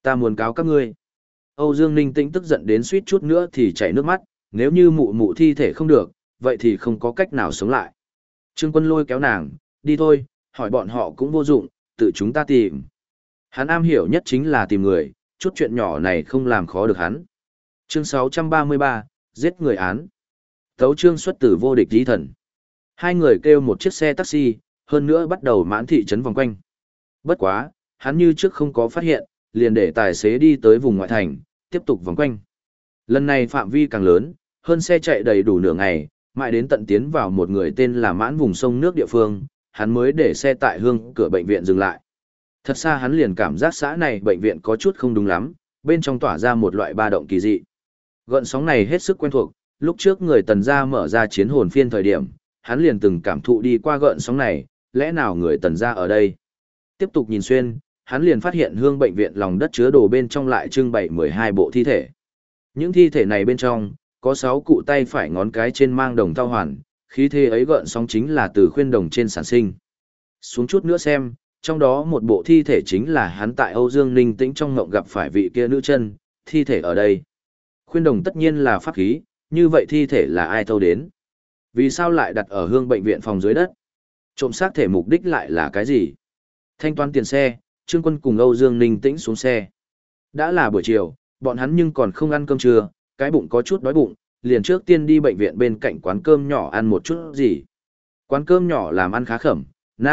Ta muốn cáo các ngươi. Âu Dương Ninh Tĩnh tức giận đến suýt chút nữa thì chảy nước mắt, nếu như mụ mụ thi thể không được, vậy thì không có cách nào sống lại. Trương Quân lôi kéo nàng, đi thôi, hỏi bọn họ cũng vô dụng, tự chúng ta tìm. Hắn am hiểu nhất chính là tìm người, chút chuyện nhỏ này không làm khó được hắn. Chương 633, giết người án. Tấu chương xuất tử vô địch lý thần. Hai người kêu một chiếc xe taxi, hơn nữa bắt đầu mãn thị trấn vòng quanh. Bất quá, hắn như trước không có phát hiện, liền để tài xế đi tới vùng ngoại thành, tiếp tục vòng quanh. Lần này phạm vi càng lớn, hơn xe chạy đầy đủ nửa ngày, mãi đến tận tiến vào một người tên là Mãn vùng sông nước địa phương, hắn mới để xe tại hương cửa bệnh viện dừng lại. Thật xa hắn liền cảm giác xã này bệnh viện có chút không đúng lắm, bên trong tỏa ra một loại ba động kỳ dị. Gợn sóng này hết sức quen thuộc, lúc trước người Tần gia mở ra chiến hồn phiên thời điểm, hắn liền từng cảm thụ đi qua gợn sóng này, lẽ nào người Tần gia ở đây? Tiếp tục nhìn xuyên, hắn liền phát hiện hương bệnh viện lòng đất chứa đồ bên trong lại trưng bày 12 bộ thi thể. Những thi thể này bên trong, có 6 cụ tay phải ngón cái trên mang đồng thau hoàn, khí thế ấy gợn sóng chính là từ khuyên đồng trên sản sinh. Xuống chút nữa xem, trong đó một bộ thi thể chính là hắn tại Âu Dương Ninh Tĩnh trong ngộng gặp phải vị kia nữ chân, thi thể ở đây. Khuyên đồng tất nhiên là pháp khí, như vậy thi thể là ai thâu đến? Vì sao lại đặt ở hương bệnh viện phòng dưới đất? Trộm xác thể mục đích lại là cái gì? Thanh toán tiền xe, Trương Quân cùng Âu Dương Ninh Tĩnh xuống xe. Đã là buổi chiều, bọn hắn nhưng còn không ăn cơm trưa, cái bụng có chút đói bụng, liền trước tiên đi bệnh viện bên cạnh quán cơm nhỏ ăn một chút gì. Quán cơm nhỏ làm ăn khá khẩm,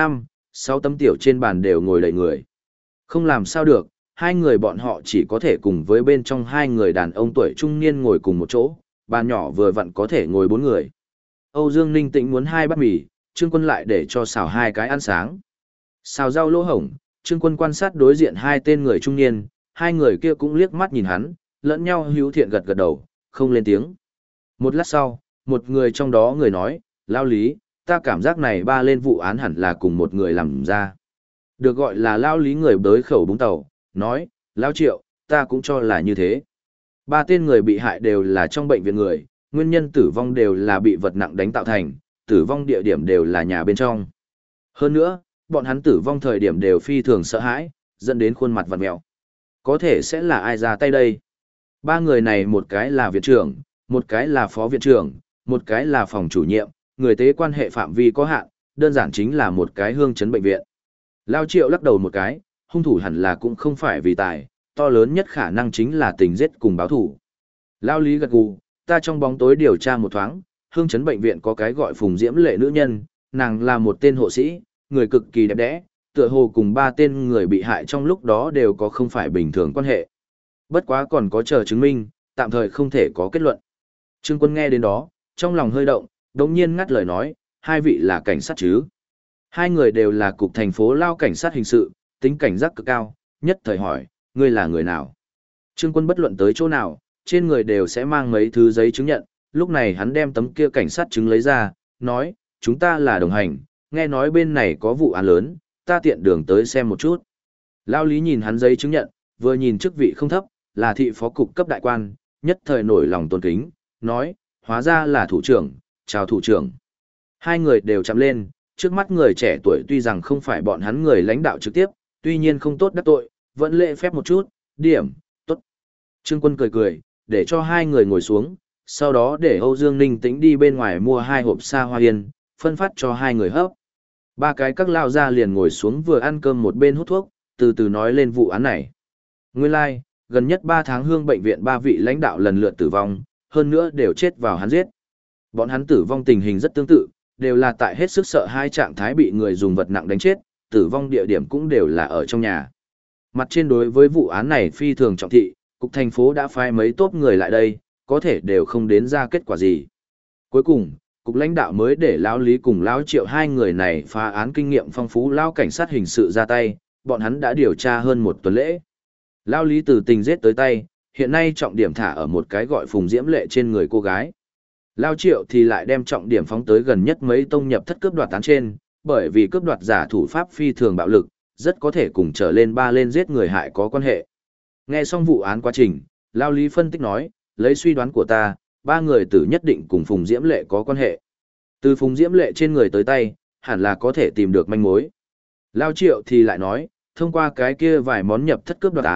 6 tấm tiểu trên bàn đều ngồi đầy người. Không làm sao được, hai người bọn họ chỉ có thể cùng với bên trong hai người đàn ông tuổi trung niên ngồi cùng một chỗ, bàn nhỏ vừa vặn có thể ngồi 4 người. Âu Dương Ninh Tĩnh muốn 2 bát mì, Trương Quân lại để cho xào 2 cái ăn sáng. Xào rau lỗ hổng, Trương Quân quan sát đối diện 2 tên người trung niên, hai người kia cũng liếc mắt nhìn hắn, lẫn nhau hữu thiện gật gật đầu, không lên tiếng. Một lát sau, một người trong đó người nói, Lao Lý, ta cảm giác này ba lên vụ án hẳn là cùng một người làm ra. Được gọi là Lao Lý người bới khẩu búng tàu, nói, Lao Triệu, ta cũng cho là như thế. 3 tên người bị hại đều là trong bệnh viện người, nguyên nhân tử vong đều là bị vật nặng đánh tạo thành, tử vong địa điểm đều là nhà bên trong. Hơn nữa, bọn hắn tử vong thời điểm đều phi thường sợ hãi, dẫn đến khuôn mặt vặn mẹo. Có thể sẽ là ai ra tay đây? 3 người này một cái là viện trưởng, một cái là phó viện trưởng, một cái là phòng chủ nhiệm, người tế quan hệ phạm vi có hạn, đơn giản chính là một cái hương chấn bệnh viện. Lao Triệu lắc đầu một cái, hung thủ hẳn là cũng không phải vì tài, to lớn nhất khả năng chính là tình giết cùng báo thủ. Lao Lý gật gù, ta trong bóng tối điều tra một thoáng, hương chấn bệnh viện có cái gọi Phùng Diễm Lệ nữ nhân, nàng là một tên hộ sĩ, người cực kỳ đẹp đẽ, tựa hồ cùng 3 tên người bị hại trong lúc đó đều có không phải bình thường quan hệ. Bất quá còn có chờ chứng minh, tạm thời không thể có kết luận. Trương Quân nghe đến đó, trong lòng hơi động, đống nhiên ngắt lời nói, 2 vị là cảnh sát chứ. 2 người đều là cục thành phố Lao cảnh sát hình sự, tính cảnh giác cực cao, nhất thời hỏi, ngươi là người nào? Trương Quân bất luận tới chỗ nào, trên người đều sẽ mang mấy thứ giấy chứng nhận, lúc này hắn đem tấm kia cảnh sát chứng lấy ra, nói, chúng ta là đồng hành, nghe nói bên này có vụ án lớn, ta tiện đường tới xem một chút. Lao Lý nhìn hắn giấy chứng nhận, vừa nhìn chức vị không thấp, là thị phó cục cấp đại quan, nhất thời nổi lòng tôn kính, nói, hóa ra là thủ trưởng, chào thủ trưởng. 2 người đều chạm lên, trước mắt người trẻ tuổi tuy rằng không phải bọn hắn người lãnh đạo trực tiếp, tuy nhiên không tốt đắc tội, vẫn lễ phép một chút, điểm, tốt. Trương Quân cười cười, để cho 2 người ngồi xuống, sau đó để Âu Dương Ninh Tĩnh đi bên ngoài mua 2 hộp sa hoa yên, phân phát cho 2 người hấp. 3 cái các lao ra liền ngồi xuống vừa ăn cơm một bên hút thuốc, từ từ nói lên vụ án này. Nguyên lai, like, gần nhất 3 tháng hương bệnh viện 3 vị lãnh đạo lần lượt tử vong, hơn nữa đều chết vào hắn giết. Bọn hắn tử vong tình hình rất tương tự, đều là tại hết sức sợ hai trạng thái bị người dùng vật nặng đánh chết, tử vong địa điểm cũng đều là ở trong nhà. Mặt trên đối với vụ án này phi thường trọng thị, cục thành phố đã phái mấy tốp người lại đây, có thể đều không đến ra kết quả gì. Cuối cùng, cục lãnh đạo mới để Lão Lý cùng Lão Triệu 2 người này phá án kinh nghiệm phong phú Lão cảnh sát hình sự ra tay, bọn hắn đã điều tra hơn 1 tuần lễ. Lão Lý từ tình giết tới tay, hiện nay trọng điểm thả ở một cái gọi Phùng Diễm Lệ trên người cô gái. Lão Triệu thì lại đem trọng điểm phóng tới gần nhất mấy tông nhập thất cướp đoạt án trên, bởi vì cướp đoạt giả thủ pháp phi thường bạo lực, rất có thể cùng trở lên 3 lên giết người hại có quan hệ. Nghe xong vụ án quá trình, Lão Lý phân tích nói, lấy suy đoán của ta, 3 người tử nhất định cùng Phùng Diễm Lệ có quan hệ. Từ Phùng Diễm Lệ trên người tới tay, hẳn là có thể tìm được manh mối. Lão Triệu thì lại nói, thông qua cái kia vài món nhập thất cướp đoạt án,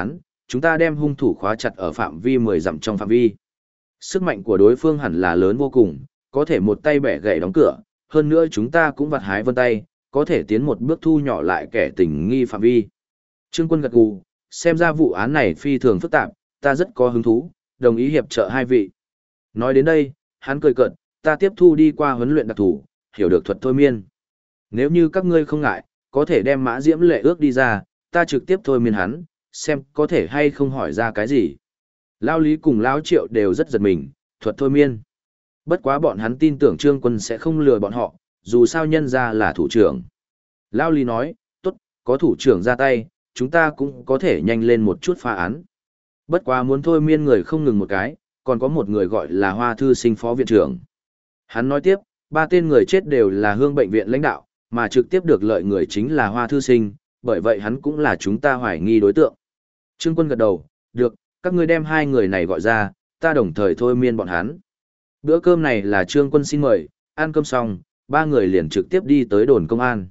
chúng ta đem hung thủ khóa chặt ở phạm vi 10 dặm trong phạm vi. Sức mạnh của đối phương hẳn là lớn vô cùng, có thể một tay bẻ gãy đóng cửa, hơn nữa chúng ta cũng vặt hái vân tay, có thể tiến một bước thu nhỏ lại kẻ tình nghi phạm vi. Trương Quân gật gù, xem ra vụ án này phi thường phức tạp, ta rất có hứng thú, đồng ý hiệp trợ hai vị. Nói đến đây, hắn cười cợt, ta tiếp thu đi qua huấn luyện đặc thù, hiểu được thuật thôi miên. Nếu như các ngươi không ngại, có thể đem Mã Diễm Lệ ước đi ra, ta trực tiếp thôi miên hắn, xem có thể hay không hỏi ra cái gì. Lao Lý cùng Lão Triệu đều rất giật mình, thuật thôi miên. Bất quá bọn hắn tin tưởng Trương Quân sẽ không lừa bọn họ, dù sao nhân ra là thủ trưởng. Lao Lý nói, tốt, có thủ trưởng ra tay, chúng ta cũng có thể nhanh lên một chút phá án. Bất quá muốn thôi miên người không ngừng một cái, còn có một người gọi là Hoa Thư Sinh phó viện trưởng. Hắn nói tiếp, 3 tên người chết đều là Hương bệnh viện lãnh đạo, mà trực tiếp được lợi người chính là Hoa Thư Sinh, bởi vậy hắn cũng là chúng ta hoài nghi đối tượng. Trương Quân gật đầu, được, các ngươi đem 2 người này gọi ra, ta đồng thời thôi miên bọn hắn. Bữa cơm này là Trương Quân xin mời, ăn cơm xong, 3 người liền trực tiếp đi tới đồn công an.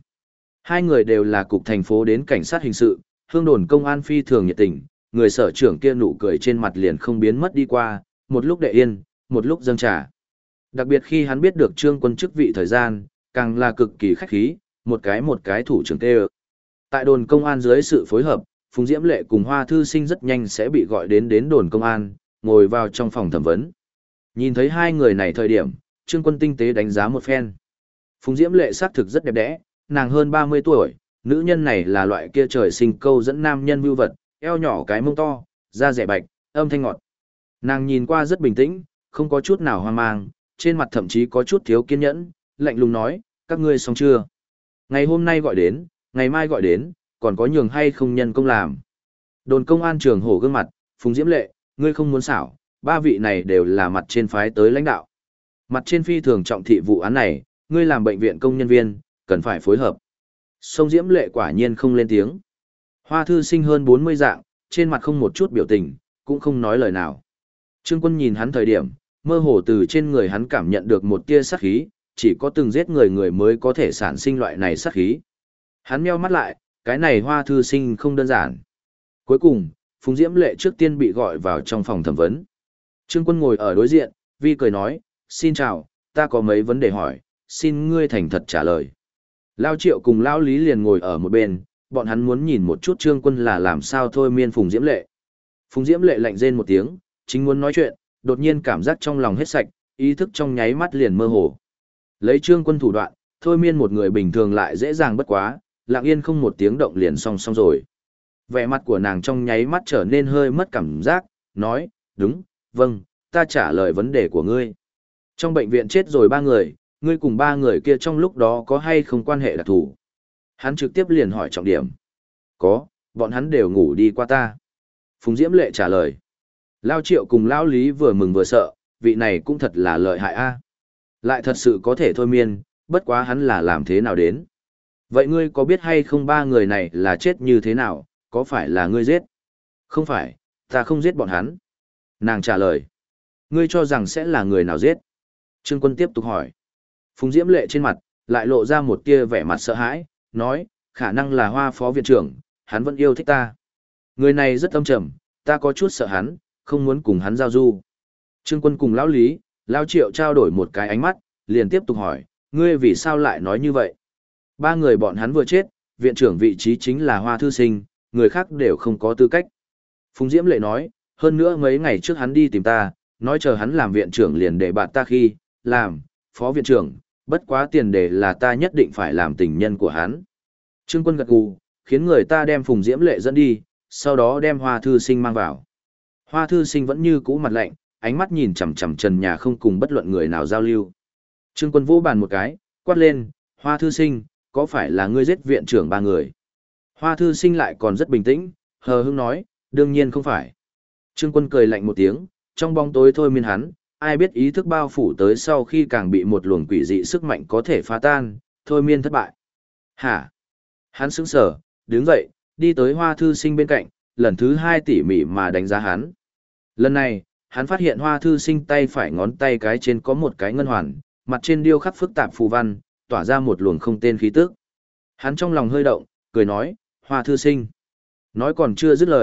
2 người đều là cục thành phố đến cảnh sát hình sự, Hương đồn công an phi thường nhiệt tình, người sở trưởng kia nụ cười trên mặt liền không biến mất đi qua, một lúc đệ yên, một lúc dâng trà. Đặc biệt khi hắn biết được Trương Quân chức vị thời gian, càng là cực kỳ khách khí, một cái thủ trưởng tê. Tại đồn công an dưới sự phối hợp, Phùng Diễm Lệ cùng Hoa Thư Sinh rất nhanh sẽ bị gọi đến đồn công an, ngồi vào trong phòng thẩm vấn. Nhìn thấy 2 người này thời điểm, Trương Quân tinh tế đánh giá một phen. Phùng Diễm Lệ xác thực rất đẹp đẽ, nàng hơn 30 tuổi, nữ nhân này là loại kia trời sinh câu dẫn nam nhân vưu vật, eo nhỏ cái mông to, da rẻ bạch, âm thanh ngọt. Nàng nhìn qua rất bình tĩnh, không có chút nào hoang mang, trên mặt thậm chí có chút thiếu kiên nhẫn, lạnh lùng nói, các ngươi xong chưa? Ngày hôm nay gọi đến, ngày mai gọi đến, còn có nhường hay không nhân công làm. Đồn công an trường hổ gương mặt, Phùng Diễm Lệ, ngươi không muốn xảo, 3 vị này đều là mặt trên phái tới lãnh đạo. Mặt trên phi thường trọng thị vụ án này, ngươi làm bệnh viện công nhân viên, cần phải phối hợp. Sông Diễm Lệ quả nhiên không lên tiếng. Hoa Thư Sinh hơn 40 dạng, trên mặt không một chút biểu tình, cũng không nói lời nào. Trương Quân nhìn hắn thời điểm, mơ hồ từ trên người hắn cảm nhận được một tia sát khí, chỉ có từng giết người mới có thể sản sinh loại này sát khí. Hắn meo mắt lại, cái này Hoa Thư Sinh không đơn giản. Cuối cùng, Phùng Diễm Lệ trước tiên bị gọi vào trong phòng thẩm vấn. Trương Quân ngồi ở đối diện, vi cười nói, xin chào, ta có mấy vấn đề hỏi, xin ngươi thành thật trả lời. Lao Triệu cùng Lao Lý liền ngồi ở một bên, bọn hắn muốn nhìn một chút Trương Quân là làm sao thôi miên Phùng Diễm Lệ. Phùng Diễm Lệ lạnh rên một tiếng, chính muốn nói chuyện, đột nhiên cảm giác trong lòng hết sạch, ý thức trong nháy mắt liền mơ hồ. Lấy Trương Quân thủ đoạn, thôi miên một người bình thường lại dễ dàng bất quá, lặng yên không một tiếng động liền xong rồi. Vẻ mặt của nàng trong nháy mắt trở nên hơi mất cảm giác, nói, đúng, vâng, ta trả lời vấn đề của ngươi. Trong bệnh viện chết rồi 3 người, ngươi cùng 3 người kia trong lúc đó có hay không quan hệ đặc thù? Hắn trực tiếp liền hỏi trọng điểm. Có, bọn hắn đều ngủ đi qua ta. Phùng Diễm Lệ trả lời. Lao Triệu cùng Lão Lý vừa mừng vừa sợ, vị này cũng thật là lợi hại a. Lại thật sự có thể thôi miên, bất quá hắn là làm thế nào đến. Vậy ngươi có biết hay không 3 người này là chết như thế nào, có phải là ngươi giết? Không phải, ta không giết bọn hắn. Nàng trả lời. Ngươi cho rằng sẽ là người nào giết? Trương Quân tiếp tục hỏi. Phùng Diễm Lệ trên mặt, lại lộ ra một tia vẻ mặt sợ hãi, nói, khả năng là Hoa phó viện trưởng, hắn vẫn yêu thích ta. Người này rất âm trầm, ta có chút sợ hắn, không muốn cùng hắn giao du. Trương Quân cùng Lão Lý, Lão Triệu trao đổi một cái ánh mắt, liền tiếp tục hỏi, ngươi vì sao lại nói như vậy? 3 người bọn hắn vừa chết, viện trưởng vị trí chính là Hoa Thư Sinh, người khác đều không có tư cách. Phùng Diễm Lệ nói, hơn nữa mấy ngày trước hắn đi tìm ta, nói chờ hắn làm viện trưởng liền để bạn ta khi, làm, phó viện trưởng, bất quá tiền đề là ta nhất định phải làm tình nhân của hắn. Trương Quân gật gù, khiến người ta đem Phùng Diễm Lệ dẫn đi, sau đó đem Hoa Thư Sinh mang vào. Hoa Thư Sinh vẫn như cũ mặt lạnh, ánh mắt nhìn chằm chằm trần nhà không cùng bất luận người nào giao lưu. Trương Quân vỗ bàn một cái, quát lên, Hoa Thư Sinh, có phải là ngươi giết viện trưởng 3 người? Hoa Thư Sinh lại còn rất bình tĩnh, hờ hững nói, đương nhiên không phải. Trương Quân cười lạnh một tiếng, trong bóng tối thôi miên hắn, ai biết ý thức bao phủ tới sau khi càng bị một luồng quỷ dị sức mạnh có thể phá tan, thôi miên thất bại. Hả? Hắn sững sờ, đứng dậy, đi tới Hoa Thư Sinh bên cạnh, lần thứ 2 tỉ mỉ mà đánh giá hắn. Lần này, hắn phát hiện Hoa Thư Sinh tay phải ngón tay cái trên có một cái ngân hoàn, mặt trên điêu khắc phức tạp phù văn, tỏa ra một luồng không tên khí tức. Hắn trong lòng hơi động, cười nói, Hoa Thư Sinh. Nói còn chưa dứt lời,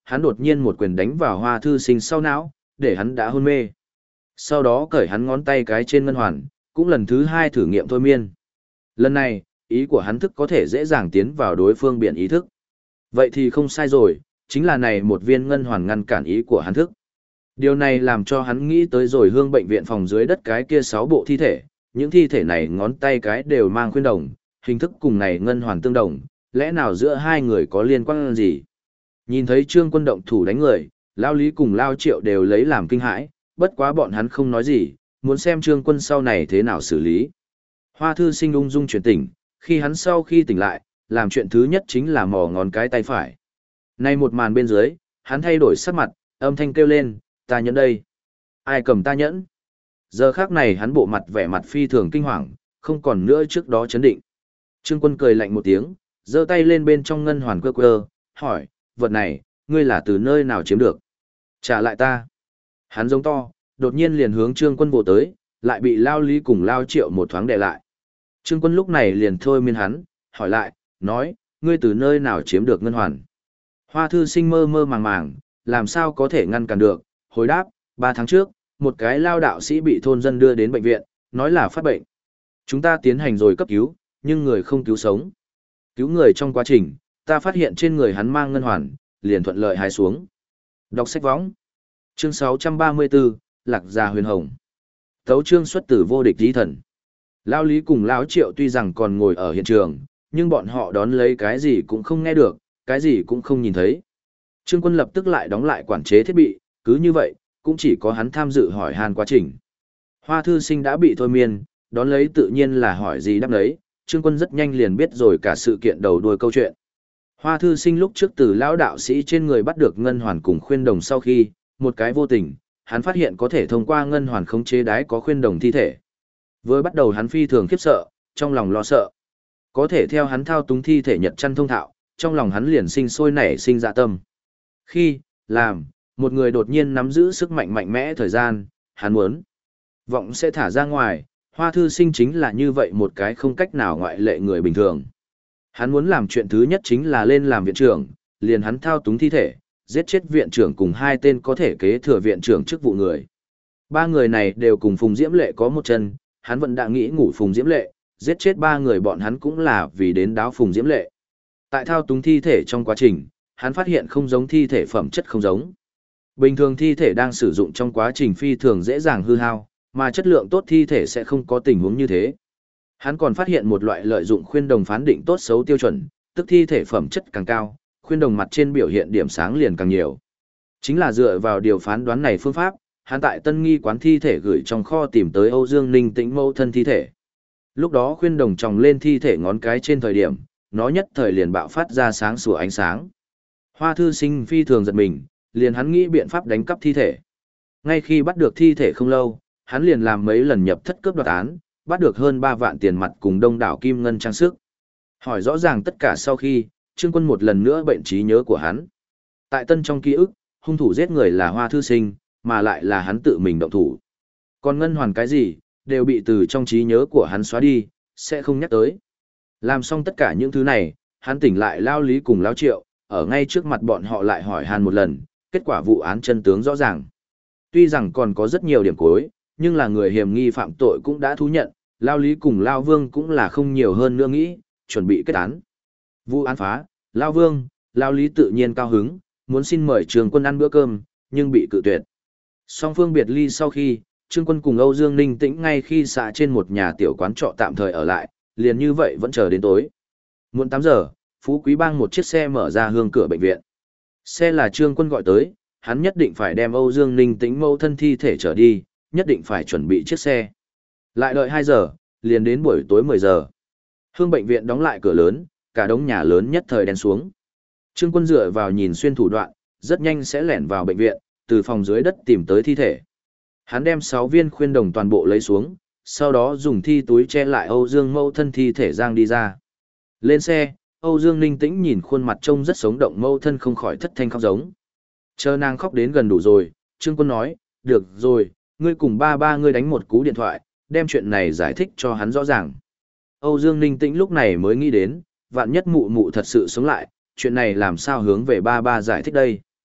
hắn đột nhiên một quyền đánh vào Hoa Thư Sinh sau não, để hắn đã hôn mê. Sau đó cởi hắn ngón tay cái trên ngân hoàn, cũng lần thứ hai thử nghiệm thôi miên. Lần này, ý của hắn thức có thể dễ dàng tiến vào đối phương biển ý thức. Vậy thì không sai rồi, chính là này một viên ngân hoàn ngăn cản ý của hắn thức. Điều này làm cho hắn nghĩ tới rồi hương bệnh viện phòng dưới đất cái kia 6 bộ thi thể, những thi thể này ngón tay cái đều mang khuyên đồng, hình thức cùng này ngân hoàn tương đồng, lẽ nào giữa hai người có liên quan gì? Nhìn thấy Trương Quân động thủ đánh người, Lao Lý cùng Lao Triệu đều lấy làm kinh hãi, bất quá bọn hắn không nói gì, muốn xem Trương Quân sau này thế nào xử lý. Hoa Thư Sinh ung dung chuyển tỉnh, khi hắn sau khi tỉnh lại, làm chuyện thứ nhất chính là mò ngón cái tay phải. Nay một màn bên dưới, hắn thay đổi sắc mặt, âm thanh kêu lên, ta nhẫn đây. Ai cầm ta nhẫn? Giờ khác này hắn bộ mặt vẻ mặt phi thường kinh hoàng, không còn nữa trước đó chấn định. Trương Quân cười lạnh một tiếng, giơ tay lên bên trong ngân hoàn quơ quơ, hỏi, vật này, ngươi là từ nơi nào chiếm được? Trả lại ta. Hắn giống to, đột nhiên liền hướng Trương Quân vồ tới, lại bị Lao Lý cùng Lao Triệu một thoáng đè lại. Trương Quân lúc này liền thôi miên hắn, hỏi lại, nói, ngươi từ nơi nào chiếm được ngân hoàn? Hoa Thư Sinh mơ mơ màng màng, làm sao có thể ngăn cản được, hồi đáp, 3 tháng trước, một cái lao đạo sĩ bị thôn dân đưa đến bệnh viện, nói là phát bệnh. Chúng ta tiến hành rồi cấp cứu, nhưng người không cứu sống. Cứu người trong quá trình, ta phát hiện trên người hắn mang ngân hoàn, liền thuận lợi hái xuống. Đọc sách võng. Chương 634, Lạc Gia Huyền Hồng. Tấu chương xuất tử vô địch lý thần. Lao Lý cùng Lão Triệu tuy rằng còn ngồi ở hiện trường, nhưng bọn họ đón lấy cái gì cũng không nghe được, cái gì cũng không nhìn thấy. Trương Quân lập tức lại đóng lại quản chế thiết bị, cứ như vậy, cũng chỉ có hắn tham dự hỏi han quá trình. Hoa Thư Sinh đã bị thôi miên, đón lấy tự nhiên là hỏi gì đáp đấy, Trương Quân rất nhanh liền biết rồi cả sự kiện đầu đuôi câu chuyện. Hoa Thư Sinh lúc trước từ lão đạo sĩ trên người bắt được ngân hoàn cùng khuyên đồng sau khi, một cái vô tình, hắn phát hiện có thể thông qua ngân hoàn khống chế đái có khuyên đồng thi thể. Vừa bắt đầu hắn phi thường khiếp sợ, trong lòng lo sợ. Có thể theo hắn thao túng thi thể nhật chăn thông thạo, trong lòng hắn liền sinh sôi nảy sinh dạ tâm. Khi, làm, một người đột nhiên nắm giữ sức mạnh mạnh mẽ thời gian, hắn muốn vọng sẽ thả ra ngoài, Hoa Thư Sinh chính là như vậy một cái không cách nào ngoại lệ người bình thường. Hắn muốn làm chuyện thứ nhất chính là lên làm viện trưởng, liền hắn thao túng thi thể, giết chết viện trưởng cùng 2 tên có thể kế thừa viện trưởng chức vụ người. 3 người này đều cùng Phùng Diễm Lệ có một chân, hắn vẫn đã nghĩ ngủ Phùng Diễm Lệ, giết chết 3 người bọn hắn cũng là vì đến đáo Phùng Diễm Lệ. Tại thao túng thi thể trong quá trình, hắn phát hiện không giống thi thể phẩm chất không giống. Bình thường thi thể đang sử dụng trong quá trình phi thường dễ dàng hư hao, mà chất lượng tốt thi thể sẽ không có tình huống như thế. Hắn còn phát hiện một loại lợi dụng khuyên đồng phán định tốt xấu tiêu chuẩn, tức thi thể phẩm chất càng cao, khuyên đồng mặt trên biểu hiện điểm sáng liền càng nhiều. Chính là dựa vào điều phán đoán này phương pháp, hắn tại Tân Nghi quán thi thể gửi trong kho tìm tới Âu Dương Ninh Tĩnh mẫu thân thi thể. Lúc đó khuyên đồng tròng lên thi thể ngón cái trên thời điểm, nó nhất thời liền bạo phát ra sáng sủa ánh sáng. Hoa Thư Sinh phi thường giật mình, liền hắn nghĩ biện pháp đánh cắp thi thể. Ngay khi bắt được thi thể không lâu, hắn liền làm mấy lần nhập thất cướp đoạt án, bắt được hơn 3 vạn tiền mặt cùng đông đảo kim ngân trang sức. Hỏi rõ ràng tất cả sau khi, Trương Quân một lần nữa bệnh trí nhớ của hắn. Tại tân trong ký ức, hung thủ giết người là Hoa Thư Sinh, mà lại là hắn tự mình động thủ. Còn ngân hoàn cái gì, đều bị từ trong trí nhớ của hắn xóa đi, sẽ không nhắc tới. Làm xong tất cả những thứ này, hắn tỉnh lại Lao Lý cùng Lao Triệu, ở ngay trước mặt bọn họ lại hỏi han một lần, kết quả vụ án chân tướng rõ ràng. Tuy rằng còn có rất nhiều điểm cuối, nhưng là người hiểm nghi phạm tội cũng đã thú nhận, Lao Lý cùng Lao Vương cũng là không nhiều hơn nữa nghĩ, chuẩn bị kết án. Vụ án phá, Lao Vương, Lao Lý tự nhiên cao hứng, muốn xin mời Trương Quân ăn bữa cơm, nhưng bị cự tuyệt. Song phương biệt ly sau khi, Trương Quân cùng Âu Dương Ninh Tĩnh ngay khi xạ trên một nhà tiểu quán trọ tạm thời ở lại, liền như vậy vẫn chờ đến tối. Muộn 8 giờ, Phú Quý Bang một chiếc xe mở ra hướng cửa bệnh viện. Xe là Trương Quân gọi tới, hắn nhất định phải đem Âu Dương Ninh Tĩnh mẫu thân thi thể trở đi, nhất định phải chuẩn bị chiếc xe. Lại đợi 2 giờ, liền đến buổi tối 10 giờ. Hương bệnh viện đóng lại cửa lớn, cả đống nhà lớn nhất thời đen xuống. Trương Quân dựa vào nhìn xuyên thủ đoạn, rất nhanh sẽ lẻn vào bệnh viện, từ phòng dưới đất tìm tới thi thể. Hắn đem 6 viên khuyên đồng toàn bộ lấy xuống, sau đó dùng thi túi che lại Âu Dương mẫu thân thi thể giang đi ra. Lên xe, Âu Dương Ninh Tĩnh nhìn khuôn mặt trông rất sống động mẫu thân không khỏi thất thanh khóc giống. Chờ nàng khóc đến gần đủ rồi, Trương Quân nói, được rồi, ngươi cùng ba ngươi đánh một cú điện thoại, đem chuyện này giải thích cho hắn rõ ràng. Âu Dương Ninh Tĩnh lúc này mới nghĩ đến, vạn nhất mụ mụ thật sự sống lại, chuyện này làm sao hướng về ba giải thích đây.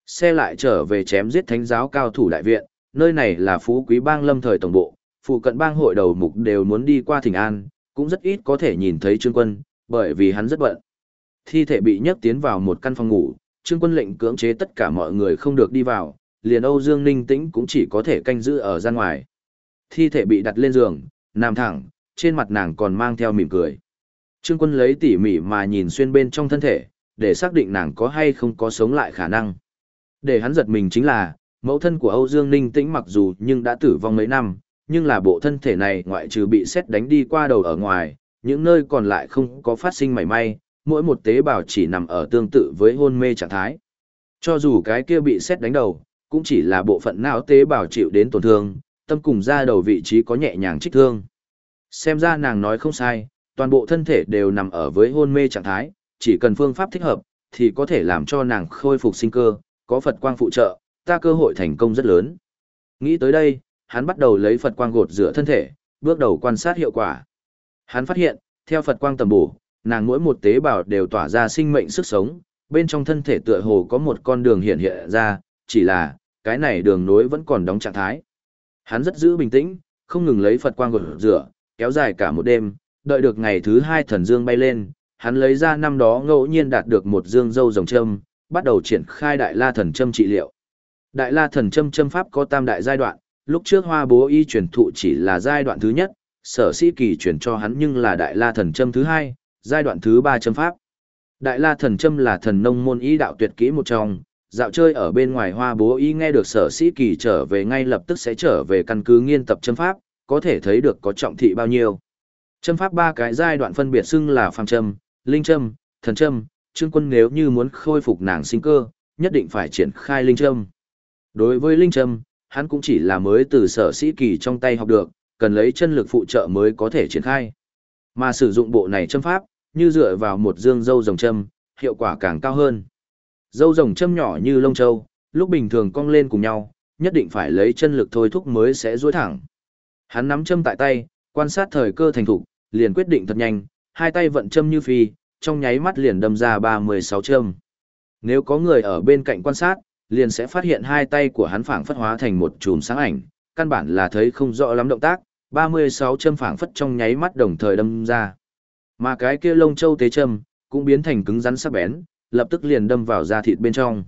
xe lại trở về chém giết thánh giáo cao thủ đại viện, nơi này là Phú Quý bang lâm thời tổng bộ, phụ cận bang hội đầu mục đều muốn đi qua thỉnh an, cũng rất ít có thể nhìn thấy Trương Quân, bởi vì hắn rất bận. Thi thể bị nhấc tiến vào một căn phòng ngủ, Trương Quân lệnh cưỡng chế tất cả mọi người không được đi vào, liền Âu Dương Ninh Tĩnh cũng chỉ có thể canh giữ ở gian ngoài. Thi thể bị đặt lên giường, nằm thẳng, trên mặt nàng còn mang theo mỉm cười. Trương Quân lấy tỉ mỉ mà nhìn xuyên bên trong thân thể, để xác định nàng có hay không có sống lại khả năng. Để hắn giật mình chính là, mẫu thân của Âu Dương Ninh Tĩnh mặc dù nhưng đã tử vong mấy năm, nhưng là bộ thân thể này ngoại trừ bị sét đánh đi qua đầu ở ngoài, những nơi còn lại không có phát sinh mảy may, mỗi một tế bào chỉ nằm ở tương tự với hôn mê trạng thái. Cho dù cái kia bị sét đánh đầu, cũng chỉ là bộ phận não tế bào chịu đến tổn thương, tâm cùng da đầu vị trí có nhẹ nhàng trích thương. Xem ra nàng nói không sai, toàn bộ thân thể đều nằm ở với hôn mê trạng thái, chỉ cần phương pháp thích hợp, thì có thể làm cho nàng khôi phục sinh cơ, có Phật quang phụ trợ, ta cơ hội thành công rất lớn. Nghĩ tới đây, hắn bắt đầu lấy Phật quang gột rửa thân thể, bước đầu quan sát hiệu quả. Hắn phát hiện, theo Phật quang tầm bổ, nàng mỗi một tế bào đều tỏa ra sinh mệnh sức sống, bên trong thân thể tựa hồ có một con đường hiện hiện ra, chỉ là, cái này đường nối vẫn còn đóng trạng thái. Hắn rất giữ bình tĩnh, không ngừng lấy Phật quang gột rửa, kéo dài cả một đêm, đợi được ngày thứ 2 thần dương bay lên, hắn lấy ra năm đó ngẫu nhiên đạt được một dương dâu rồng châm, bắt đầu triển khai Đại La thần châm trị liệu. Đại La thần châm châm pháp có tam đại giai đoạn, lúc trước Hoa Bố Y truyền thụ chỉ là giai đoạn thứ nhất, Sở Sĩ Kỳ truyền cho hắn nhưng là Đại La thần châm thứ hai, giai đoạn thứ 3 châm pháp. Đại La thần châm là thần nông môn y đạo tuyệt kỹ một trong, dạo chơi ở bên ngoài Hoa Bố Y nghe được Sở Sĩ Kỳ trở về ngay lập tức sẽ trở về căn cứ nghiên tập châm pháp, có thể thấy được có trọng thị bao nhiêu. Châm pháp 3 cái giai đoạn phân biệt xưng là phàm châm, linh châm, thần châm, Trương Quân nếu như muốn khôi phục nàng sinh cơ, nhất định phải triển khai linh châm. Đối với linh châm, hắn cũng chỉ là mới từ Sở Sĩ Kỳ trong tay học được, cần lấy chân lực phụ trợ mới có thể triển khai. Mà sử dụng bộ này châm pháp, như dựa vào một dương dâu rồng châm, hiệu quả càng cao hơn. Dâu rồng châm nhỏ như lông châu, lúc bình thường cong lên cùng nhau, nhất định phải lấy chân lực thôi thúc mới sẽ duỗi thẳng. Hắn nắm châm tại tay, quan sát thời cơ thành thục, liền quyết định thật nhanh, hai tay vận châm như phi, trong nháy mắt liền đâm ra 36 châm. Nếu có người ở bên cạnh quan sát, liền sẽ phát hiện hai tay của hắn phảng phất hóa thành một chùm sáng ảnh, căn bản là thấy không rõ lắm động tác, 36 châm phảng phất trong nháy mắt đồng thời đâm ra. Mà cái kia lông châu tế châm cũng biến thành cứng rắn sắc bén, lập tức liền đâm vào da thịt bên trong.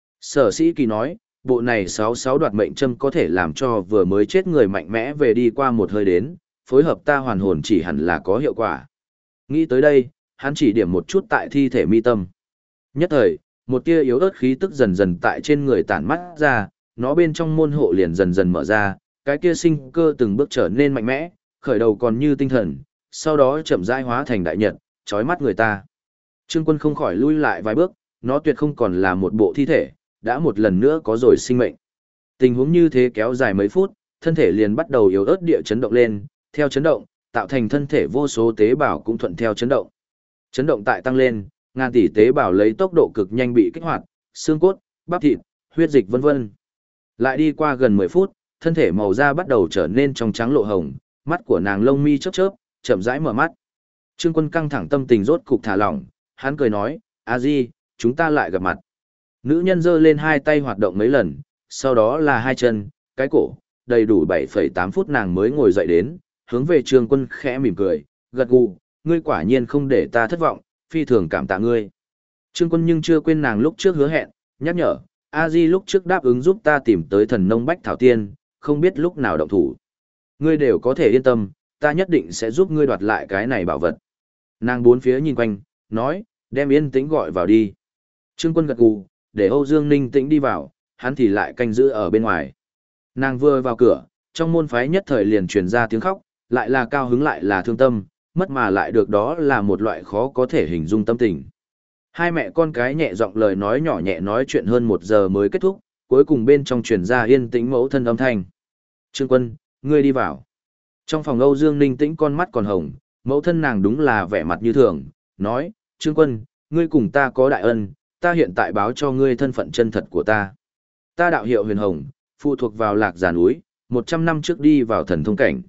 Sở Sĩ Kỳ nói, bộ này 66 đoạt mệnh châm có thể làm cho vừa mới chết người mạnh mẽ về đi qua một hơi đến, phối hợp ta hoàn hồn chỉ hẳn là có hiệu quả. Nghĩ tới đây, hắn chỉ điểm một chút tại thi thể mi tâm. Nhất thời, một tia yếu ớt khí tức dần dần tại trên người tản mắt ra, nó bên trong môn hộ liền dần dần mở ra, cái kia sinh cơ từng bước trở nên mạnh mẽ, khởi đầu còn như tinh thần, sau đó chậm rãi hóa thành đại nhật, chói mắt người ta. Trương Quân không khỏi lui lại vài bước, nó tuyệt không còn là một bộ thi thể, đã một lần nữa có rồi sinh mệnh. Tình huống như thế kéo dài mấy phút, thân thể liền bắt đầu yếu ớt địa chấn động lên, theo chấn động, tạo thành thân thể vô số tế bào cũng thuận theo chấn động. Chấn động tại tăng lên, ngàn tỷ tế bào lấy tốc độ cực nhanh bị kích hoạt, xương cốt, bắp thịt, huyết dịch vân vân. Lại đi qua gần 10 phút, thân thể màu da bắt đầu trở nên trong trắng lộ hồng, mắt của nàng lông mi chớp chớp, chậm rãi mở mắt. Trương Quân căng thẳng tâm tình rốt cục thả lỏng, hắn cười nói, "A Di, chúng ta lại gặp mặt." Nữ nhân giơ lên hai tay hoạt động mấy lần, sau đó là hai chân, cái cổ, đầy đủ 7,8 phút nàng mới ngồi dậy đến, hướng về Trương Quân khẽ mỉm cười, gật gù, "Ngươi quả nhiên không để ta thất vọng, phi thường cảm tạ ngươi." Trương Quân nhưng chưa quên nàng lúc trước hứa hẹn, nhắc nhở, "A Di lúc trước đáp ứng giúp ta tìm tới thần nông bách thảo tiên, không biết lúc nào động thủ. Ngươi đều có thể yên tâm, ta nhất định sẽ giúp ngươi đoạt lại cái này bảo vật." Nàng bốn phía nhìn quanh, nói, "Đem Yên Tĩnh gọi vào đi." Trương Quân gật gù, để Âu Dương Ninh Tĩnh đi vào, hắn thì lại canh giữ ở bên ngoài. Nàng vừa vào cửa, trong môn phái nhất thời liền truyền ra tiếng khóc, lại là cao hứng lại là thương tâm, mất mà lại được đó là một loại khó có thể hình dung tâm tình. Hai mẹ con cái nhẹ giọng lời nói nhỏ nhẹ nói chuyện hơn 1 giờ mới kết thúc, cuối cùng bên trong truyền ra Yên Tĩnh mẫu thân âm thanh. "Trương Quân, ngươi đi vào." Trong phòng Âu Dương Ninh Tĩnh con mắt còn hồng, mẫu thân nàng đúng là vẻ mặt như thường, nói, "Trương Quân, ngươi cùng ta có đại ân, ta hiện tại báo cho ngươi thân phận chân thật của ta. Ta đạo hiệu Huyền Hồng, phụ thuộc vào Lạc Già núi, 100 năm trước đi vào thần thông cảnh.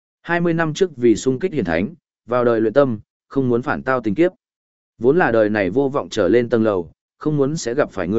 20 năm trước vì sung kích hiển thánh, vào đời luyện tâm, không muốn phản tao tình kiếp. Vốn là đời này vô vọng trở lên tầng lầu, không muốn sẽ gặp phải ngươi,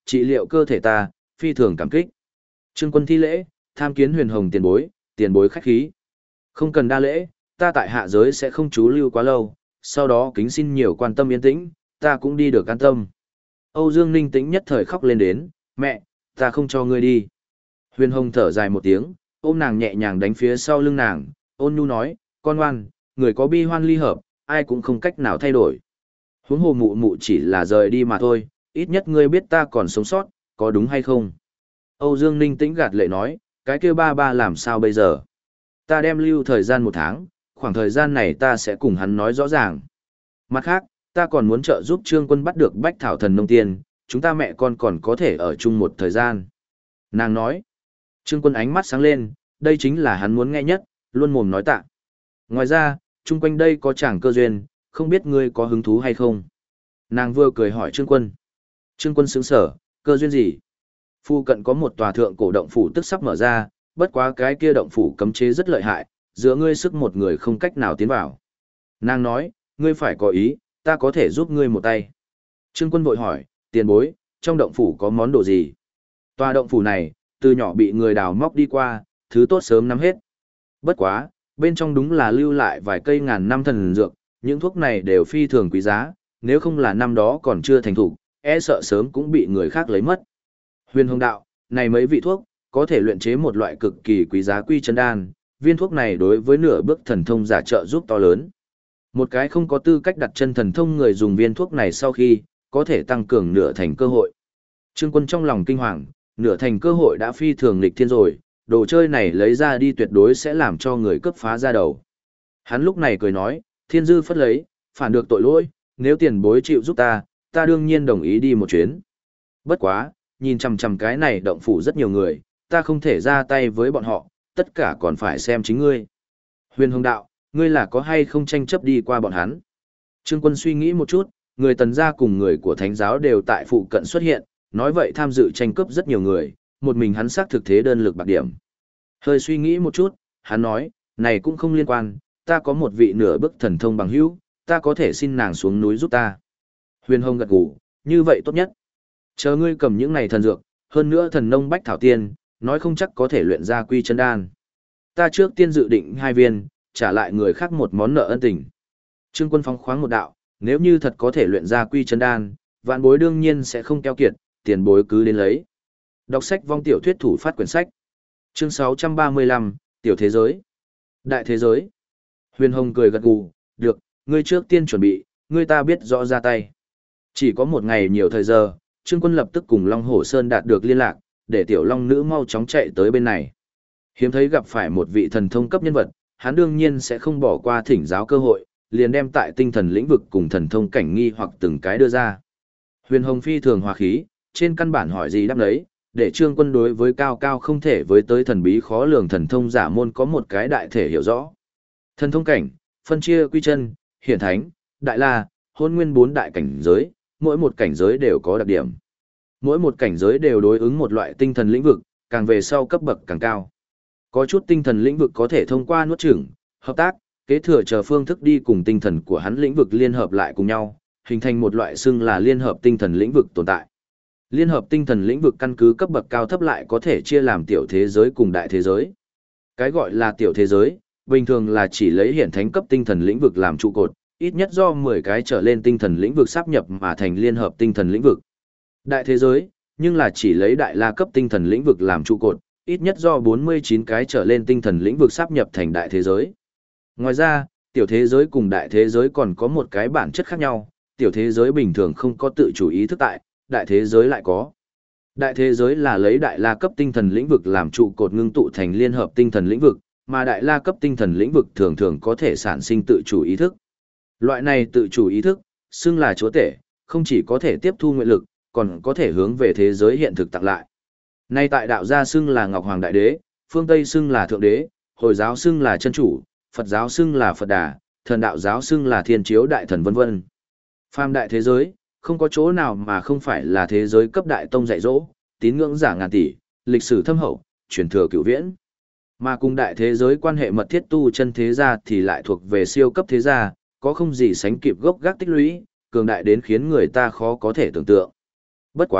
trị liệu cơ thể ta, phi thường cảm kích. Trương Quân thi lễ, tham kiến Huyền Hồng tiền bối khách khí. Không cần đa lễ, ta tại hạ giới sẽ không trú lưu quá lâu, sau đó kính xin nhiều quan tâm yên tĩnh, ta cũng đi được an tâm. Âu Dương Ninh tĩnh nhất thời khóc lên đến, mẹ, ta không cho ngươi đi. Huyền Hồng thở dài một tiếng, ôm nàng nhẹ nhàng đánh phía sau lưng nàng, ôn nhu nói, con ngoan, người có bi hoan ly hợp, ai cũng không cách nào thay đổi. Huống hồ mụ mụ chỉ là rời đi mà thôi, ít nhất ngươi biết ta còn sống sót, có đúng hay không? Âu Dương Ninh tĩnh gạt lệ nói, cái kia ba ba làm sao bây giờ? Ta đem lưu thời gian 1 tháng, khoảng thời gian này ta sẽ cùng hắn nói rõ ràng. Mặt khác, ta còn muốn trợ giúp Trương Quân bắt được Bách Thảo Thần Nông Tiên, chúng ta mẹ con còn có thể ở chung một thời gian. Nàng nói, Trương Quân ánh mắt sáng lên, đây chính là hắn muốn nghe nhất, luôn mồm nói tạ. Ngoài ra, chung quanh đây có chàng cơ duyên, không biết ngươi có hứng thú hay không? Nàng vừa cười hỏi Trương Quân. Trương Quân sững sở, cơ duyên gì? Phu cận có một tòa thượng cổ động phủ tức sắp mở ra, bất quá cái kia động phủ cấm chế rất lợi hại, giữa ngươi sức một người không cách nào tiến vào. Nàng nói, ngươi phải có ý, ta có thể giúp ngươi một tay. Trương Quân vội hỏi, tiền bối, trong động phủ có món đồ gì? Tòa động phủ này, từ nhỏ bị người đào móc đi qua, thứ tốt sớm nắm hết. Bất quá, bên trong đúng là lưu lại vài cây ngàn năm thần dược, những thuốc này đều phi thường quý giá, nếu không là năm đó còn chưa thành thủ, e sợ sớm cũng bị người khác lấy mất. Huyền Hồng đạo, này mấy vị thuốc, có thể luyện chế một loại cực kỳ quý giá quy chân đan, viên thuốc này đối với nửa bước thần thông giả trợ giúp to lớn. Một cái không có tư cách đặt chân thần thông người dùng viên thuốc này sau khi, có thể tăng cường nửa thành cơ hội. Trương Quân trong lòng kinh hoàng, nửa thành cơ hội đã phi thường nghịch thiên rồi, đồ chơi này lấy ra đi tuyệt đối sẽ làm cho người cướp phá ra đầu. Hắn lúc này cười nói, thiên dư phất lấy, phản được tội lỗi, nếu tiền bối chịu giúp ta, ta đương nhiên đồng ý đi một chuyến. Bất quá, nhìn chằm chằm cái này động phủ rất nhiều người, ta không thể ra tay với bọn họ, tất cả còn phải xem chính ngươi. Huyền Hồng đạo, ngươi là có hay không tranh chấp đi qua bọn hắn? Trương Quân suy nghĩ một chút, người Tần gia cùng người của Thánh giáo đều tại phụ cận xuất hiện, nói vậy tham dự tranh cướp rất nhiều người, một mình hắn xác thực thế đơn lực bạc điểm. Hơi suy nghĩ một chút, hắn nói, này cũng không liên quan, ta có một vị nửa bước thần thông bằng hữu, ta có thể xin nàng xuống núi giúp ta. Huyền Hồng gật gù, như vậy tốt nhất. Chờ ngươi cầm những này thần dược, hơn nữa thần nông bách thảo tiên, nói không chắc có thể luyện ra quy chân đan. Ta trước tiên dự định 2 viên, trả lại người khác một món nợ ân tình. Trương Quân phóng khoáng một đạo, nếu như thật có thể luyện ra quy chân đan, vạn bối đương nhiên sẽ không keo kiệt, tiền bối cứ đến lấy. Đọc sách vong tiểu thuyết thủ phát quyển sách. Chương 635, Tiểu Thế Giới. Đại Thế Giới. Huyền Hồng cười gật gù, được, ngươi trước tiên chuẩn bị, ngươi ta biết rõ ra tay. Chỉ có một ngày nhiều thời giờ, Trương Quân lập tức cùng Long Hổ Sơn đạt được liên lạc, để tiểu Long Nữ mau chóng chạy tới bên này. Hiếm thấy gặp phải một vị thần thông cấp nhân vật, hắn đương nhiên sẽ không bỏ qua thỉnh giáo cơ hội, liền đem tại tinh thần lĩnh vực cùng thần thông cảnh nghi hoặc từng cái đưa ra. Huyền Hồng phi thường hòa khí, trên căn bản hỏi gì đáp đấy, để Trương Quân đối với cao cao không thể với tới thần bí khó lường thần thông giả môn có một cái đại thể hiểu rõ. Thần thông cảnh, phân chia quy chân, hiển thánh, đại la, hôn nguyên 4 đại cảnh giới, mỗi một cảnh giới đều có đặc điểm. Mỗi một cảnh giới đều đối ứng một loại tinh thần lĩnh vực, càng về sau cấp bậc càng cao. Có chút tinh thần lĩnh vực có thể thông qua nuốt chửng, hợp tác, kế thừa chờ phương thức đi cùng tinh thần của hắn lĩnh vực liên hợp lại cùng nhau, hình thành một loại xưng là liên hợp tinh thần lĩnh vực tồn tại. Liên hợp tinh thần lĩnh vực căn cứ cấp bậc cao thấp lại có thể chia làm tiểu thế giới cùng đại thế giới. Cái gọi là tiểu thế giới, bình thường là chỉ lấy hiển thánh cấp tinh thần lĩnh vực làm trụ cột, ít nhất do 10 cái trở lên tinh thần lĩnh vực sáp nhập mà thành liên hợp tinh thần lĩnh vực. Đại thế giới, nhưng là chỉ lấy đại la cấp tinh thần lĩnh vực làm trụ cột, ít nhất do 49 cái trở lên tinh thần lĩnh vực sáp nhập thành đại thế giới. Ngoài ra, tiểu thế giới cùng đại thế giới còn có một cái bản chất khác nhau, tiểu thế giới bình thường không có tự chủ ý thức tại, đại thế giới lại có. Đại thế giới là lấy đại la cấp tinh thần lĩnh vực làm trụ cột ngưng tụ thành liên hợp tinh thần lĩnh vực, mà đại la cấp tinh thần lĩnh vực thường thường có thể sản sinh tự chủ ý thức. Loại này tự chủ ý thức, xưng là chúa tể, không chỉ có thể tiếp thu nguyện lực, còn có thể hướng về thế giới hiện thực tặng lại. Nay tại đạo gia xưng là Ngọc Hoàng Đại Đế, phương Tây xưng là Thượng Đế, Hồi giáo xưng là Chân Chủ, Phật giáo xưng là Phật Đà, Thần đạo giáo xưng là Thiên Chiếu Đại Thần vân vân. Phàm đại thế giới, không có chỗ nào mà không phải là thế giới cấp đại tông dạy dỗ, tín ngưỡng giả ngàn tỷ, lịch sử thâm hậu, truyền thừa cửu viễn. Mà cùng đại thế giới quan hệ mật thiết tu chân thế gia thì lại thuộc về siêu cấp thế gia, có không gì sánh kịp gốc gác tích lũy, cường đại đến khiến người ta khó có thể tưởng tượng. Bất quá,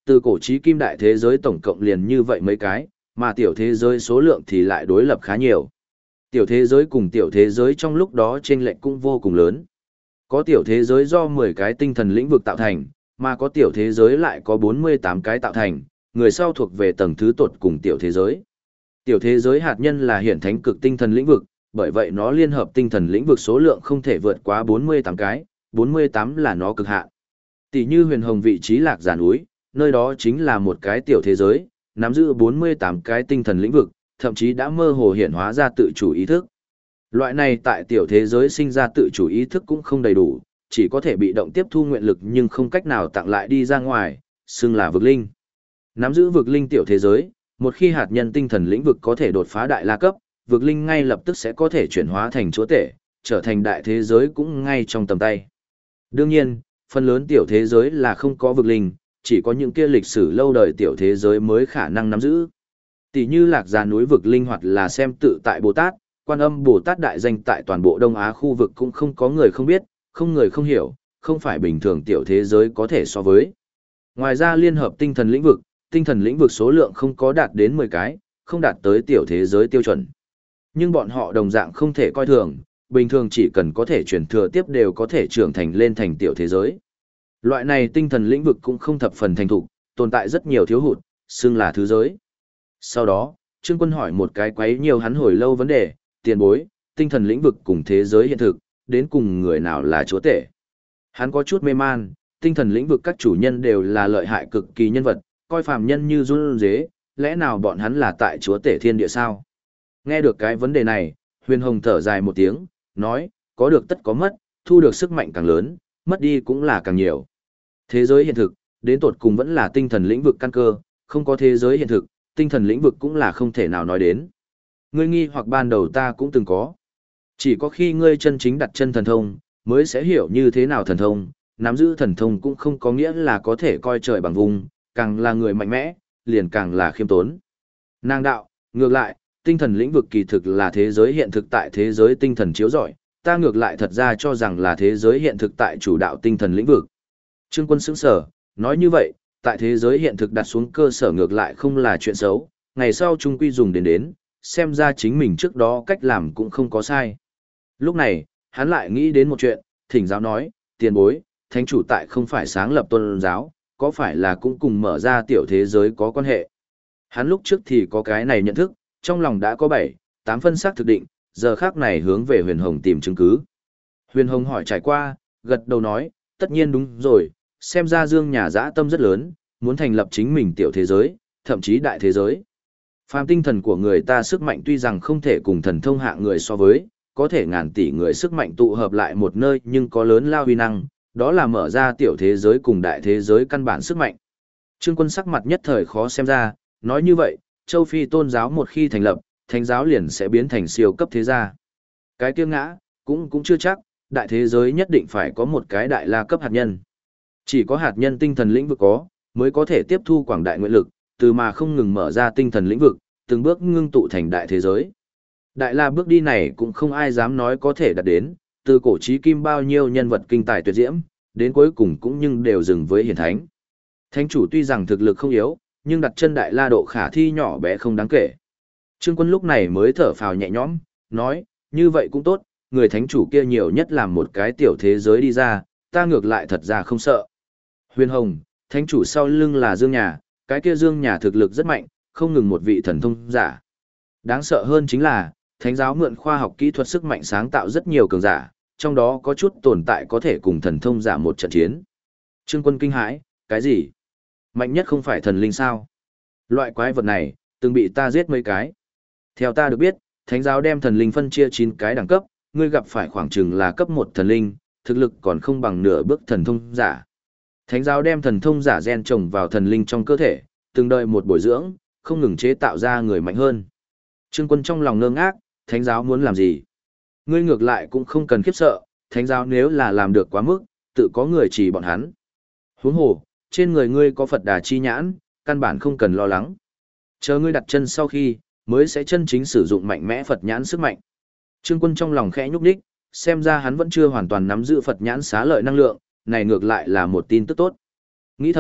từ cổ chí kim đại thế giới tổng cộng liền như vậy mấy cái, mà tiểu thế giới số lượng thì lại đối lập khá nhiều. Tiểu thế giới cùng tiểu thế giới trong lúc đó chênh lệch cũng vô cùng lớn. Có tiểu thế giới do 10 cái tinh thần lĩnh vực tạo thành, mà có tiểu thế giới lại có 48 cái tạo thành, người sau thuộc về tầng thứ tột cùng tiểu thế giới. Tiểu thế giới hạt nhân là hiển thánh cực tinh thần lĩnh vực, bởi vậy nó liên hợp tinh thần lĩnh vực số lượng không thể vượt quá 48 cái, 48 là nó cực hạn. Tỷ như huyền hồng vị trí lạc giả núi, nơi đó chính là một cái tiểu thế giới, nắm giữ 48 cái tinh thần lĩnh vực, thậm chí đã mơ hồ hiển hóa ra tự chủ ý thức. Loại này tại tiểu thế giới sinh ra tự chủ ý thức cũng không đầy đủ, chỉ có thể bị động tiếp thu nguyện lực nhưng không cách nào tặng lại đi ra ngoài, xưng là vực linh. Nắm giữ vực linh tiểu thế giới, một khi hạt nhân tinh thần lĩnh vực có thể đột phá đại la cấp, vực linh ngay lập tức sẽ có thể chuyển hóa thành chúa tể, trở thành đại thế giới cũng ngay trong tầm tay. Đương nhiên, phần lớn tiểu thế giới là không có vực linh, chỉ có những kia lịch sử lâu đời tiểu thế giới mới khả năng nắm giữ. Tỷ như lạc già núi vực linh hoặc là xem tự tại Bồ Tát, Quan Âm Bồ Tát đại danh tại toàn bộ Đông Á khu vực cũng không có người không biết, không người không hiểu, không phải bình thường tiểu thế giới có thể so với. Ngoài ra liên hợp tinh thần lĩnh vực số lượng không có đạt đến 10 cái, không đạt tới tiểu thế giới tiêu chuẩn. Nhưng bọn họ đồng dạng không thể coi thường, bình thường chỉ cần có thể chuyển thừa tiếp đều có thể trưởng thành lên thành tiểu thế giới. Loại này tinh thần lĩnh vực cũng không thập phần thành thục, tồn tại rất nhiều thiếu hụt, xưng là thứ giới. Sau đó, Trương Quân hỏi một cái quấy nhiều hắn hồi lâu vấn đề, tiền bối, tinh thần lĩnh vực cùng thế giới hiện thực, đến cùng người nào là chúa tể. Hắn có chút mê man, tinh thần lĩnh vực các chủ nhân đều là lợi hại cực kỳ nhân vật, coi phàm nhân như run dế, lẽ nào bọn hắn là tại chúa tể thiên địa sao? Nghe được cái vấn đề này, Huyền Hồng thở dài một tiếng, nói, có được tất có mất, thu được sức mạnh càng lớn, mất đi cũng là càng nhiều. Thế giới hiện thực, đến tột cùng vẫn là tinh thần lĩnh vực căn cơ, không có thế giới hiện thực, tinh thần lĩnh vực cũng là không thể nào nói đến. Ngươi nghi hoặc ban đầu ta cũng từng có. Chỉ có khi ngươi chân chính đặt chân thần thông, mới sẽ hiểu như thế nào thần thông, nắm giữ thần thông cũng không có nghĩa là có thể coi trời bằng vùng, càng là người mạnh mẽ, liền càng là khiêm tốn. Nàng đạo, ngược lại, tinh thần lĩnh vực kỳ thực là thế giới hiện thực tại thế giới tinh thần chiếu rọi, ta ngược lại thật ra cho rằng là thế giới hiện thực tại chủ đạo tinh thần lĩnh vực. Trương Quân sững sở, nói như vậy, tại thế giới hiện thực đặt xuống cơ sở ngược lại không là chuyện xấu, ngày sau trung quy dùng đến, xem ra chính mình trước đó cách làm cũng không có sai. Lúc này, hắn lại nghĩ đến một chuyện, thỉnh giáo nói, tiền bối, thánh chủ tại không phải sáng lập tôn giáo, có phải là cũng cùng mở ra tiểu thế giới có quan hệ. Hắn lúc trước thì có cái này nhận thức, trong lòng đã có 7, 8 phân xác thực định, giờ khác này hướng về Huyền Hồng tìm chứng cứ. Huyền Hồng hỏi trải qua, gật đầu nói, tất nhiên đúng rồi, xem ra Dương nhà dã tâm rất lớn, muốn thành lập chính mình tiểu thế giới, thậm chí đại thế giới. Phàm tinh thần của người ta sức mạnh tuy rằng không thể cùng thần thông hạng người so với, có thể ngàn tỷ người sức mạnh tụ hợp lại một nơi nhưng có lớn lao huy năng, đó là mở ra tiểu thế giới cùng đại thế giới căn bản sức mạnh. Trương Quân sắc mặt nhất thời khó xem ra, nói như vậy, châu Phi tôn giáo một khi thành lập, thánh giáo liền sẽ biến thành siêu cấp thế gia. Cái kia ngã, cũng chưa chắc, đại thế giới nhất định phải có một cái đại la cấp hạt nhân. Chỉ có hạt nhân tinh thần lĩnh vực có, mới có thể tiếp thu quảng đại nguyện lực, từ mà không ngừng mở ra tinh thần lĩnh vực, từng bước ngưng tụ thành đại thế giới. Đại la bước đi này cũng không ai dám nói có thể đạt đến, từ cổ chí kim bao nhiêu nhân vật kinh tài tuyệt diễm, đến cuối cùng cũng nhưng đều dừng với hiển thánh. Thánh chủ tuy rằng thực lực không yếu, nhưng đặt chân đại la độ khả thi nhỏ bé không đáng kể. Trương Quân lúc này mới thở phào nhẹ nhõm, nói, như vậy cũng tốt, người thánh chủ kia nhiều nhất làm một cái tiểu thế giới đi ra, ta ngược lại thật ra không sợ. Huyền Hồng, thánh chủ sau lưng là Dương nhà, cái kia Dương nhà thực lực rất mạnh, không ngừng một vị thần thông giả. Đáng sợ hơn chính là, thánh giáo mượn khoa học kỹ thuật sức mạnh sáng tạo rất nhiều cường giả, trong đó có chút tồn tại có thể cùng thần thông giả một trận chiến. Trương Quân kinh hãi, cái gì? Mạnh nhất không phải thần linh sao? Loại quái vật này, từng bị ta giết mấy cái. Theo ta được biết, thánh giáo đem thần linh phân chia 9 cái đẳng cấp, ngươi gặp phải khoảng chừng là cấp 1 thần linh, thực lực còn không bằng nửa bước thần thông giả. Thánh giáo đem thần thông giả gen trồng vào thần linh trong cơ thể, từng đợi một bồi dưỡng, không ngừng chế tạo ra người mạnh hơn. Trương Quân trong lòng ngơ ngác, thánh giáo muốn làm gì? Ngươi ngược lại cũng không cần khiếp sợ, thánh giáo nếu là làm được quá mức, tự có người chỉ bọn hắn. Huống hồ, trên người ngươi có Phật Đà chi nhãn, căn bản không cần lo lắng. Chờ ngươi đặt chân sau khi, mới sẽ chân chính sử dụng mạnh mẽ Phật nhãn sức mạnh. Trương Quân trong lòng khẽ nhúc nhích, xem ra hắn vẫn chưa hoàn toàn nắm giữ Phật nhãn xá lợi năng lượng, này ngược lại là một tin tức tốt. Nghĩ thầm,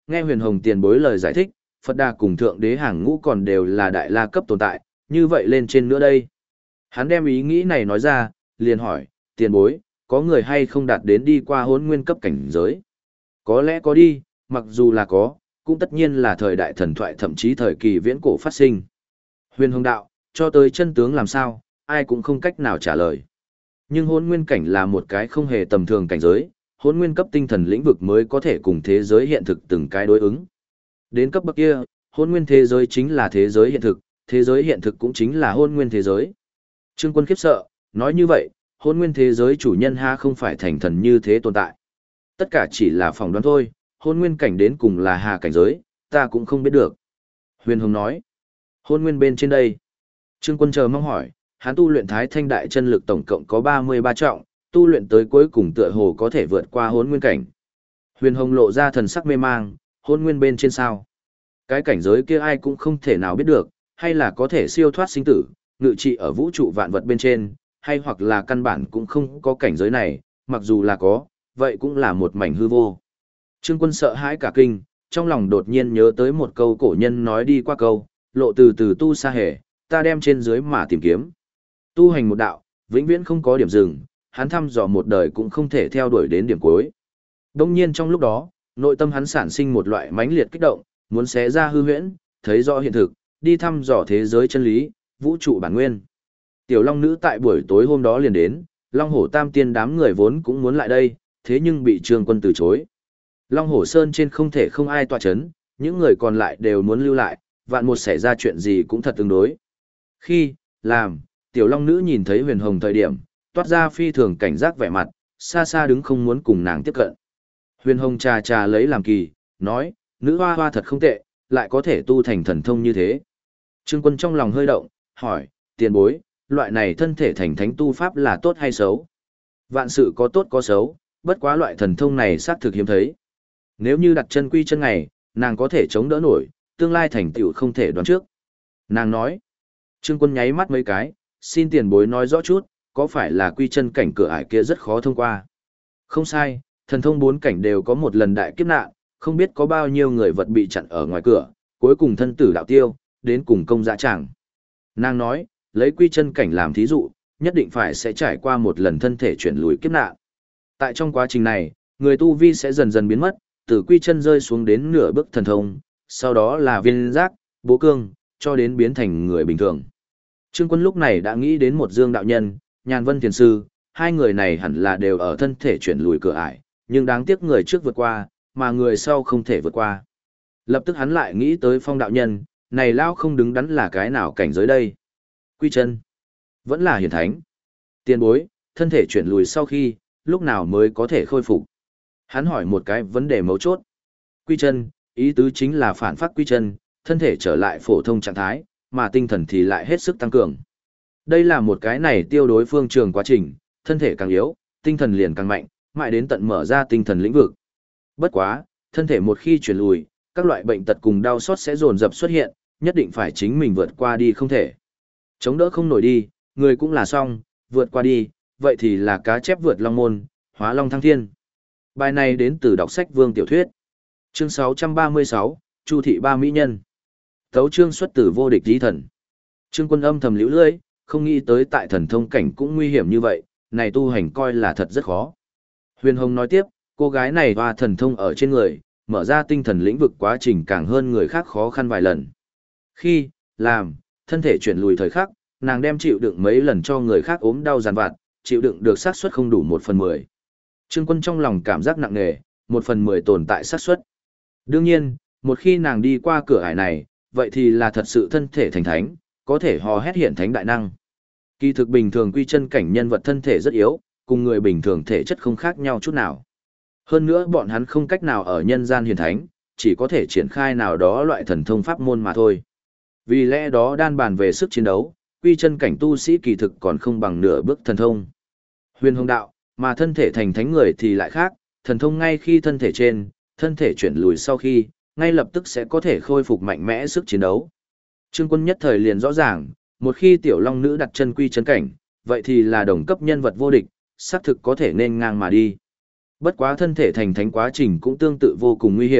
nghe Huyền Hồng tiền bối lời giải thích, Phật Đà cùng Thượng Đế hàng ngũ còn đều là đại la cấp tồn tại, như vậy lên trên nữa đây. Hắn đem ý nghĩ này nói ra, liền hỏi, tiền bối, có người hay không đạt đến đi qua hỗn nguyên cấp cảnh giới? Có lẽ có đi, mặc dù là có, cũng tất nhiên là thời đại thần thoại thậm chí thời kỳ viễn cổ phát sinh. Huyền Hồng đạo, cho tới chân tướng làm sao, ai cũng không cách nào trả lời. Nhưng hỗn nguyên cảnh là một cái không hề tầm thường cảnh giới, hỗn nguyên cấp tinh thần lĩnh vực mới có thể cùng thế giới hiện thực từng cái đối ứng. Đến cấp bậc kia, hỗn nguyên thế giới chính là thế giới hiện thực cũng chính là hỗn nguyên thế giới. Trương Quân khiếp sợ, nói như vậy, hỗn nguyên thế giới chủ nhân ha không phải thành thần như thế tồn tại. Tất cả chỉ là phỏng đoán thôi, hỗn nguyên cảnh đến cùng là hà cảnh giới, ta cũng không biết được. Huyền Hồng nói, hỗn nguyên bên trên đây. Trương Quân chờ mong hỏi, hắn tu luyện Thái Thanh Đại Chân Lực tổng cộng có 33 trọng, tu luyện tới cuối cùng tựa hồ có thể vượt qua hỗn nguyên cảnh. Huyền Hồng lộ ra thần sắc mê mang, hỗn nguyên bên trên sao? Cái cảnh giới kia ai cũng không thể nào biết được, hay là có thể siêu thoát sinh tử, ngự trị ở vũ trụ vạn vật bên trên, hay hoặc là căn bản cũng không có cảnh giới này, mặc dù là có, vậy cũng là một mảnh hư vô. Trương Quân sợ hãi cả kinh, trong lòng đột nhiên nhớ tới một câu cổ nhân nói đi qua câu, lộ từ từ tu xa hề, ta đem trên dưới mà tìm kiếm. Tu hành một đạo, vĩnh viễn không có điểm dừng, hắn thăm dò một đời cũng không thể theo đuổi đến điểm cuối. Đông nhiên trong lúc đó, nội tâm hắn sản sinh một loại mãnh liệt kích động, muốn xé ra hư huyễn, thấy rõ hiện thực, đi thăm dò thế giới chân lý, vũ trụ bản nguyên. Tiểu Long Nữ tại buổi tối hôm đó liền đến, Long Hổ Tam Tiên đám người vốn cũng muốn lại đây, thế nhưng bị Trương Quân từ chối. Long Hổ Sơn trên không thể không ai tọa chấn, những người còn lại đều muốn lưu lại, vạn một xảy ra chuyện gì cũng thật tương đối. Khi, làm, Tiểu Long Nữ nhìn thấy Huyền Hồng thời điểm, toát ra phi thường cảnh giác vẻ mặt, xa xa đứng không muốn cùng nàng tiếp cận. Huyền Hồng trà trà lấy làm kỳ, nói, nữ hoa hoa thật không tệ, lại có thể tu thành thần thông như thế. Trương Quân trong lòng hơi động, hỏi, tiền bối, loại này thân thể thành thánh tu pháp là tốt hay xấu? Vạn sự có tốt có xấu, bất quá loại thần thông này xác thực hiếm thấy. Nếu như đặt chân quy chân ngày, nàng có thể chống đỡ nổi, tương lai thành tựu không thể đoán trước. Nàng nói, Trương Quân nháy mắt mấy cái, xin tiền bối nói rõ chút, có phải là quy chân cảnh cửa ải kia rất khó thông qua? Không sai, thần thông 4 cảnh đều có một lần đại kiếp nạn, không biết có bao nhiêu người vật bị chặn ở ngoài cửa, cuối cùng thân tử đạo tiêu, đến cùng công dã tràng. Nàng nói, lấy quy chân cảnh làm thí dụ, nhất định phải sẽ trải qua một lần thân thể chuyển lùi kiếp nạn. Tại trong quá trình này, người tu vi sẽ dần dần biến mất, từ quy chân rơi xuống đến nửa bước thần thông, sau đó là viên giác, bố cương, cho đến biến thành người bình thường. Trương Quân lúc này đã nghĩ đến một Dương đạo nhân, Nhàn Vân Thiền Sư, hai người này hẳn là đều ở thân thể chuyển lùi cửa ải, nhưng đáng tiếc người trước vượt qua, mà người sau không thể vượt qua. Lập tức hắn lại nghĩ tới Phong đạo nhân, này lao không đứng đắn là cái nào cảnh giới đây? Quy chân, vẫn là hiển thánh. Tiền bối, thân thể chuyển lùi sau khi, lúc nào mới có thể khôi phục? Hắn hỏi một cái vấn đề mấu chốt. Quy chân, ý tứ chính là phản phát quy chân, thân thể trở lại phổ thông trạng thái, mà tinh thần thì lại hết sức tăng cường. Đây là một cái này tiêu đối phương trường quá trình, thân thể càng yếu, tinh thần liền càng mạnh, mãi đến tận mở ra tinh thần lĩnh vực. Bất quá, thân thể một khi chuyển lùi, các loại bệnh tật cùng đau xót sẽ dồn dập xuất hiện, nhất định phải chính mình vượt qua đi không thể. Chống đỡ không nổi đi, người cũng là xong, vượt qua đi, vậy thì là cá chép vượt long môn, hóa long thăng thiên. Bài này đến từ đọc sách Vương Tiểu Thuyết. Chương 636, Chu thị ba mỹ nhân. Tấu chương xuất từ vô địch di thần. Trương Quân âm thầm liễu lưỡi, không nghĩ tới tại thần thông cảnh cũng nguy hiểm như vậy, này tu hành coi là thật rất khó. Huyền Hồng nói tiếp, cô gái này hoa thần thông ở trên người, mở ra tinh thần lĩnh vực quá trình càng hơn người khác khó khăn vài lần. Khi, làm, thân thể chuyển lùi thời khắc, nàng đem chịu đựng mấy lần cho người khác ốm đau giàn vặt, chịu đựng được xác suất không đủ 1/10. Trương Quân trong lòng cảm giác nặng nề, 1/10 tồn tại xác suất. Đương nhiên, một khi nàng đi qua cửa ải này, vậy thì là thật sự thân thể thành thánh, có thể hò hét hiện thánh đại năng. Kỳ thực bình thường quy chân cảnh nhân vật thân thể rất yếu, cùng người bình thường thể chất không khác nhau chút nào. Hơn nữa bọn hắn không cách nào ở nhân gian hiển thánh, chỉ có thể triển khai nào đó loại thần thông pháp môn mà thôi. Vì lẽ đó đan bàn về sức chiến đấu, quy chân cảnh tu sĩ kỳ thực còn không bằng nửa bước thần thông. Huyền Hồng đạo, mà thân thể thành thánh người thì lại khác, thần thông ngay khi thân thể trên, thân thể chuyển lùi sau khi, ngay lập tức sẽ có thể khôi phục mạnh mẽ sức chiến đấu. Trương Quân nhất thời liền rõ ràng, một khi tiểu long nữ đặt chân quy chân cảnh, vậy thì là đồng cấp nhân vật vô địch, xác thực có thể nên ngang mà đi. Bất quá thân thể thành thánh quá trình cũng tương tự vô cùng nguy hiểm,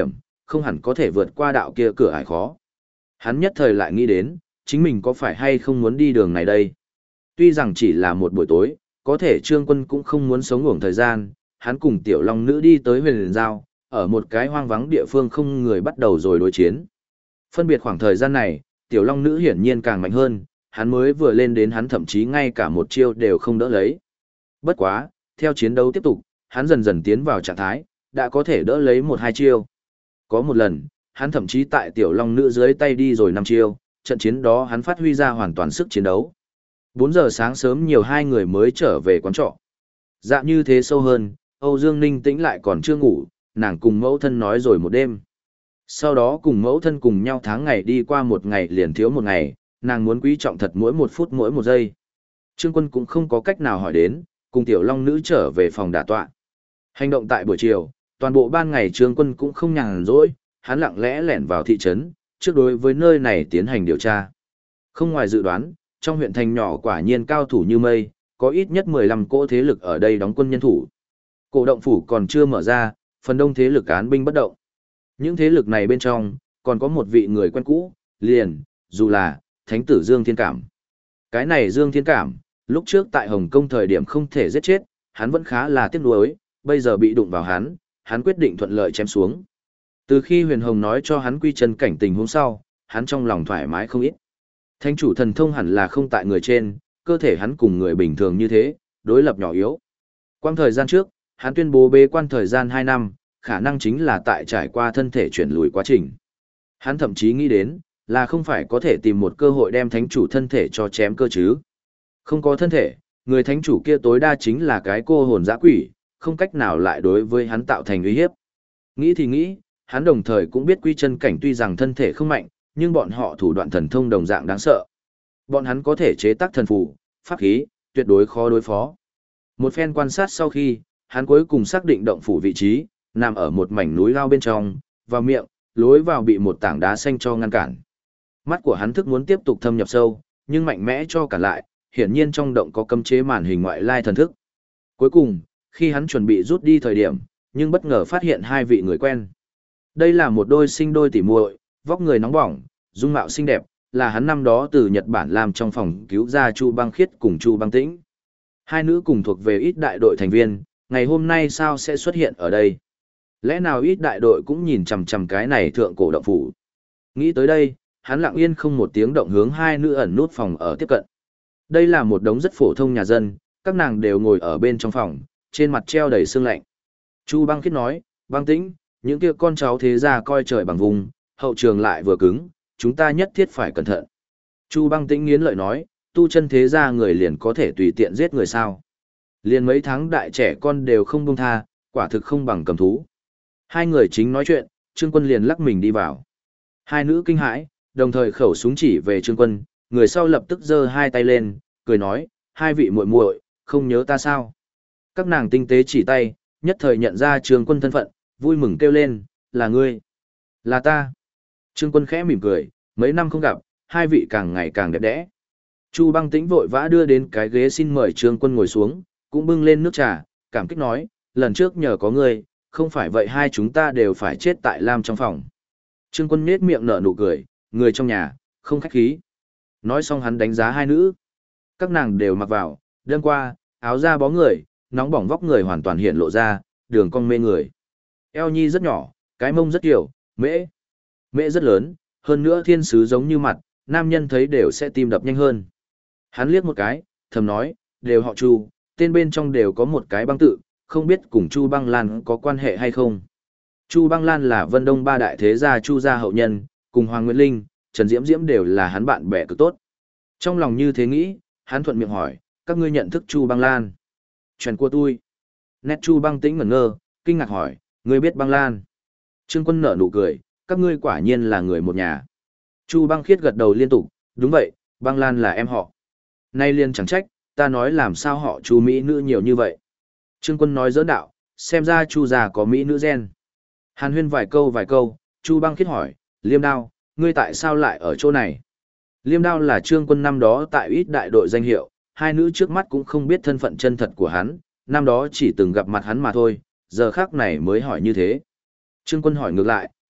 không hẳn có thể vượt qua đạo kia cửa ải khó. Hắn nhất thời lại nghĩ đến, chính mình có phải hay không muốn đi đường này đây. Tuy rằng chỉ là một buổi tối, có thể Trương Quân cũng không muốn sống uổng thời gian, hắn cùng Tiểu Long Nữ đi tới huyền giao, ở một cái hoang vắng địa phương không người bắt đầu rồi đối chiến. Phân biệt khoảng thời gian này, Tiểu Long Nữ hiển nhiên càng mạnh hơn, hắn mới vừa lên đến hắn thậm chí ngay cả một chiêu đều không đỡ lấy. Bất quá, theo chiến đấu tiếp tục, hắn dần dần tiến vào trạng thái, đã có thể đỡ lấy một hai chiêu. Có một lần, hắn thậm chí tại Tiểu Long Nữ dưới tay đi rồi 5 chiêu, trận chiến đó hắn phát huy ra hoàn toàn sức chiến đấu. 4 giờ sáng sớm nhiều hai người mới trở về quán trọ. Dạ như thế sâu hơn, Âu Dương Ninh tĩnh lại còn chưa ngủ, nàng cùng mẫu thân nói rồi một đêm. Sau đó cùng mẫu thân cùng nhau tháng ngày đi qua một ngày liền thiếu một ngày, nàng muốn quý trọng thật mỗi một phút mỗi một giây. Trương Quân cũng không có cách nào hỏi đến, cùng Tiểu Long Nữ trở về phòng đả tọa. Hành động tại buổi chiều, toàn bộ ban ngày Trương Quân cũng không nhàn rỗi, hắn lặng lẽ lẻn vào thị trấn, trước đối với nơi này tiến hành điều tra. Không ngoài dự đoán, trong huyện thành nhỏ quả nhiên cao thủ như mây, có ít nhất 15 cỗ thế lực ở đây đóng quân nhân thủ. Cổ động phủ còn chưa mở ra, phần đông thế lực án binh bất động. Những thế lực này bên trong, còn có một vị người quen cũ, liền, dù là, Thánh tử Dương Thiên Cảm. Cái này Dương Thiên Cảm, lúc trước tại Hồng Kông thời điểm không thể giết chết, hắn vẫn khá là tiếc nuối, bây giờ bị đụng vào hắn quyết định thuận lợi chém xuống. Từ khi Huyền Hồng nói cho hắn quy chân cảnh tình huống sau, hắn trong lòng thoải mái không ít. Thánh chủ thần thông hẳn là không tại người trên, cơ thể hắn cùng người bình thường như thế, đối lập nhỏ yếu. Quang thời gian trước, hắn tuyên bố bế quan thời gian 2 năm, khả năng chính là tại trải qua thân thể chuyển lùi quá trình. Hắn thậm chí nghĩ đến, là không phải có thể tìm một cơ hội đem thánh chủ thân thể cho chém cơ chứ. Không có thân thể, người thánh chủ kia tối đa chính là cái cô hồn dã quỷ, không cách nào lại đối với hắn tạo thành uy hiếp. Nghĩ thì nghĩ, hắn đồng thời cũng biết quy chân cảnh tuy rằng thân thể không mạnh, nhưng bọn họ thủ đoạn thần thông đồng dạng đáng sợ. Bọn hắn có thể chế tác thần phù, pháp khí, tuyệt đối khó đối phó. Một phen quan sát sau khi, hắn cuối cùng xác định động phủ vị trí, nằm ở một mảnh núi lao bên trong, vào miệng, lối vào bị một tảng đá xanh cho ngăn cản. Mắt của hắn thức muốn tiếp tục thâm nhập sâu, nhưng mạnh mẽ cho cản lại, hiển nhiên trong động có cấm chế màn hình ngoại lai thần thức. Cuối cùng, khi hắn chuẩn bị rút đi thời điểm, nhưng bất ngờ phát hiện hai vị người quen. Đây là một đôi sinh đôi tỉ muội, vóc người nóng bỏng, dung mạo xinh đẹp, là hắn năm đó từ Nhật Bản làm trong phòng cứu ra Chu Băng Khiết cùng Chu Băng Tĩnh. Hai nữ cùng thuộc về ít đại đội thành viên, ngày hôm nay sao sẽ xuất hiện ở đây? Lẽ nào ít đại đội cũng nhìn chằm chằm cái này thượng cổ động phủ? Nghĩ tới đây, hắn lặng yên không một tiếng động hướng hai nữ ẩn nút phòng ở tiếp cận. Đây là một đống rất phổ thông nhà dân, các nàng đều ngồi ở bên trong phòng, trên mặt treo đầy sương lạnh. Chu Băng Khiết nói, Băng Tĩnh, những kia con cháu thế gia coi trời bằng vùng, hậu trường lại vừa cứng, chúng ta nhất thiết phải cẩn thận. Chu Băng Tĩnh nghiến lợi nói, tu chân thế gia người liền có thể tùy tiện giết người sao? Liền mấy tháng đại trẻ con đều không buông tha, quả thực không bằng cầm thú. Hai người chính nói chuyện, Trương Quân liền lắc mình đi vào. Hai nữ kinh hãi, đồng thời khẩu súng chỉ về Trương Quân, người sau lập tức giơ hai tay lên, cười nói, hai vị muội muội, không nhớ ta sao? Các nàng tinh tế chỉ tay, nhất thời nhận ra Trương Quân thân phận, vui mừng kêu lên, là ngươi, là ta. Trương Quân khẽ mỉm cười, mấy năm không gặp, hai vị càng ngày càng đẹp đẽ. Chu Băng Tĩnh vội vã đưa đến cái ghế xin mời Trương Quân ngồi xuống, cũng bưng lên nước trà, cảm kích nói, lần trước nhờ có ngươi, không phải vậy hai chúng ta đều phải chết tại Lam trong phòng. Trương Quân nhếch miệng nở nụ cười, người trong nhà, không khách khí. Nói xong hắn đánh giá hai nữ. Các nàng đều mặc vào, đêm qua, áo da bó người, nóng bỏng vóc người hoàn toàn hiện lộ ra, đường cong mê người. Eo nhi rất nhỏ, cái mông rất kiểu, mễ. Mễ rất lớn, hơn nữa thiên sứ giống như mặt, nam nhân thấy đều sẽ tim đập nhanh hơn. Hắn liếc một cái, thầm nói, đều họ Chu, tên bên trong đều có một cái băng tự, không biết cùng Chu Băng Lan có quan hệ hay không. Chu Băng Lan là Vân Đông ba đại thế gia Chu gia hậu nhân, cùng Hoàng Nguyệt Linh, Trần Diễm Diễm đều là hắn bạn bè cực tốt. Trong lòng như thế nghĩ, hắn thuận miệng hỏi, các ngươi nhận thức Chu Băng Lan? Chuyện của tôi. Nét Chu Băng Tĩnh ngẩn ngơ, kinh ngạc hỏi, ngươi biết Băng Lan? Trương Quân nở nụ cười, các ngươi quả nhiên là người một nhà. Chu Băng Khiết gật đầu liên tục, đúng vậy, Băng Lan là em họ. Nay liên chẳng trách, ta nói làm sao họ Chu Mỹ nữ nhiều như vậy. Trương Quân nói giỡn đạo, xem ra Chu già có Mỹ nữ gen. Hàn huyên vài câu, Chu Băng Khiết hỏi, Liêm Đao, ngươi tại sao lại ở chỗ này? Liêm Đao là Trương Quân năm đó tại ít đại đội danh hiệu, hai nữ trước mắt cũng không biết thân phận chân thật của hắn, năm đó chỉ từng gặp mặt hắn mà thôi, giờ khác này mới hỏi như thế. Trương Quân hỏi ngược lại,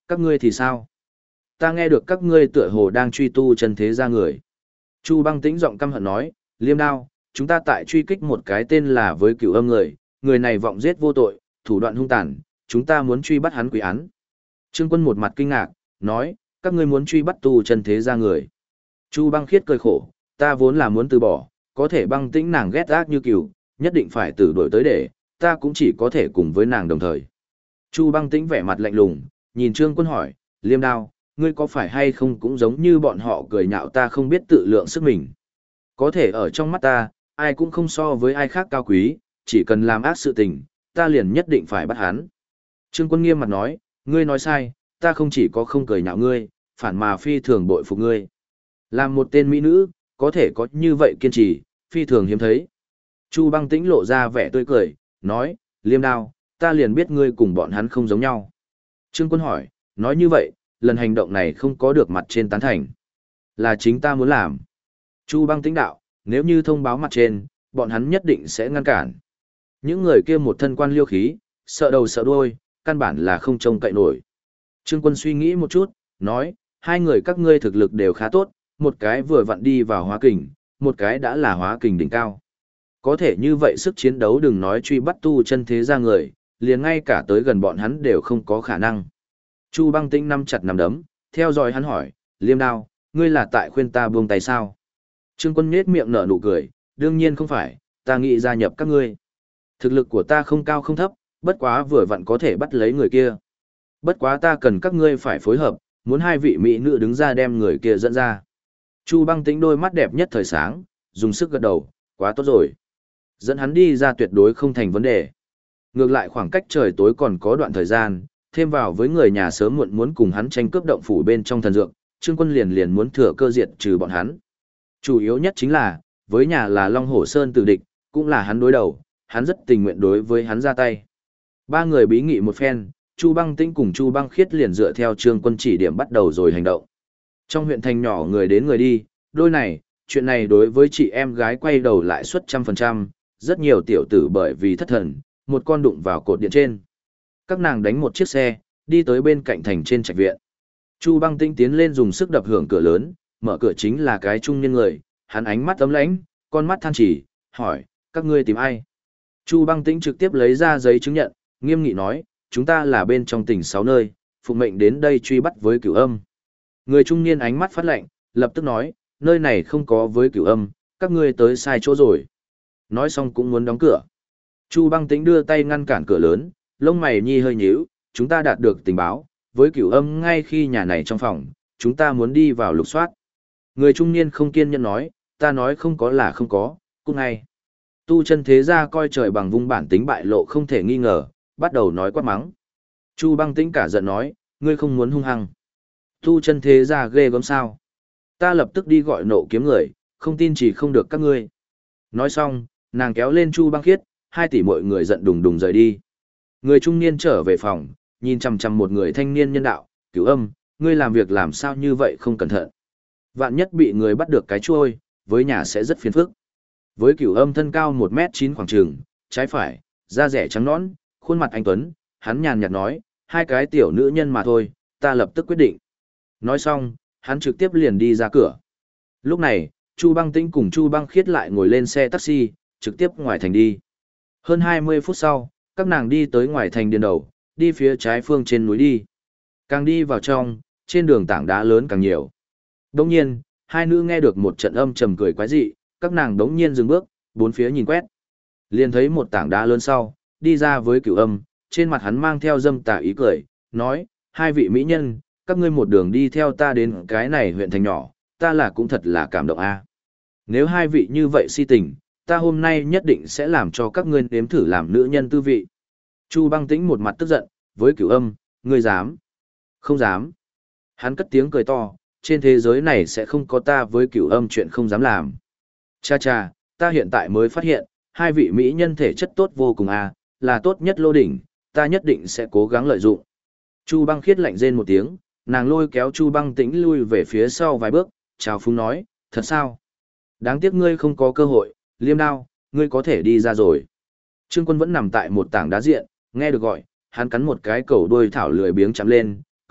các ngươi thì sao? Ta nghe được các ngươi tựa hồ đang truy tu chân thế gia người. Chu Băng Tĩnh giọng căm hận nói, Liêm Đao, chúng ta tại truy kích một cái tên là với Cửu Âm người, người này vọng giết vô tội, thủ đoạn hung tàn, chúng ta muốn truy bắt hắn quy án. Trương Quân một mặt kinh ngạc, nói, các ngươi muốn truy bắt tu chân thế gia người. Chu Băng Khiết cười khổ, ta vốn là muốn từ bỏ, có thể Băng Tĩnh nàng ghét ác như cừu, nhất định phải tử đuổi tới để, ta cũng chỉ có thể cùng với nàng đồng thời. Chu Băng Tĩnh vẻ mặt lạnh lùng, nhìn Trương Quân hỏi, Liêm Đao, ngươi có phải hay không cũng giống như bọn họ cười nhạo ta không biết tự lượng sức mình. Có thể ở trong mắt ta, ai cũng không so với ai khác cao quý, chỉ cần làm ác sự tình, ta liền nhất định phải bắt hắn. Trương Quân nghiêm mặt nói, ngươi nói sai, ta không chỉ có không cười nhạo ngươi, phản mà phi thường bội phục ngươi. Làm một tên mỹ nữ, có thể có như vậy kiên trì, phi thường hiếm thấy. Chu Băng Tĩnh lộ ra vẻ tươi cười, nói, Liêm Đao, ta liền biết ngươi cùng bọn hắn không giống nhau. Trương Quân hỏi, nói như vậy, lần hành động này không có được mặt trên tán thành. Là chính ta muốn làm. Chu Băng Tĩnh đạo, nếu như thông báo mặt trên, bọn hắn nhất định sẽ ngăn cản. Những người kia một thân quan liêu khí, sợ đầu sợ đuôi, căn bản là không trông cậy nổi. Trương Quân suy nghĩ một chút, nói, hai người các ngươi thực lực đều khá tốt, một cái vừa vặn đi vào hóa kình, một cái đã là hóa kình đỉnh cao. Có thể như vậy sức chiến đấu đừng nói truy bắt tu chân thế gia người, liền ngay cả tới gần bọn hắn đều không có khả năng. Chu Băng Tĩnh nắm chặt nắm đấm, theo dõi hắn hỏi, Liêm Đao, ngươi là tại khuyên ta buông tay sao? Trương Quân nhếch miệng nở nụ cười, đương nhiên không phải, ta nghĩ gia nhập các ngươi. Thực lực của ta không cao không thấp, bất quá vừa vặn có thể bắt lấy người kia. Bất quá ta cần các ngươi phải phối hợp, muốn hai vị mỹ nữ đứng ra đem người kia dẫn ra. Chu Băng Tĩnh đôi mắt đẹp nhất thời sáng, dùng sức gật đầu, quá tốt rồi. Dẫn hắn đi ra tuyệt đối không thành vấn đề. Ngược lại khoảng cách trời tối còn có đoạn thời gian, thêm vào với người nhà sớm muộn muốn cùng hắn tranh cướp động phủ bên trong thần dược, Trương Quân liền muốn thừa cơ diệt trừ bọn hắn. Chủ yếu nhất chính là, với nhà là Long Hổ Sơn tử địch, cũng là hắn đối đầu, hắn rất tình nguyện đối với hắn ra tay. Ba người bí nghị một phen, Chu Băng Tĩnh cùng Chu Băng Khiết liền dựa theo Trương Quân chỉ điểm bắt đầu rồi hành động. Trong huyện thành nhỏ người đến người đi, đôi này, chuyện này đối với chị em gái quay đầu lại suất 100%, rất nhiều tiểu tử bởi vì thất thần, một con đụng vào cột điện trên. Các nàng đánh một chiếc xe, đi tới bên cạnh thành trên trạch viện. Chu Băng Tĩnh tiến lên dùng sức đập hưởng cửa lớn, mở cửa chính là cái trung niên người, hắn ánh mắt ấm lãnh, con mắt than chỉ, hỏi, các ngươi tìm ai? Chu Băng Tĩnh trực tiếp lấy ra giấy chứng nhận, nghiêm nghị nói, chúng ta là bên trong tỉnh 6 nơi, phụ mệnh đến đây truy bắt với Cửu Âm. Người trung niên ánh mắt phát lạnh, lập tức nói, nơi này không có với Cửu Âm, các ngươi tới sai chỗ rồi. Nói xong cũng muốn đóng cửa. Chu Băng Tĩnh đưa tay ngăn cản cửa lớn, lông mày nhi hơi nhíu, chúng ta đạt được tình báo, với Cửu Âm ngay khi nhà này trong phòng, chúng ta muốn đi vào lục soát. Người trung niên không kiên nhẫn nói, ta nói không có là không có, cút ngay. Tu chân thế gia coi trời bằng vung bản tính bại lộ không thể nghi ngờ, bắt đầu nói quát mắng. Chu Băng Tĩnh cả giận nói, ngươi không muốn hung hăng. Tu chân thế gia ghê gớm sao? Ta lập tức đi gọi nộ kiếm người, không tin chỉ không được các ngươi. Nói xong, nàng kéo lên Chu Băng Khiết, 2 tỷ mọi người giận đùng đùng rời đi. Người trung niên trở về phòng, nhìn chằm chằm một người thanh niên nhân đạo, Cửu Âm, ngươi làm việc làm sao như vậy không cẩn thận. Vạn nhất bị người bắt được cái chuôi, với nhà sẽ rất phiền phức. Với Cửu Âm thân cao 1m9 khoảng trường, trái phải, da rẻ trắng nõn, khuôn mặt anh tuấn, hắn nhàn nhạt nói, 2 cái tiểu nữ nhân mà thôi, ta lập tức quyết định. Nói xong, hắn trực tiếp liền đi ra cửa. Lúc này, Chu Băng Tĩnh cùng Chu Băng Khiết lại ngồi lên xe taxi, trực tiếp ngoài thành đi. Hơn 20 phút sau, các nàng đi tới ngoài thành điền đầu, đi phía trái phương trên núi đi. Càng đi vào trong, trên đường tảng đá lớn càng nhiều. Đồng nhiên, hai nữ nghe được một trận âm trầm cười quái dị, các nàng đống nhiên dừng bước, bốn phía nhìn quét. Liền thấy một tảng đá lớn sau, đi ra với Cửu Âm, trên mặt hắn mang theo dâm tà ý cười, nói, 2 vị mỹ nhân, các ngươi một đường đi theo ta đến cái này huyện thành nhỏ, ta là cũng thật là cảm động a. Nếu 2 vị như vậy si tình, ta hôm nay nhất định sẽ làm cho các ngươi nếm thử làm nữ nhân tư vị. Chu Băng Tĩnh một mặt tức giận, với Cửu Âm, ngươi dám? Không dám. Hắn cất tiếng cười to, trên thế giới này sẽ không có ta với Cửu Âm chuyện không dám làm. Cha cha, ta hiện tại mới phát hiện, 2 vị mỹ nhân thể chất tốt vô cùng a, là tốt nhất lô đỉnh, ta nhất định sẽ cố gắng lợi dụng. Chu Băng Khiết lạnh rên một tiếng, nàng lôi kéo Chu Băng Tĩnh lui về phía sau vài bước, chào phúng nói, thật sao? Đáng tiếc ngươi không có cơ hội, Liêm Đao, ngươi có thể đi ra rồi. Trương Quân vẫn nằm tại một tảng đá diện, nghe được gọi, hắn cắn một cái cầu đuôi thảo lười biếng chạm lên,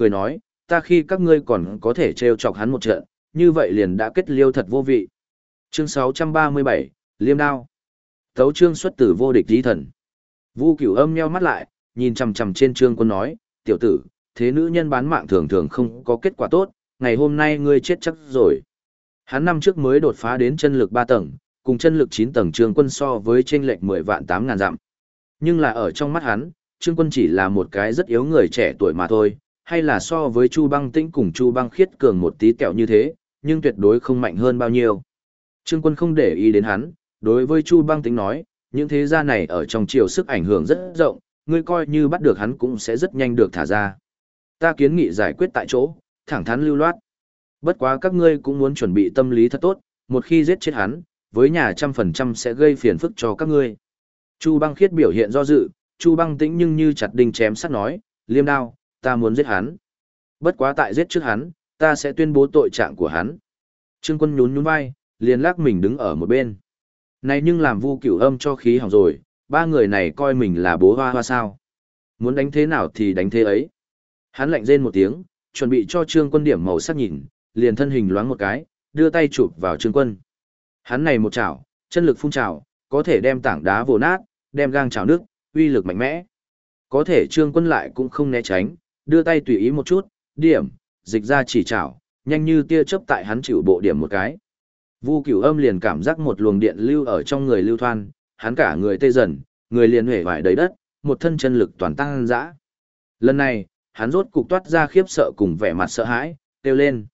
cười nói, ta khi các ngươi còn có thể trêu chọc hắn một trận, như vậy liền đã kết liêu thật vô vị. Chương 637, Liêm đao. Tấu chương xuất tử vô địch chí thần. Vu Cửu Âm nheo mắt lại, nhìn chằm chằm trên Trương Quân nói, tiểu tử, thế nữ nhân bán mạng thường thường không có kết quả tốt, ngày hôm nay ngươi chết chắc rồi. Hắn năm trước mới đột phá đến chân lực 3 tầng, cùng chân lực 9 tầng Trương Quân so với chênh lệch 10 vạn 8 ngàn dặm. Nhưng là ở trong mắt hắn, Trương Quân chỉ là một cái rất yếu người trẻ tuổi mà thôi, hay là so với Chu Băng Tĩnh cùng Chu Băng Khiết cường một tí kẹo như thế, nhưng tuyệt đối không mạnh hơn bao nhiêu. Trương Quân không để ý đến hắn, đối với Chu Băng Tĩnh nói, những thế gia này ở trong triều sức ảnh hưởng rất rộng, ngươi coi như bắt được hắn cũng sẽ rất nhanh được thả ra. Ta kiến nghị giải quyết tại chỗ, thẳng thắn lưu loát. Bất quá các ngươi cũng muốn chuẩn bị tâm lý thật tốt, một khi giết chết hắn, với nhà 100% sẽ gây phiền phức cho các ngươi. Chu Băng Khiết biểu hiện do dự, Chu Băng Tĩnh nhưng như chặt đinh chém sắt nói, Liêm đao, ta muốn giết hắn. Bất quá tại giết trước hắn, ta sẽ tuyên bố tội trạng của hắn. Trương Quân nhún nhún vai, liền lắc mình đứng ở một bên. Này nhưng làm Vu Cửu Âm cho khí hỏng rồi, ba người này coi mình là bố hoa hoa sao. Muốn đánh thế nào thì đánh thế ấy. Hắn lạnh rên một tiếng, chuẩn bị cho Trương Quân điểm màu sắc nhìn, liền thân hình loáng một cái, đưa tay chụp vào Trương Quân. Hắn này một chảo, chân lực phun trào, có thể đem tảng đá vồ nát, đem gang trào nước, uy lực mạnh mẽ. Có thể Trương Quân lại cũng không né tránh, đưa tay tùy ý một chút, điểm, dịch ra chỉ chảo, nhanh như tia chớp tại hắn chịu bộ điểm một cái. Vu Cửu Âm liền cảm giác một luồng điện lưu ở trong người lưu thoan, hắn cả người tê dần, người liền huệ vải đầy đất, một thân chân lực toàn tăng dã. Lần này, hắn rốt cục toát ra khiếp sợ cùng vẻ mặt sợ hãi, kêu lên,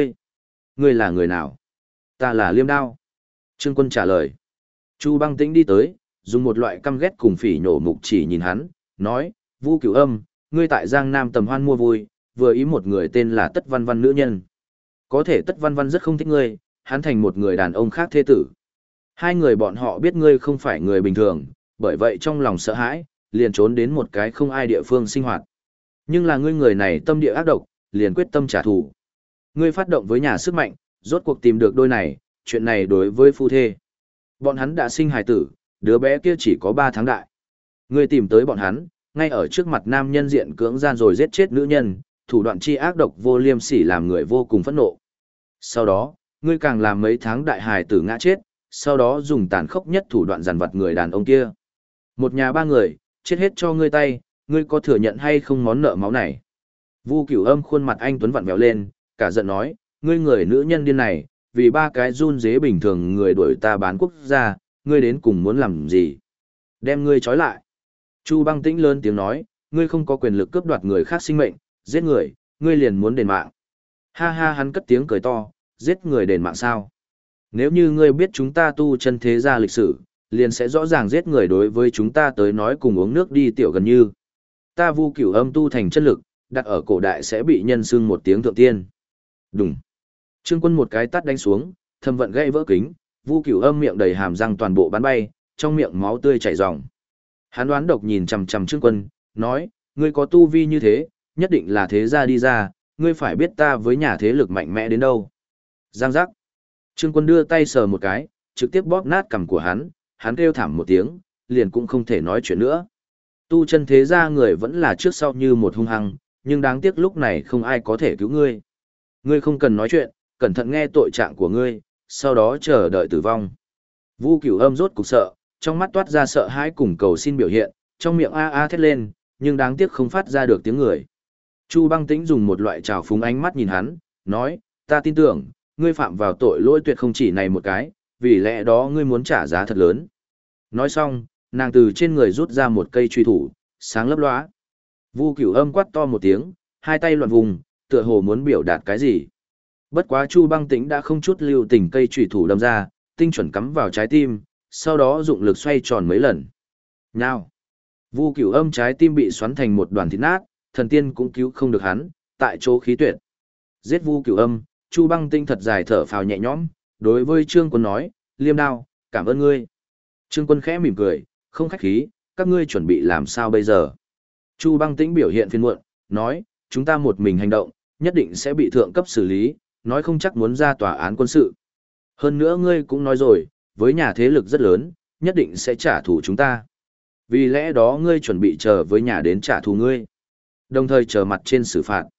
ngươi là người nào? Ta là Liêm đao. Trương Quân trả lời. Chu Băng Tĩnh đi tới, dùng một loại căm ghét cùng phỉ nhổ mục chỉ nhìn hắn, nói, Vu Cửu Âm, ngươi tại Giang Nam tầm hoan mua vui, vừa ý một người tên là Tất Văn Văn nữ nhân. Có thể Tất Văn Văn rất không thích ngươi, hắn thành một người đàn ông khác thế tử. Hai người bọn họ biết ngươi không phải người bình thường, bởi vậy trong lòng sợ hãi, liền trốn đến một cái không ai địa phương sinh hoạt. Nhưng là ngươi người này tâm địa ác độc, liền quyết tâm trả thù. Ngươi phát động với nhà sức mạnh, rốt cuộc tìm được đôi này, chuyện này đối với phu thê. Bọn hắn đã sinh hài tử, đứa bé kia chỉ có 3 tháng đại. Ngươi tìm tới bọn hắn, ngay ở trước mặt nam nhân diện cưỡng gian rồi giết chết nữ nhân, thủ đoạn chi ác độc vô liêm sỉ làm người vô cùng phẫn nộ. Sau đó, ngươi càng làm mấy tháng đại hài tử ngã chết, sau đó dùng tàn khốc nhất thủ đoạn giàn vặt người đàn ông kia. Một nhà 3 người, chết hết cho ngươi tay, ngươi có thừa nhận hay không món nợ máu này? Vu Cửu Âm khuôn mặt anh tuấn vặn vẹo lên, cả giận nói, ngươi người nữ nhân điên này, vì 3 cái run dế bình thường người đuổi ta bán quốc gia, ngươi đến cùng muốn làm gì? Đem ngươi trói lại. Chu Băng Tĩnh lớn tiếng nói, ngươi không có quyền lực cướp đoạt người khác sinh mệnh, giết người, ngươi liền muốn đền mạng. Ha ha, hắn cất tiếng cười to, giết người đền mạng sao? Nếu như ngươi biết chúng ta tu chân thế gia lịch sử, liền sẽ rõ ràng giết người đối với chúng ta tới nói cùng uống nước đi tiểu gần như. Ta Vu Cửu Âm tu thành chân lực, đặt ở cổ đại sẽ bị nhân xưng một tiếng thượng tiên. Đùng. Trương Quân một cái tát đánh xuống, thâm vận gãy vỡ kính, Vu Cửu Âm miệng đầy hàm răng toàn bộ bắn bay, trong miệng máu tươi chảy ròng. Hắn đoán độc nhìn chằm chằm Trương Quân, nói, ngươi có tu vi như thế, nhất định là thế gia đi ra, ngươi phải biết ta với nhà thế lực mạnh mẽ đến đâu. Giang giác. Trương Quân đưa tay sờ một cái, trực tiếp bóp nát cằm của hắn kêu thảm một tiếng, liền cũng không thể nói chuyện nữa. Tu chân thế gia người vẫn là trước sau như một hung hăng, nhưng đáng tiếc lúc này không ai có thể cứu ngươi. Ngươi không cần nói chuyện, cẩn thận nghe tội trạng của ngươi, sau đó chờ đợi tử vong. Vu Cửu Âm rốt cục sợ, trong mắt toát ra sợ hãi cùng cầu xin biểu hiện, trong miệng a a thét lên, nhưng đáng tiếc không phát ra được tiếng người. Chu Băng Tĩnh dùng một loại trào phúng ánh mắt nhìn hắn, nói, ta tin tưởng, ngươi phạm vào tội lỗi tuyệt không chỉ này một cái, vì lẽ đó ngươi muốn trả giá thật lớn. Nói xong, nàng từ trên người rút ra một cây truy thủ, sáng lấp lóa. Vu Cửu Âm quát to một tiếng, hai tay loạn vùng, tựa hồ muốn biểu đạt cái gì. Bất quá Chu Băng Tĩnh đã không chút lưu tình cây truy thủ đâm ra, tinh chuẩn cắm vào trái tim, sau đó dụng lực xoay tròn mấy lần. Nào! Vu Cửu Âm trái tim bị xoắn thành một đoàn thịt nát, thần tiên cũng cứu không được hắn, tại chỗ khí tuyệt. Giết Vu Cửu Âm, Chu Băng Tĩnh thật dài thở phào nhẹ nhõm, đối với Trương Quân nói, Liêm đao, cảm ơn ngươi. Trương Quân khẽ mỉm cười, không khách khí, các ngươi chuẩn bị làm sao bây giờ? Chu Băng Tĩnh biểu hiện phiền muộn, nói, chúng ta một mình hành động, nhất định sẽ bị thượng cấp xử lý, nói không chắc muốn ra tòa án quân sự. Hơn nữa ngươi cũng nói rồi, với nhà thế lực rất lớn, nhất định sẽ trả thù chúng ta. Vì lẽ đó ngươi chuẩn bị chờ với nhà đến trả thù ngươi. Đồng thời chờ mặt trên xử phạt.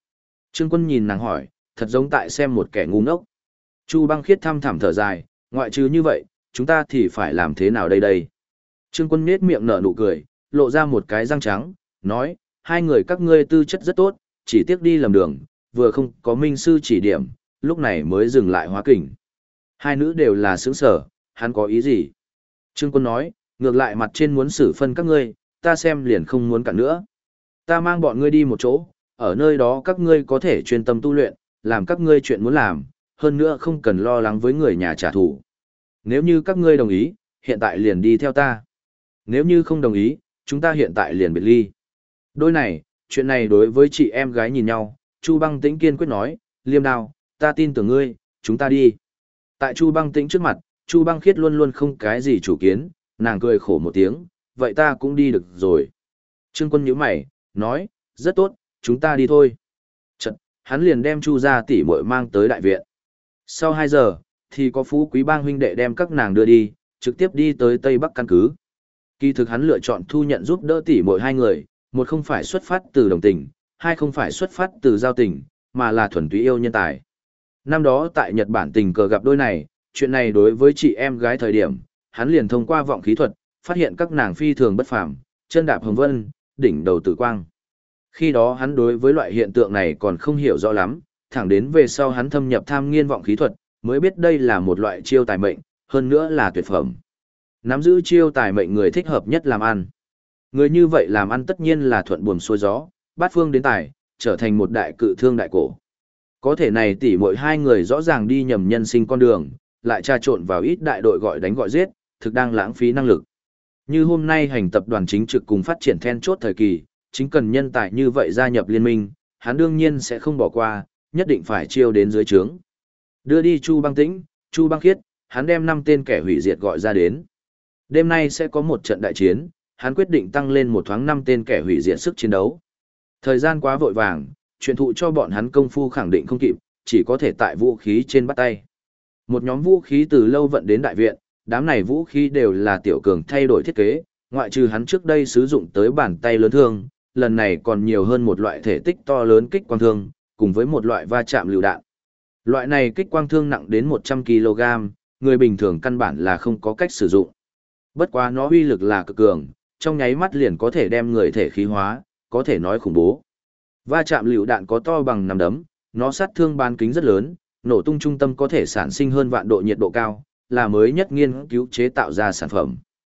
Trương Quân nhìn nàng hỏi, thật giống tại xem một kẻ ngu ngốc. Chu Băng Khiết thăm thẳm thở dài, ngoại trừ như vậy, chúng ta thì phải làm thế nào đây? Trương Quân nhếch miệng nở nụ cười, lộ ra một cái răng trắng, nói, hai người các ngươi tư chất rất tốt, chỉ tiếc đi lầm đường, vừa không có minh sư chỉ điểm, lúc này mới dừng lại hóa kình. Hai nữ đều là sướng sở, hắn có ý gì? Trương Quân nói, ngược lại mặt trên muốn xử phân các ngươi, ta xem liền không muốn cả nữa. Ta mang bọn ngươi đi một chỗ, ở nơi đó các ngươi có thể chuyên tâm tu luyện, làm các ngươi chuyện muốn làm, hơn nữa không cần lo lắng với người nhà trả thù. Nếu như các ngươi đồng ý, hiện tại liền đi theo ta. Nếu như không đồng ý, chúng ta hiện tại liền biệt ly. Đôi này, chuyện này đối với chị em gái nhìn nhau, Chu Băng Tĩnh kiên quyết nói, Liêm Đao, ta tin tưởng ngươi, chúng ta đi. Tại Chu Băng Tĩnh trước mặt, Chu Băng Khiết luôn luôn không cái gì chủ kiến, nàng cười khổ một tiếng, vậy ta cũng đi được rồi. Trương Quân nhíu mày, nói, rất tốt, chúng ta đi thôi. Chật, hắn liền đem Chu gia tỷ muội mang tới đại viện. Sau 2 giờ, thì có Phú Quý Bang huynh đệ đem các nàng đưa đi, trực tiếp đi tới Tây Bắc căn cứ. Kỳ thực hắn lựa chọn thu nhận giúp đỡ tỷ muội hai người, một không phải xuất phát từ đồng tình, hai không phải xuất phát từ giao tình, mà là thuần túy yêu nhân tài. Năm đó tại Nhật Bản tình cờ gặp đôi này, chuyện này đối với chị em gái thời điểm, hắn liền thông qua vọng khí thuật, phát hiện các nàng phi thường bất phàm, chân đạp hồng vân, đỉnh đầu tử quang. Khi đó hắn đối với loại hiện tượng này còn không hiểu rõ lắm, thẳng đến về sau hắn thâm nhập tham nghiên vọng khí thuật, mới biết đây là một loại chiêu tài mệnh, hơn nữa là tuyệt phẩm. Nắm giữ chiêu tài mệnh người thích hợp nhất làm ăn. Người như vậy làm ăn tất nhiên là thuận buồm xuôi gió, bát phương đến tài, trở thành một đại cự thương đại cổ. Có thể này tỷ muội hai người rõ ràng đi nhầm nhân sinh con đường, lại trà trộn vào ít đại đội gọi đánh gọi giết, thực đang lãng phí năng lực. Như hôm nay hành tập đoàn chính trực cùng phát triển then chốt thời kỳ, chính cần nhân tài như vậy gia nhập liên minh, hắn đương nhiên sẽ không bỏ qua, nhất định phải chiêu đến dưới trướng. Đưa đi Chu Băng Tĩnh, Chu Băng Khiết, hắn đem 5 tên kẻ hủy diệt gọi ra đến. Đêm nay sẽ có một trận đại chiến, hắn quyết định tăng lên một thoáng 5 tên kẻ hủy diệt sức chiến đấu. Thời gian quá vội vàng, truyền thụ cho bọn hắn công phu khẳng định không kịp, chỉ có thể tại vũ khí trên bắt tay. Một nhóm vũ khí từ lâu vận đến đại viện, đám này vũ khí đều là tiểu cường thay đổi thiết kế, ngoại trừ hắn trước đây sử dụng tới bàn tay lớn thương, lần này còn nhiều hơn một loại thể tích to lớn kích quang thương, cùng với một loại va chạm lựu đạn. Loại này kích quang thương nặng đến 100 kg, người bình thường căn bản là không có cách sử dụng. Bất quá nó uy lực là cực cường, trong nháy mắt liền có thể đem người thể khí hóa, có thể nói khủng bố. Va chạm lựu đạn có to bằng nắm đấm, nó sát thương bán kính rất lớn, nổ tung trung tâm có thể sản sinh hơn vạn độ nhiệt độ cao, là mới nhất nghiên cứu chế tạo ra sản phẩm.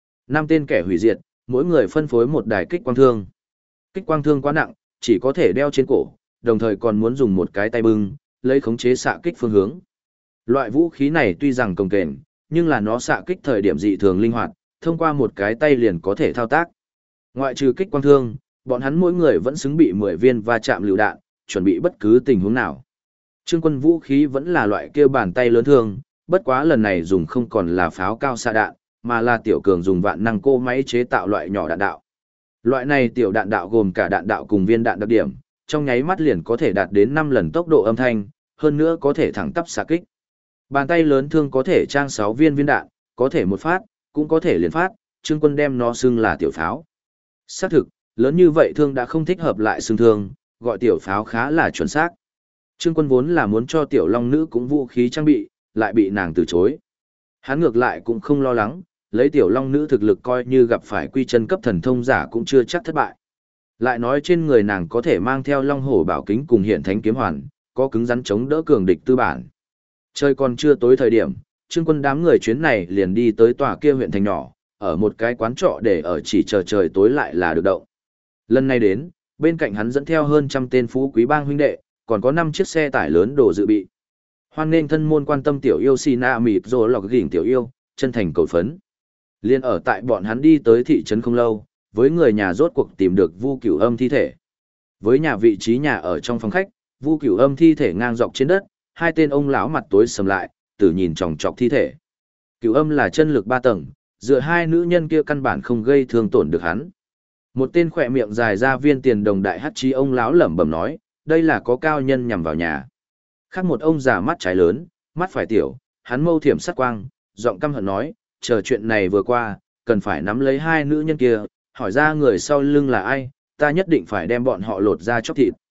5 tên kẻ hủy diệt, mỗi người phân phối một đài kích quang thương. Kích quang thương quá nặng, chỉ có thể đeo trên cổ, đồng thời còn muốn dùng một cái tay bưng, lấy khống chế xạ kích phương hướng. Loại vũ khí này tuy rằng cồng kềnh, nhưng là nó xạ kích thời điểm dị thường linh hoạt, thông qua một cái tay liền có thể thao tác. Ngoại trừ kích quang thương, bọn hắn mỗi người vẫn xứng bị 10 viên va chạm lựu đạn, chuẩn bị bất cứ tình huống nào. Trương Quân vũ khí vẫn là loại kia bàn tay lớn thương, bất quá lần này dùng không còn là pháo cao xạ đạn, mà là tiểu cường dùng vạn năng cô máy chế tạo loại nhỏ đạn đạo. Loại này tiểu đạn đạo gồm cả đạn đạo cùng viên đạn đặc điểm, trong nháy mắt liền có thể đạt đến 5 lần tốc độ âm thanh, hơn nữa có thể thẳng tắp xạ kích. Bàn tay lớn thương có thể trang 6 viên viên đạn, có thể một phát, cũng có thể liên phát, Trương Quân đem nó xưng là tiểu pháo. Xác thực, lớn như vậy thương đã không thích hợp lại xưng thương, gọi tiểu pháo khá là chuẩn xác. Trương Quân vốn là muốn cho tiểu long nữ cũng vũ khí trang bị, lại bị nàng từ chối. Hắn ngược lại cũng không lo lắng, lấy tiểu long nữ thực lực coi như gặp phải quy chân cấp thần thông giả cũng chưa chắc thất bại. Lại nói trên người nàng có thể mang theo long hổ bảo kính cùng hiện thánh kiếm hoàn, có cứng rắn chống đỡ cường địch tư bản. Trời còn chưa tối thời điểm, Trương Quân đám người chuyến này liền đi tới tòa kia huyện thành nhỏ, ở một cái quán trọ để ở chỉ chờ trời tối lại là được động. Lần này đến, bên cạnh hắn dẫn theo hơn 100 tên phú quý bang huynh đệ, còn có 5 chiếc xe tải lớn đồ dự bị. Hoan nghênh thân môn quan tâm tiểu yêu Sina mịt rồi lọc gỉnh tiểu yêu, chân thành cầu phấn. Liên ở tại bọn hắn đi tới thị trấn không lâu, với người nhà rốt cuộc tìm được Vu Cửu Âm thi thể. Với nhà vị trí nhà ở trong phòng khách, Vu Cửu Âm thi thể ngang dọc trên đất, hai tên ông lão mặt tối sầm lại, tử nhìn chòng chọc thi thể. Cửu Âm là chân lực 3 tầng, dựa hai nữ nhân kia căn bản không gây thương tổn được hắn. Một tên khỏe miệng dài ra viên tiền đồng đại hắc chí ông lão lẩm bẩm nói, đây là có cao nhân nhằm vào nhà. Khác một ông già mắt trái lớn, mắt phải tiểu, hắn mâu thiểm sát quang, giọng căm hận nói, chờ chuyện này vừa qua, cần phải nắm lấy hai nữ nhân kia, hỏi ra người sau lưng là ai, ta nhất định phải đem bọn họ lột ra chóc thịt.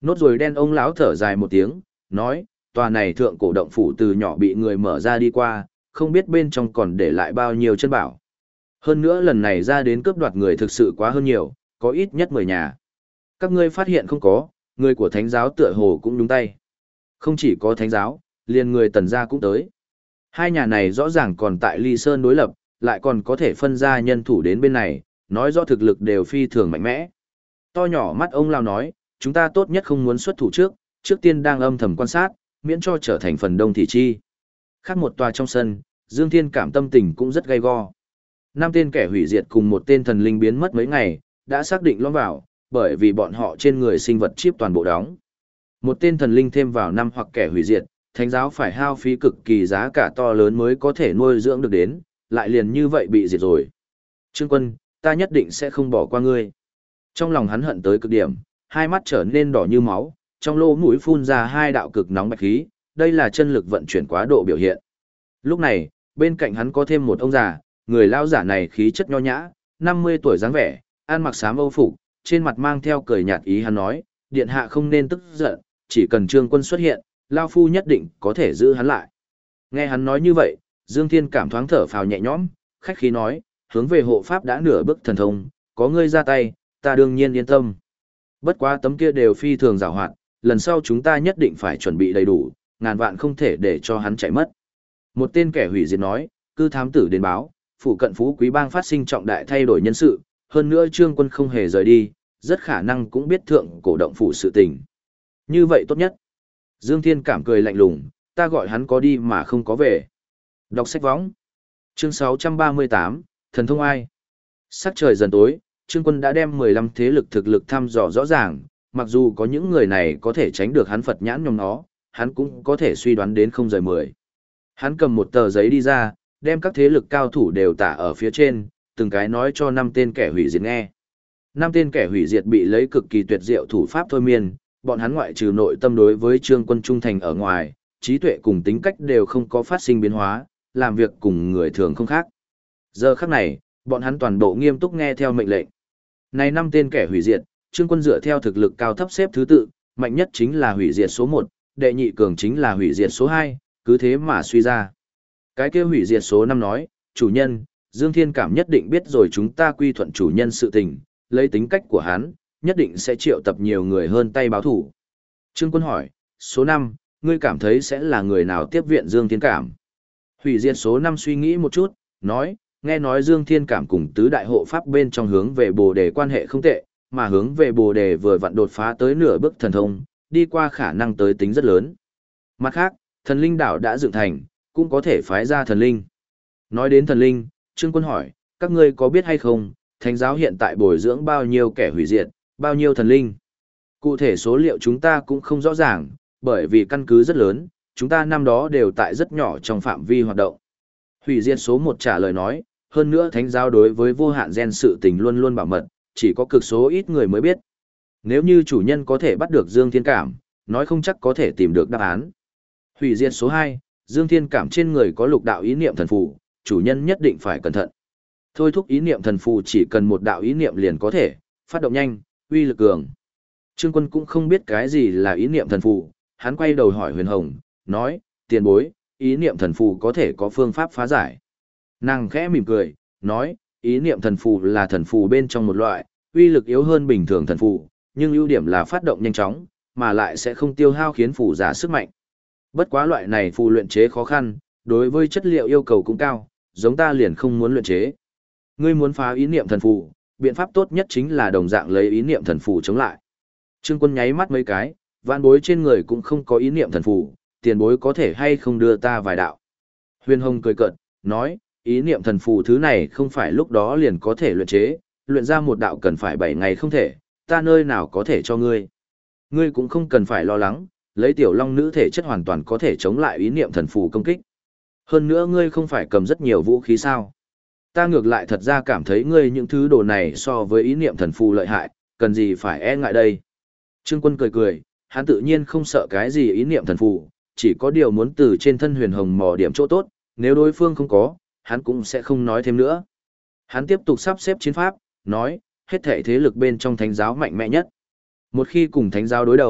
Nốt ruồi đen ông lão thở dài một tiếng, nói, tòa này thượng cổ động phủ từ nhỏ bị người mở ra đi qua, không biết bên trong còn để lại bao nhiêu chân bảo. Hơn nữa lần này ra đến cướp đoạt người thực sự quá hơn nhiều, có ít nhất 10 nhà. Các ngươi phát hiện không có, người của thánh giáo tựa hồ cũng đúng tay. Không chỉ có thánh giáo, liền người tần gia cũng tới. Hai nhà này rõ ràng còn tại Ly Sơn đối lập, lại còn có thể phân ra nhân thủ đến bên này, nói rõ thực lực đều phi thường mạnh mẽ. To nhỏ mắt ông lao nói, chúng ta tốt nhất không muốn xuất thủ trước tiên đang âm thầm quan sát, miễn cho trở thành phần đông thị chi. Khác một tòa trong sân, Dương Thiên Cảm tâm tình cũng rất gay go. 5 tên kẻ hủy diệt cùng một tên thần linh biến mất mấy ngày, đã xác định lõm vào, bởi vì bọn họ trên người sinh vật chip toàn bộ đóng. Một tên thần linh thêm vào 5 hoặc kẻ hủy diệt, thánh giáo phải hao phí cực kỳ giá cả to lớn mới có thể nuôi dưỡng được đến, lại liền như vậy bị diệt rồi. Trương Quân, ta nhất định sẽ không bỏ qua ngươi. Trong lòng hắn hận tới cực điểm, hai mắt trở nên đỏ như máu, trong lỗ mũi phun ra 2 đạo cực nóng bạch khí, đây là chân lực vận chuyển quá độ biểu hiện. Lúc này, bên cạnh hắn có thêm một ông già, người lao giả này khí chất nho nhã, 50 tuổi dáng vẻ, ăn mặc xám âu phục, trên mặt mang theo cười nhạt ý hắn nói, điện hạ không nên tức giận, chỉ cần Trương Quân xuất hiện, lao phu nhất định có thể giữ hắn lại. Nghe hắn nói như vậy, Dương Thiên Cảm thoáng thở phào nhẹ nhõm, khách khí nói, hướng về hộ pháp đã nửa bước thần thông, có ngươi ra tay, ta đương nhiên yên tâm. Bất quá tấm kia đều phi thường giàu hoạt, lần sau chúng ta nhất định phải chuẩn bị đầy đủ, ngàn vạn không thể để cho hắn chạy mất. Một tên kẻ hủy diệt nói, cư thám tử đến báo, phụ cận Phú Quý Bang phát sinh trọng đại thay đổi nhân sự, hơn nữa Trương Quân không hề rời đi, rất khả năng cũng biết thượng cổ động phủ sự tình. Như vậy tốt nhất. Dương Thiên Cảm cười lạnh lùng, ta gọi hắn có đi mà không có về. Đọc sách võng. Chương 638, Thần thông ai? Sắc trời dần tối, Trương Quân đã đem 15 thế lực thực lực thăm dò rõ ràng, mặc dù có những người này có thể tránh được hắn Phật nhãn nhòm nó, hắn cũng có thể suy đoán đến không rời 10. Hắn cầm một tờ giấy đi ra, đem các thế lực cao thủ đều tả ở phía trên, từng cái nói cho 5 tên kẻ hủy diệt nghe. 5 tên kẻ hủy diệt bị lấy cực kỳ tuyệt diệu thủ pháp thôi miên, bọn hắn ngoại trừ nội tâm đối với Trương Quân trung thành ở ngoài, trí tuệ cùng tính cách đều không có phát sinh biến hóa, làm việc cùng người thường không khác. Giờ khắc này, bọn hắn toàn bộ nghiêm túc nghe theo mệnh lệnh. Này 5 tên kẻ hủy diệt, Trương Quân dựa theo thực lực cao thấp xếp thứ tự, mạnh nhất chính là hủy diệt số 1, đệ nhị cường chính là hủy diệt số 2, cứ thế mà suy ra. Cái kia hủy diệt số 5 nói, chủ nhân, Dương Thiên Cảm nhất định biết rồi chúng ta quy thuận chủ nhân sự tình, lấy tính cách của hắn, nhất định sẽ triệu tập nhiều người hơn tay báo thủ. Trương Quân hỏi, số 5, ngươi cảm thấy sẽ là người nào tiếp viện Dương Thiên Cảm? Hủy diệt số 5 suy nghĩ một chút, nói, nghe nói Dương Thiên Cảm cùng tứ đại hộ pháp bên trong hướng về Bồ Đề quan hệ không tệ, mà hướng về Bồ Đề vừa vặn đột phá tới nửa bước thần thông, đi qua khả năng tới tính rất lớn. Mặt khác, thần linh đảo đã dựng thành, cũng có thể phái ra thần linh. Nói đến thần linh, Trương Quân hỏi, các ngươi có biết hay không, thánh giáo hiện tại bồi dưỡng bao nhiêu kẻ hủy diệt, bao nhiêu thần linh? Cụ thể số liệu chúng ta cũng không rõ ràng, bởi vì căn cứ rất lớn, chúng ta năm đó đều tại rất nhỏ trong phạm vi hoạt động. Hủy diệt số 1 trả lời nói, hơn nữa thánh giáo đối với vô hạn gen sự tình luôn luôn bảo mật, chỉ có cực số ít người mới biết. Nếu như chủ nhân có thể bắt được Dương Thiên Cảm, nói không chắc có thể tìm được đáp án. Hủy diệt số 2, Dương Thiên Cảm trên người có lục đạo ý niệm thần phù, chủ nhân nhất định phải cẩn thận. Thôi thúc ý niệm thần phù chỉ cần một đạo ý niệm liền có thể, phát động nhanh, uy lực cường. Trương Quân cũng không biết cái gì là ý niệm thần phù, hắn quay đầu hỏi Huyền Hồng, nói, tiền bối, ý niệm thần phù có thể có phương pháp phá giải. Nàng khẽ mỉm cười, nói, ý niệm thần phù là thần phù bên trong một loại, uy lực yếu hơn bình thường thần phù, nhưng ưu điểm là phát động nhanh chóng, mà lại sẽ không tiêu hao khiến phù giả sức mạnh. Bất quá loại này phù luyện chế khó khăn, đối với chất liệu yêu cầu cũng cao, giống ta liền không muốn luyện chế. Ngươi muốn phá ý niệm thần phù, biện pháp tốt nhất chính là đồng dạng lấy ý niệm thần phù chống lại. Trương Quân nháy mắt mấy cái, vạn bối trên người cũng không có ý niệm thần phù, tiền bối có thể hay không đưa ta vài đạo. Huyền Hồng cười cợt, nói, ý niệm thần phù thứ này không phải lúc đó liền có thể luyện chế, luyện ra một đạo cần phải 7 ngày không thể, ta nơi nào có thể cho ngươi. Ngươi cũng không cần phải lo lắng, lấy tiểu long nữ thể chất hoàn toàn có thể chống lại ý niệm thần phù công kích. Hơn nữa ngươi không phải cầm rất nhiều vũ khí sao. Ta ngược lại thật ra cảm thấy ngươi những thứ đồ này so với ý niệm thần phù lợi hại, cần gì phải e ngại đây. Trương Quân cười cười, hắn tự nhiên không sợ cái gì ý niệm thần phù, chỉ có điều muốn từ trên thân Huyền Hồng mò điểm chỗ tốt, nếu đối phương không có, hắn cũng sẽ không nói thêm nữa. Hắn tiếp tục sắp xếp chiến pháp, nói, hết thảy thế lực bên trong thánh giáo mạnh mẽ nhất. Một khi cùng thánh giáo đối đầu,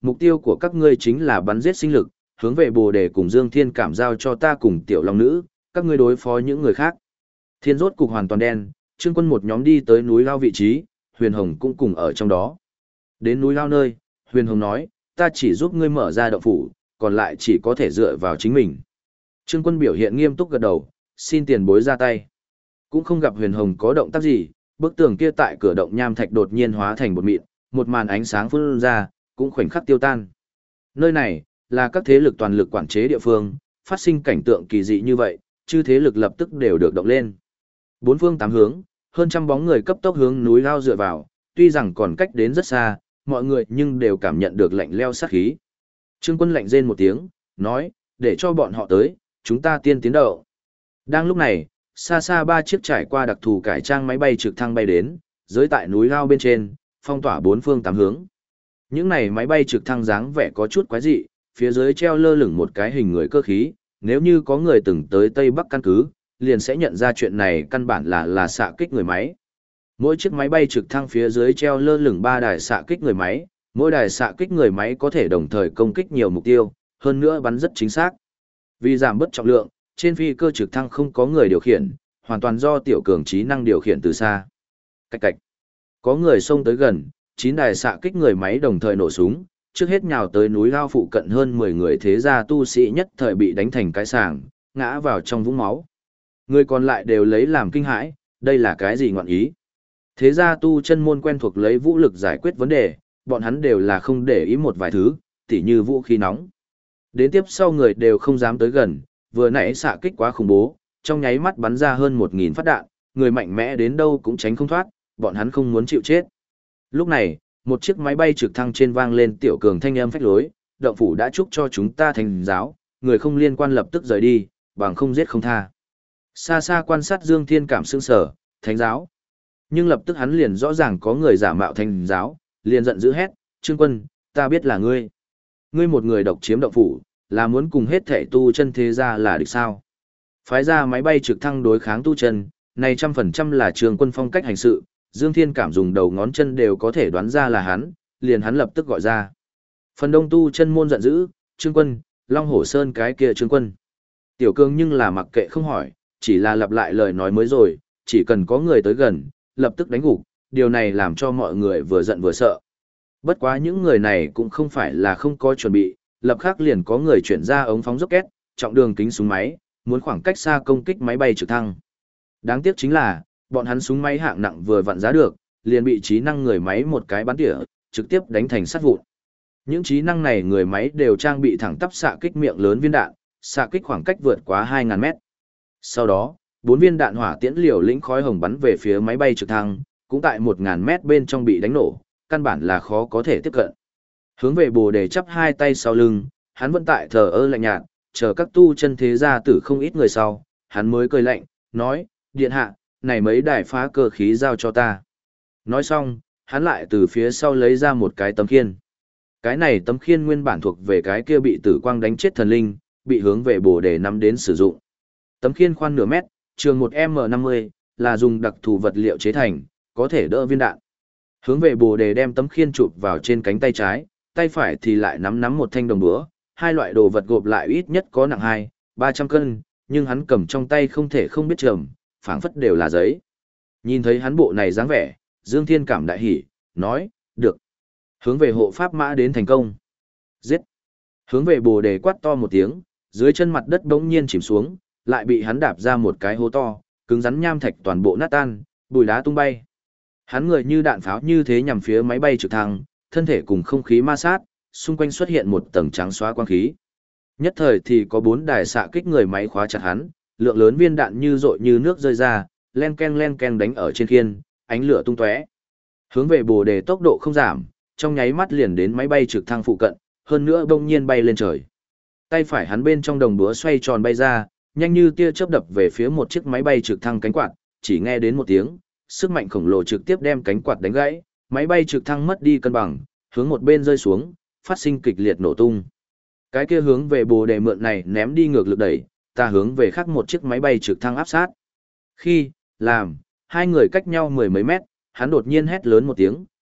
mục tiêu của các ngươi chính là bắn giết sinh lực, hướng về Bồ Đề cùng Dương Thiên Cảm giao cho ta cùng Tiểu Long Nữ, các ngươi đối phó những người khác. Thiên rốt cục hoàn toàn đen, Trương Quân một nhóm đi tới núi lao vị trí, Huyền Hồng cũng cùng ở trong đó. Đến núi lao nơi, Huyền Hồng nói, ta chỉ giúp ngươi mở ra động phủ, còn lại chỉ có thể dựa vào chính mình. Trương Quân biểu hiện nghiêm túc gật đầu, xin tiền bối ra tay. Cũng không gặp Huyền Hồng có động tác gì, bức tường kia tại cửa động nham thạch đột nhiên hóa thành bột mịn, một màn ánh sáng phun ra, cũng khoảnh khắc tiêu tan. Nơi này là các thế lực toàn lực quản chế địa phương, phát sinh cảnh tượng kỳ dị như vậy, chư thế lực lập tức đều được động lên. Bốn phương tám hướng, hơn trăm bóng người cấp tốc hướng núi lao dựa vào, tuy rằng còn cách đến rất xa, mọi người nhưng đều cảm nhận được lạnh leo sát khí. Trương Quân lạnh rên một tiếng, nói, để cho bọn họ tới, chúng ta tiên tiến đầu. Đang lúc này, xa xa ba chiếc trải qua đặc thù cải trang máy bay trực thăng bay đến, dưới tại núi lao bên trên, phong tỏa bốn phương tám hướng. Những này máy bay trực thăng dáng vẻ có chút quái dị, phía dưới treo lơ lửng một cái hình người cơ khí, nếu như có người từng tới Tây Bắc căn cứ, liền sẽ nhận ra chuyện này căn bản là xạ kích người máy. Mỗi chiếc máy bay trực thăng phía dưới treo lơ lửng 3 đài xạ kích người máy, mỗi đài xạ kích người máy có thể đồng thời công kích nhiều mục tiêu, hơn nữa bắn rất chính xác. Vì giảm bớt trọng lượng, trên phi cơ trực thăng không có người điều khiển, hoàn toàn do tiểu cường trí năng điều khiển từ xa. Cạch cạch. Có người xông tới gần, 9 đài xạ kích người máy đồng thời nổ súng, trước hết nhào tới núi lao phụ cận hơn 10 người thế gia tu sĩ nhất thời bị đánh thành cái sàng, ngã vào trong vũng máu. Người còn lại đều lấy làm kinh hãi, đây là cái gì ngọn ý? Thế gia tu chân môn quen thuộc lấy vũ lực giải quyết vấn đề, bọn hắn đều là không để ý một vài thứ, tỉ như vũ khí nóng. Đến tiếp sau người đều không dám tới gần, vừa nãy xạ kích quá khủng bố, trong nháy mắt bắn ra hơn 1000 phát đạn, người mạnh mẽ đến đâu cũng tránh không thoát, bọn hắn không muốn chịu chết. Lúc này, một chiếc máy bay trực thăng trên vang lên tiểu cường thanh âm phách lối, động phủ đã chúc cho chúng ta thành giáo, người không liên quan lập tức rời đi, bằng không giết không tha. Xa xa quan sát Dương Thiên Cảm sững sờ, thánh giáo. Nhưng lập tức hắn liền rõ ràng có người giả mạo thành giáo, liền giận dữ hét, Trương Quân, ta biết là ngươi. Ngươi một người độc chiếm động phủ, là muốn cùng hết thể tu chân thế gia là địch sao. Phái ra máy bay trực thăng đối kháng tu chân, này 100% là Trương Quân phong cách hành sự, Dương Thiên Cảm dùng đầu ngón chân đều có thể đoán ra là hắn, liền hắn lập tức gọi ra. Phần đông tu chân môn giận dữ, Trương Quân, Long Hổ Sơn cái kia Trương Quân. Tiểu Cương nhưng là mặc kệ không hỏi, chỉ là lặp lại lời nói mới rồi, chỉ cần có người tới gần, lập tức đánh gục, điều này làm cho mọi người vừa giận vừa sợ. Bất quá những người này cũng không phải là không có chuẩn bị, lập khắc liền có người chuyển ra ống phóng rocket, trọng đường kính súng máy, muốn khoảng cách xa công kích máy bay trực thăng. Đáng tiếc chính là, bọn hắn súng máy hạng nặng vừa vặn giá được, liền bị trí năng người máy một cái bắn tỉa, trực tiếp đánh thành sắt vụn. Những trí năng này người máy đều trang bị thẳng tắp xạ kích miệng lớn viên đạn, xạ kích khoảng cách vượt quá 2000 mét. Sau đó, 4 viên đạn hỏa tiễn liều lĩnh khói hồng bắn về phía máy bay trực thăng, cũng tại 1000 mét bên trong bị đánh nổ, căn bản là khó có thể tiếp cận. Hướng về Bồ Đề chắp hai tay sau lưng, hắn vẫn tại thờ ơ lạnh nhạt, chờ các tu chân thế gia tử không ít người sau, hắn mới cười lạnh, nói, điện hạ, này mấy đài phá cơ khí giao cho ta. Nói xong, hắn lại từ phía sau lấy ra một cái tấm khiên. Cái này tấm khiên nguyên bản thuộc về cái kia bị tử quang đánh chết thần linh, bị hướng về Bồ Đề nắm đến sử dụng. Tấm khiên khoan nửa mét, trường 1m50, là dùng đặc thù vật liệu chế thành, có thể đỡ viên đạn. Hướng về Bồ Đề đem tấm khiên chụp vào trên cánh tay trái, tay phải thì lại nắm một thanh đồng búa, hai loại đồ vật gộp lại ít nhất có nặng 200-300 cân, nhưng hắn cầm trong tay không thể không biết trầm, phảng phất đều là giấy. Nhìn thấy hắn bộ này dáng vẻ, Dương Thiên Cảm đại hỉ, nói, được. Hướng về hộ pháp mã đến thành công. Giết. Hướng về Bồ Đề quát to một tiếng, dưới chân mặt đất bỗng nhiên chìm xuống, lại bị hắn đạp ra một cái hố to, cứng rắn nham thạch toàn bộ nát tan, bùi đá tung bay. Hắn người như đạn pháo như thế nhằm phía máy bay trực thăng, thân thể cùng không khí ma sát, xung quanh xuất hiện một tầng trắng xóa quang khí. Nhất thời thì có 4 đài xạ kích người máy khóa chặt hắn, lượng lớn viên đạn như dội như nước rơi ra, len ken đánh ở trên khiên, ánh lửa tung tóe. Hướng về Bồ Đề tốc độ không giảm, trong nháy mắt liền đến máy bay trực thăng phụ cận, hơn nữa bỗng nhiên bay lên trời. Tay phải hắn bên trong đồng búa xoay tròn bay ra, nhanh như tia chớp đập về phía một chiếc máy bay trực thăng cánh quạt, chỉ nghe đến một tiếng, sức mạnh khổng lồ trực tiếp đem cánh quạt đánh gãy, máy bay trực thăng mất đi cân bằng, hướng một bên rơi xuống, phát sinh kịch liệt nổ tung. Cái kia hướng về Bồ Đề mượn này ném đi ngược lực đẩy, ta hướng về khác một chiếc máy bay trực thăng áp sát. Khi làm hai người cách nhau mười mấy mét, hắn đột nhiên hét lớn một tiếng,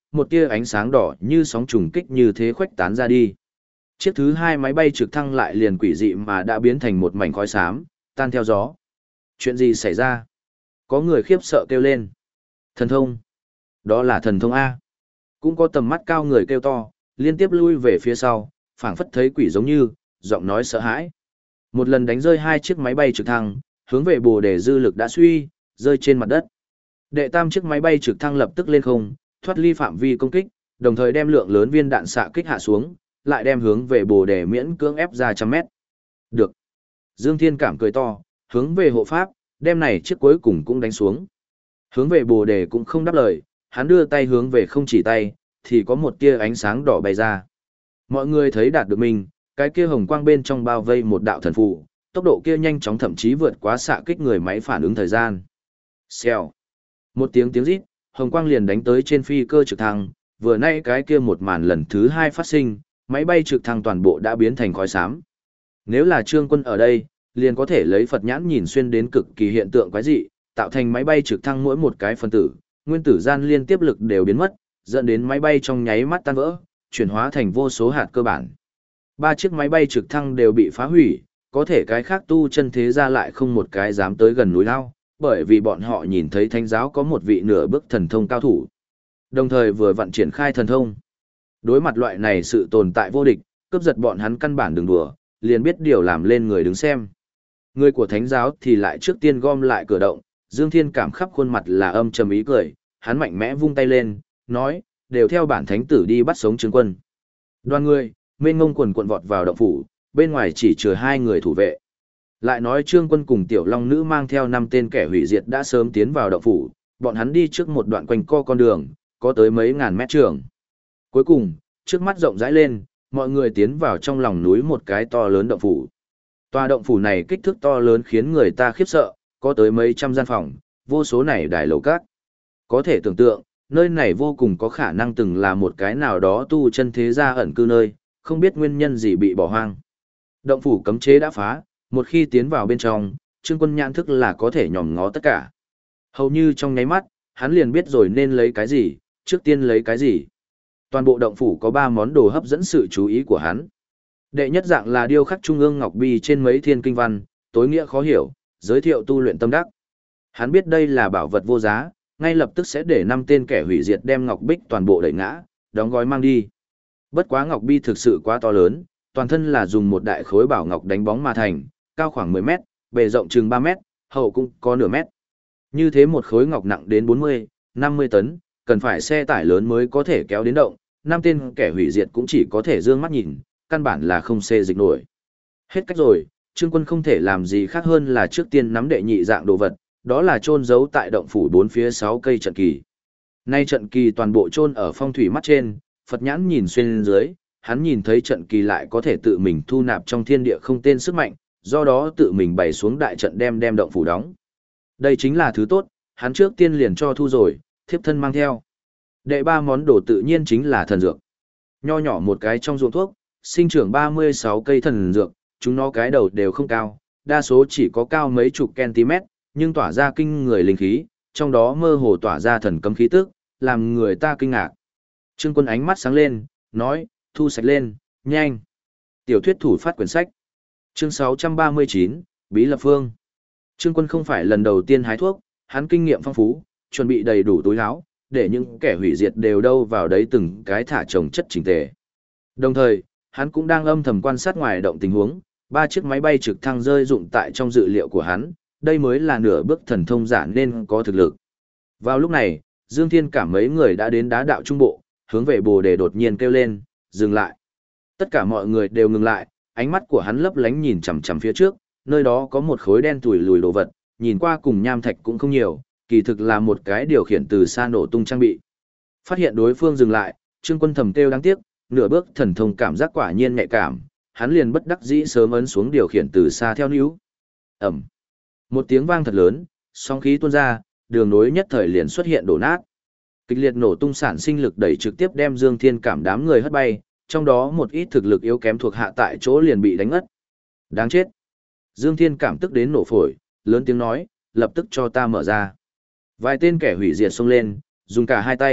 một tia ánh sáng đỏ như sóng trùng kích như thế khuếch tán ra đi. Chiếc thứ hai máy bay trực thăng lại liền quỷ dị mà đã biến thành một mảnh khói xám, tan theo gió. Chuyện gì xảy ra? Có người khiếp sợ kêu lên. Thần thông. Đó là thần thông A. Cũng có tầm mắt cao người kêu to, liên tiếp lui về phía sau, phảng phất thấy quỷ giống như, giọng nói sợ hãi. Một lần đánh rơi hai chiếc máy bay trực thăng, hướng về Bồ Đề dư lực đã suy, rơi trên mặt đất. Đệ tam chiếc máy bay trực thăng lập tức lên không, thoát ly phạm vi công kích, đồng thời đem lượng lớn viên đạn xạ kích hạ xuống, lại đem hướng về Bồ Đề miễn cưỡng ép ra trăm mét. Được. Dương Thiên Cảm cười to, hướng về hộ pháp, đem này chiếc cuối cùng cũng đánh xuống. Hướng về Bồ Đề cũng không đáp lời, hắn đưa tay hướng về không chỉ tay, thì có một tia ánh sáng đỏ bay ra. Mọi người thấy đạt được mình, cái kia hồng quang bên trong bao vây một đạo thần phù, tốc độ kia nhanh chóng thậm chí vượt quá xạ kích người máy phản ứng thời gian. Xèo. Một tiếng rít, hồng quang liền đánh tới trên phi cơ trực thăng, vừa nay cái kia một màn lần thứ hai phát sinh, máy bay trực thăng toàn bộ đã biến thành khói xám. Nếu là Trương Quân ở đây, liền có thể lấy Phật nhãn nhìn xuyên đến cực kỳ hiện tượng quái dị, tạo thành máy bay trực thăng mỗi một cái phân tử, nguyên tử gian liên tiếp lực đều biến mất, dẫn đến máy bay trong nháy mắt tan vỡ, chuyển hóa thành vô số hạt cơ bản. Ba chiếc máy bay trực thăng đều bị phá hủy, có thể cái khác tu chân thế ra lại không một cái dám tới gần núi lao, bởi vì bọn họ nhìn thấy thánh giáo có một vị nửa bước thần thông cao thủ. Đồng thời vừa vặn triển khai thần thông. Đối mặt loại này sự tồn tại vô địch, cướp giật bọn hắn căn bản đừng đùa, liền biết điều làm lên người đứng xem. Người của thánh giáo thì lại trước tiên gom lại cửa động, Dương Thiên Cảm khắp khuôn mặt là âm trầm ý cười, hắn mạnh mẽ vung tay lên, nói, đều theo bản thánh tử đi bắt sống Trương Quân. Đoàn người, mênh ngông quần quần vọt vào động phủ, bên ngoài chỉ chừa hai người thủ vệ. Lại nói Trương Quân cùng Tiểu Long Nữ mang theo 5 tên kẻ hủy diệt đã sớm tiến vào động phủ, bọn hắn đi trước một đoạn quanh co con đường, có tới mấy ngàn mét trường. Cuối cùng, trước mắt rộng rãi lên, mọi người tiến vào trong lòng núi một cái to lớn động phủ. Tòa động phủ này kích thước to lớn khiến người ta khiếp sợ, có tới mấy trăm gian phòng, vô số này đài lầu các. Có thể tưởng tượng, nơi này vô cùng có khả năng từng là một cái nào đó tu chân thế gia ẩn cư nơi, không biết nguyên nhân gì bị bỏ hoang. Động phủ cấm chế đã phá, một khi tiến vào bên trong, Trương Quân nhãn thức là có thể nhòm ngó tất cả. Hầu như trong nháy mắt, hắn liền biết rồi nên lấy cái gì, trước tiên lấy cái gì. Toàn bộ động phủ có 3 món đồ hấp dẫn sự chú ý của hắn. Đệ nhất dạng là điêu khắc trung ương ngọc bi trên mấy thiên kinh văn, tối nghĩa khó hiểu, giới thiệu tu luyện tâm đắc. Hắn biết đây là bảo vật vô giá, ngay lập tức sẽ để 5 tên kẻ hủy diệt đem ngọc bích toàn bộ đẩy ngã, đóng gói mang đi. Bất quá ngọc bi thực sự quá to lớn, toàn thân là dùng một đại khối bảo ngọc đánh bóng mà thành, cao khoảng 10 mét, bề rộng chừng 3 mét, hậu cũng có nửa mét. Như thế một khối ngọc nặng đến 40, 50 tấn, cần phải xe tải lớn mới có thể kéo đến động, 5 tên kẻ hủy diệt cũng chỉ có thể dương mắt nhìn, căn bản là không xê dịch nổi. Hết cách rồi, Trương Quân không thể làm gì khác hơn là trước tiên nắm đệ nhị dạng đồ vật, đó là chôn giấu tại động phủ 4 phía 6 cây trận kỳ. Nay trận kỳ toàn bộ chôn ở phong thủy mắt trên, Phật nhãn nhìn xuyên dưới, hắn nhìn thấy trận kỳ lại có thể tự mình thu nạp trong thiên địa không tên sức mạnh, do đó tự mình bày xuống đại trận đem động phủ đóng. Đây chính là thứ tốt, hắn trước tiên liền cho thu rồi, thiếp thân mang theo. Đệ 3 món đồ tự nhiên chính là thần dược. Nho nhỏ một cái trong ruộng thuốc, sinh trưởng 36 cây thần dược, chúng nó cái đầu đều không cao, đa số chỉ có cao mấy chục cm, nhưng tỏa ra kinh người linh khí, trong đó mơ hồ tỏa ra thần cấm khí tức, làm người ta kinh ngạc. Trương Quân ánh mắt sáng lên, nói, thu sạch lên, nhanh. Tiểu thuyết thủ phát quyển sách. Chương 639, Bí Lập Phương. Trương Quân không phải lần đầu tiên hái thuốc, hắn kinh nghiệm phong phú, chuẩn bị đầy đủ túi áo, để những kẻ hủy diệt đều đâu vào đấy từng cái thả trồng chất chỉnh tề. Đồng thời, hắn cũng đang âm thầm quan sát ngoài động tình huống, 3 chiếc máy bay trực thăng rơi dụng tại trong dự liệu của hắn, đây mới là nửa bước thần thông giả nên có thực lực. Vào lúc này, Dương Thiên Cảm mấy người đã đến đá đạo trung bộ, hướng về Bồ Đề đột nhiên kêu lên, dừng lại. Tất cả mọi người đều ngừng lại, ánh mắt của hắn lấp lánh nhìn chằm chằm phía trước, nơi đó có một khối đen tủi lùi đồ vật, nhìn qua cùng nham thạch cũng không nhiều, kỳ thực là một cái điều khiển từ xa nổ tung trang bị. Phát hiện đối phương dừng lại, Trương Quân thầm kêu đáng tiếc, nửa bước thần thông cảm giác quả nhiên nhạy cảm, hắn liền bất đắc dĩ sớm ấn xuống điều khiển từ xa theo níu. Ầm. Một tiếng vang thật lớn, sóng khí tuôn ra, đường nối nhất thời liền xuất hiện đổ nát. Kịch liệt nổ tung sản sinh lực đẩy trực tiếp đem Dương Thiên Cảm đám người hất bay, trong đó một ít thực lực yếu kém thuộc hạ tại chỗ liền bị đánh ngất. Đáng chết. Dương Thiên Cảm tức đến nổ phổi, lớn tiếng nói, lập tức cho ta mở ra. Vài tên kẻ hủy diệt xông lên, dùng cả hai tay,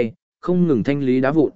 không ngừng thanh lý đá vụn,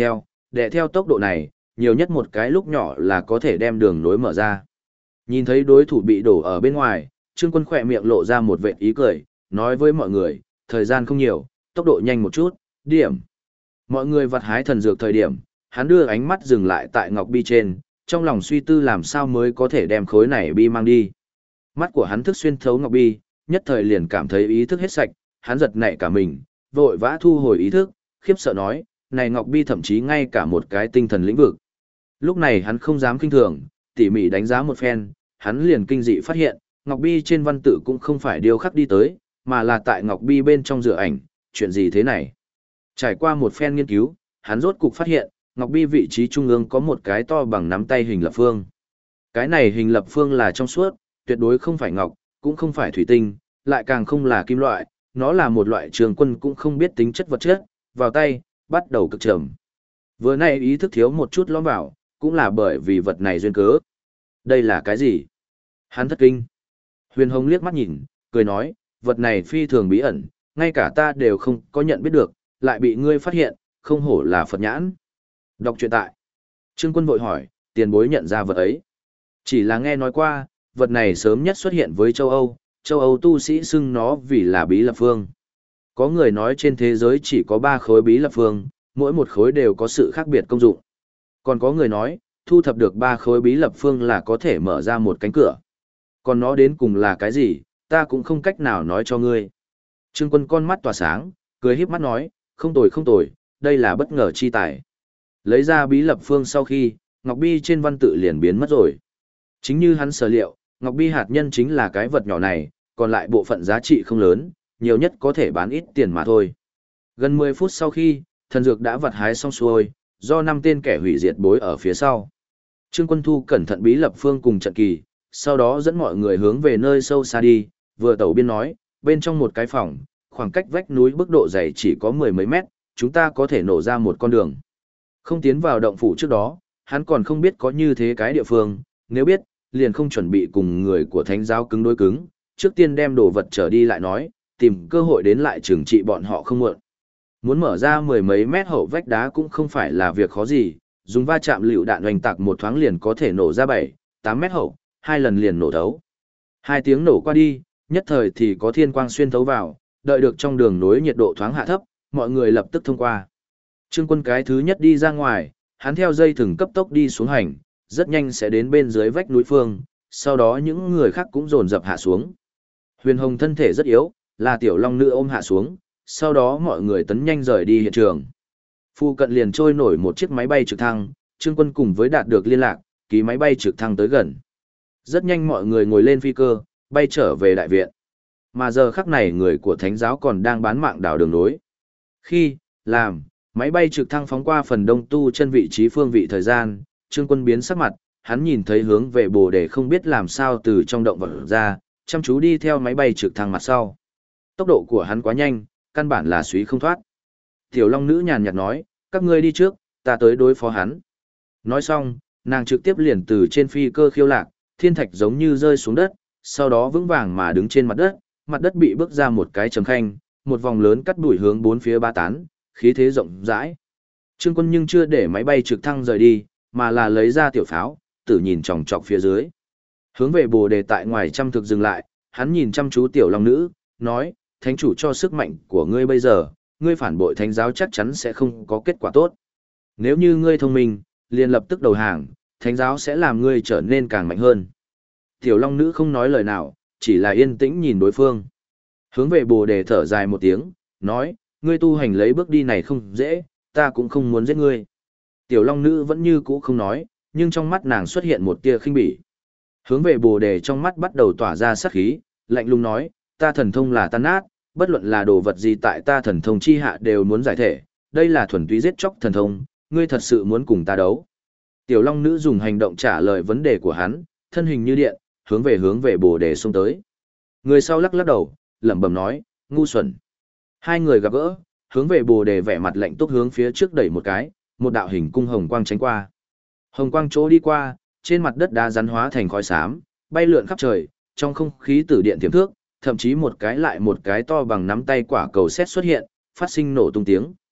đè theo tốc độ này, nhiều nhất một cái lúc nhỏ là có thể đem đường nối mở ra. Nhìn thấy đối thủ bị đổ ở bên ngoài, Trương Quân khỏe miệng lộ ra một vệt ý cười, nói với mọi người, thời gian không nhiều, tốc độ nhanh một chút, điểm. Mọi người vặt hái thần dược thời điểm, hắn đưa ánh mắt dừng lại tại ngọc bi trên, trong lòng suy tư làm sao mới có thể đem khối này bi mang đi. Mắt của hắn thức xuyên thấu ngọc bi, nhất thời liền cảm thấy ý thức hết sạch, hắn giật nảy cả mình, vội vã thu hồi ý thức, khiếp sợ nói, này ngọc bi thậm chí ngay cả một cái tinh thần lĩnh vực. Lúc này hắn không dám kinh thường, tỉ mỉ đánh giá một phen, hắn liền kinh dị phát hiện, ngọc bi trên văn tự cũng không phải điêu khắc đi tới, mà là tại ngọc bi bên trong dựa ảnh, chuyện gì thế này? Trải qua một phen nghiên cứu, hắn rốt cục phát hiện, ngọc bi vị trí trung ương có một cái to bằng nắm tay hình lập phương. Cái này hình lập phương là trong suốt, tuyệt đối không phải ngọc, cũng không phải thủy tinh, lại càng không là kim loại, nó là một loại Trường Quân cũng không biết tính chất vật chất, vào tay, bắt đầu cực trầm. Vừa nay ý thức thiếu một chút lõm vào, cũng là bởi vì vật này duyên cớ. Đây là cái gì? Hắn thất kinh. Huyền Hồng liếc mắt nhìn, cười nói, vật này phi thường bí ẩn, ngay cả ta đều không có nhận biết được, lại bị ngươi phát hiện, không hổ là Phật nhãn. Đọc truyện tại. Trương Quân vội hỏi, tiền bối nhận ra vật ấy. Chỉ là nghe nói qua, vật này sớm nhất xuất hiện với châu Âu tu sĩ xưng nó vì là bí lập phương. Có người nói trên thế giới chỉ có 3 khối bí lập phương, mỗi một khối đều có sự khác biệt công dụng. Còn có người nói, thu thập được 3 khối bí lập phương là có thể mở ra một cánh cửa. Còn nó đến cùng là cái gì, ta cũng không cách nào nói cho ngươi. Trương Quân con mắt tỏa sáng, cười híp mắt nói, không tồi, đây là bất ngờ chi tài. Lấy ra bí lập phương sau khi, ngọc bi trên văn tự liền biến mất rồi. Chính như hắn sở liệu, ngọc bi hạt nhân chính là cái vật nhỏ này, còn lại bộ phận giá trị không lớn, nhiều nhất có thể bán ít tiền mà thôi. Gần 10 phút sau khi, thần dược đã vặt hái xong xuôi, do 5 tên kẻ hủy diệt bối ở phía sau. Trương Quân thu cẩn thận bí lập phương cùng trận kỳ, sau đó dẫn mọi người hướng về nơi sâu xa đi, vừa tẩu biên nói, bên trong một cái phòng, khoảng cách vách núi mức độ dày chỉ có 10 mấy mét, chúng ta có thể nổ ra một con đường. Không tiến vào động phủ trước đó, hắn còn không biết có như thế cái địa phương, nếu biết, liền không chuẩn bị cùng người của thánh giáo cứng đối cứng, trước tiên đem đồ vật trở đi lại nói, tìm cơ hội đến lại trừng trị bọn họ không muộn. Muốn mở ra 10 mấy mét hậu vách đá cũng không phải là việc khó gì, dùng va chạm lựu đạn hoành tạc một thoáng liền có thể nổ ra 7, 8 mét hậu, 2 lần liền nổ thấu. 2 tiếng nổ qua đi, nhất thời thì có thiên quang xuyên thấu vào, đợi được trong đường nối nhiệt độ thoáng hạ thấp, mọi người lập tức thông qua. Trương Quân cái thứ nhất đi ra ngoài, hắn theo dây thừng cấp tốc đi xuống hành, rất nhanh sẽ đến bên dưới vách núi phương, sau đó những người khác cũng dồn dập hạ xuống. Huyền Hồng thân thể rất yếu, là tiểu long nữ ôm hạ xuống, sau đó mọi người tấn nhanh rời đi hiện trường. Phu cận liền trôi nổi một chiếc máy bay trực thăng, Trương Quân cùng với đạt được liên lạc, ký máy bay trực thăng tới gần. Rất nhanh mọi người ngồi lên phi cơ, bay trở về đại viện. Mà giờ khắc này người của thánh giáo còn đang bán mạng đảo đường nối. Máy bay trực thăng phóng qua phần đông tu chân vị trí phương vị thời gian, Trương Quân biến sắc mặt, hắn nhìn thấy hướng về Bồ Đề không biết làm sao từ trong động vật ra, chăm chú đi theo máy bay trực thăng mặt sau. Tốc độ của hắn quá nhanh, căn bản là suý không thoát. Tiểu Long Nữ nhàn nhạt nói, các ngươi đi trước, ta tới đối phó hắn. Nói xong, nàng trực tiếp liền từ trên phi cơ khiêu lạc, thiên thạch giống như rơi xuống đất, sau đó vững vàng mà đứng trên mặt đất bị bước ra một cái trầm khanh, một vòng lớn cắt đuổi hướng bốn phía ba tán, khí thế rộng rãi. Trương Quân nhưng chưa để máy bay trực thăng rời đi, mà là lấy ra tiểu pháo, tử nhìn chòng chọc phía dưới. Hướng về Bồ Đề tại ngoài trăm thực dừng lại, hắn nhìn chăm chú tiểu long nữ, nói, thánh chủ cho sức mạnh của ngươi bây giờ, ngươi phản bội thánh giáo chắc chắn sẽ không có kết quả tốt. Nếu như ngươi thông minh, liền lập tức đầu hàng, thánh giáo sẽ làm ngươi trở nên càng mạnh hơn. Tiểu long nữ không nói lời nào, chỉ là yên tĩnh nhìn đối phương. Hướng về Bồ Đề thở dài một tiếng, nói, ngươi tu hành lấy bước đi này không dễ, ta cũng không muốn giết ngươi. Tiểu long nữ vẫn như cũ không nói, nhưng trong mắt nàng xuất hiện một tia khinh bỉ. Hướng về Bồ Đề trong mắt bắt đầu tỏa ra sát khí, lạnh lùng nói, ta thần thông là tan nát, bất luận là đồ vật gì tại ta thần thông chi hạ đều muốn giải thể, đây là thuần túy giết chóc thần thông, ngươi thật sự muốn cùng ta đấu. Tiểu long nữ dùng hành động trả lời vấn đề của hắn, thân hình như điện, hướng về Bồ Đề xông tới. Người sau lắc lắc đầu, lẩm bẩm nói, ngu xuẩn. Hai người gặp gỡ, hướng về Bồ Đề vẻ mặt lạnh túc hướng phía trước đẩy một cái, một đạo hình cung hồng quang tránh qua. Hồng quang chỗ đi qua, trên mặt đất đá rắn hóa thành khói xám, bay lượn khắp trời, trong không khí tử điện tiềm thước, thậm chí một cái lại một cái to bằng nắm tay quả cầu sét xuất hiện, phát sinh nổ tung tiếng.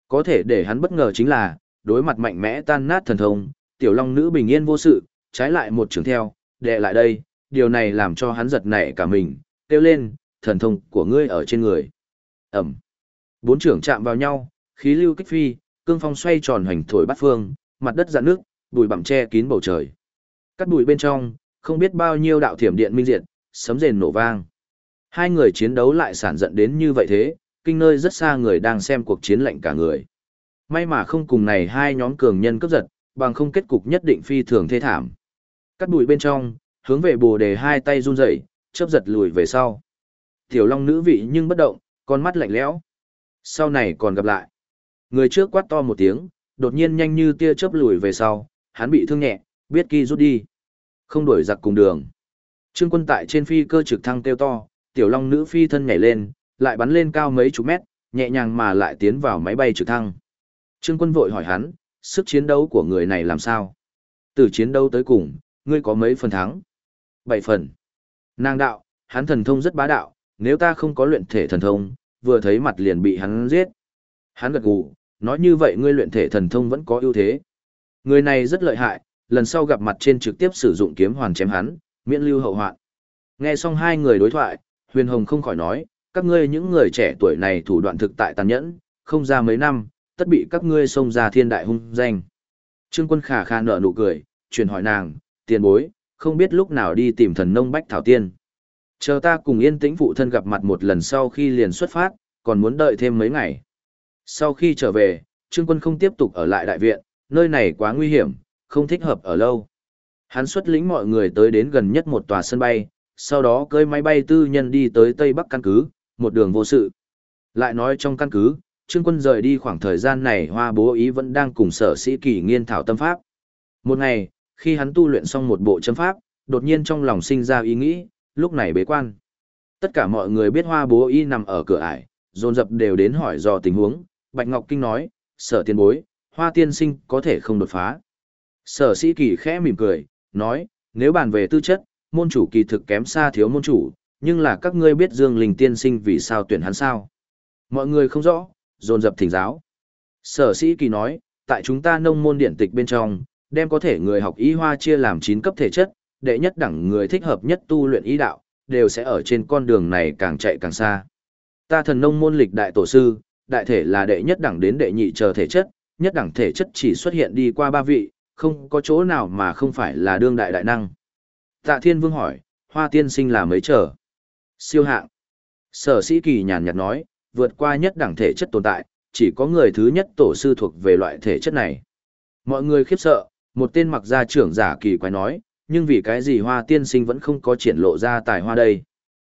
Có thể để hắn bất ngờ chính là, đối mặt mạnh mẽ tan nát thần thông, tiểu long nữ bình yên vô sự, trái lại một trường theo, đệ lại đây, điều này làm cho hắn giật nảy cả mình, kêu lên, thần thông của ngươi ở trên người. Ẩm. Bốn trưởng chạm vào nhau, khí lưu kích phi, cương phong xoay tròn hoành thổi bát phương, mặt đất rạn nước, bụi bặm che kín bầu trời. Cắt bụi bên trong, không biết bao nhiêu đạo thiểm điện minh diệt, sấm rền nổ vang. Hai người chiến đấu lại sản giận đến như vậy thế, kinh nơi rất xa người đang xem cuộc chiến lạnh cả người. May mà không cùng này hai nhóm cường nhân cướp giật, bằng không kết cục nhất định phi thường thê thảm. Cắt bụi bên trong, hướng về Bồ Đề hai tay run rẩy, chớp giật lùi về sau. Tiểu Long nữ vị nhưng bất động, con mắt lạnh lẽo. Sau này còn gặp lại. Người trước quát to một tiếng, đột nhiên nhanh như tia chớp lùi về sau, hắn bị thương nhẹ, biết kỳ rút đi. Không đuổi giặc cùng đường. Trương Quân tại trên phi cơ trực thăng kêu to, Tiểu Long nữ phi thân nhảy lên, lại bắn lên cao mấy chục mét, nhẹ nhàng mà lại tiến vào máy bay trực thăng. Trương Quân vội hỏi hắn, sức chiến đấu của người này làm sao? Từ chiến đấu tới cùng, ngươi có mấy phần thắng? 7 phần. Nàng đạo, hắn thần thông rất bá đạo, nếu ta không có luyện thể thần thông, vừa thấy mặt liền bị hắn giết. Hắn gật gù, nói như vậy ngươi luyện thể thần thông vẫn có ưu thế. Người này rất lợi hại, lần sau gặp mặt trên trực tiếp sử dụng kiếm hoàn chém hắn, miễn lưu hậu hoạn. Nghe xong hai người đối thoại, Huyền Hồng không khỏi nói, các ngươi những người trẻ tuổi này thủ đoạn thực tại tàn nhẫn, không ra mấy năm, tất bị các ngươi xông ra thiên đại hung danh. Trương Quân khà khà nở nụ cười, truyền hỏi nàng, tiền bối, không biết lúc nào đi tìm thần nông bách thảo tiên. Chờ ta cùng Yên Tĩnh phụ thân gặp mặt một lần sau khi liền xuất phát, còn muốn đợi thêm mấy ngày. Sau khi trở về, Trương Quân không tiếp tục ở lại đại viện, nơi này quá nguy hiểm, không thích hợp ở lâu. Hắn xuất lĩnh mọi người tới đến gần nhất một tòa sân bay, sau đó cưỡi máy bay tư nhân đi tới Tây Bắc căn cứ, một đường vô sự. Lại nói trong căn cứ, Trương Quân rời đi khoảng thời gian này Hoa Bố Ý vẫn đang cùng Sở Sĩ Kỳ nghiên thảo tâm pháp. Một ngày, khi hắn tu luyện xong một bộ châm pháp, đột nhiên trong lòng sinh ra ý nghĩ, lúc này bế quan. Tất cả mọi người biết Hoa Bố Y nằm ở cửa ải, dồn dập đều đến hỏi dò tình huống. Bạch Ngọc Kinh nói, Sở tiền bối, Hoa tiên sinh có thể không đột phá. Sở Sĩ Kỳ khẽ mỉm cười, nói, nếu bàn về tư chất, môn chủ kỳ thực kém xa thiếu môn chủ, nhưng là các ngươi biết Dương Linh tiên sinh vì sao tuyển hắn sao? Mọi người không rõ, dồn dập thỉnh giáo. Sở Sĩ Kỳ nói, tại chúng ta nông môn điện tịch bên trong, đem có thể người học y hoa chia làm 9 cấp thể chất, đệ nhất đẳng người thích hợp nhất tu luyện y đạo, đều sẽ ở trên con đường này càng chạy càng xa. Ta thần nông môn lịch đại tổ sư, đại thể là đệ nhất đẳng đến đệ nhị chờ thể chất, nhất đẳng thể chất chỉ xuất hiện đi qua 3 vị, không có chỗ nào mà không phải là đương đại đại năng. Tạ Thiên Vương hỏi, Hoa tiên sinh là mấy chờ? Siêu hạng. Sở Sĩ Kỳ nhàn nhạt nói, vượt qua nhất đẳng thể chất tồn tại, chỉ có người thứ nhất tổ sư thuộc về loại thể chất này. Mọi người khiếp sợ, một tên mặc gia trưởng giả kỳ quái nói, nhưng vì cái gì Hoa tiên sinh vẫn không có triển lộ ra tài hoa đây?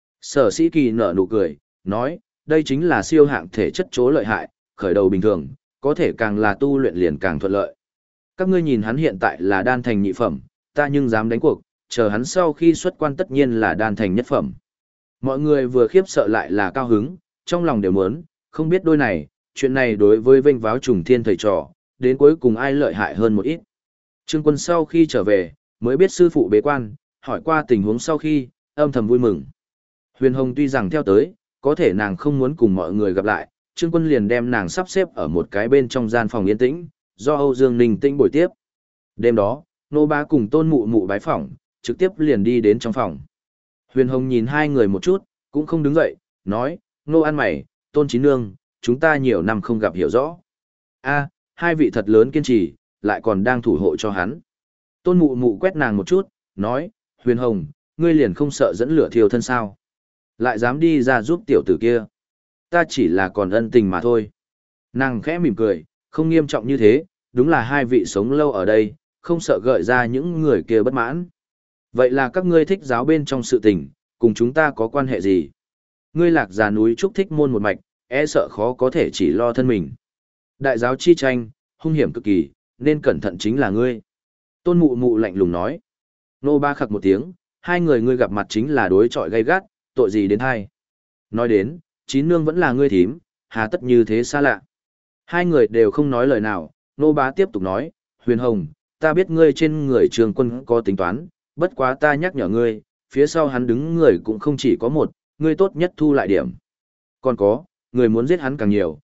Sở Sĩ Kỳ nở nụ cười, nói, đây chính là siêu hạng thể chất chỗ lợi hại, khởi đầu bình thường, có thể càng là tu luyện liền càng thuận lợi. Các ngươi nhìn hắn hiện tại là đan thành nhị phẩm, ta nhưng dám đánh cuộc, chờ hắn sau khi xuất quan tất nhiên là đan thành nhất phẩm. Mọi người vừa khiếp sợ lại là cao hứng, trong lòng đều muốn, không biết đôi này, chuyện này đối với vênh váo trùng thiên thầy trò, đến cuối cùng ai lợi hại hơn một ít. Trương Quân sau khi trở về, mới biết sư phụ bế quan, hỏi qua tình huống sau khi, âm thầm vui mừng. Huyền Hồng tuy rằng theo tới, có thể nàng không muốn cùng mọi người gặp lại, Trương Quân liền đem nàng sắp xếp ở một cái bên trong gian phòng yên tĩnh, do Âu Dương Ninh Tĩnh bồi tiếp. Đêm đó, Nô Bá cùng Tôn Mụ Mụ bái phỏng, trực tiếp liền đi đến trong phòng. Huyền Hồng nhìn hai người một chút, cũng không đứng dậy, nói, Nô An Mày, Tôn Chín Nương, chúng ta nhiều năm không gặp hiểu rõ. A, hai vị thật lớn kiên trì, lại còn đang thủ hộ cho hắn. Tôn Mụ Mụ quét nàng một chút, nói, Huyền Hồng, ngươi liền không sợ dẫn lửa thiêu thân sao? Lại dám đi ra giúp tiểu tử kia. Ta chỉ là còn ân tình mà thôi. Nàng khẽ mỉm cười, không nghiêm trọng như thế, đúng là hai vị sống lâu ở đây, không sợ gợi ra những người kia bất mãn. Vậy là các ngươi thích giáo bên trong sự tình, cùng chúng ta có quan hệ gì? Ngươi Lạc Già núi trúc thích môn một mạch, e sợ khó có thể chỉ lo thân mình. Đại giáo chi tranh, hung hiểm cực kỳ, nên cẩn thận chính là ngươi. Tôn Mụ Mụ lạnh lùng nói. Nô Ba khặc một tiếng, hai người ngươi gặp mặt chính là đối chọi gay gắt, tội gì đến hai. Nói đến, Chín Nương vẫn là ngươi thím, hà tất như thế xa lạ. Hai người đều không nói lời nào, Nô Bá tiếp tục nói, Huyền Hồng, ta biết ngươi trên người Trường Quân có tính toán, bất quá ta nhắc nhở ngươi, phía sau hắn đứng người cũng không chỉ có một, ngươi tốt nhất thu lại điểm. Còn có, người muốn giết hắn càng nhiều,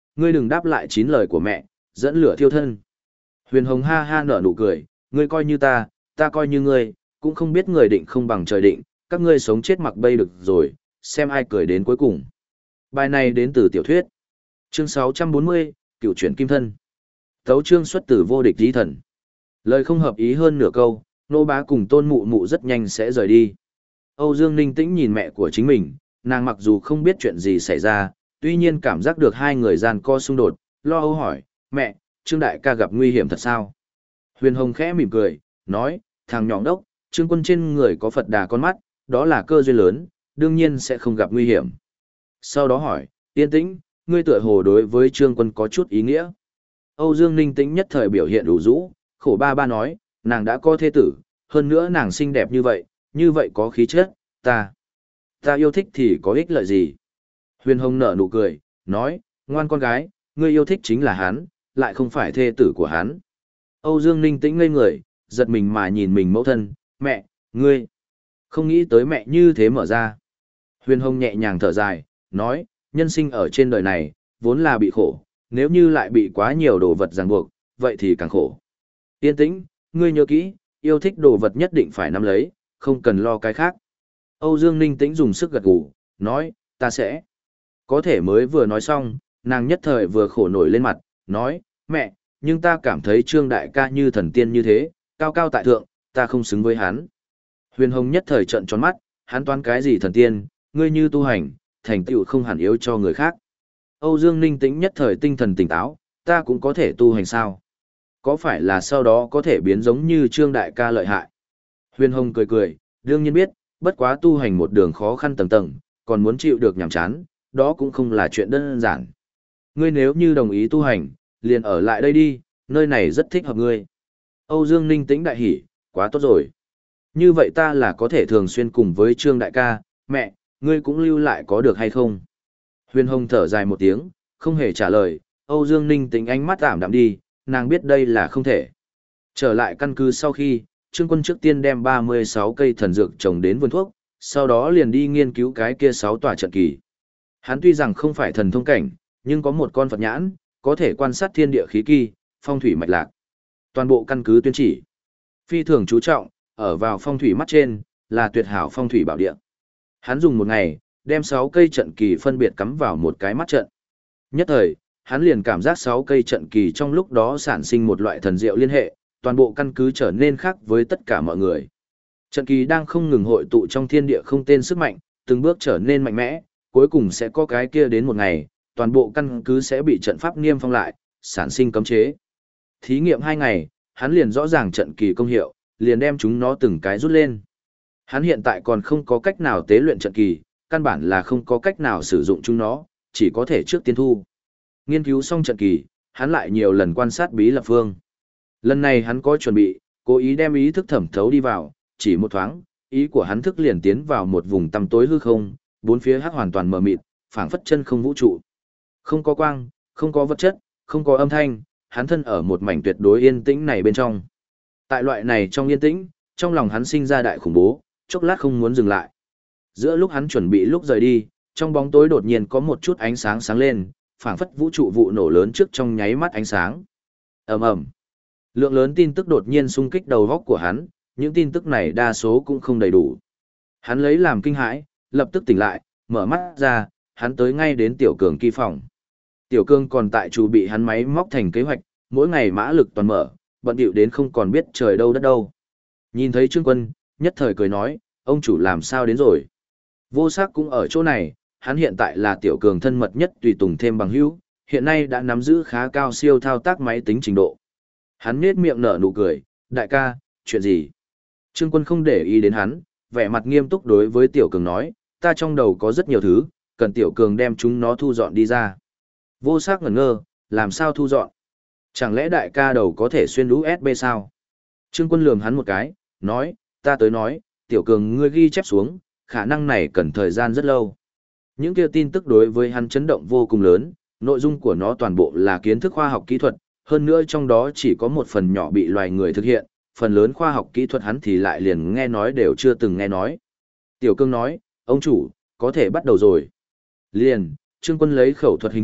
ngươi đừng đáp lại 9 lời của mẹ, dẫn lửa thiêu thân. Huyền Hồng ha ha nở nụ cười, ngươi coi như ta coi như ngươi, cũng không biết người định không bằng trời định, các ngươi sống chết mặc bay được rồi, xem ai cười đến cuối cùng. Bài này đến từ tiểu thuyết. Chương 640, Cựu chuyển kim thân. Tấu chương xuất từ vô địch tí thần. Lời không hợp ý hơn nửa câu, nô bá cùng tôn mụ mụ rất nhanh sẽ rời đi. Âu Dương Ninh Tĩnh nhìn mẹ của chính mình, nàng mặc dù không biết chuyện gì xảy ra, tuy nhiên cảm giác được hai người gian co xung đột, lo âu hỏi, mẹ, Trương đại ca gặp nguy hiểm thật sao? Huyền Hồng khẽ mỉm cười, nói, thằng nhỏ đốc, Trương Quân trên người có Phật đà con mắt, đó là cơ duyên lớn, đương nhiên sẽ không gặp nguy hiểm. Sau đó hỏi, Yên Tĩnh, ngươi tựa hồ đối với Trương Quân có chút ý nghĩa. Âu Dương Ninh Tĩnh nhất thời biểu hiện đủ rũ, khổ ba ba nói, nàng đã có thê tử, hơn nữa nàng xinh đẹp như vậy có khí chất, ta yêu thích thì có ích lợi gì? Huyền Hồng nở nụ cười, nói, ngoan con gái, ngươi yêu thích chính là hắn, lại không phải thê tử của hắn. Âu Dương Ninh Tĩnh ngây người, giật mình mà nhìn mình mẫu thân, mẹ, ngươi, không nghĩ tới mẹ như thế mở ra. Huyền Hồng nhẹ nhàng thở dài, nói, nhân sinh ở trên đời này, vốn là bị khổ, nếu như lại bị quá nhiều đồ vật ràng buộc, vậy thì càng khổ. Yên tĩnh, ngươi nhớ kỹ, yêu thích đồ vật nhất định phải nắm lấy, không cần lo cái khác. Âu Dương Ninh Tĩnh dùng sức gật gù, nói, ta sẽ. Có thể mới vừa nói xong, nàng nhất thời vừa khổ nổi lên mặt, nói, mẹ, nhưng ta cảm thấy Trương đại ca như thần tiên như thế, cao cao tại thượng, ta không xứng với hắn. Huyền Hồng nhất thời trợn tròn mắt, hắn toán cái gì thần tiên, ngươi như tu hành, thành tựu không hẳn yếu cho người khác. Âu Dương Ninh Tĩnh nhất thời tinh thần tỉnh táo, ta cũng có thể tu hành sao? Có phải là sau đó có thể biến giống như Trương đại ca lợi hại? Huyền Hồng cười cười, đương nhiên biết, bất quá tu hành một đường khó khăn tầng tầng, còn muốn chịu được nhàm chán, đó cũng không là chuyện đơn giản. Ngươi nếu như đồng ý tu hành, liền ở lại đây đi, nơi này rất thích hợp ngươi. Âu Dương Ninh Tĩnh đại hỉ, quá tốt rồi. Như vậy ta là có thể thường xuyên cùng với Trương đại ca, mẹ, ngươi cũng lưu lại có được hay không? Huyền Hồng thở dài một tiếng, không hề trả lời, Âu Dương Ninh Tĩnh ánh mắt ảm đạm đi, nàng biết đây là không thể. Trở lại căn cứ sau khi, Trương Quân trước tiên đem 36 cây thần dược trồng đến vườn thuốc, sau đó liền đi nghiên cứu cái kia 6 tòa trận kỳ. Hắn tuy rằng không phải thần thông cảnh, nhưng có một con Phật nhãn, có thể quan sát thiên địa khí kỳ, phong thủy mạch lạc. Toàn bộ căn cứ tuyên chỉ. Phi thường chú trọng, ở vào phong thủy mắt trên, là tuyệt hảo phong thủy bảo địa. Hắn dùng một ngày, đem 6 cây trận kỳ phân biệt cắm vào một cái mắt trận. Nhất thời, hắn liền cảm giác 6 cây trận kỳ trong lúc đó sản sinh một loại thần diệu liên hệ, toàn bộ căn cứ trở nên khác với tất cả mọi người. Trận kỳ đang không ngừng hội tụ trong thiên địa không tên sức mạnh, từng bước trở nên mạnh mẽ, cuối cùng sẽ có cái kia đến một ngày, toàn bộ căn cứ sẽ bị trận pháp niêm phong lại, sản sinh cấm chế. Thí nghiệm 2 ngày, hắn liền rõ ràng trận kỳ công hiệu, liền đem chúng nó từng cái rút lên. Hắn hiện tại còn không có cách nào tế luyện trận kỳ, căn bản là không có cách nào sử dụng chúng nó, chỉ có thể trước tiên thu. Nghiên cứu xong trận kỳ, hắn lại nhiều lần quan sát bí lập phương. Lần này hắn có chuẩn bị, cố ý đem ý thức thẩm thấu đi vào, chỉ một thoáng, ý của hắn thức liền tiến vào một vùng tăm tối hư không, bốn phía hắc hoàn toàn mờ mịt, phảng phất chân không vũ trụ. Không có quang, không có vật chất, không có âm thanh, hắn thân ở một mảnh tuyệt đối yên tĩnh này bên trong. Tại loại này trong yên tĩnh, trong lòng hắn sinh ra đại khủng bố, chốc lát không muốn dừng lại. Giữa lúc hắn chuẩn bị lúc rời đi, trong bóng tối đột nhiên có một chút ánh sáng sáng lên, phảng phất vũ trụ vụ nổ lớn trước trong nháy mắt ánh sáng. Ầm ầm. Lượng lớn tin tức đột nhiên xung kích đầu óc của hắn, những tin tức này đa số cũng không đầy đủ. Hắn lấy làm kinh hãi, lập tức tỉnh lại, mở mắt ra, hắn tới ngay đến Tiểu Cường kỳ phòng. Tiểu Cường còn tại chủ bị hắn máy móc thành kế hoạch, mỗi ngày mã lực toàn mở, bận điệu đến không còn biết trời đâu đất đâu. Nhìn thấy Trương Quân, nhất thời cười nói, ông chủ làm sao đến rồi. Vô Sắc cũng ở chỗ này, hắn hiện tại là Tiểu Cường thân mật nhất tùy tùng thêm bằng hữu, hiện nay đã nắm giữ khá cao siêu thao tác máy tính trình độ. Hắn nhếch miệng nở nụ cười, đại ca, chuyện gì? Trương Quân không để ý đến hắn, vẻ mặt nghiêm túc đối với Tiểu Cường nói, ta trong đầu có rất nhiều thứ, cần Tiểu Cường đem chúng nó thu dọn đi ra. Vô Sắc ngẩn ngơ, làm sao thu dọn? Chẳng lẽ đại ca đầu có thể xuyên USB sao? Trương Quân lườm hắn một cái, nói, ta tới nói, Tiểu Cường ngươi ghi chép xuống, khả năng này cần thời gian rất lâu. Những kia tin tức đối với hắn chấn động vô cùng lớn, nội dung của nó toàn bộ là kiến thức khoa học kỹ thuật, hơn nữa trong đó chỉ có một phần nhỏ bị loài người thực hiện, phần lớn khoa học kỹ thuật hắn thì lại liền nghe nói đều chưa từng nghe nói. Tiểu Cương nói, ông chủ, có thể bắt đầu rồi. Liền, Trương Quân lấy khẩu thuật hình thức,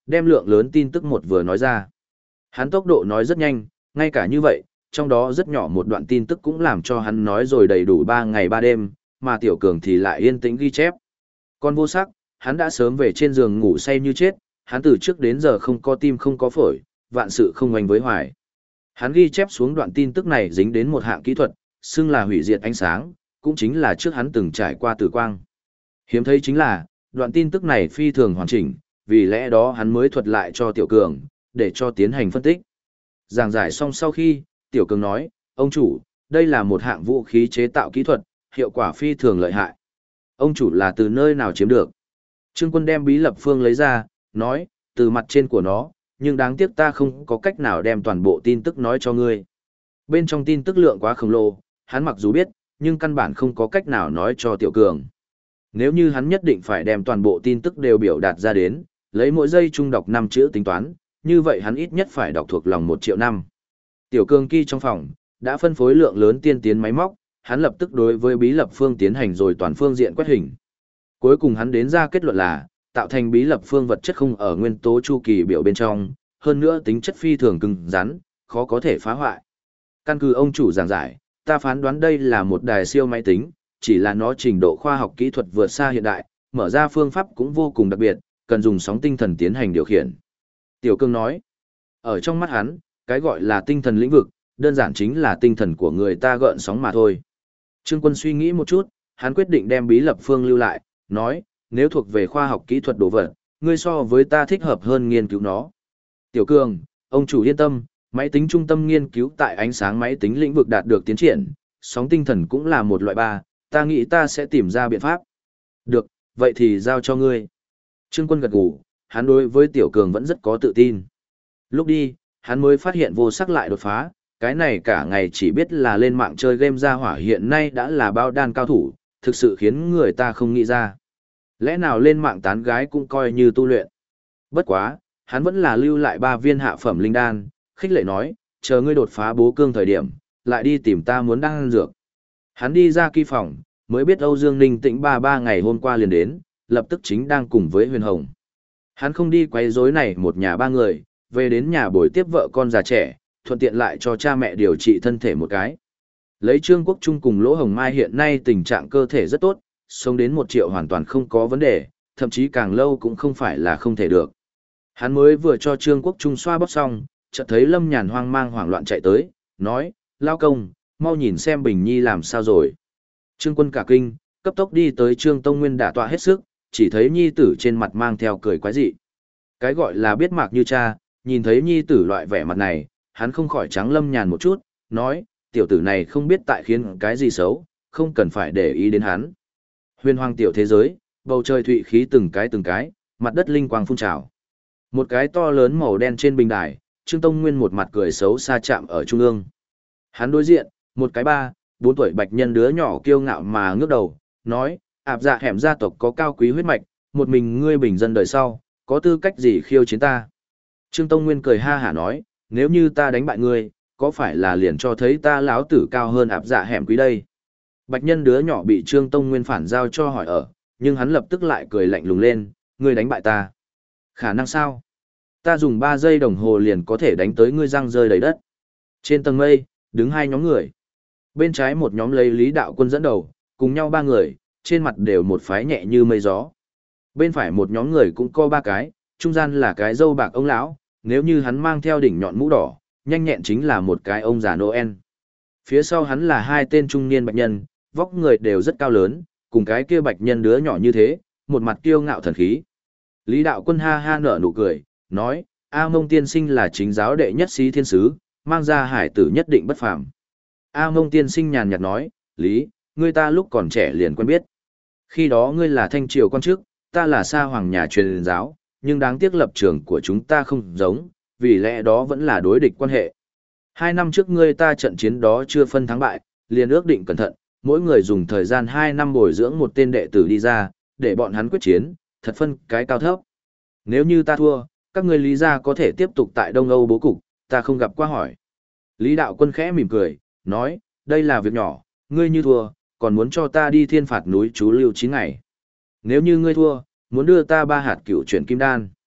đem lượng lớn tin tức một vừa nói ra. Hắn tốc độ nói rất nhanh, ngay cả như vậy, trong đó rất nhỏ một đoạn tin tức cũng làm cho hắn nói rồi đầy đủ 3 ngày 3 đêm, mà Tiểu Cường thì lại yên tĩnh ghi chép. Còn Vô Sắc, hắn đã sớm về trên giường ngủ say như chết, hắn từ trước đến giờ không có tim không có phổi, vạn sự không oanh với hoài. Hắn ghi chép xuống đoạn tin tức này dính đến một hạng kỹ thuật, xưng là hủy diệt ánh sáng, cũng chính là trước hắn từng trải qua tử quang. Hiếm thấy chính là, đoạn tin tức này phi thường hoàn chỉnh, vì lẽ đó hắn mới thuật lại cho Tiểu Cường, để cho tiến hành phân tích. Giảng giải xong sau khi, Tiểu Cường nói, ông chủ, đây là một hạng vũ khí chế tạo kỹ thuật, hiệu quả phi thường lợi hại. Ông chủ là từ nơi nào chiếm được? Trương Quân đem bí lập phương lấy ra, nói, từ mặt trên của nó, nhưng đáng tiếc ta không có cách nào đem toàn bộ tin tức nói cho ngươi. Bên trong tin tức lượng quá khổng lồ, hắn mặc dù biết, nhưng căn bản không có cách nào nói cho Tiểu Cường. Nếu như hắn nhất định phải đem toàn bộ tin tức đều biểu đạt ra đến, lấy mỗi giây trung đọc 5 chữ tính toán, như vậy hắn ít nhất phải đọc thuộc lòng 1 triệu năm. Tiểu Cường kỳ trong phòng, đã phân phối lượng lớn tiên tiến máy móc, hắn lập tức đối với bí lập phương tiến hành rồi toàn phương diện quét hình. Cuối cùng hắn đến ra kết luận là, tạo thành bí lập phương vật chất không ở nguyên tố chu kỳ biểu bên trong, hơn nữa tính chất phi thường cứng rắn, khó có thể phá hoại. Căn cứ ông chủ giảng giải, ta phán đoán đây là một đài siêu máy tính, chỉ là nó trình độ khoa học kỹ thuật vượt xa hiện đại, mở ra phương pháp cũng vô cùng đặc biệt, cần dùng sóng tinh thần tiến hành điều khiển. Tiểu Cương nói, ở trong mắt hắn, cái gọi là tinh thần lĩnh vực, đơn giản chính là tinh thần của người ta gợn sóng mà thôi. Trương Quân suy nghĩ một chút, hắn quyết định đem bí lập phương lưu lại, nói, nếu thuộc về khoa học kỹ thuật đồ vật, ngươi so với ta thích hợp hơn nghiên cứu nó. Tiểu Cường, ông chủ yên tâm, máy tính trung tâm nghiên cứu tại ánh sáng máy tính lĩnh vực đạt được tiến triển, sóng tinh thần cũng là một loại ba, ta nghĩ ta sẽ tìm ra biện pháp. Được, vậy thì giao cho ngươi. Trương Quân gật gù, hắn đối với Tiểu Cường vẫn rất có tự tin. Lúc đi, hắn mới phát hiện Vô Sắc lại đột phá, cái này cả ngày chỉ biết là lên mạng chơi game ra hỏa hiện nay đã là bao đan cao thủ, thực sự khiến người ta không nghĩ ra. Lẽ nào lên mạng tán gái cũng coi như tu luyện. Bất quá, hắn vẫn là lưu lại 3 viên hạ phẩm linh đan, khích lệ nói, chờ ngươi đột phá bố cương thời điểm, lại đi tìm ta muốn đan dược. Hắn đi ra kỳ phòng, mới biết Âu Dương Ninh Tĩnh 3 ngày hôm qua liền đến, lập tức chính đang cùng với Huyền Hồng. Hắn không đi quấy rối này một nhà 3 người, về đến nhà buổi tiếp vợ con già trẻ, thuận tiện lại cho cha mẹ điều trị thân thể một cái. Lấy Trương Quốc Trung cùng Lỗ Hồng Mai hiện nay tình trạng cơ thể rất tốt, sống đến 1 triệu hoàn toàn không có vấn đề, thậm chí càng lâu cũng không phải là không thể được. Hắn mới vừa cho Trương Quốc Trung xoa bóp xong, chợt thấy Lâm Nhàn hoang mang hoảng loạn chạy tới, nói, lao công, mau nhìn xem Bình Nhi làm sao rồi. Trương Quân cả kinh, cấp tốc đi tới Trương Tông Nguyên đả tọa hết sức, chỉ thấy Nhi tử trên mặt mang theo cười quái dị. Cái gọi là biết mạc như cha, nhìn thấy Nhi tử loại vẻ mặt này, hắn không khỏi trắng Lâm Nhàn một chút, nói, tiểu tử này không biết tại khiến cái gì xấu, không cần phải để ý đến hắn. Huyền hoang tiểu thế giới, bầu trời thụy khí từng cái, mặt đất linh quang phun trào. Một cái to lớn màu đen trên bình đài, Trương Tông Nguyên một mặt cười xấu xa chạm ở trung ương. Hắn đối diện, một cái 3, 4 tuổi bạch nhân đứa nhỏ kiêu ngạo mà ngước đầu, nói, ạp dạ hẻm gia tộc có cao quý huyết mạch, một mình ngươi bình dân đời sau, có tư cách gì khiêu chiến ta. Trương Tông Nguyên cười ha hả nói, nếu như ta đánh bại ngươi, có phải là liền cho thấy ta láo tử cao hơn ạp dạ hẻm quý đây. Bạch nhân đứa nhỏ bị Trương Tông Nguyên phản giao cho hỏi ở, nhưng hắn lập tức lại cười lạnh lùng lên, ngươi đánh bại ta. Khả năng sao? Ta dùng 3 giây đồng hồ liền có thể đánh tới ngươi răng rơi đầy đất. Trên tầng mây, đứng 2 nhóm người. Bên trái một nhóm lấy Lý Đạo Quân dẫn đầu, cùng nhau 3 người, trên mặt đều một phái nhẹ như mây gió. Bên phải một nhóm người cũng có 3 cái, trung gian là cái râu bạc ông lão, nếu như hắn mang theo đỉnh nhọn mũ đỏ, nhanh nhẹn chính là một cái ông già Noel. Phía sau hắn là 2 tên trung niên bạch nhân, vóc người đều rất cao lớn, cùng cái kia bạch nhân đứa nhỏ như thế, một mặt kiêu ngạo thần khí. Lý Đạo Quân ha ha nở nụ cười, nói, A Mông tiên sinh là chính giáo đệ nhất sĩ thiên sứ, mang ra hải tử nhất định bất phàm. A Mông tiên sinh nhàn nhạt nói, Lý, ngươi ta lúc còn trẻ liền quen biết. Khi đó ngươi là thanh triều quan chức, ta là sa hoàng nhà truyền giáo, nhưng đáng tiếc lập trường của chúng ta không giống, vì lẽ đó vẫn là đối địch quan hệ. 2 năm trước ngươi ta trận chiến đó chưa phân thắng bại, liền ước định cẩn thận, mỗi người dùng thời gian 2 năm bồi dưỡng một tên đệ tử đi ra, để bọn hắn quyết chiến, thật phân cái cao thấp. Nếu như ta thua, các ngươi Lý gia có thể tiếp tục tại Đông Âu bố cục, ta không gặp qua hỏi. Lý Đạo Quân khẽ mỉm cười, nói, đây là việc nhỏ, ngươi như thua, còn muốn cho ta đi thiên phạt núi chú lưu 9 ngày. Nếu như ngươi thua, muốn đưa ta 3 hạt cựu chuyển kim đan.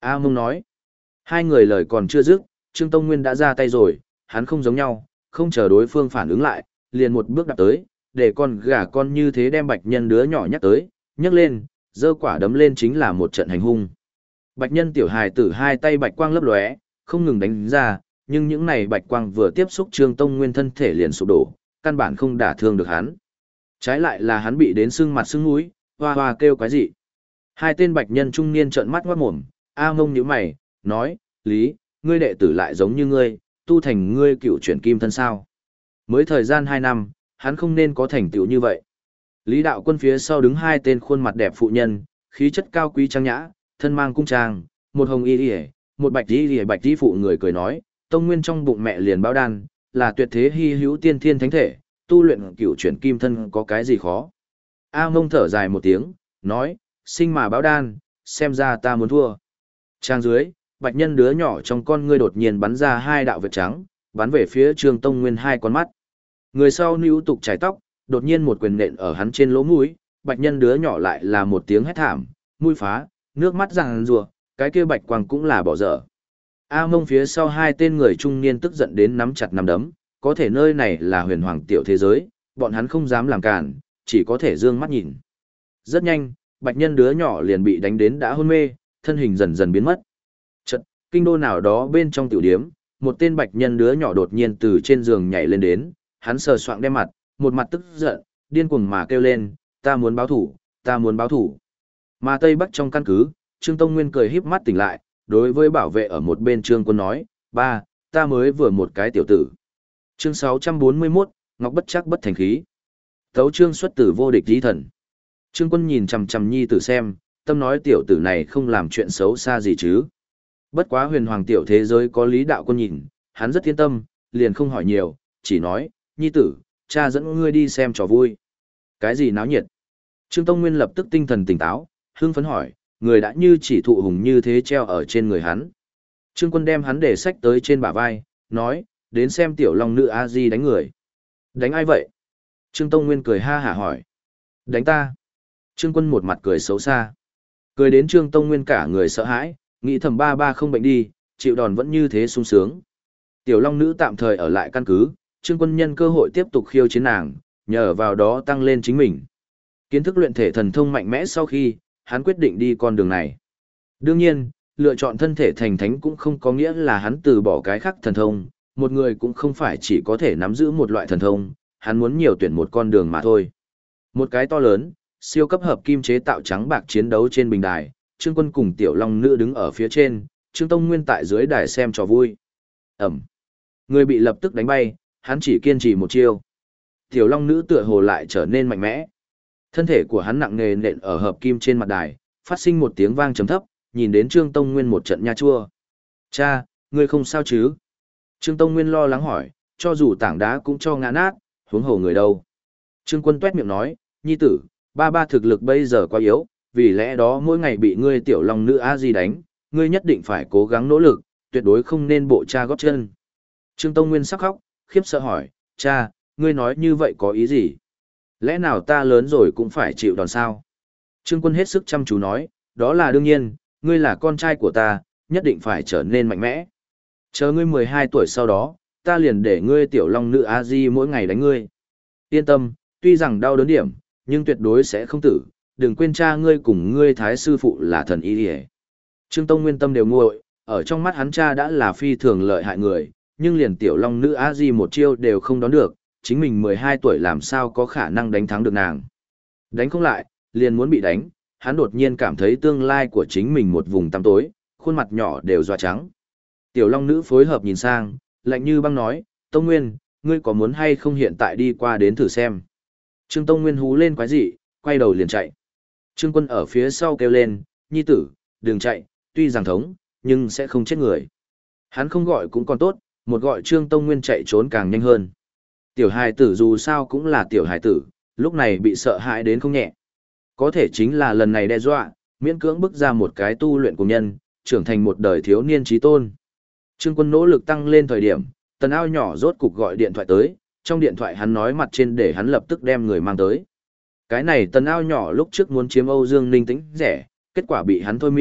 A Mông nói. Hai người lời còn chưa dứt, Trương Tông Nguyên đã ra tay rồi, hắn không giống nhau, không chờ đối phương phản ứng lại, liền một bước đạp tới, để con gà con như thế đem bạch nhân đứa nhỏ nhắc tới, nhấc lên, giơ quả đấm lên chính là một trận hành hung. Bạch nhân tiểu hài tử hai tay bạch quang lấp lóe, không ngừng đánh ra, nhưng những này bạch quang vừa tiếp xúc Trương Tông Nguyên thân thể liền sụp đổ, căn bản không đả thương được hắn. Trái lại là hắn bị đến sưng mặt sưng mũi, hoa hoa kêu quái dị. Hai tên bạch nhân trung niên trợn mắt ngoát mồm, A Mông nhíu mày, nói, Lý, ngươi đệ tử lại giống như ngươi, tu thành ngươi cựu chuyển kim thân sao. Mới thời gian 2 năm, hắn không nên có thành tựu như vậy. Lý đạo quân phía sau đứng hai tên khuôn mặt đẹp phụ nhân, khí chất cao quý trang nhã, thân mang cung trang, một hồng y y, một bạch y bạch y phụ người cười nói, Tông Nguyên trong bụng mẹ liền báo đan, là tuyệt thế hy hữu tiên thiên thánh thể, tu luyện cựu chuyển kim thân có cái gì khó. A Mông thở dài một tiếng, nói, sinh mà báo đan, xem ra ta muốn thua. Trang dưới, bạch nhân đứa nhỏ trong con ngươi đột nhiên bắn ra hai đạo vệt trắng, bắn về phía Trương Tông Nguyên hai con mắt. Người sau níu tục chải tóc, đột nhiên một quyền nện ở hắn trên lỗ mũi, bạch nhân đứa nhỏ lại là một tiếng hét thảm, mũi phá, nước mắt ràng rùa, cái kia bạch quang cũng là bỏ dở. A Mông phía sau hai tên người trung niên tức giận đến nắm chặt nắm đấm, có thể nơi này là huyền hoàng tiểu thế giới, bọn hắn không dám làm cản, chỉ có thể dương mắt nhìn. Rất nhanh, bạch nhân đứa nhỏ liền bị đánh đến đã hôn mê, thân hình dần dần biến mất. Chợt, kinh đô nào đó bên trong tiểu điếm, một tên bạch nhân đứa nhỏ đột nhiên từ trên giường nhảy lên đến, hắn sờ soạng đem mặt, một mặt tức giận, điên cuồng mà kêu lên, ta muốn báo thủ, ta muốn báo thủ. Mà Tây Bắc trong căn cứ, Trương Tông Nguyên cười híp mắt tỉnh lại, đối với bảo vệ ở một bên Trương Quân nói, ba, ta mới vừa một cái tiểu tử. Chương 641, Ngọc bất chắc bất thành khí. Tấu chương xuất tử vô địch chí thần. Trương Quân nhìn chằm chằm nhi tử xem, tâm nói tiểu tử này không làm chuyện xấu xa gì chứ. Bất quá huyền hoàng tiểu thế giới có Lý đạo quân nhìn, hắn rất yên tâm, liền không hỏi nhiều, chỉ nói, nhi tử, cha dẫn ngươi đi xem trò vui. Cái gì náo nhiệt? Trương Tông Nguyên lập tức tinh thần tỉnh táo, hưng phấn hỏi, người đã như chỉ thụ hùng như thế treo ở trên người hắn. Trương Quân đem hắn để sách tới trên bả vai, nói, đến xem tiểu long nữ a di đánh người. Đánh ai vậy? Trương Tông Nguyên cười ha hả hỏi. Đánh ta. Trương Quân một mặt cười xấu xa. Cười đến Trương Tông Nguyên cả người sợ hãi, nghĩ thầm ba ba không bệnh đi, chịu đòn vẫn như thế sung sướng. Tiểu long nữ tạm thời ở lại căn cứ, Trương Quân nhân cơ hội tiếp tục khiêu chiến nàng, nhờ vào đó tăng lên chính mình. Kiến thức luyện thể thần thông mạnh mẽ sau khi, hắn quyết định đi con đường này. Đương nhiên, lựa chọn thân thể thành thánh cũng không có nghĩa là hắn từ bỏ cái khác thần thông, một người cũng không phải chỉ có thể nắm giữ một loại thần thông, hắn muốn nhiều tuyển một con đường mà thôi. Một cái to lớn, siêu cấp hợp kim chế tạo trắng bạc chiến đấu trên bình đài, Trương Quân cùng Tiểu Long Nữ đứng ở phía trên, Trương Tông Nguyên tại dưới đài xem trò vui. Ẩm. Người bị lập tức đánh bay, hắn chỉ kiên trì một chiêu. Tiểu Long Nữ tựa hồ lại trở nên mạnh mẽ. Thân thể của hắn nặng nề nện ở hợp kim trên mặt đài, phát sinh một tiếng vang trầm thấp, nhìn đến Trương Tông Nguyên một trận nha chua. Cha, ngươi không sao chứ? Trương Tông Nguyên lo lắng hỏi, cho dù tảng đá cũng cho ngã nát, huống hồ người đâu. Trương Quân tuét miệng nói, nhi tử, ba ba thực lực bây giờ quá yếu, vì lẽ đó mỗi ngày bị ngươi tiểu long nữ a di đánh, ngươi nhất định phải cố gắng nỗ lực, tuyệt đối không nên bộ cha gót chân. Trương Tông Nguyên sắc khóc, khiếp sợ hỏi, cha, ngươi nói như vậy có ý gì? Lẽ nào ta lớn rồi cũng phải chịu đòn sao? Trương Quân hết sức chăm chú nói, đó là đương nhiên, ngươi là con trai của ta, nhất định phải trở nên mạnh mẽ. Chờ ngươi 12 tuổi sau đó, ta liền để ngươi tiểu long nữ a di mỗi ngày đánh ngươi. Yên tâm, tuy rằng đau đớn điểm, nhưng tuyệt đối sẽ không tử, đừng quên cha ngươi cùng ngươi thái sư phụ là thần y điề. Trương Tông Nguyên tâm đều nguội, ở trong mắt hắn cha đã là phi thường lợi hại người, nhưng liền tiểu long nữ a di một chiêu đều không đón được, chính mình 12 tuổi làm sao có khả năng đánh thắng được nàng. Đánh không lại, liền muốn bị đánh, hắn đột nhiên cảm thấy tương lai của chính mình một vùng tăm tối, khuôn mặt nhỏ đều doa trắng. Tiểu long nữ phối hợp nhìn sang, lạnh như băng nói, Tông Nguyên, ngươi có muốn hay không hiện tại đi qua đến thử xem. Trương Tông Nguyên hú lên quái dị, quay đầu liền chạy. Trương Quân ở phía sau kêu lên, nhi tử, đừng chạy, tuy rằng thống, nhưng sẽ không chết người. Hắn không gọi cũng còn tốt, một gọi Trương Tông Nguyên chạy trốn càng nhanh hơn. Tiểu hài tử dù sao cũng là tiểu hài tử, lúc này bị sợ hãi đến không nhẹ. Có thể chính là lần này đe dọa, miễn cưỡng bức ra một cái tu luyện của nhân, trưởng thành một đời thiếu niên trí tôn. Trương Quân nỗ lực tăng lên thời điểm, Tần Ao nhỏ rốt cục gọi điện thoại tới, trong điện thoại hắn nói mặt trên để hắn lập tức đem người mang tới. Cái này Tần Ao nhỏ lúc trước muốn chiếm Âu Dương Ninh Tĩnh rẻ, kết quả bị hắn thôi miên,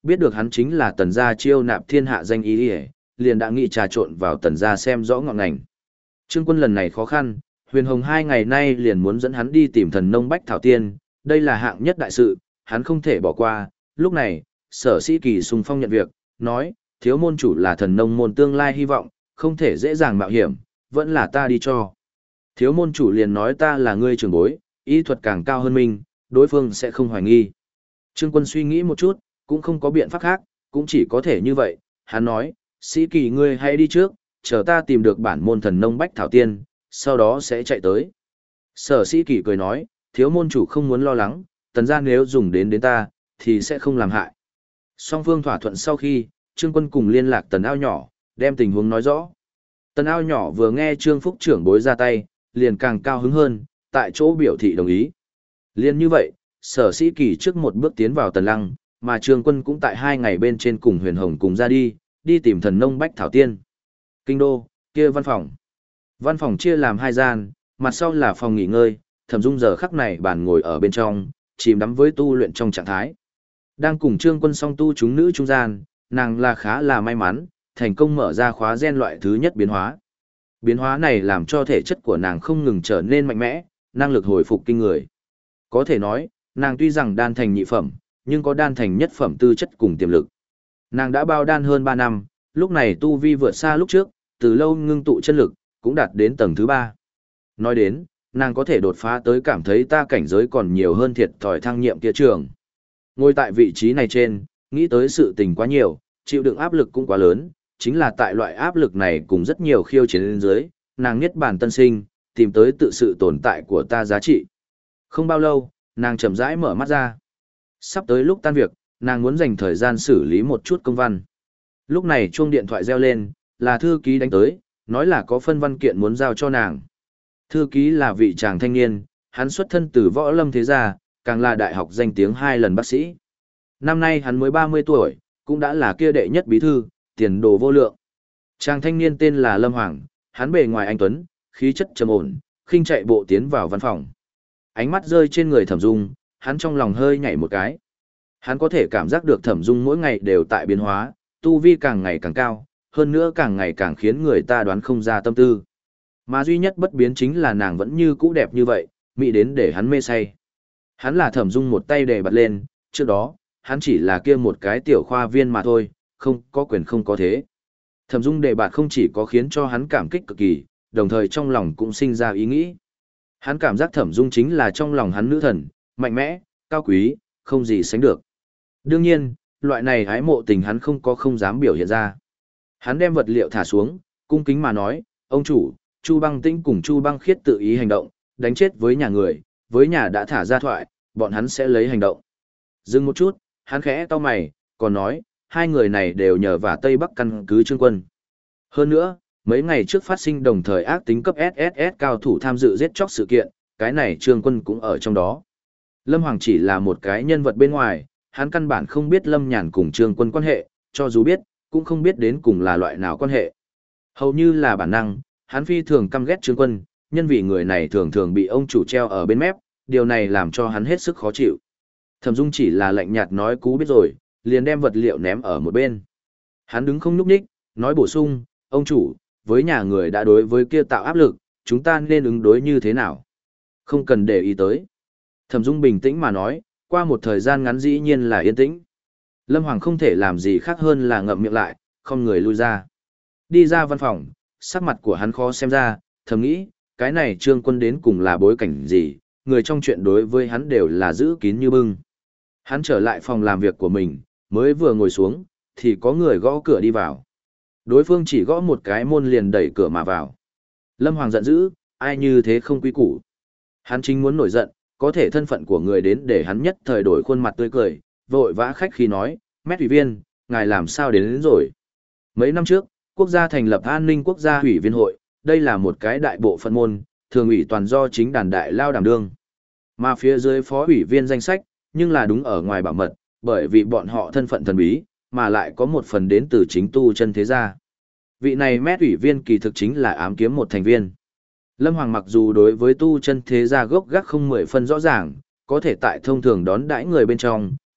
biết được hắn chính là Tần gia chiêu nạp thiên hạ danh ý ỉa, liền đã nghĩ trà trộn vào Tần gia xem rõ ngọn ngành. Trương Quân lần này khó khăn, Huyền Hồng 2 ngày nay liền muốn dẫn hắn đi tìm thần nông Bách Thảo Tiên, đây là hạng nhất đại sự, hắn không thể bỏ qua. Lúc này, Sở Sĩ Kỳ xung phong nhận việc, nói, thiếu môn chủ là thần nông môn tương lai hy vọng, không thể dễ dàng mạo hiểm, vẫn là ta đi cho. Thiếu môn chủ liền nói ta là ngươi trưởng bối, y thuật càng cao hơn mình, đối phương sẽ không hoài nghi. Trương Quân suy nghĩ một chút, cũng không có biện pháp khác, cũng chỉ có thể như vậy. Hắn nói, Sĩ Kỳ ngươi hãy đi trước, chờ ta tìm được bản môn thần nông Bách Thảo Tiên, sau đó sẽ chạy tới. Sở Sĩ Kỳ cười nói, thiếu môn chủ không muốn lo lắng, Tần gia nếu dùng đến ta, thì sẽ không làm hại. Song phương thỏa thuận sau khi, Trương Quân cùng liên lạc Tần Ao nhỏ, đem tình huống nói rõ. Tần Ao nhỏ vừa nghe Trương Phúc trưởng bối ra tay, liền càng cao hứng hơn, tại chỗ biểu thị đồng ý. Liên như vậy, Sở Sĩ Kỳ trước một bước tiến vào Tần Lăng, mà Trương Quân cũng tại 2 ngày bên trên cùng Huyền Hồng cùng ra đi tìm thần nông Bách Thảo Tiên. Kinh đô, kia văn phòng. Văn phòng chia làm 2 gian, mặt sau là phòng nghỉ ngơi, Thẩm Dung giờ khắc này bàn ngồi ở bên trong, chìm đắm với tu luyện trong trạng thái. Đang cùng Trương Quân song tu chúng nữ trung gian, nàng là khá là may mắn, thành công mở ra khóa gen loại thứ nhất biến hóa. Biến hóa này làm cho thể chất của nàng không ngừng trở nên mạnh mẽ, năng lực hồi phục kinh người. Có thể nói, nàng tuy rằng đan thành nhị phẩm, nhưng có đan thành nhất phẩm tư chất cùng tiềm lực. Nàng đã bao đan hơn 3 năm, lúc này tu vi vượt xa lúc trước, từ lâu ngưng tụ chân lực, cũng đạt đến tầng thứ 3. Nói đến, nàng có thể đột phá tới cảm thấy ta cảnh giới còn nhiều hơn thiệt thòi thăng nhiệm kia trường. Ngồi tại vị trí này trên, nghĩ tới sự tình quá nhiều, chịu đựng áp lực cũng quá lớn, chính là tại loại áp lực này cùng rất nhiều khiêu chiến lên dưới, nàng niết bàn tân sinh, tìm tới tự sự tồn tại của ta giá trị. Không bao lâu, nàng chậm rãi mở mắt ra. Sắp tới lúc tan việc, nàng muốn dành thời gian xử lý một chút công văn. Lúc này chuông điện thoại reo lên, là thư ký đánh tới, nói là có phân văn kiện muốn giao cho nàng. Thư ký là vị chàng thanh niên, hắn xuất thân từ võ lâm thế gia, càng là đại học danh tiếng 2 lần bác sĩ. Năm nay hắn mới 30 tuổi, cũng đã là kia đệ nhất bí thư, tiền đồ vô lượng. Chàng thanh niên tên là Lâm Hoàng, hắn bề ngoài anh tuấn, khí chất trầm ổn, khinh chạy bộ tiến vào văn phòng. Ánh mắt rơi trên người Thẩm Dung, hắn trong lòng hơi nhảy một cái. Hắn có thể cảm giác được Thẩm Dung mỗi ngày đều tại biến hóa, tu vi càng ngày càng cao, hơn nữa càng ngày càng khiến người ta đoán không ra tâm tư. Mà duy nhất bất biến chính là nàng vẫn như cũ đẹp như vậy, mỹ đến để hắn mê say. Hắn là Thẩm Dung một tay đề bật lên, trước đó, hắn chỉ là kia một cái tiểu khoa viên mà thôi, không có quyền không có thế. Thẩm Dung đề bạt không chỉ có khiến cho hắn cảm kích cực kỳ, đồng thời trong lòng cũng sinh ra ý nghĩ. Hắn cảm giác Thẩm Dung chính là trong lòng hắn nữ thần, mạnh mẽ, cao quý, không gì sánh được. Đương nhiên, loại này ái mộ tình hắn không dám biểu hiện ra. Hắn đem vật liệu thả xuống, cung kính mà nói, ông chủ, Chu Băng Tĩnh cùng Chu Băng Khiết tự ý hành động, đánh chết với nhà người, với nhà đã thả ra thoại, bọn hắn sẽ lấy hành động. Dừng một chút, hắn khẽ cau mày, còn nói, 2 người này đều nhờ vào Tây Bắc căn cứ Trương Quân. Hơn nữa, mấy ngày trước phát sinh đồng thời ác tính cấp SSS cao thủ tham dự giết chóc sự kiện, cái này Trương Quân cũng ở trong đó. Lâm Hoàng chỉ là một cái nhân vật bên ngoài, hắn căn bản không biết Lâm Nhàn cùng Trương Quân quan hệ, cho dù biết, cũng không biết đến cùng là loại nào quan hệ. Hầu như là bản năng, hắn phi thường căm ghét Trương Quân, nhân vì người này thường thường bị ông chủ treo ở bên mép, điều này làm cho hắn hết sức khó chịu. Thẩm Dung chỉ là lạnh nhạt nói cú biết rồi, liền đem vật liệu ném ở một bên. Hắn đứng không nhúc nhích, nói bổ sung, ông chủ, với nhà người đã đối với kia tạo áp lực, chúng ta nên ứng đối như thế nào? Không cần để ý tới. Thẩm Dung bình tĩnh mà nói, qua một thời gian ngắn dĩ nhiên là yên tĩnh. Lâm Hoàng không thể làm gì khác hơn là ngậm miệng lại, không người lui ra. Đi ra văn phòng, sắc mặt của hắn khó xem ra, thầm nghĩ, cái này Trương Quân đến cùng là bối cảnh gì, người trong chuyện đối với hắn đều là giữ kín như bưng. Hắn trở lại phòng làm việc của mình, mới vừa ngồi xuống, thì có người gõ cửa đi vào. Đối phương chỉ gõ một cái môn liền đẩy cửa mà vào. Lâm Hoàng giận dữ, ai như thế không quý củ. Hắn chính muốn nổi giận, có thể thân phận của người đến để hắn nhất thời đổi khuôn mặt tươi cười, vội vã khách khí nói, Mét ủy viên, ngài làm sao đến rồi. Mấy năm trước, quốc gia thành lập an ninh quốc gia ủy viên hội, đây là một cái đại bộ phận môn, thường ủy toàn do chính đàn đại lao đảm đương. Mà phía dưới phó ủy viên danh sách, nhưng là đúng ở ngoài bảo mật, bởi vì bọn họ thân phận thần bí, mà lại có một phần đến từ chính tu chân thế gia. Vị này Mét ủy viên kỳ thực chính là ám kiếm một thành viên. Lâm Hoàng mặc dù đối với tu chân thế gia gốc gác không 10 phân rõ ràng, có thể tại thông thường đón đãi người bên trong,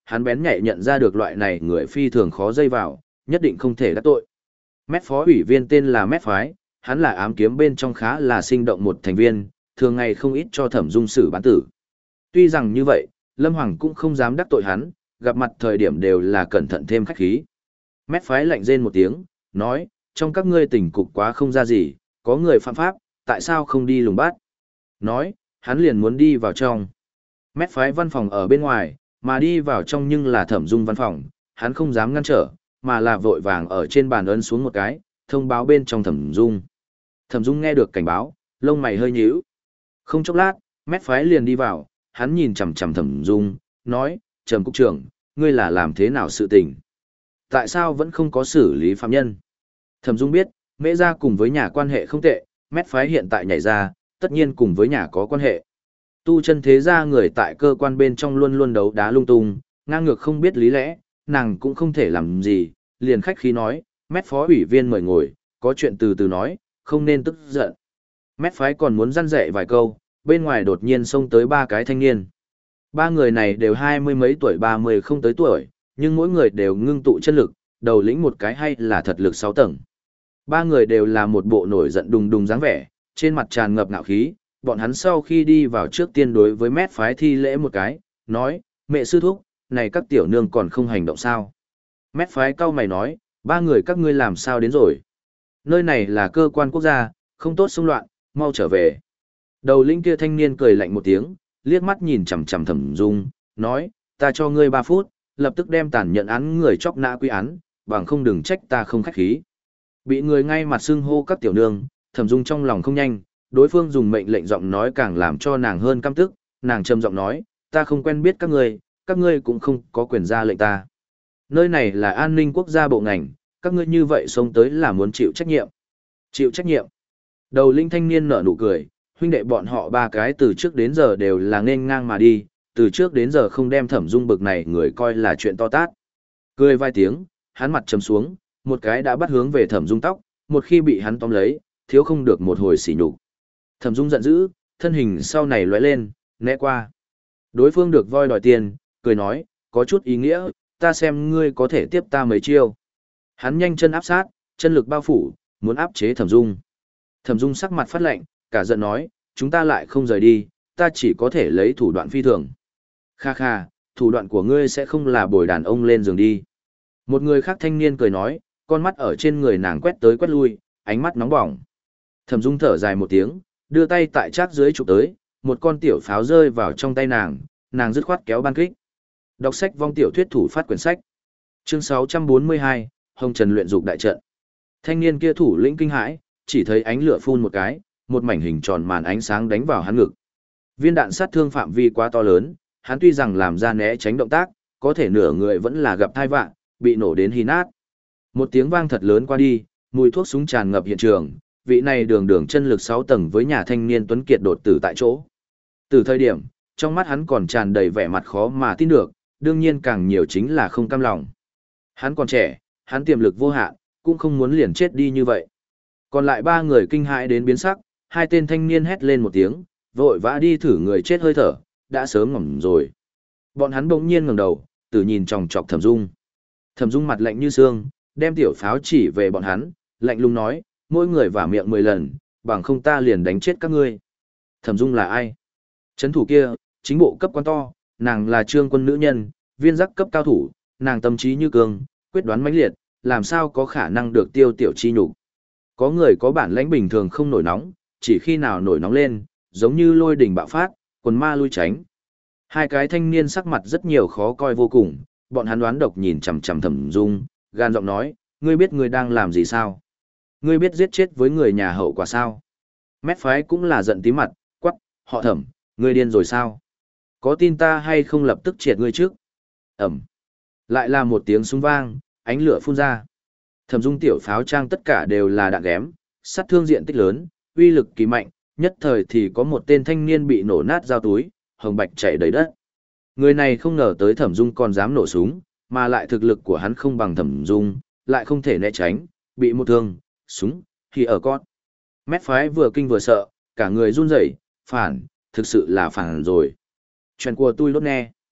hắn bén nhạy nhận ra được loại này người phi thường khó dây vào, nhất định không thể đắc tội. Mét phó ủy viên tên là Mét Phái, hắn là ám kiếm bên trong khá là sinh động một thành viên, thường ngày không ít cho Thẩm Dung xử bán tử. Tuy rằng như vậy, Lâm Hoàng cũng không dám đắc tội hắn, gặp mặt thời điểm đều là cẩn thận thêm khách khí. Mét Phái lạnh rên một tiếng, nói, trong các ngươi tỉnh cục quá không ra gì, có người phạm pháp, tại sao không đi lùng bắt? Nói, hắn liền muốn đi vào trong. Mét Phái văn phòng ở bên ngoài, mà đi vào trong nhưng là Thẩm Dung văn phòng, hắn không dám ngăn trở, mà là vội vàng ở trên bàn ấn xuống một cái, thông báo bên trong Thẩm Dung. Thẩm Dung nghe được cảnh báo, lông mày hơi nhíu. Không chốc lát, Mét Phái liền đi vào, hắn nhìn chằm chằm Thẩm Dung, nói, Trầm cục trưởng, ngươi là làm thế nào sự tình? Tại sao vẫn không có xử lý phạm nhân? Thẩm Dung biết, Mễ gia cùng với nhà quan hệ không tệ, Mét Phái hiện tại nhảy ra, tất nhiên cùng với nhà có quan hệ. Tu chân thế gia người tại cơ quan bên trong luôn luôn đấu đá lung tung, ngang ngược không biết lý lẽ, nàng cũng không thể làm gì, liền khách khí nói, Mét phó ủy viên mời ngồi, có chuyện từ từ nói, không nên tức giận. Mét phái còn muốn răn dạy vài câu, bên ngoài đột nhiên xông tới ba cái thanh niên. Ba người này đều 20 mấy tuổi 30 không tới tuổi, nhưng mỗi người đều ngưng tụ chân lực, đầu lĩnh một cái hay là thật lực 6 tầng. Ba người đều là một bộ nổi giận đùng đùng dáng vẻ, trên mặt tràn ngập ngạo khí, bọn hắn sau khi đi vào trước tiên đối với Mét phái thi lễ một cái, nói, mẹ sư thúc, này các tiểu nương còn không hành động sao? Mét phái cau mày nói, ba người các ngươi làm sao đến rồi? Nơi này là cơ quan quốc gia, không tốt xung loạn, mau trở về. Đầu lĩnh kia thanh niên cười lạnh một tiếng, liếc mắt nhìn chằm chằm Thẩm Dung, nói, ta cho ngươi 3 phút, lập tức đem tàn nhận án người chóc nã quy án, bằng không đừng trách ta không khách khí. Bị người ngay mặt xưng hô các tiểu nương, Thẩm Dung trong lòng không nhanh, đối phương dùng mệnh lệnh giọng nói càng làm cho nàng hơn căm tức, nàng trầm giọng nói, ta không quen biết các ngươi cũng không có quyền ra lệnh ta. Nơi này là an ninh quốc gia bộ ngành, các ngươi như vậy xông tới là muốn chịu trách nhiệm. Chịu trách nhiệm. Đầu linh thanh niên nở nụ cười, huynh đệ bọn họ ba cái từ trước đến giờ đều là nên ngang mà đi, từ trước đến giờ không đem Thẩm Dung bực này người coi là chuyện to tát. Cười vài tiếng, hắn mặt trầm xuống, một cái đã bắt hướng về Thẩm Dung tóc, một khi bị hắn tóm lấy, thiếu không được một hồi sỉ nhục. Thẩm Dung giận dữ, thân hình sau này lóe lên, né qua. Đối phương được voi đòi tiền, cười nói, có chút ý nghĩa, ta xem ngươi có thể tiếp ta mấy chiêu. Hắn nhanh chân áp sát, chân lực bao phủ, muốn áp chế Thẩm Dung. Thẩm Dung sắc mặt phát lạnh, cả giận nói, chúng ta lại không rời đi, ta chỉ có thể lấy thủ đoạn phi thường. Kha kha, thủ đoạn của ngươi sẽ không là bồi đàn ông lên giường đi. Một người khác thanh niên cười nói, con mắt ở trên người nàng quét tới quét lui, ánh mắt nóng bỏng. Thẩm Dung thở dài một tiếng, đưa tay tại chát dưới chụp tới, một con tiểu pháo rơi vào trong tay nàng, nàng dứt khoát kéo ban kích. Đọc sách vong tiểu thuyết thủ phát quyển sách. Chương 642, Hồng Trần luyện dục đại trận. Thanh niên kia thủ lĩnh kinh hãi, chỉ thấy ánh lửa phun một cái, một mảnh hình tròn màn ánh sáng đánh vào hắn ngực. Viên đạn sát thương phạm vi quá to lớn, hắn tuy rằng làm ra né tránh động tác, có thể nửa người vẫn là gặp thai vạn, bị nổ đến hí nát. Một tiếng vang thật lớn qua đi, mùi thuốc súng tràn ngập hiện trường, vị này đường đường chân lực 6 tầng với nhà thanh niên tuấn kiệt đột tử tại chỗ. Từ thời điểm, trong mắt hắn còn tràn đầy vẻ mặt khó mà tin được, đương nhiên càng nhiều chính là không cam lòng. Hắn còn trẻ, hắn tiềm lực vô hạn, cũng không muốn liền chết đi như vậy. Còn lại ba người kinh hãi đến biến sắc, hai tên thanh niên hét lên một tiếng, vội vã đi thử người chết hơi thở, đã sớm ngỏm rồi. Bọn hắn bỗng nhiên ngẩng đầu, từ nhìn chòng chọc Thẩm Dung. Thẩm Dung mặt lạnh như xương, đem tiểu pháo chỉ về bọn hắn, lạnh lùng nói, mỗi người vả miệng 10 lần, bằng không ta liền đánh chết các ngươi. Thẩm Dung là ai? Trấn thủ kia, chính bộ cấp quan to, nàng là trương quân nữ nhân, viên giác cấp cao thủ, nàng tâm trí như cường, quyết đoán mãnh liệt, làm sao có khả năng được tiêu tiểu chi nhục. Có người có bản lãnh bình thường không nổi nóng, chỉ khi nào nổi nóng lên, giống như lôi đỉnh bạo phát, quần ma lui tránh. Hai cái thanh niên sắc mặt rất nhiều khó coi vô cùng, bọn hắn đoán độc nhìn chằm chằm Thẩm Dung, gan giọng nói, ngươi biết ngươi đang làm gì sao? Ngươi biết giết chết với người nhà hậu quả sao? Mét phái cũng là giận tí mặt, quắc, họ Thẩm, ngươi điên rồi sao? Có tin ta hay không lập tức triệt ngươi trước? Ẩm. Lại là một tiếng súng vang, ánh lửa phun ra. Thẩm Dung tiểu pháo trang tất cả đều là đạn ghém, sát thương diện tích lớn, uy lực kỳ mạnh, nhất thời thì có một tên thanh niên bị nổ nát dao túi, hồng bạch chảy đầy đất. Người này không ngờ tới Thẩm Dung còn dám nổ súng, mà lại thực lực của hắn không bằng Thẩm Dung, lại không thể né tránh, bị một thương, súng, thì ở con. Mét phái vừa kinh vừa sợ, cả người run rẩy, phản, thực sự là phản rồi. Chuyện của tôi lốt nghe.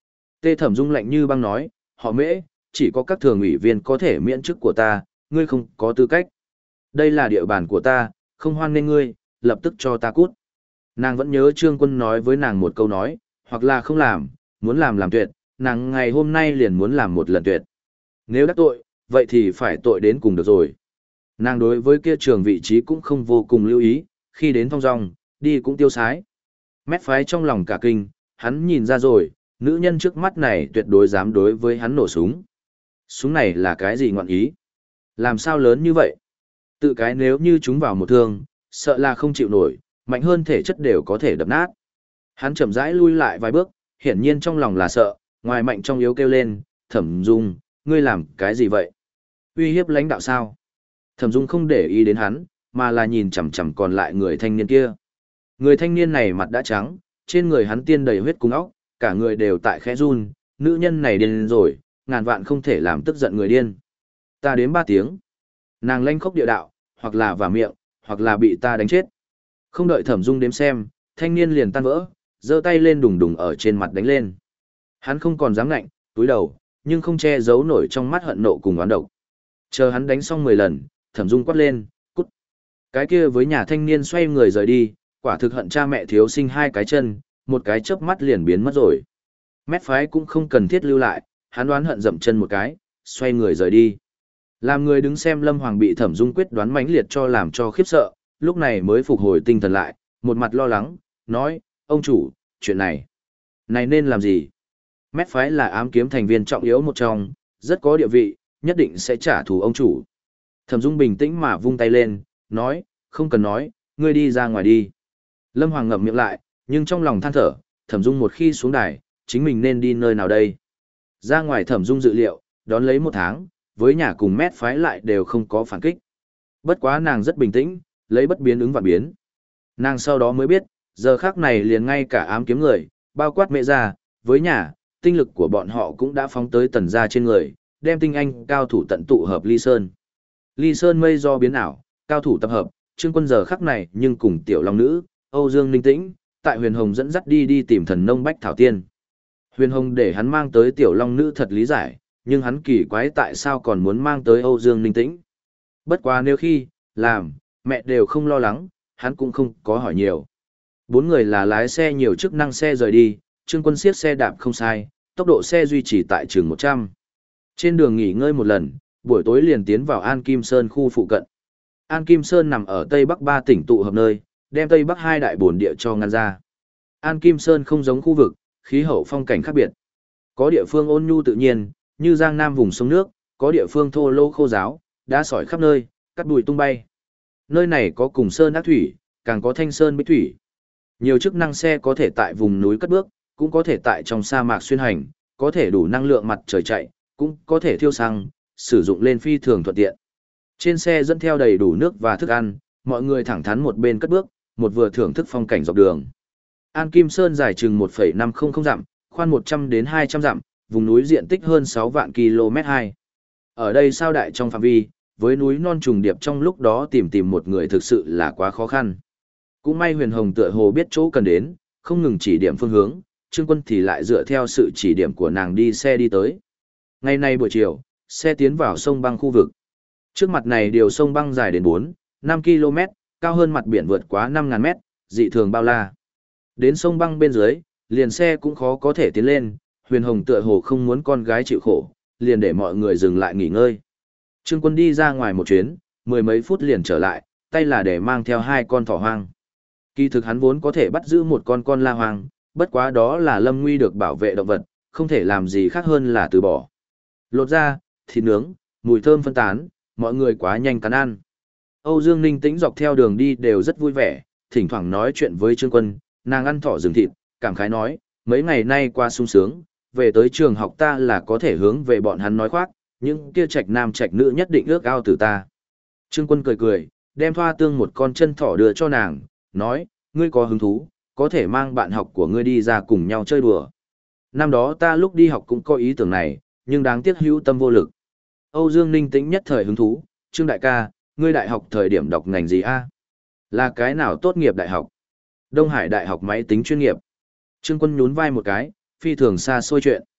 Tê Thẩm Dung lạnh như băng nói, họ Mễ, chỉ có các thường ủy viên có thể miễn chức của ta, ngươi không có tư cách. Đây là địa bàn của ta, không hoan nên ngươi, lập tức cho ta cút. Nàng vẫn nhớ Trương Quân nói với nàng một câu nói, hoặc là không làm, muốn làm tuyệt, nàng ngày hôm nay liền muốn làm một lần tuyệt. Nếu đắc tội, vậy thì phải tội đến cùng được rồi. Nàng đối với kia trường vị trí cũng không vô cùng lưu ý, khi đến thong dong, đi cũng tiêu sái. Mét phái trong lòng cả kinh, hắn nhìn ra rồi, nữ nhân trước mắt này tuyệt đối dám đối với hắn nổ súng. Súng này là cái gì ngọn ý? Làm sao lớn như vậy? Tự cái nếu như chúng vào một thương, sợ là không chịu nổi, mạnh hơn thể chất đều có thể đập nát. Hắn chậm rãi lui lại vài bước, hiển nhiên trong lòng là sợ, ngoài mạnh trong yếu kêu lên, Thẩm Dung, ngươi làm cái gì vậy? Uy hiếp lãnh đạo sao? Thẩm Dung không để ý đến hắn, mà là nhìn chằm chằm còn lại người thanh niên kia. Người thanh niên này mặt đã trắng, trên người hắn tiên đầy huyết cung óc, cả người đều tại khẽ run, nữ nhân này điên rồi, ngàn vạn không thể làm tức giận người điên. Ta đếm 3 tiếng. Nàng lanh khốc địa đạo, hoặc là vả miệng, hoặc là bị ta đánh chết. Không đợi Thẩm Dung đếm xem, thanh niên liền tan vỡ, giơ tay lên đùng đùng ở trên mặt đánh lên. Hắn không còn dám ngạnh, túi đầu, nhưng không che giấu nổi trong mắt hận nộ cùng oán độc. Chờ hắn đánh xong 10 lần, Thẩm Dung quát lên, cút. Cái kia với nhà thanh niên xoay người rời đi, quả thực hận cha mẹ thiếu sinh 2 cái chân, một cái chớp mắt liền biến mất rồi. Mét phái cũng không cần thiết lưu lại, hắn đoán hận dậm chân một cái, xoay người rời đi. Làm người đứng xem Lâm Hoàng bị Thẩm Dung quyết đoán mãnh liệt cho làm cho khiếp sợ, lúc này mới phục hồi tinh thần lại, một mặt lo lắng, nói, ông chủ, chuyện này nên làm gì? Mét phái là ám kiếm thành viên trọng yếu một trong, rất có địa vị, nhất định sẽ trả thù ông chủ. Thẩm Dung bình tĩnh mà vung tay lên, nói, không cần nói, ngươi đi ra ngoài đi. Lâm Hoàng ngậm miệng lại, nhưng trong lòng than thở, Thẩm Dung một khi xuống đài, chính mình nên đi nơi nào đây? Ra ngoài Thẩm Dung dự liệu, đón lấy 1 tháng, với nhà cùng mét phái lại đều không có phản kích. Bất quá nàng rất bình tĩnh, lấy bất biến ứng vạn biến. Nàng sau đó mới biết, giờ khác này liền ngay cả ám kiếm người, bao quát mẹ ra, với nhà, tinh lực của bọn họ cũng đã phóng tới tần gia trên người, đem tinh anh cao thủ tận tụ hợp Ly Sơn. Ly Sơn mây do biến ảo, cao thủ tập hợp, Trương Quân giờ khắc này nhưng cùng tiểu long nữ, Âu Dương Ninh Tĩnh, tại Huyền Hồng dẫn dắt đi tìm thần nông Bách Thảo Tiên. Huyền Hồng để hắn mang tới tiểu long nữ thật lý giải, nhưng hắn kỳ quái tại sao còn muốn mang tới Âu Dương Ninh Tĩnh. Bất quá nếu khi, làm, mẹ đều không lo lắng, hắn cũng không có hỏi nhiều. 4 người là lái xe nhiều chức năng xe rời đi, Trương Quân siết xe đạp không sai, tốc độ xe duy trì tại chừng 100. Trên đường nghỉ ngơi một lần, buổi tối liền tiến vào An Kim Sơn khu phụ cận. An Kim Sơn nằm ở Tây Bắc 3 tỉnh tụ hợp nơi, đem Tây Bắc 2 đại bổn địa cho ngăn ra. An Kim Sơn không giống khu vực, khí hậu phong cảnh khác biệt. Có địa phương ôn nhu tự nhiên, như Giang Nam vùng sông nước, có địa phương thô lỗ khô giáo, đá sỏi khắp nơi, cát bụi tung bay. Nơi này có cùng sơn ác thủy, càng có thanh sơn bích thủy. Nhiều chức năng xe có thể tại vùng núi cất bước, cũng có thể tại trong sa mạc xuyên hành, có thể đủ năng lượng mặt trời chạy, cũng có thể thiêu xăng, sử dụng lên phi thường thuận tiện. Trên xe dẫn theo đầy đủ nước và thức ăn, mọi người thẳng thắn một bên cất bước, một vừa thưởng thức phong cảnh dọc đường. An Kim Sơn dài chừng 1,500 dặm, khoan 100 đến 200 dặm, vùng núi diện tích hơn 6 vạn km2. Ở đây sao đại trong phạm vi, với núi non trùng điệp trong lúc đó tìm một người thực sự là quá khó khăn. Cũng may Huyền Hồng tựa hồ biết chỗ cần đến, không ngừng chỉ điểm phương hướng, Trương Quân thì lại dựa theo sự chỉ điểm của nàng đi xe đi tới. Ngày nay buổi chiều, xe tiến vào sông băng khu vực. Trước mặt này điều sông băng dài đến 4-5 km, cao hơn mặt biển vượt quá 5.000 mét, dị thường bao la. Đến sông băng bên dưới, liền xe cũng khó có thể tiến lên, Huyền Hồng tựa hồ không muốn con gái chịu khổ, liền để mọi người dừng lại nghỉ ngơi. Trương Quân đi ra ngoài một chuyến, 10 mấy phút liền trở lại, tay là để mang theo 2 con thỏ hoang. Kỳ thực hắn vốn có thể bắt giữ một con la hoang, bất quá đó là Lâm Nguy được bảo vệ động vật, không thể làm gì khác hơn là từ bỏ. Lột ra, thịt nướng, mùi thơm phân tán, mọi người quá nhanh cắn ăn. Âu Dương Ninh Tĩnh dọc theo đường đi đều rất vui vẻ, thỉnh thoảng nói chuyện với Trương Quân, nàng ăn thỏ rừng thịt, cảm khái nói, mấy ngày nay qua sung sướng, về tới trường học ta là có thể hướng về bọn hắn nói khoác, những kia trạch nam trạch nữ nhất định ước ao từ ta. Trương Quân cười cười, đem thoa tương một con chân thỏ đưa cho nàng, nói, ngươi có hứng thú, có thể mang bạn học của ngươi đi ra cùng nhau chơi đùa. Năm đó ta lúc đi học cũng có ý tưởng này, nhưng đáng tiếc hữu tâm vô lực. Âu Dương Ninh Tĩnh nhất thời hứng thú, Trương đại ca, ngươi đại học thời điểm đọc ngành gì a? Là cái nào tốt nghiệp đại học? Đông Hải Đại học máy tính chuyên nghiệp. Trương Quân nhún vai một cái, phi thường xa xôi chuyện.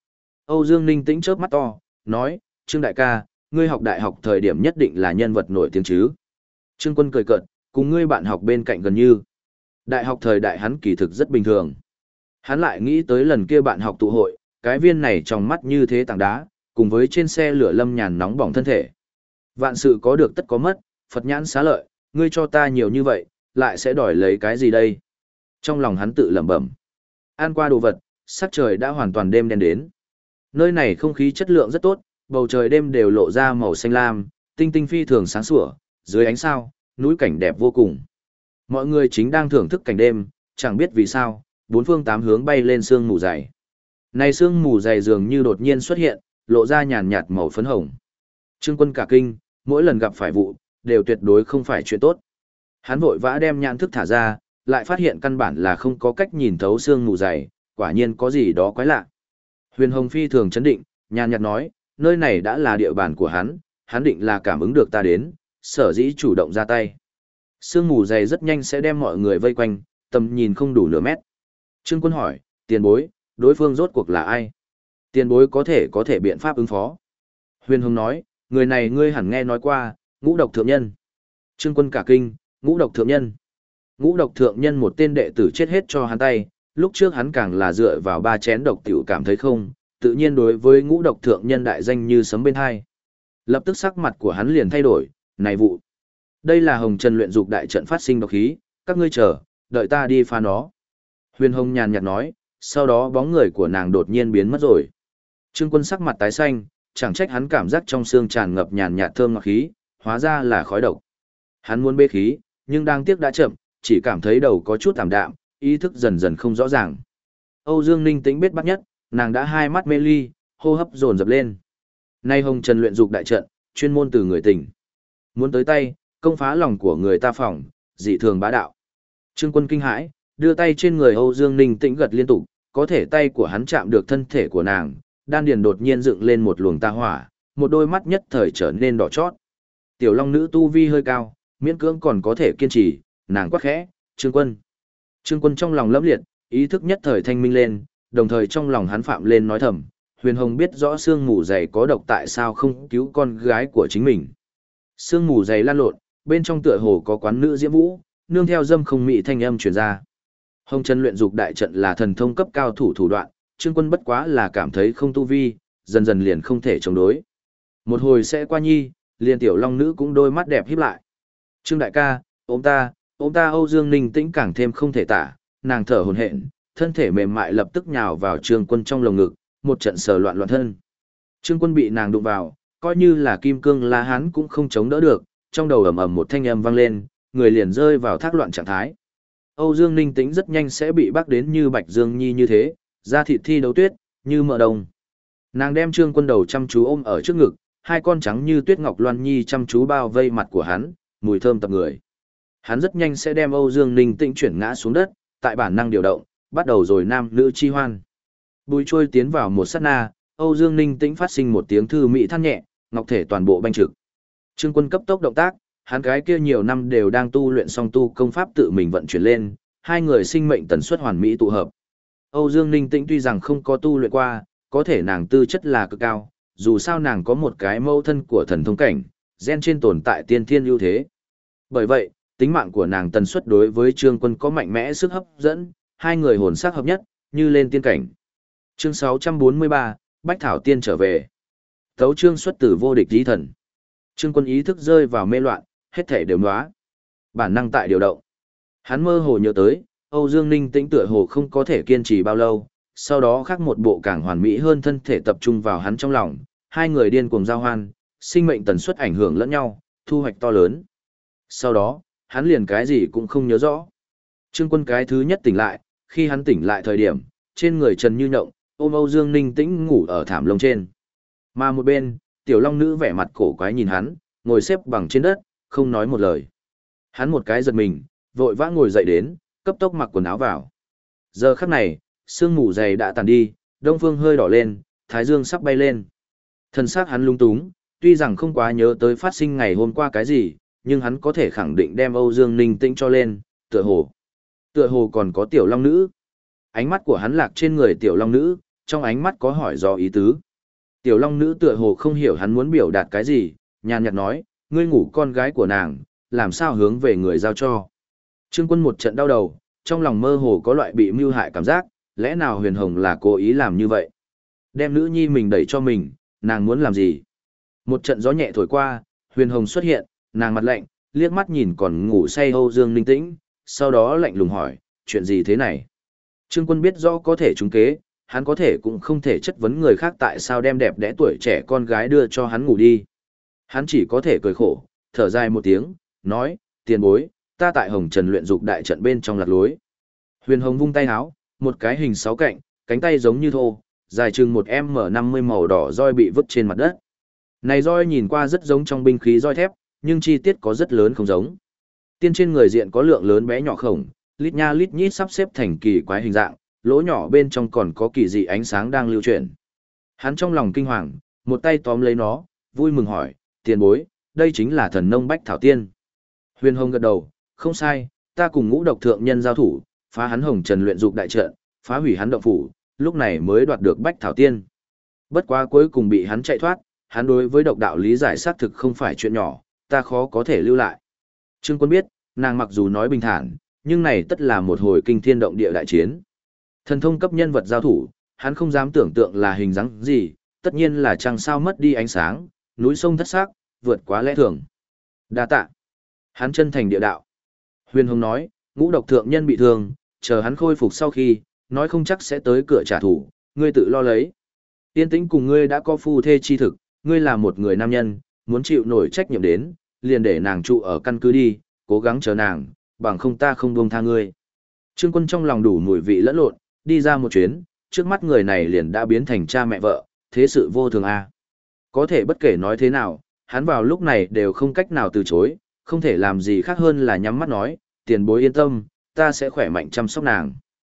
Âu Dương Ninh tĩnh chớp mắt to, nói, Trương đại ca, ngươi học đại học thời điểm nhất định là nhân vật nổi tiếng chứ. Trương Quân cười cợt, cùng ngươi bạn học bên cạnh gần như. Đại học thời đại hắn kỳ thực rất bình thường. Hắn lại nghĩ tới lần kia bạn học tụ hội, cái viên này trong mắt như thế tảng đá, cùng với trên xe lửa lâm nhàn nóng bỏng thân thể. Vạn sự có được tất có mất, Phật nhãn xá lợi, ngươi cho ta nhiều như vậy, lại sẽ đòi lấy cái gì đây? Trong lòng hắn tự lẩm bẩm. Ăn qua đồ vật, sắc trời đã hoàn toàn đêm đen đến. Nơi này không khí chất lượng rất tốt, bầu trời đêm đều lộ ra màu xanh lam, tinh tinh phi thường sáng sủa, dưới ánh sao, núi cảnh đẹp vô cùng. Mọi người chính đang thưởng thức cảnh đêm, chẳng biết vì sao, bốn phương tám hướng bay lên sương mù dày. Này sương mù dày dường như đột nhiên xuất hiện, lộ ra nhàn nhạt màu phấn hồng. Trương Quân cả kinh, mỗi lần gặp phải vụ, đều tuyệt đối không phải chuyện tốt. Hắn vội vã đem nhãn thức thả ra, lại phát hiện căn bản là không có cách nhìn thấu sương mù dày, quả nhiên có gì đó quái lạ. Huyền Hồng phi thường chấn định, nhàn nhạt nói, nơi này đã là địa bàn của hắn định là cảm ứng được ta đến, sở dĩ chủ động ra tay. Sương mù dày rất nhanh sẽ đem mọi người vây quanh, tầm nhìn không đủ nửa mét. Trương Quân hỏi, tiền bối, đối phương rốt cuộc là ai? Tiền bối có thể biện pháp ứng phó. Huyền Hồng nói, người này ngươi hẳn nghe nói qua, Ngũ Độc Thượng Nhân. Trương Quân cả kinh, Ngũ Độc Thượng Nhân. Ngũ Độc Thượng Nhân một tên đệ tử chết hết cho hắn tay, lúc trước hắn càng là dựa vào 3 chén độc tiểu cảm thấy không, tự nhiên đối với Ngũ Độc Thượng Nhân đại danh như sấm bên hai. Lập tức sắc mặt của hắn liền thay đổi, này vụ. Đây là Hồng Trần luyện dục đại trận phát sinh độc khí, các ngươi chờ, đợi ta đi phá nó. Huyền Hồng nhàn nhạt nói, sau đó bóng người của nàng đột nhiên biến mất rồi. Trương Quân sắc mặt tái xanh, chẳng trách hắn cảm giác trong xương tràn ngập nhàn nhạt thơm ngọt khí, hóa ra là khói độc. Hắn muốn bê khí, nhưng đang tiếc đã chậm, chỉ cảm thấy đầu có chút tạm đạm, ý thức dần dần không rõ ràng. Âu Dương Ninh tĩnh biết bắt nhất, nàng đã hai mắt mê ly, hô hấp dồn dập lên. Nay Hồng Trần luyện dục đại trận, chuyên môn từ người tỉnh. Muốn tới tay, công phá lòng của người ta phỏng, dị thường bá đạo. Trương Quân kinh hãi, đưa tay trên người Âu Dương Ninh tĩnh gật liên tục, có thể tay của hắn chạm được thân thể của nàng, đan điền đột nhiên dựng lên một luồng tà hỏa, một đôi mắt nhất thời trở nên đỏ chót. Tiểu Long nữ tu vi hơi cao, miễn cưỡng còn có thể kiên trì, nàng quát khẽ, Trương Quân. Trương Quân trong lòng lẫm liệt, ý thức nhất thời thanh minh lên, đồng thời trong lòng hắn phạm lên nói thầm, Huyền Hồng biết rõ sương mù dày có độc tại sao không cứu con gái của chính mình. Sương mù dày lan lộn, bên trong tựa hồ có quán nữ diễm vũ, nương theo dâm không mị thanh âm truyền ra. Hồng Trần luyện dục đại trận là thần thông cấp cao thủ thủ đoạn, Trương Quân bất quá là cảm thấy không tu vi, dần dần liền không thể chống đối. Một hồi sẽ qua nhi, liền tiểu long nữ cũng đôi mắt đẹp híp lại. Trương đại ca, ôm ta Âu Dương Ninh tĩnh càng thêm không thể tả, nàng thở hổn hển, thân thể mềm mại lập tức nhào vào Trương Quân trong lồng ngực, một trận sờ loạn loạn thân. Trương Quân bị nàng đụng vào, coi như là kim cương la hán cũng không chống đỡ được, trong đầu ầm ầm một thanh âm vang lên, người liền rơi vào thác loạn trạng thái. Âu Dương Ninh tĩnh rất nhanh sẽ bị bắt đến như Bạch Dương Nhi như thế, da thịt thi đấu tuyết, như mỡ đồng. Nàng đem Trương Quân đầu chăm chú ôm ở trước ngực, hai con trắng như tuyết ngọc loan nhi chăm chú bao vây mặt của hắn, mùi thơm tập người. Hắn rất nhanh sẽ đem Âu Dương Ninh tĩnh chuyển ngã xuống đất, tại bản năng điều động, bắt đầu rồi nam nữ chi hoan. Bùi trôi tiến vào một sát na, Âu Dương Ninh tĩnh phát sinh một tiếng thư mỹ than nhẹ, ngọc thể toàn bộ banh trực. Trương Quân cấp tốc động tác, hắn cái kia nhiều năm đều đang tu luyện song tu công pháp tự mình vận chuyển lên, hai người sinh mệnh tần suất hoàn mỹ tụ hợp. Âu Dương Ninh tĩnh tuy rằng không có tu luyện qua, có thể nàng tư chất là cực cao, dù sao nàng có một cái mẫu thân của thần thông cảnh, gen trên tồn tại tiên thiên ưu thế. Bởi vậy, tính mạng của nàng tần suất đối với Trương Quân có mạnh mẽ sức hấp dẫn, hai người hồn sắc hợp nhất, như lên tiên cảnh. Chương 643, Bách Thảo Tiên trở về. Tấu chương xuất từ vô địch chí thần. Trương Quân ý thức rơi vào mê loạn, hết thể đều nóa. Bản năng tại điều động. Hắn mơ hồ nhớ tới, Âu Dương Ninh tĩnh tựa hồ không có thể kiên trì bao lâu, sau đó khác một bộ càng hoàn mỹ hơn thân thể tập trung vào hắn trong lòng, hai người điên cuồng giao hoan, sinh mệnh tần suất ảnh hưởng lẫn nhau, thu hoạch to lớn. Sau đó, hắn liền cái gì cũng không nhớ rõ. Trương Quân cái thứ nhất tỉnh lại, khi hắn tỉnh lại thời điểm, trên người trần như nhộng, ôm Âu Dương Ninh tĩnh ngủ ở thảm lông trên. Mà một bên, tiểu long nữ vẻ mặt cổ quái nhìn hắn, ngồi xếp bằng trên đất, không nói một lời. Hắn một cái giật mình, vội vã ngồi dậy đến, cấp tốc mặc quần áo vào. Giờ khắc này, sương mù dày đã tàn đi, đông phương hơi đỏ lên, thái dương sắp bay lên. Thân xác hắn lung túng, tuy rằng không quá nhớ tới phát sinh ngày hôm qua cái gì, nhưng hắn có thể khẳng định đem Âu Dương Ninh tĩnh cho lên, tựa hồ còn có tiểu long nữ. Ánh mắt của hắn lạc trên người tiểu long nữ, trong ánh mắt có hỏi do ý tứ. Tiểu Long Nữ tựa hồ không hiểu hắn muốn biểu đạt cái gì, nhàn nhạt nói, ngươi ngủ con gái của nàng, làm sao hướng về người giao cho. Trương Quân một trận đau đầu, trong lòng mơ hồ có loại bị mưu hại cảm giác, lẽ nào Huyền Hồng là cố ý làm như vậy? Đem nữ nhi mình đẩy cho mình, nàng muốn làm gì? Một trận gió nhẹ thổi qua, Huyền Hồng xuất hiện, nàng mặt lạnh, liếc mắt nhìn còn ngủ say Âu Dương Ninh Tĩnh, sau đó lạnh lùng hỏi, chuyện gì thế này? Trương Quân biết rõ có thể trúng kế, hắn có thể cũng không thể chất vấn người khác tại sao đem đẹp đẽ tuổi trẻ con gái đưa cho hắn ngủ đi. Hắn chỉ có thể cười khổ, thở dài một tiếng, nói, tiền bối, ta tại Hồng Trần luyện dục đại trận bên trong lạc lối. Huyền Hồng vung tay háo, một cái hình sáu cạnh, cánh tay giống như thô, dài chừng một M50 màu đỏ roi bị vứt trên mặt đất. Này roi nhìn qua rất giống trong binh khí roi thép, nhưng chi tiết có rất lớn không giống. Tiên trên người diện có lượng lớn bé nhỏ khổng, lít nha lít nhít sắp xếp thành kỳ quái hình dạng, lỗ nhỏ bên trong còn có kỳ dị ánh sáng đang lưu chuyển. Hắn trong lòng kinh hoàng, một tay tóm lấy nó, vui mừng hỏi, tiền bối, đây chính là thần nông bách thảo tiên. Huyền Hồng gật đầu, không sai, ta cùng Ngũ Độc thượng nhân giao thủ, phá hắn Hồng Trần luyện dục đại trận, phá hủy hắn động phủ, lúc này mới đoạt được bách thảo tiên. Bất quá cuối cùng bị hắn chạy thoát, hắn đối với độc đạo lý giải xác thực không phải chuyện nhỏ, ta khó có thể lưu lại. Trương Quân biết, nàng mặc dù nói bình thản, nhưng này tất là một hồi kinh thiên động địa đại chiến. Thần thông cấp nhân vật giao thủ, hắn không dám tưởng tượng là hình dáng gì, tất nhiên là chẳng sao mất đi ánh sáng, núi sông thất sắc, vượt quá lẽ thường. Đa tạ. Hắn chân thành địa đạo. Huyền Hồng nói, Ngũ Độc thượng nhân bị thương, chờ hắn khôi phục sau khi, nói không chắc sẽ tới cửa trả thù, ngươi tự lo lấy. Tiên Tĩnh cùng ngươi đã có phu thê chi thực, ngươi là một người nam nhân, muốn chịu nổi trách nhiệm đến, liền để nàng trụ ở căn cứ đi, cố gắng chờ nàng, bằng không ta không buông tha ngươi. Trương Quân trong lòng đủ mùi vị lẫn lộn, đi ra một chuyến, trước mắt người này liền đã biến thành cha mẹ vợ, thế sự vô thường a. Có thể bất kể nói thế nào, hắn vào lúc này đều không cách nào từ chối, không thể làm gì khác hơn là nhắm mắt nói, tiền bối yên tâm, ta sẽ khỏe mạnh chăm sóc nàng.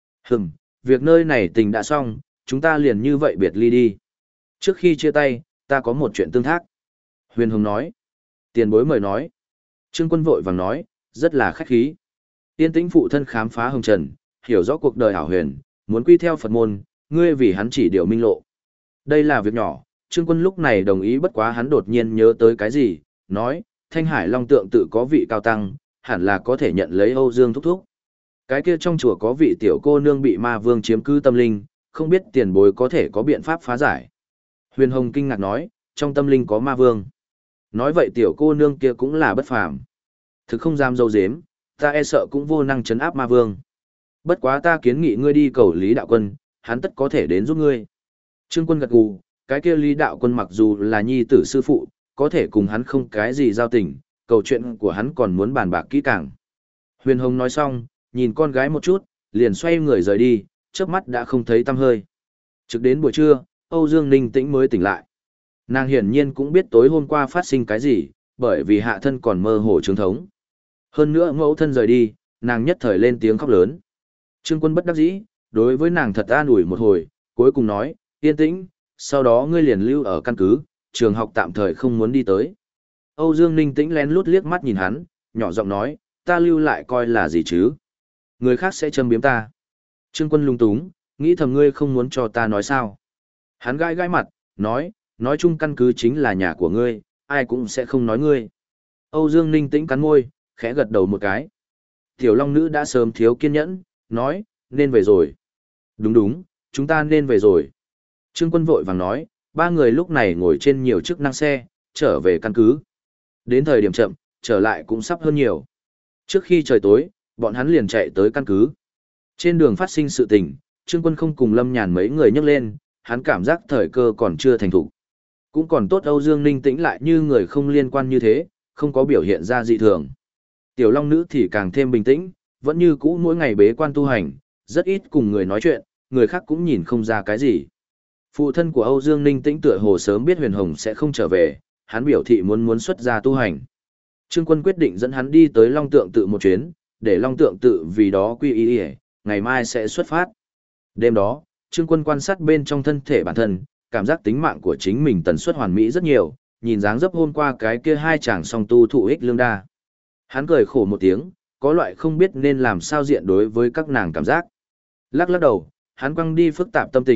Việc nơi này tình đã xong, chúng ta liền như vậy biệt ly đi. Trước khi chia tay, ta có một chuyện tương thác. Huyền Hồng nói. Tiền bối mời nói. Trương Quân vội vàng nói, rất là khách khí. Tiên Tĩnh phụ thân khám phá Hồng Trần, hiểu rõ cuộc đời ảo huyền, muốn quy theo Phật môn, ngươi vì hắn chỉ điều minh lộ. Đây là việc nhỏ, Trương Quân lúc này đồng ý, bất quá hắn đột nhiên nhớ tới cái gì, nói, Thanh Hải Long tượng tự có vị cao tăng, hẳn là có thể nhận lấy Âu Dương thúc thúc. Cái kia trong chùa có vị tiểu cô nương bị ma vương chiếm cứ tâm linh, không biết tiền bối có thể có biện pháp phá giải. Huyền Hồng kinh ngạc nói, trong tâm linh có ma vương. Nói vậy tiểu cô nương kia cũng là bất phàm. Thực không dám dâu dếm, ta e sợ cũng vô năng chấn áp ma vương. Bất quá ta kiến nghị ngươi đi cầu Lý Đạo Quân, hắn tất có thể đến giúp ngươi. Trương Quân gật gù, cái kia Lý Đạo Quân mặc dù là nhi tử sư phụ, có thể cùng hắn không cái gì giao tình, câu chuyện của hắn còn muốn bàn bạc kỹ càng. Huyền Hồng nói xong, nhìn con gái một chút, liền xoay người rời đi, chớp mắt đã không thấy tăm hơi. Trực đến buổi trưa, Âu Dương Ninh Tĩnh mới tỉnh lại. Nàng hiển nhiên cũng biết tối hôm qua phát sinh cái gì, bởi vì hạ thân còn mơ hồ chứng thống. Hơn nữa mẫu thân rời đi, nàng nhất thời lên tiếng khóc lớn. Trương Quân bất đắc dĩ, đối với nàng thật an ủi một hồi, cuối cùng nói, yên tĩnh, sau đó ngươi liền lưu ở căn cứ, trường học tạm thời không muốn đi tới. Âu Dương Ninh Tĩnh lén lút liếc mắt nhìn hắn, nhỏ giọng nói, ta lưu lại coi là gì chứ? Người khác sẽ châm biếm ta. Trương Quân lung túng, nghĩ thầm ngươi không muốn cho ta nói sao. Hắn gãi gãi mặt, nói chung căn cứ chính là nhà của ngươi, ai cũng sẽ không nói ngươi. Âu Dương Ninh Tĩnh cắn môi, khẽ gật đầu một cái. Tiểu Long Nữ đã sớm thiếu kiên nhẫn, nói, nên về rồi. Đúng, chúng ta nên về rồi. Trương Quân vội vàng nói, ba người lúc này ngồi trên nhiều chức năng xe, trở về căn cứ. Đến thời điểm chậm, trở lại cũng sắp hơn nhiều. Trước khi trời tối, bọn hắn liền chạy tới căn cứ. Trên đường phát sinh sự tình, Trương Quân không cùng Lâm Nhàn mấy người nhắc lên, hắn cảm giác thời cơ còn chưa thành thủ. Cũng còn tốt Âu Dương Ninh Tĩnh lại như người không liên quan như thế, không có biểu hiện ra dị thường. Tiểu Long Nữ thì càng thêm bình tĩnh, vẫn như cũ mỗi ngày bế quan tu hành, rất ít cùng người nói chuyện, người khác cũng nhìn không ra cái gì. Phụ thân của Âu Dương Ninh Tĩnh tựa hồ sớm biết Huyền Hồng sẽ không trở về, hắn biểu thị muốn xuất gia tu hành. Trương Quân quyết định dẫn hắn đi tới Long Tượng Tự một chuyến, để Long Tượng Tự vì đó quy y, ngày mai sẽ xuất phát. Đêm đó, Trương Quân quan sát bên trong thân thể bản thân, cảm giác tính mạng của chính mình tần suất hoàn mỹ rất nhiều, nhìn dáng dấp hôm qua cái kia hai chàng song tu thụ ích lương đa. Hắn cười khổ một tiếng, có loại không biết nên làm sao diện đối với các nàng cảm giác. Lắc lắc đầu, hắn quăng đi phức tạp tâm tình,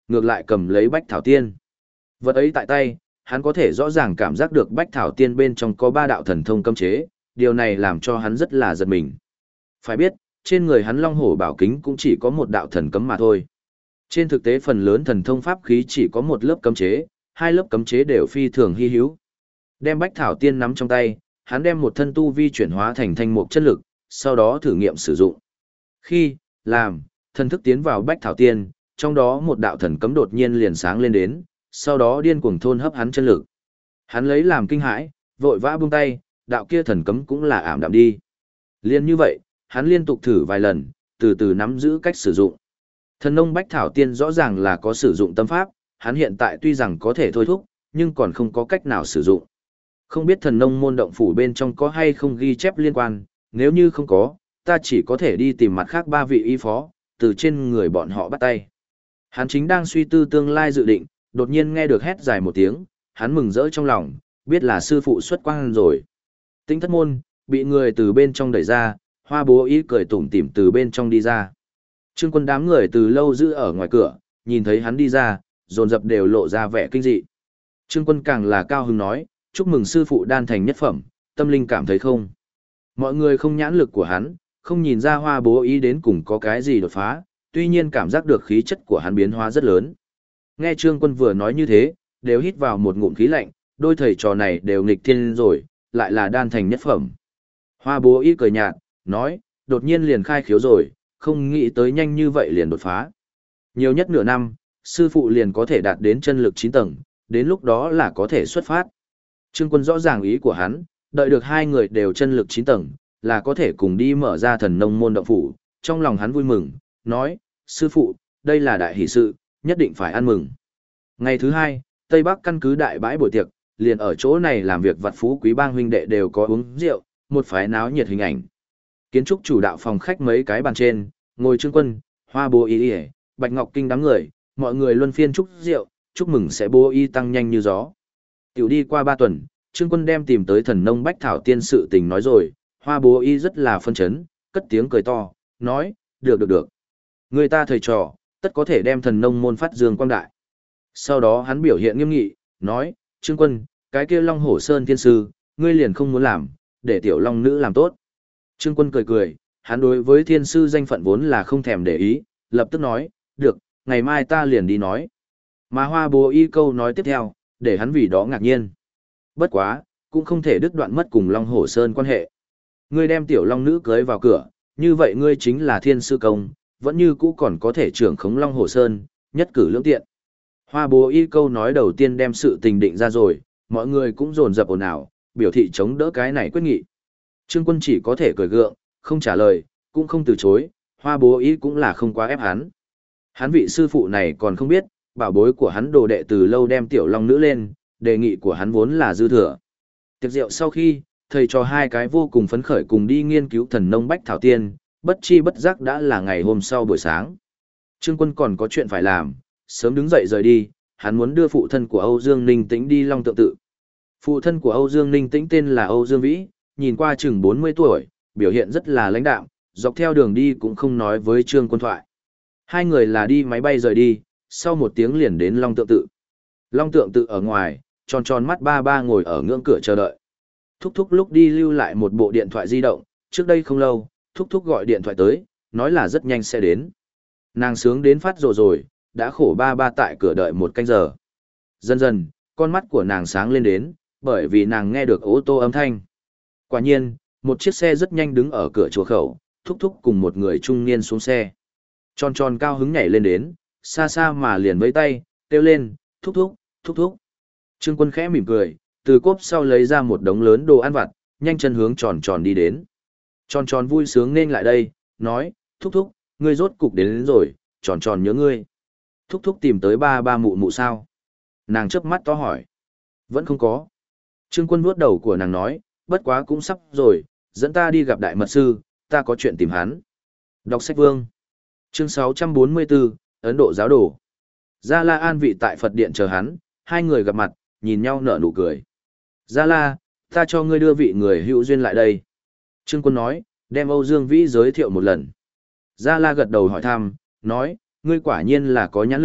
ngược lại cầm lấy Bách Thảo Tiên. Vật ấy tại tay, hắn có thể rõ ràng cảm giác được Bách Thảo Tiên bên trong có 3 đạo thần thông cấm chế, điều này làm cho hắn rất là giật mình. Phải biết, trên người hắn Long Hổ Bảo Kính cũng chỉ có một đạo thần cấm mà thôi. Trên thực tế phần lớn thần thông pháp khí chỉ có một lớp cấm chế, 2 lớp cấm chế đều phi thường hy hữu. Đem Bách Thảo Tiên nắm trong tay, hắn đem một thân tu vi chuyển hóa thành thanh mục chất lực, sau đó thử nghiệm sử dụng. Khi làm thần thức tiến vào Bách Thảo Tiên, trong đó một đạo thần cấm đột nhiên liền sáng lên đến, sau đó điên cuồng thôn hấp hắn chân lực. Hắn lấy làm kinh hãi, vội vã buông tay, đạo kia thần cấm cũng là ảm đạm đi. Liên như vậy, hắn liên tục thử vài lần, từ từ nắm giữ cách sử dụng. Thần nông Bách Thảo Tiên rõ ràng là có sử dụng tâm pháp, hắn hiện tại tuy rằng có thể thôi thúc, nhưng còn không có cách nào sử dụng. Không biết thần nông môn động phủ bên trong có hay không ghi chép liên quan, nếu như không có, ta chỉ có thể đi tìm mặt khác 3 vị y phó, từ trên người bọn họ bắt tay. Hắn chính đang suy tư tương lai dự định, đột nhiên nghe được hét dài một tiếng, hắn mừng rỡ trong lòng, biết là sư phụ xuất quan rồi. Tinh thất môn, bị người từ bên trong đẩy ra, Hoa Bố Ý cười tủm tỉm từ bên trong đi ra. Trương Quân đám người từ lâu giữ ở ngoài cửa, nhìn thấy hắn đi ra, dồn dập đều lộ ra vẻ kinh dị. Trương Quân càng là cao hứng nói, chúc mừng sư phụ đan thành nhất phẩm, tâm linh cảm thấy không. Mọi người không nhãn lực của hắn, không nhìn ra Hoa Bố Ý đến cùng có cái gì đột phá, tuy nhiên cảm giác được khí chất của hắn biến hóa rất lớn. Nghe Trương Quân vừa nói như thế, đều hít vào một ngụm khí lạnh, đôi thầy trò này đều nghịch thiên rồi, lại là đan thành nhất phẩm. Hoa Bố Ý cười nhạt, nói, đột nhiên liền khai khiếu rồi, không nghĩ tới nhanh như vậy liền đột phá. Nhiều nhất nửa năm, sư phụ liền có thể đạt đến chân lực 9 tầng, đến lúc đó là có thể xuất phát. Trương Quân rõ ràng ý của hắn, đợi được 2 người đều chân lực 9 tầng, là có thể cùng đi mở ra thần nông môn động phủ, trong lòng hắn vui mừng, nói, sư phụ, đây là đại hỷ sự, nhất định phải ăn mừng. Ngày thứ 2, Tây Bắc căn cứ đại bãi buổi tiệc, liền ở chỗ này làm việc vặt phú quý bang huynh đệ đều có uống rượu, một phái náo nhiệt hình ảnh. Kiến trúc chủ đạo phòng khách mấy cái bàn trên, ngồi Trương Quân, Hoa Bố Y, Bạch Ngọc Kinh đám người, mọi người luân phiên chúc rượu, chúc mừng sẽ Bố Y tăng nhanh như gió. Tiểu đi qua 3 tuần, Trương Quân đem tìm tới thần nông Bách Thảo Tiên sự tình nói rồi, Hoa Bố Y rất là phân chấn, cất tiếng cười to, nói, được. Người ta thầy trò, tất có thể đem thần nông môn phát dương quang đại. Sau đó hắn biểu hiện nghiêm nghị, nói, Trương Quân, cái kia Long Hổ Sơn Thiên Sư, ngươi liền không muốn làm, để tiểu Long Nữ làm tốt. Trương Quân cười, hắn đối với Thiên Sư danh phận vốn là không thèm để ý, lập tức nói, được, ngày mai ta liền đi nói. Mà Hoa Bố Y câu nói tiếp theo, để hắn vì đó ngạc nhiên. Bất quá, cũng không thể đứt đoạn mất cùng Long Hổ Sơn quan hệ. Ngươi đem tiểu Long Nữ cưới vào cửa, như vậy ngươi chính là Thiên Sư công, vẫn như cũ còn có thể trưởng khống Long Hổ Sơn, nhất cử lưỡng tiện. Hoa Bố Y câu nói đầu tiên đem sự tình định ra rồi, mọi người cũng dồn dập ồn ào, biểu thị chống đỡ cái này quyết nghị. Trương Quân chỉ có thể cười gượng, không trả lời, cũng không từ chối, Hoa Bố Y cũng là không quá ép hắn. Hắn vị sư phụ này còn không biết, bảo bối của hắn đồ đệ từ lâu đem tiểu Long Nữ lên, đề nghị của hắn vốn là dư thừa. Tiệc rượu sau khi, thầy trò 2 cái vô cùng phấn khởi cùng đi nghiên cứu thần nông Bách Thảo Tiên, bất chi bất giác đã là ngày hôm sau buổi sáng. Trương Quân còn có chuyện phải làm, sớm đứng dậy rời đi, hắn muốn đưa phụ thân của Âu Dương Ninh Tĩnh đi Long Tượng Tự. Phụ thân của Âu Dương Ninh Tĩnh tên là Âu Dương Vĩ, nhìn qua chừng 40 tuổi, biểu hiện rất là lãnh đạm, dọc theo đường đi cũng không nói với Trương Quân thoại. 2 người là đi máy bay rời đi, sau 1 tiếng liền đến Long Tượng Tự. Long Tượng Tự ở ngoài, tròn mắt ba ngồi ở ngưỡng cửa chờ đợi. Thúc thúc lúc đi lưu lại một bộ điện thoại di động, trước đây không lâu, thúc thúc gọi điện thoại tới, nói là rất nhanh sẽ đến. Nàng sướng đến phát rồi, đã khổ ba tại cửa đợi 1 canh giờ. Dần dần, con mắt của nàng sáng lên đến, bởi vì nàng nghe được ô tô âm thanh. Quả nhiên, một chiếc xe rất nhanh đứng ở cửa chùa khẩu, thúc thúc cùng một người trung niên xuống xe. Tròn cao hứng nhảy lên đến, xa xa mà liền với tay, kêu lên, thúc thúc. Trương Quân khẽ mỉm cười, từ cốp sau lấy ra một đống lớn đồ ăn vặt, nhanh chân hướng tròn đi đến. Tròn vui sướng nên lại đây, nói, thúc, ngươi rốt cục đến rồi, tròn nhớ ngươi. Thúc tìm tới ba mụ sao? Nàng chớp mắt to hỏi. Vẫn không có. Trương Quân vuốt đầu của nàng nói, bất quá cũng sắp rồi, dẫn ta đi gặp đại mật sư, ta có chuyện tìm hắn. Đọc sách vương. Chương 644, Ấn Độ giáo đồ. Gia La an vị tại Phật điện chờ hắn, 2 người gặp mặt, nhìn nhau nở nụ cười. Gia La, ta cho ngươi đưa vị người hữu duyên lại đây. Trương Quân nói, đem Âu Dương Vĩ giới thiệu một lần. Gia La gật đầu hỏi thăm, nói, ngươi quả nhiên là có nhãn lực,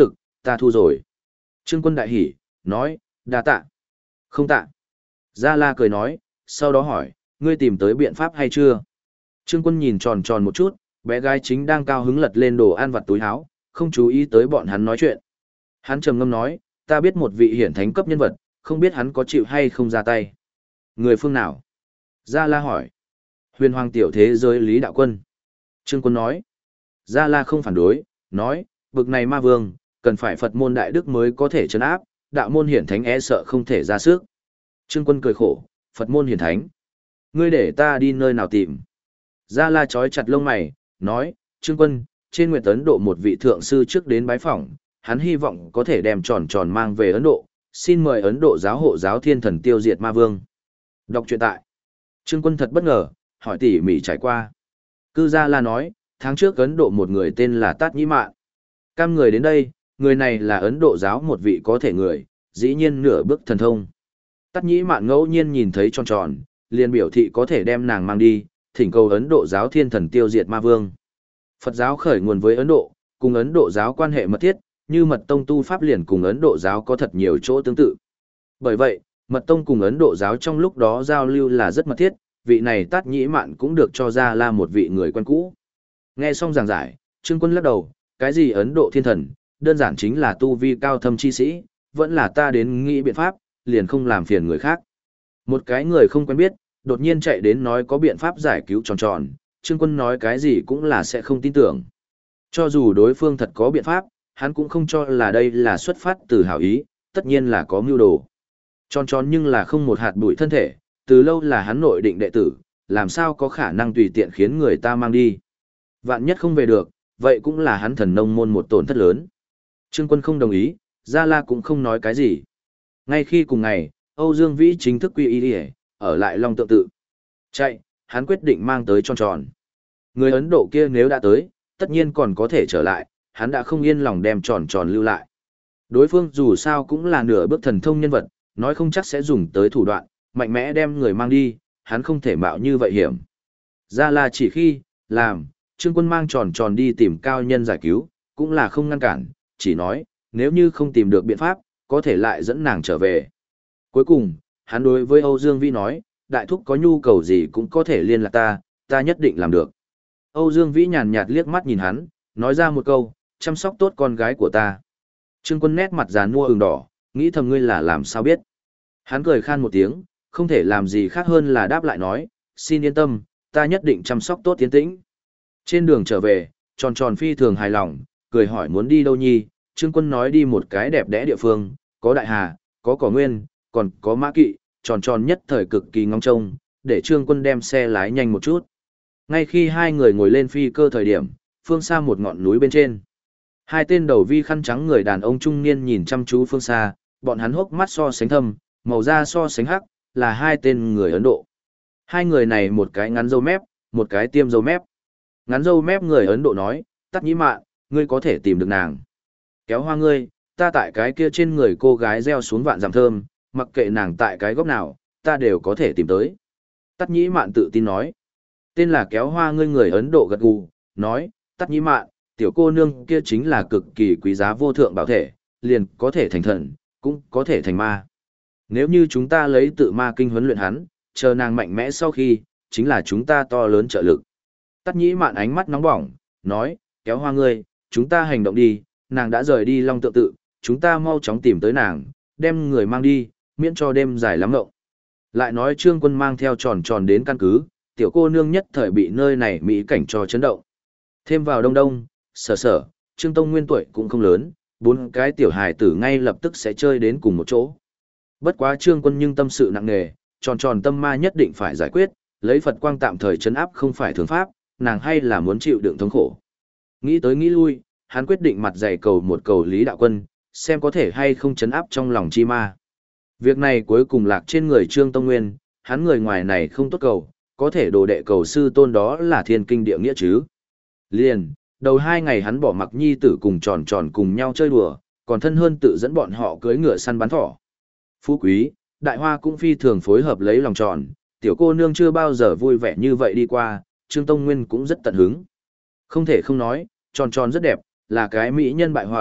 ta thu rồi. Trương Quân đại hỉ, nói, đa tạ. Không tạ. Gia La cười nói, sau đó hỏi, ngươi tìm tới biện pháp hay chưa? Trương Quân nhìn tròn tròn một chút, bé gái chính đang cao hứng lật lên đồ ăn vặt túi áo, không chú ý tới bọn hắn nói chuyện. Hắn trầm ngâm nói, ta biết một vị hiển thánh cấp nhân vật, không biết hắn có chịu hay không ra tay. Người phương nào? Gia La hỏi. Huyền Hoàng tiểu thế giới Lý Đạo Quân. Trương Quân nói. Gia La không phản đối, nói, bực này ma vương, cần phải Phật môn đại đức mới có thể trấn áp, đạo môn hiển thánh e sợ không thể ra sức. Trương Quân cười khổ, Phật môn hiển thánh. Ngươi để ta đi nơi nào tìm? Gia La chói chặt lông mày, nói, Trương Quân, trên Nguyệt Ấn Độ một vị thượng sư trước đến bái phỏng, hắn hy vọng có thể đem tròn tròn mang về Ấn Độ, xin mời Ấn Độ giáo hộ giáo thiên thần tiêu diệt ma vương. Đọc truyện tại. Trương Quân thật bất ngờ, hỏi tỉ mỉ trải qua. Cư Gia La nói, tháng trước Ấn Độ một người tên là Tát Nhĩ Mạn. Cam người đến đây, người này là Ấn Độ giáo một vị có thể người, dĩ nhiên nửa bước thần thông. Tát Nhĩ Mạn ngẫu nhiên nhìn thấy tròn tròn, liền biểu thị có thể đem nàng mang đi, thỉnh cầu Ấn Độ giáo thiên thần tiêu diệt ma vương. Phật giáo khởi nguồn với Ấn Độ, cùng Ấn Độ giáo quan hệ mật thiết, như Mật Tông tu pháp liền cùng Ấn Độ giáo có thật nhiều chỗ tương tự. Bởi vậy, Mật Tông cùng Ấn Độ giáo trong lúc đó giao lưu là rất mật thiết, vị này Tát Nhĩ Mạn cũng được cho ra là một vị người quen cũ. Nghe xong giảng giải, Trương Quân lắc đầu, cái gì Ấn Độ thiên thần, đơn giản chính là tu vi cao thâm chi sĩ, vẫn là ta đến nghĩ biện pháp, liền không làm phiền người khác. Một cái người không quen biết, đột nhiên chạy đến nói có biện pháp giải cứu tròn tròn, Trương Quân nói cái gì cũng là sẽ không tin tưởng. Cho dù đối phương thật có biện pháp, hắn cũng không cho là đây là xuất phát từ hảo ý, tất nhiên là có mưu đồ. Tròn tròn nhưng là không một hạt bụi thân thể, từ lâu là hắn nội định đệ tử, làm sao có khả năng tùy tiện khiến người ta mang đi. Vạn nhất không về được, vậy cũng là hắn thần nông môn một tổn thất lớn. Trương Quân không đồng ý, Gia La cũng không nói cái gì. Ngay khi cùng ngày, Âu Dương Vĩ chính thức quy y ở lại Long Tượng Tự. Chạy, hắn quyết định mang tới tròn tròn. Người Ấn Độ kia nếu đã tới, tất nhiên còn có thể trở lại, hắn đã không yên lòng đem tròn tròn lưu lại. Đối phương dù sao cũng là nửa bước thần thông nhân vật, nói không chắc sẽ dùng tới thủ đoạn, mạnh mẽ đem người mang đi, hắn không thể mạo như vậy hiểm. Gia La chỉ khi, làm, Trương Quân mang tròn tròn đi tìm cao nhân giải cứu, cũng là không ngăn cản, chỉ nói, nếu như không tìm được biện pháp, có thể lại dẫn nàng trở về. Cuối cùng, hắn đối với Âu Dương Vĩ nói, đại thúc có nhu cầu gì cũng có thể liên lạc ta, ta nhất định làm được. Âu Dương Vĩ nhàn nhạt liếc mắt nhìn hắn, nói ra một câu, chăm sóc tốt con gái của ta. Trương Quân nét mặt già nua ửng đỏ, nghĩ thầm ngươi là làm sao biết. Hắn cười khan một tiếng, không thể làm gì khác hơn là đáp lại nói, xin yên tâm, ta nhất định chăm sóc tốt tiến tĩnh. Trên đường trở về, tròn tròn phi thường hài lòng, cười hỏi muốn đi đâu nhi, Trương Quân nói đi một cái đẹp đẽ địa phương, có đại hà, có cỏ nguyên, còn có mã kỵ, tròn tròn nhất thời cực kỳ ngóng trông, để Trương Quân đem xe lái nhanh một chút. Ngay khi hai người ngồi lên phi cơ thời điểm, phương xa một ngọn núi bên trên. Hai tên đầu vi khăn trắng người đàn ông trung niên nhìn chăm chú phương xa, bọn hắn hốc mắt so sánh thâm, màu da so sánh hắc, là hai tên người Ấn Độ. Hai người này một cái ngắn râu mép, một cái tiêm râu mép. Ngắn râu mép người Ấn Độ nói, Tát Nhĩ Mạn, ngươi có thể tìm được nàng. Kéo hoa ngươi, ta tại cái kia trên người cô gái gieo xuống vạn dặm thơm, mặc kệ nàng tại cái góc nào, ta đều có thể tìm tới. Tát Nhĩ Mạn tự tin nói. Tên là kéo hoa ngươi người Ấn Độ gật gù, nói, Tát Nhĩ Mạn, tiểu cô nương kia chính là cực kỳ quý giá vô thượng bảo thể, liền có thể thành thần, cũng có thể thành ma. Nếu như chúng ta lấy tự ma kinh huấn luyện hắn, chờ nàng mạnh mẽ sau khi, chính là chúng ta to lớn trợ lực. Tát Nhĩ Mạn ánh mắt nóng bỏng, nói, kéo hoa ngươi, chúng ta hành động đi, nàng đã rời đi Long Tượng Tự, chúng ta mau chóng tìm tới nàng, đem người mang đi, miễn cho đêm dài lắm ngộng. Lại nói Trương Quân mang theo tròn tròn đến căn cứ, tiểu cô nương nhất thời bị nơi này mỹ cảnh cho chấn động. Thêm vào đông đông, sở sở, Trương Tông Nguyên tuổi cũng không lớn, bốn cái tiểu hài tử ngay lập tức sẽ chơi đến cùng một chỗ. Bất quá Trương Quân nhưng tâm sự nặng nề, tròn tròn tâm ma nhất định phải giải quyết, lấy Phật quang tạm thời trấn áp không phải thường pháp, nàng hay là muốn chịu đựng thống khổ. Nghĩ tới nghĩ lui, hắn quyết định mặt dày cầu một cầu Lý Đạo Quân, xem có thể hay không trấn áp trong lòng chi ma. Việc này cuối cùng lạc trên người Trương Tông Nguyên, hắn người ngoài này không tốt cầu, có thể đồ đệ cầu sư tôn đó là thiên kinh địa nghĩa chứ. Liền, đầu 2 ngày hắn bỏ mặc nhi tử cùng tròn tròn cùng nhau chơi đùa, còn thân hơn tự dẫn bọn họ cưỡi ngựa săn bắn thỏ. Phú quý, đại hoa cũng phi thường phối hợp lấy lòng tròn, tiểu cô nương chưa bao giờ vui vẻ như vậy đi qua, Trương Tông Nguyên cũng rất tận hứng. Không thể không nói, tròn tròn rất đẹp, là cái mỹ nhân bại hoại,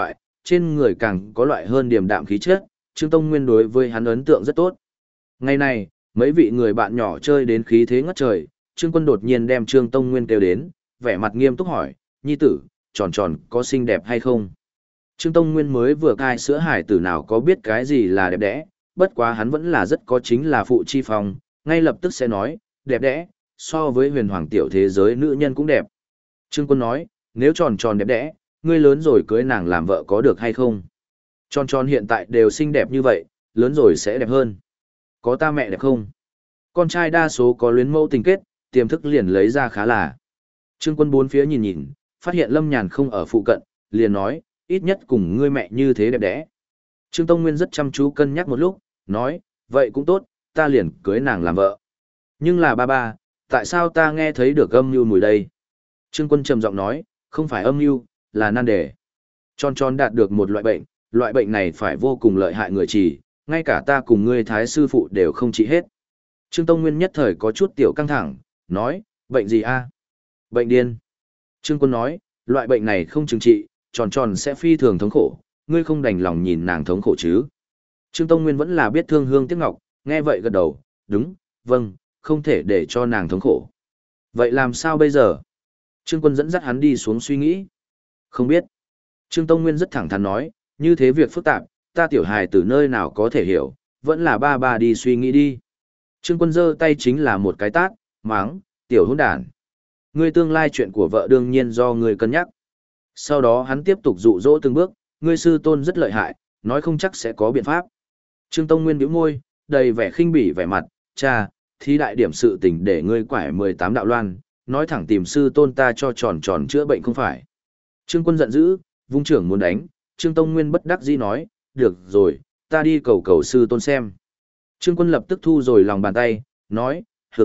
trên người càng có loại hơn điềm đạm khí chất, Trương Tông Nguyên đối với hắn ấn tượng rất tốt. Ngày này, mấy vị người bạn nhỏ chơi đến khí thế ngất trời, Trương Quân đột nhiên đem Trương Tông Nguyên kêu đến, vẻ mặt nghiêm túc hỏi, nhi tử, tròn tròn có xinh đẹp hay không? Trương Tông Nguyên mới vừa cai sữa hải tử nào có biết cái gì là đẹp đẽ, bất quá hắn vẫn là rất có chính là phụ chi phong, ngay lập tức sẽ nói, đẹp đẽ, so với huyền hoàng tiểu thế giới nữ nhân cũng đẹp. Trương Quân nói, nếu tròn tròn đẹp đẽ, ngươi lớn rồi cưới nàng làm vợ có được hay không? Tròn tròn hiện tại đều xinh đẹp như vậy, lớn rồi sẽ đẹp hơn. Có ta mẹ đẹp không? Con trai đa số có luyến mẫu tình kết, tiềm thức liền lấy ra khá là. Trương Quân bốn phía nhìn nhìn, phát hiện Lâm Nhàn không ở phụ cận, liền nói, ít nhất cùng ngươi mẹ như thế đẹp đẽ. Trương Tông Nguyên rất chăm chú cân nhắc một lúc, nói, vậy cũng tốt, ta liền cưới nàng làm vợ. Nhưng là ba, tại sao ta nghe thấy được âm mưu mùi đây? Trương Quân trầm giọng nói, không phải âm mưu, là nan đề. Tròn tròn đạt được một loại bệnh này phải vô cùng lợi hại người chỉ, ngay cả ta cùng ngươi thái sư phụ đều không trị hết. Trương Tông Nguyên nhất thời có chút tiểu căng thẳng, nói, bệnh gì a? Bệnh điên. Trương Quân nói, loại bệnh này không chừng trị, tròn tròn sẽ phi thường thống khổ, ngươi không đành lòng nhìn nàng thống khổ chứ. Trương Tông Nguyên vẫn là biết thương hương tiếc ngọc, nghe vậy gật đầu, đúng, vâng, không thể để cho nàng thống khổ. Vậy làm sao bây giờ? Trương Quân dẫn dắt hắn đi xuống suy nghĩ. Không biết. Trương Tông Nguyên rất thẳng thắn nói, như thế việc phức tạp, ta tiểu hài từ nơi nào có thể hiểu, vẫn là ba đi suy nghĩ đi. Trương Quân giơ tay chính là một cái tát, máng, tiểu hỗn đản. Ngươi tương lai chuyện của vợ đương nhiên do ngươi cân nhắc. Sau đó hắn tiếp tục dụ dỗ từng bước, ngươi sư tôn rất lợi hại, nói không chắc sẽ có biện pháp. Trương Tông Nguyên bĩu môi, đầy vẻ khinh bỉ vẻ mặt, cha, thí đại điểm sự tình để ngươi quải 18 đạo loan, nói thẳng tìm sư tôn ta cho tròn tròn chữa bệnh không phải. Trương Quân giận dữ, vung trưởng muốn đánh, Trương Tông Nguyên bất đắc dĩ nói, được rồi, ta đi cầu sư tôn xem. Trương Quân lập tức thu rồi lòng bàn tay, nói,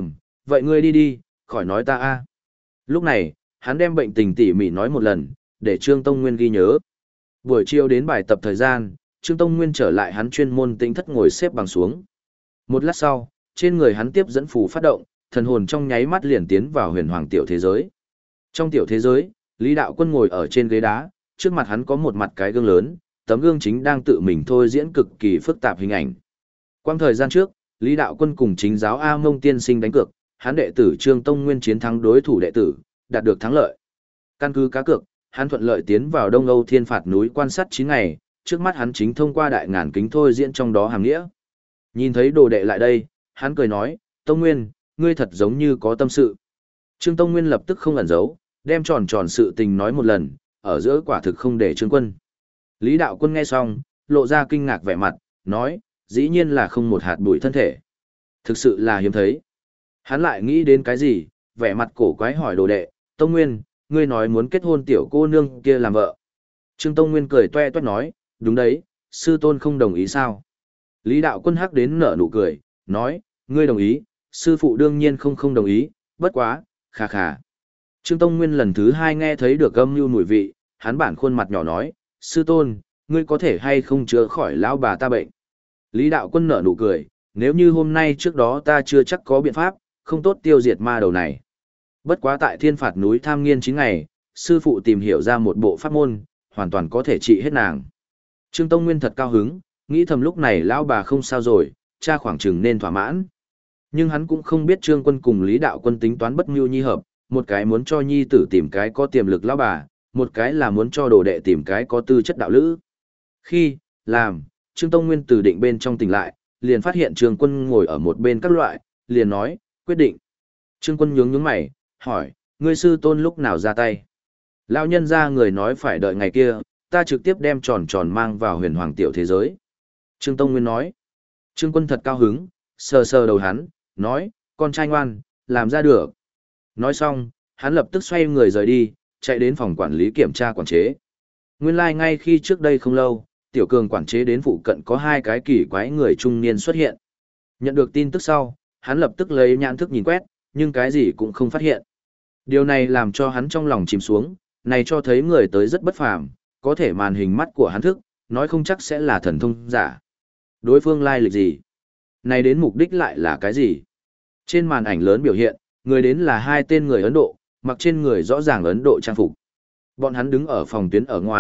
vậy ngươi đi, khỏi nói ta a. Lúc này, hắn đem bệnh tình tỉ mỉ nói một lần, để Trương Tông Nguyên ghi nhớ. Buổi chiều đến bài tập thời gian, Trương Tông Nguyên trở lại hắn chuyên môn tĩnh thất ngồi xếp bằng xuống. Một lát sau, trên người hắn tiếp dẫn phù phát động, thần hồn trong nháy mắt liền tiến vào huyền hoàng tiểu thế giới. Trong tiểu thế giới, Lý Đạo Quân ngồi ở trên ghế đá, trước mặt hắn có một mặt cái gương lớn, tấm gương chính đang tự mình thôi diễn cực kỳ phức tạp hình ảnh. Quang thời gian trước, Lý Đạo Quân cùng chính giáo A Mông tiên sinh đánh cược, hắn đệ tử Trương Tông Nguyên chiến thắng đối thủ đệ tử, đạt được thắng lợi. Căn cứ cá cược, hắn thuận lợi tiến vào Đông Âu Thiên Phạt núi quan sát 9 ngày, trước mắt hắn chính thông qua đại ngàn kính thôi diễn trong đó hàm nghĩa. Nhìn thấy đồ đệ lại đây, hắn cười nói, Tông Nguyên, ngươi thật giống như có tâm sự. Trương Tông Nguyên lập tức không ẩn giấu, đem tròn tròn sự tình nói một lần, ở giữa quả thực không để Trương Quân. Lý Đạo Quân nghe xong, lộ ra kinh ngạc vẻ mặt, nói, dĩ nhiên là không một hạt bụi thân thể. Thực sự là hiếm thấy. Hắn lại nghĩ đến cái gì, vẻ mặt cổ quái hỏi đồ đệ, Tông Nguyên, ngươi nói muốn kết hôn tiểu cô nương kia làm vợ. Trương Tông Nguyên cười toe toét nói, đúng đấy, sư tôn không đồng ý sao? Lý Đạo Quân hắc đến nở nụ cười, nói, ngươi đồng ý, sư phụ đương nhiên không đồng ý, bất quá, khà khà. Trương Tông Nguyên lần thứ 2 nghe thấy được âm mưu mùi vị, hắn bản khuôn mặt nhỏ nói, sư tôn, ngươi có thể hay không chữa khỏi lão bà ta bệnh. Lý Đạo Quân nở nụ cười, nếu như hôm nay trước đó ta chưa chắc có biện pháp, không tốt tiêu diệt ma đầu này. Bất quá tại Thiên Phạt núi tham nghiên 9 ngày, sư phụ tìm hiểu ra một bộ pháp môn, hoàn toàn có thể trị hết nàng. Trương Tông Nguyên thật cao hứng, nghĩ thầm lúc này lão bà không sao rồi, cha khoảng chừng nên thỏa mãn. Nhưng hắn cũng không biết Trương Quân cùng Lý Đạo Quân tính toán bất mưu nhi hợp, một cái muốn cho nhi tử tìm cái có tiềm lực lão bà, một cái là muốn cho đồ đệ tìm cái có tư chất đạo lữ. Khi làm, Trương Tông Nguyên từ định bên trong tỉnh lại, liền phát hiện Trương Quân ngồi ở một bên các loại, liền nói, quyết định. Trương Quân nhướng mày, hỏi, ngươi sư tôn lúc nào ra tay? Lão nhân ra người nói phải đợi ngày kia, ta trực tiếp đem tròn tròn mang vào huyền hoàng tiểu thế giới. Trương Tông Nguyên nói. Trương Quân thật cao hứng, sờ sờ đầu hắn, nói, con trai ngoan, làm ra được. Nói xong, hắn lập tức xoay người rời đi, chạy đến phòng quản lý kiểm tra quản chế. Nguyên lai ngay khi trước đây không lâu, Tiểu Cường quản chế đến phụ cận có 2 cái kỳ quái người trung niên xuất hiện. Nhận được tin tức sau, hắn lập tức lấy nhãn thức nhìn quét, nhưng cái gì cũng không phát hiện. Điều này làm cho hắn trong lòng chìm xuống, này cho thấy người tới rất bất phàm, có thể màn hình mắt của hắn thức, nói không chắc sẽ là thần thông giả. Đối phương lai lịch gì? Này đến mục đích lại là cái gì? Trên màn ảnh lớn biểu hiện, người đến là 2 tên người Ấn Độ, mặc trên người rõ ràng Ấn Độ trang phục. Bọn hắn đứng ở phòng tuyến ở ngoài,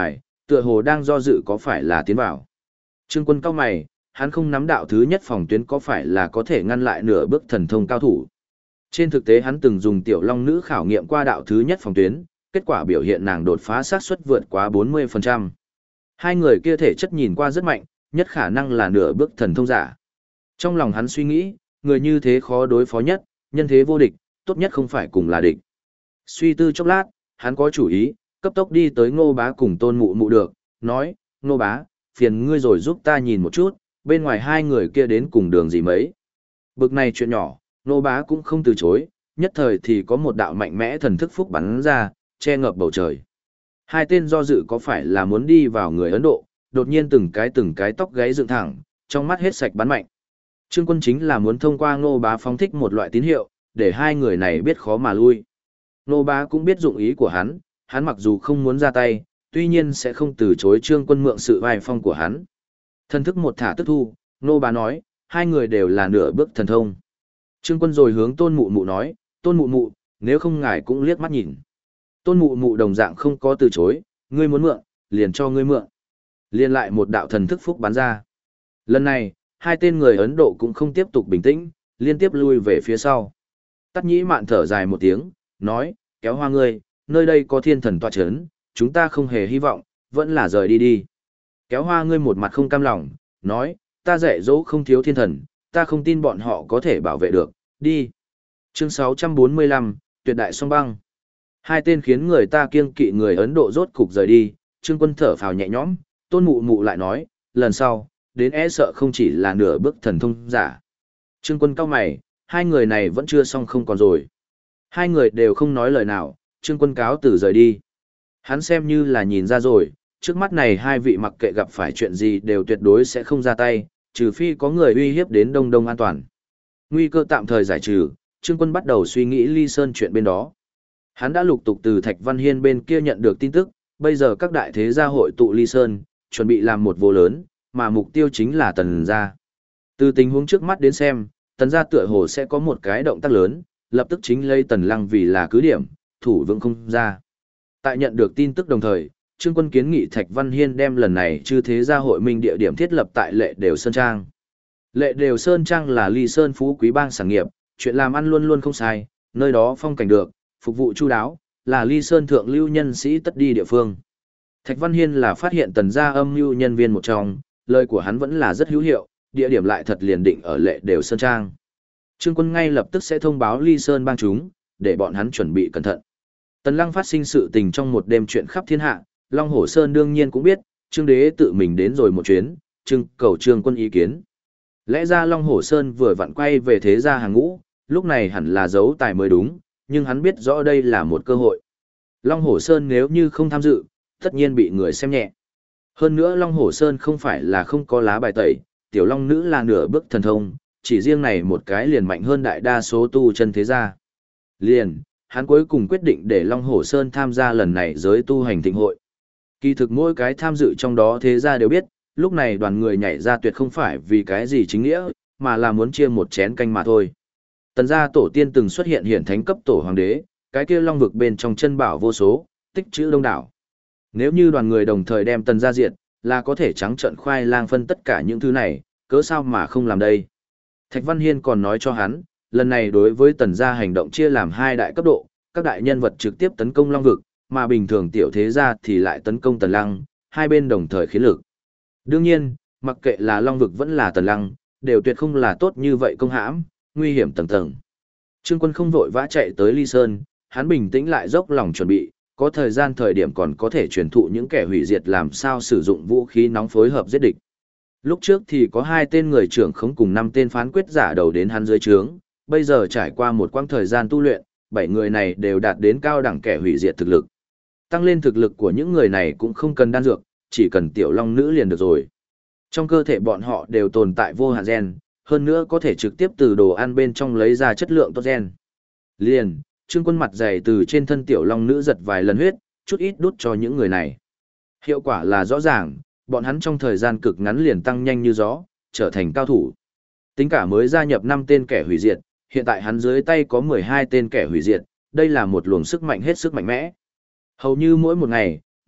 Tựa hồ đang do dự có phải là tiến vào. Trương Quân cau mày, hắn không nắm đạo thứ nhất phòng tuyến có phải là có thể ngăn lại nửa bước thần thông cao thủ. Trên thực tế hắn từng dùng tiểu long nữ khảo nghiệm qua đạo thứ nhất phòng tuyến, kết quả biểu hiện nàng đột phá xác suất vượt quá 40%. Hai người kia thể chất nhìn qua rất mạnh, nhất khả năng là nửa bước thần thông giả. Trong lòng hắn suy nghĩ, người như thế khó đối phó nhất, nhân thế vô địch, tốt nhất không phải cùng là địch. Suy tư chốc lát, hắn có chủ ý, cấp tốc đi tới Ngô Bá cùng Tôn Mụ Mụ được, nói, Ngô Bá, phiền ngươi rồi giúp ta nhìn một chút, bên ngoài hai người kia đến cùng đường gì mấy. Bực này chuyện nhỏ, Ngô Bá cũng không từ chối, nhất thời thì có một đạo mạnh mẽ thần thức phúc bắn ra, che ngập bầu trời. Hai tên do dự có phải là muốn đi vào người Ấn Độ, đột nhiên từng cái tóc gáy dựng thẳng, trong mắt hết sạch bắn mạnh. Trương Quân chính là muốn thông qua Ngô Bá phóng thích một loại tín hiệu, để hai người này biết khó mà lui. Ngô Bá cũng biết dụng ý của hắn mặc dù không muốn ra tay, tuy nhiên sẽ không từ chối Trương Quân mượn sự vai phong của hắn. Thần thức một thả tức thu, Ngô Bá nói, hai người đều là nửa bước thần thông. Trương Quân rồi hướng Tôn Mụ Mụ nói, Tôn Mụ Mụ, nếu không ngài cũng liếc mắt nhìn. Tôn Mụ Mụ đồng dạng không có từ chối, ngươi muốn mượn, liền cho ngươi mượn. Liền lại một đạo thần thức phúc bắn ra. Lần này, hai tên người Ấn Độ cũng không tiếp tục bình tĩnh, liên tiếp lui về phía sau. Tắt Nhĩ Mạn thở dài một tiếng, nói, Kéo Hoa ngươi, nơi đây có thiên thần tọa chấn, chúng ta không hề hy vọng, vẫn là rời đi đi. Kéo Hoa ngươi một mặt không cam lòng, nói, ta dạy dỗ không thiếu thiên thần, ta không tin bọn họ có thể bảo vệ được, đi. Chương 645, Tuyệt đại song băng. Hai tên khiến người ta kiêng kỵ người Ấn Độ rốt cục rời đi, Trương Quân thở phào nhẹ nhõm, Tôn Mụ Mụ lại nói, lần sau, đến e sợ không chỉ là nửa bước thần thông giả. Trương Quân cau mày, hai người này vẫn chưa xong không còn rồi. Hai người đều không nói lời nào, Trương Quân cáo từ rời đi. Hắn xem như là nhìn ra rồi, trước mắt này hai vị mặc kệ gặp phải chuyện gì đều tuyệt đối sẽ không ra tay, trừ phi có người uy hiếp đến Đông Đông an toàn. Nguy cơ tạm thời giải trừ, Trương Quân bắt đầu suy nghĩ Ly Sơn chuyện bên đó. Hắn đã lục tục từ Thạch Văn Hiên bên kia nhận được tin tức, bây giờ các đại thế gia hội tụ Ly Sơn, chuẩn bị làm một vô lớn, mà mục tiêu chính là Tần gia. Từ tình huống trước mắt đến xem, Tần gia tựa hồ sẽ có một cái động tác lớn, lập tức chính lấy Tần Lăng vì là cứ điểm, thủ vững không ra. Tại nhận được tin tức đồng thời, Trương Quân kiến nghị Thạch Văn Hiên đem lần này chư thế gia hội minh địa điểm thiết lập tại Lệ Đều Sơn Trang. Lệ Đều Sơn Trang là Ly Sơn phú quý bang sản nghiệp, chuyện làm ăn luôn luôn không sai, nơi đó phong cảnh được, phục vụ chu đáo, là Ly Sơn thượng lưu nhân sĩ tất đi địa phương. Thạch Văn Hiên là phát hiện Tần gia âm mưu nhân viên một trong, lời của hắn vẫn là rất hữu hiệu, địa điểm lại thật liền định ở Lệ Đều Sơn Trang. Trương Quân ngay lập tức sẽ thông báo Ly Sơn bang chúng, để bọn hắn chuẩn bị cẩn thận. Tần Lăng phát sinh sự tình trong một đêm chuyện khắp thiên hạ, Long Hổ Sơn đương nhiên cũng biết, Trương Đế tự mình đến rồi một chuyến, trưng cầu Trương Quân ý kiến. Lẽ ra Long Hổ Sơn vừa vặn quay về thế gia hàng ngũ, lúc này hẳn là giấu tài mới đúng, nhưng hắn biết rõ đây là một cơ hội. Long Hổ Sơn nếu như không tham dự, tất nhiên bị người xem nhẹ. Hơn nữa Long Hổ Sơn không phải là không có lá bài tẩy, tiểu long nữ là nửa bước thần thông, chỉ riêng này một cái liền mạnh hơn đại đa số tu chân thế gia. Liền, hắn cuối cùng quyết định để Long Hổ Sơn tham gia lần này giới tu hành thịnh hội. Kỳ thực mỗi cái tham dự trong đó thế gia đều biết, lúc này đoàn người nhảy ra tuyệt không phải vì cái gì chính nghĩa, mà là muốn chia một chén canh mà thôi. Tần gia tổ tiên từng xuất hiện hiển thánh cấp tổ hoàng đế, cái kia long vực bên trong chân bảo vô số, tích trữ đông đảo. Nếu như đoàn người đồng thời đem Tần gia diệt, là có thể trắng trợn khoai lang phân tất cả những thứ này, cớ sao mà không làm đây. Thạch Văn Hiên còn nói cho hắn, lần này đối với Tần gia hành động chia làm hai đại cấp độ, các đại nhân vật trực tiếp tấn công long vực, mà bình thường tiểu thế gia thì lại tấn công Tần Lăng, hai bên đồng thời khiến lực. Đương nhiên, mặc kệ là long vực vẫn là Tần Lăng, đều tuyệt không là tốt như vậy công hãm, nguy hiểm tầng tầng. Trương Quân không vội vã chạy tới Ly Sơn, hắn bình tĩnh lại dốc lòng chuẩn bị, có thời điểm còn có thể truyền thụ những kẻ hủy diệt làm sao sử dụng vũ khí nóng phối hợp giết địch. Lúc trước thì có 2 tên người trưởng khống cùng 5 tên phán quyết giả đầu đến hắn dưới trướng, bây giờ trải qua một quãng thời gian tu luyện, 7 người này đều đạt đến cao đẳng kẻ hủy diệt thực lực. Tăng lên thực lực của những người này cũng không cần đan dược, chỉ cần tiểu long nữ liền được rồi. Trong cơ thể bọn họ đều tồn tại vô hạn gen, hơn nữa có thể trực tiếp từ đồ ăn bên trong lấy ra chất lượng tốt gen. Liền, Trương Quân mặt dày từ trên thân tiểu long nữ giật vài lần huyết, chút ít đút cho những người này. Hiệu quả là rõ ràng, bọn hắn trong thời gian cực ngắn liền tăng nhanh như gió, trở thành cao thủ. Tính cả mới gia nhập 5 tên kẻ hủy diệt, hiện tại hắn dưới tay có 12 tên kẻ hủy diệt, đây là một luồng sức mạnh hết sức mạnh mẽ. Hầu như mỗi một ngày,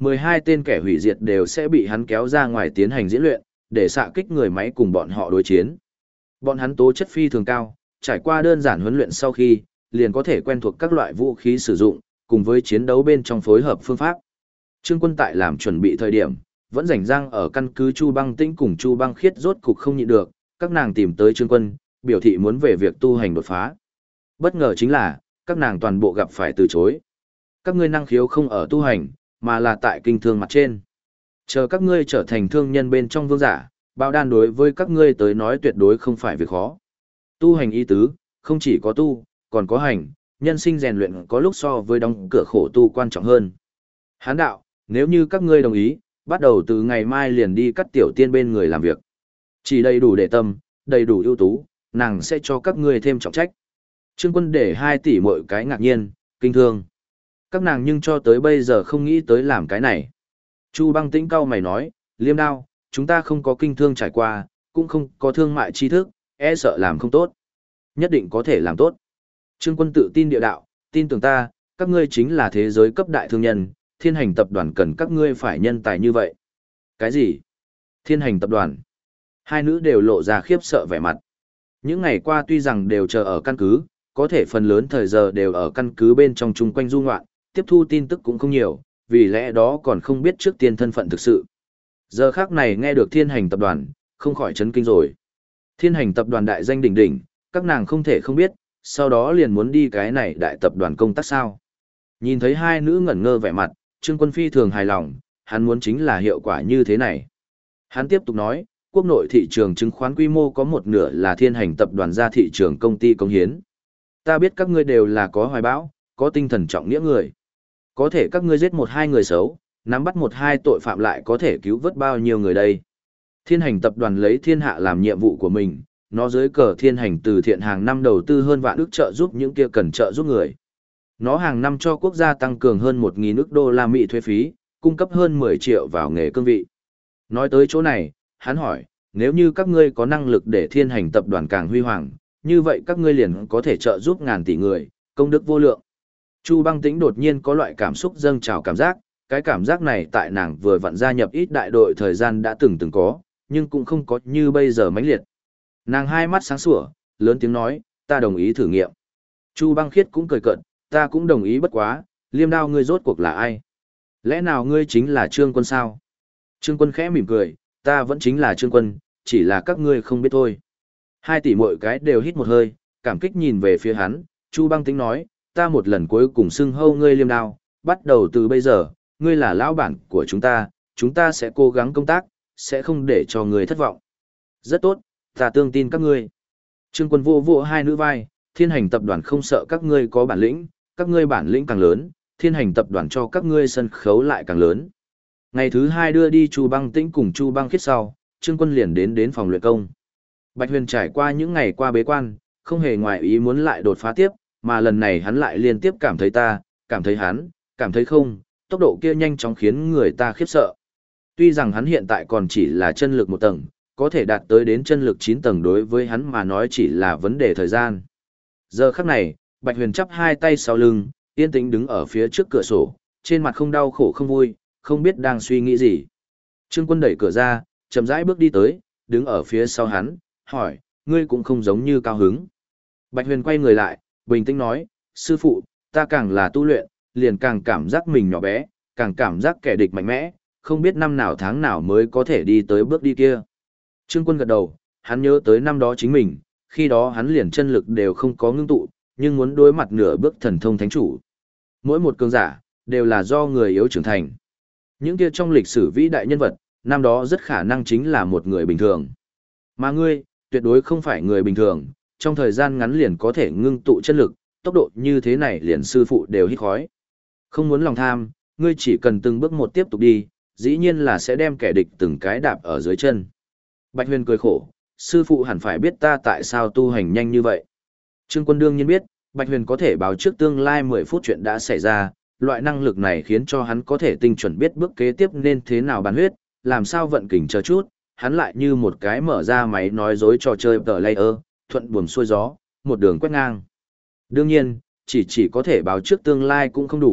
12 tên kẻ hủy diệt đều sẽ bị hắn kéo ra ngoài tiến hành diễn luyện, để xạ kích người máy cùng bọn họ đối chiến. Bọn hắn tố chất phi thường cao, trải qua đơn giản huấn luyện sau khi, liền có thể quen thuộc các loại vũ khí sử dụng, cùng với chiến đấu bên trong phối hợp phương pháp. Trương Quân tại làm chuẩn bị thời điểm, vẫn rảnh rang ở căn cứ Chu Băng Tĩnh cùng Chu Băng Khiết rốt cục không nhịn được, các nàng tìm tới Trương Quân, biểu thị muốn về việc tu hành đột phá. Bất ngờ chính là, các nàng toàn bộ gặp phải từ chối. Các ngươi năng khiếu không ở tu hành, mà là tại kinh thương mặt trên. Chờ các ngươi trở thành thương nhân bên trong vương giả, bao đan đối với các ngươi tới nói tuyệt đối không phải việc khó. Tu hành ý tứ, không chỉ có tu, còn có hành, nhân sinh rèn luyện có lúc so với đóng cửa khổ tu quan trọng hơn. Hán đạo, nếu như các ngươi đồng ý, bắt đầu từ ngày mai liền đi cắt tiểu tiên bên người làm việc. Chỉ đầy đủ để tâm, đầy đủ ưu tú, nàng sẽ cho các ngươi thêm trọng trách. Trương Quân để 2 tỷ mỗi cái ngạc nhiên, kinh thương. Các nàng nhưng cho tới bây giờ không nghĩ tới làm cái này. Chu Băng Tĩnh cau mày nói, Liêm Đao, chúng ta không có kinh thương trải qua, cũng không có thương mại tri thức, e sợ làm không tốt. Nhất định có thể làm tốt. Trương Quân tự tin địa đạo, tin tưởng ta, các ngươi chính là thế giới cấp đại thương nhân, Thiên Hành tập đoàn cần các ngươi phải nhân tài như vậy. Cái gì? Thiên Hành tập đoàn? Hai nữ đều lộ ra khiếp sợ vẻ mặt. Những ngày qua tuy rằng đều chờ ở căn cứ, có thể phần lớn thời giờ đều ở căn cứ bên trong chung quanh du ngoạn, tiếp thu tin tức cũng không nhiều, vì lẽ đó còn không biết trước tiên thân phận thực sự. Giờ khác này nghe được Thiên Hành tập đoàn, không khỏi chấn kinh rồi. Thiên Hành tập đoàn đại danh đỉnh đỉnh, các nàng không thể không biết, sau đó liền muốn đi cái này đại tập đoàn công tác sao. Nhìn thấy hai nữ ngẩn ngơ vẻ mặt, Trương Quân phi thường hài lòng, hắn muốn chính là hiệu quả như thế này. Hắn tiếp tục nói, quốc nội thị trường chứng khoán quy mô có một nửa là Thiên Hành tập đoàn ra thị trường công ty cống hiến. Ta biết các ngươi đều là có hoài bão, có tinh thần trọng nghĩa người. Có thể các ngươi giết 1-2 người xấu, nắm bắt 1-2 tội phạm lại có thể cứu vớt bao nhiêu người đây. Thiên Hành tập đoàn lấy thiên hạ làm nhiệm vụ của mình, nó dưới cờ Thiên Hành từ thiện hàng năm đầu tư hơn vạn ức trợ giúp những kia cần trợ giúp người. Nó hàng năm cho quốc gia tăng cường hơn 1.000 ức đô la Mỹ thuế phí, cung cấp hơn 10 triệu vào nghề cương vị. Nói tới chỗ này, hắn hỏi, nếu như các ngươi có năng lực để Thiên Hành tập đoàn càng huy hoàng, như vậy các ngươi liền có thể trợ giúp ngàn tỷ người, công đức vô lượng. Chu Băng Tĩnh đột nhiên có loại cảm xúc dâng trào cảm giác, cái cảm giác này tại nàng vừa vặn gia nhập ít đại đội thời gian đã từng có, nhưng cũng không có như bây giờ mãnh liệt. Nàng hai mắt sáng sủa, lớn tiếng nói, ta đồng ý thử nghiệm. Chu Băng Khiết cũng cười cợt, ta cũng đồng ý bất quá, Liêm Đao ngươi rốt cuộc là ai? Lẽ nào ngươi chính là Trương Quân sao? Trương Quân khẽ mỉm cười, ta vẫn chính là Trương Quân, chỉ là các ngươi không biết thôi. 2 tỷ mỗi cái đều hít một hơi, cảm kích nhìn về phía hắn, Chu Băng Tĩnh nói, ta một lần cuối cùng xưng hâu ngươi Liêm Đao, bắt đầu từ bây giờ, ngươi là lão bản của chúng ta sẽ cố gắng công tác, sẽ không để cho ngươi thất vọng. Rất tốt, ta tương tin các ngươi. Trương Quân vô vô hai nữ vai, Thiên Hành tập đoàn không sợ các ngươi có bản lĩnh, các ngươi bản lĩnh càng lớn, Thiên Hành tập đoàn cho các ngươi sân khấu lại càng lớn. Ngày thứ 2 đưa đi Chu Băng Tĩnh cùng Chu Băng Khiết sau, Trương Quân liền đến phòng luyện công. Bạch Huyền trải qua những ngày qua bế quan, không hề ngoài ý muốn lại đột phá tiếp, mà lần này hắn lại liên tiếp cảm thấy ta, cảm thấy hắn, cảm thấy không, tốc độ kia nhanh chóng khiến người ta khiếp sợ. Tuy rằng hắn hiện tại còn chỉ là chân lực 1 tầng, có thể đạt tới đến chân lực 9 tầng đối với hắn mà nói chỉ là vấn đề thời gian. Giờ khắc này, Bạch Huyền chắp hai tay sau lưng, yên tĩnh đứng ở phía trước cửa sổ, trên mặt không đau khổ không vui, không biết đang suy nghĩ gì. Trương Quân đẩy cửa ra, chậm rãi bước đi tới, đứng ở phía sau hắn, hỏi, ngươi cũng không giống như cao hứng. Bạch Huyền quay người lại, bình tĩnh nói, sư phụ, ta càng là tu luyện, liền càng cảm giác mình nhỏ bé, càng cảm giác kẻ địch mạnh mẽ, không biết năm nào tháng nào mới có thể đi tới bước đi kia. Trương Quân gật đầu, hắn nhớ tới năm đó chính mình, khi đó hắn liền chân lực đều không có ngưng tụ, nhưng muốn đối mặt nửa bước thần thông thánh chủ. Mỗi một cường giả, đều là do người yếu trưởng thành. Những kia trong lịch sử vĩ đại nhân vật, năm đó rất khả năng chính là một người bình thường. Mà ngươi, tuyệt đối không phải người bình thường, trong thời gian ngắn liền có thể ngưng tụ chân lực, tốc độ như thế này liền sư phụ đều hít khói. Không muốn lòng tham, ngươi chỉ cần từng bước một tiếp tục đi, dĩ nhiên là sẽ đem kẻ địch từng cái đạp ở dưới chân. Bạch Huyền cười khổ, sư phụ hẳn phải biết ta tại sao tu hành nhanh như vậy. Trương Quân đương nhiên biết, Bạch Huyền có thể báo trước tương lai 10 phút chuyện đã xảy ra, loại năng lực này khiến cho hắn có thể tinh chuẩn biết bước kế tiếp nên thế nào bán huyết, làm sao vận kình chờ chút, hắn lại như một cái mở ra máy nói dối trò chơi tờ layer, thuận buồm xuôi gió, một đường quét ngang. Đương nhiên, chỉ có thể báo trước tương lai cũng không đủ,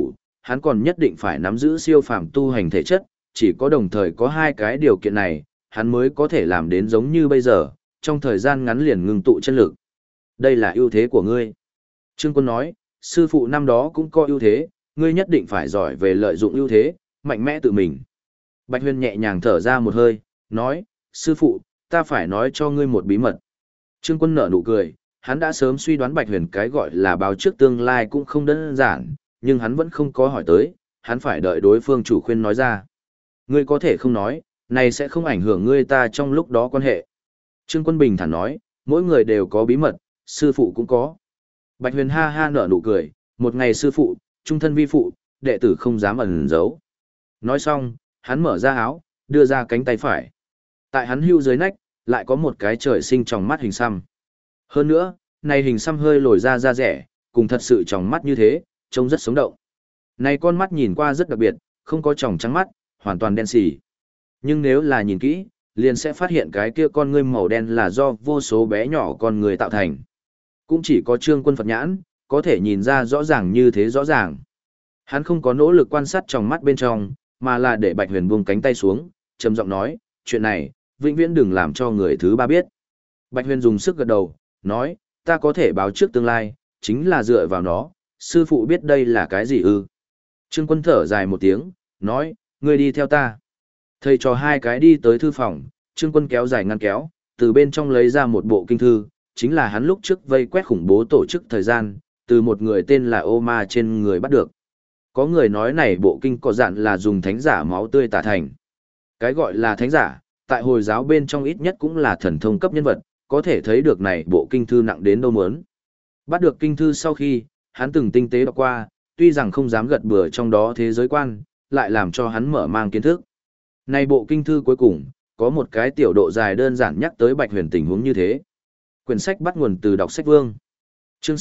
hắn còn nhất định phải nắm giữ siêu phàm tu hành thể chất, chỉ có đồng thời có hai cái điều kiện này, hắn mới có thể làm đến giống như bây giờ, trong thời gian ngắn liền ngưng tụ chân lực. Đây là ưu thế của ngươi. Trương Quân nói, sư phụ năm đó cũng có ưu thế, ngươi nhất định phải giỏi về lợi dụng ưu thế, mạnh mẽ tự mình. Bạch Huyền nhẹ nhàng thở ra một hơi, nói, sư phụ, ta phải nói cho ngươi một bí mật. Trương Quân nở nụ cười, hắn đã sớm suy đoán Bạch Huyền cái gọi là báo trước tương lai cũng không đơn giản, nhưng hắn vẫn không có hỏi tới, hắn phải đợi đối phương chủ khuyên nói ra. Ngươi có thể không nói, này sẽ không ảnh hưởng ngươi ta trong lúc đó quan hệ. Trương Quân bình thản nói, mỗi người đều có bí mật, sư phụ cũng có. Bạch Huyền ha ha nở nụ cười, một ngày sư phụ, trung thân vi phụ, đệ tử không dám ẩn giấu. Nói xong, hắn mở ra áo, đưa ra cánh tay phải. Tại hắn hưu dưới nách, lại có một cái trời sinh tròng mắt hình xăm. Hơn nữa, này hình xăm hơi lồi ra da rẻ, cùng thật sự tròng mắt như thế, trông rất sống động. Này con mắt nhìn qua rất đặc biệt, không có tròng trắng mắt, hoàn toàn đen xì. Nhưng nếu là nhìn kỹ, liền sẽ phát hiện cái kia con ngươi màu đen là do vô số bé nhỏ con người tạo thành. Cũng chỉ có Trương Quân Phật nhãn, có thể nhìn ra rõ ràng như thế rõ ràng. Hắn không có nỗ lực quan sát trong mắt bên trong, mà là để Bạch Huyền buông cánh tay xuống, trầm giọng nói, chuyện này, vĩnh viễn đừng làm cho người thứ ba biết. Bạch Huyền dùng sức gật đầu, nói, ta có thể báo trước tương lai, chính là dựa vào nó, sư phụ biết đây là cái gì ư. Trương Quân thở dài một tiếng, nói, ngươi đi theo ta. Thầy trò hai cái đi tới thư phòng, Trương Quân kéo dài ngăn kéo, từ bên trong lấy ra một bộ kinh thư, chính là hắn lúc trước vây quét khủng bố tổ chức thời gian, từ một người tên là Ô Ma trên người bắt được. Có người nói này bộ kinh có dạn là dùng thánh giả máu tươi tả thành. Cái gọi là thánh giả, tại Hồi giáo bên trong ít nhất cũng là thần thông cấp nhân vật, có thể thấy được này bộ kinh thư nặng đến đâu muốn. Bắt được kinh thư sau khi, hắn từng tinh tế đọc qua, tuy rằng không dám gật bừa trong đó thế giới quan, lại làm cho hắn mở mang kiến thức. Này bộ kinh thư cuối cùng, có một cái tiểu độ dài đơn giản nhắc tới Bạch Huyền tình huống như thế. Quyển sách bắt nguồn từ đọc sách vương. Chương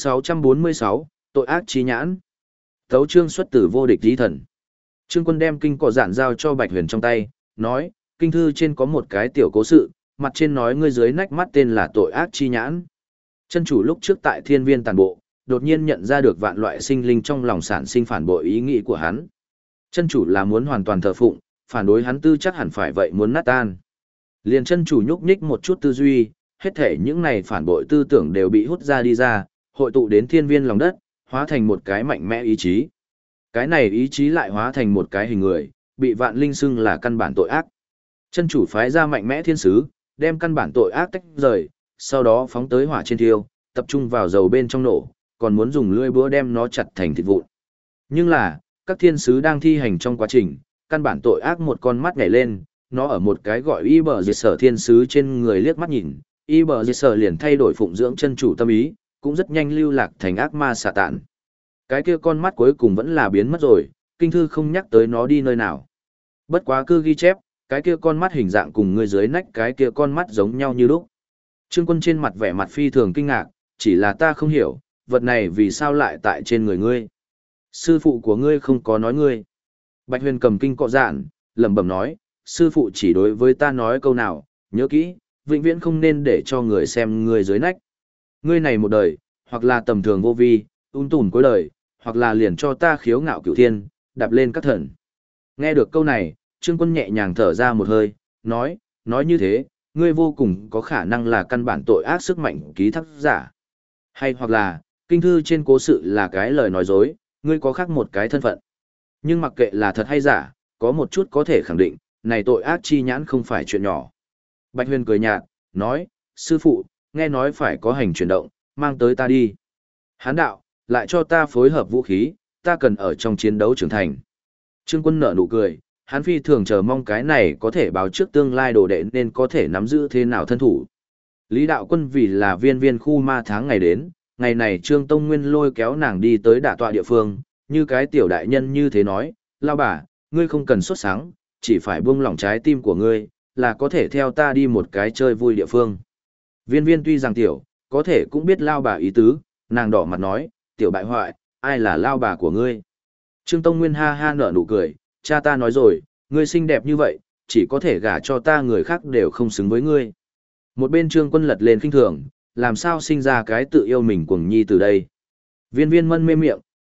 646, tội ác chi nhãn. Tấu chương xuất từ vô địch chí thần. Trương Quân đem kinh cỏ giản giao cho Bạch Huyền trong tay, nói, kinh thư trên có một cái tiểu cố sự, mặt trên nói ngươi dưới nách mắt tên là tội ác chi nhãn. Chân chủ lúc trước tại thiên viên tàn bộ, đột nhiên nhận ra được vạn loại sinh linh trong lòng sản sinh phản bội ý nghĩ của hắn. Chân chủ là muốn hoàn toàn thờ phụng, phản đối hắn tư chắc hẳn phải vậy muốn nát tan. Liền chân chủ nhúc nhích một chút tư duy, hết thể những này phản bội tư tưởng đều bị hút ra đi ra, hội tụ đến thiên viên lòng đất, hóa thành một cái mạnh mẽ ý chí. Cái này ý chí lại hóa thành một cái hình người, bị vạn linh xưng là căn bản tội ác. Chân chủ phái ra mạnh mẽ thiên sứ, đem căn bản tội ác tách rời, sau đó phóng tới hỏa trên thiêu, tập trung vào dầu bên trong nổ, còn muốn dùng lưỡi búa đem nó chặt thành thịt vụn. Nhưng là, các thiên sứ đang thi hành trong quá trình, căn bản tội ác một con mắt nhảy lên, nó ở một cái gọi y bờ diệt sở thiên sứ trên người liếc mắt nhìn, y bờ diệt sở liền thay đổi phụng dưỡng chân chủ tâm ý, cũng rất nhanh lưu lạc thành ác ma xà tạn. Cái kia con mắt cuối cùng vẫn là biến mất rồi, kinh thư không nhắc tới nó đi nơi nào. Bất quá cứ ghi chép, cái kia con mắt hình dạng cùng người dưới nách cái kia con mắt giống nhau như lúc. Trương Quân trên mặt vẻ mặt phi thường kinh ngạc, chỉ là ta không hiểu, vật này vì sao lại tại trên người ngươi. Sư phụ của ngươi không có nói ngươi. Bạch Huyền cầm kinh cọ dạn, lẩm bẩm nói, sư phụ chỉ đối với ta nói câu nào, nhớ kỹ, vĩnh viễn không nên để cho người xem ngươi dưới nách. Ngươi này một đời, hoặc là tầm thường vô vi, tùn cuối đời, hoặc là liền cho ta khiếu ngạo cửu thiên, đạp lên các thần. Nghe được câu này, Trương Quân nhẹ nhàng thở ra một hơi, nói như thế, ngươi vô cùng có khả năng là căn bản tội ác sức mạnh ký thác giả. Hay hoặc là, kinh thư trên cố sự là cái lời nói dối, ngươi có khác một cái thân phận. Nhưng mặc kệ là thật hay giả, có một chút có thể khẳng định, này tội ác chi nhãn không phải chuyện nhỏ. Bạch Huyền cười nhạt, nói, sư phụ, nghe nói phải có hành chuyển động, mang tới ta đi. Hán đạo, lại cho ta phối hợp vũ khí, ta cần ở trong chiến đấu trưởng thành. Trương Quân nở nụ cười, hắn phi thường chờ mong cái này có thể báo trước tương lai đồ đệ nên có thể nắm giữ thế nào thân thủ. Lý Đạo Quân vì là viên khu ma tháng ngày đến, ngày này Trương Tông Nguyên lôi kéo nàng đi tới đả tọa địa phương, như cái tiểu đại nhân như thế nói, lao bà, ngươi không cần xuất sáng, chỉ phải buông lỏng trái tim của ngươi, là có thể theo ta đi một cái chơi vui địa phương. Viên tuy rằng tiểu, có thể cũng biết lao bà ý tứ, nàng đỏ mặt nói, tiểu bại hoại, ai là lao bà của ngươi. Trương Tông Nguyên ha ha nở nụ cười, cha ta nói rồi, ngươi xinh đẹp như vậy, chỉ có thể gả cho ta, người khác đều không xứng với ngươi. Một bên Trương Quân lật lên khinh thường, làm sao sinh ra cái tự yêu mình cuồng nhi từ đây. Viên mân mê miệng,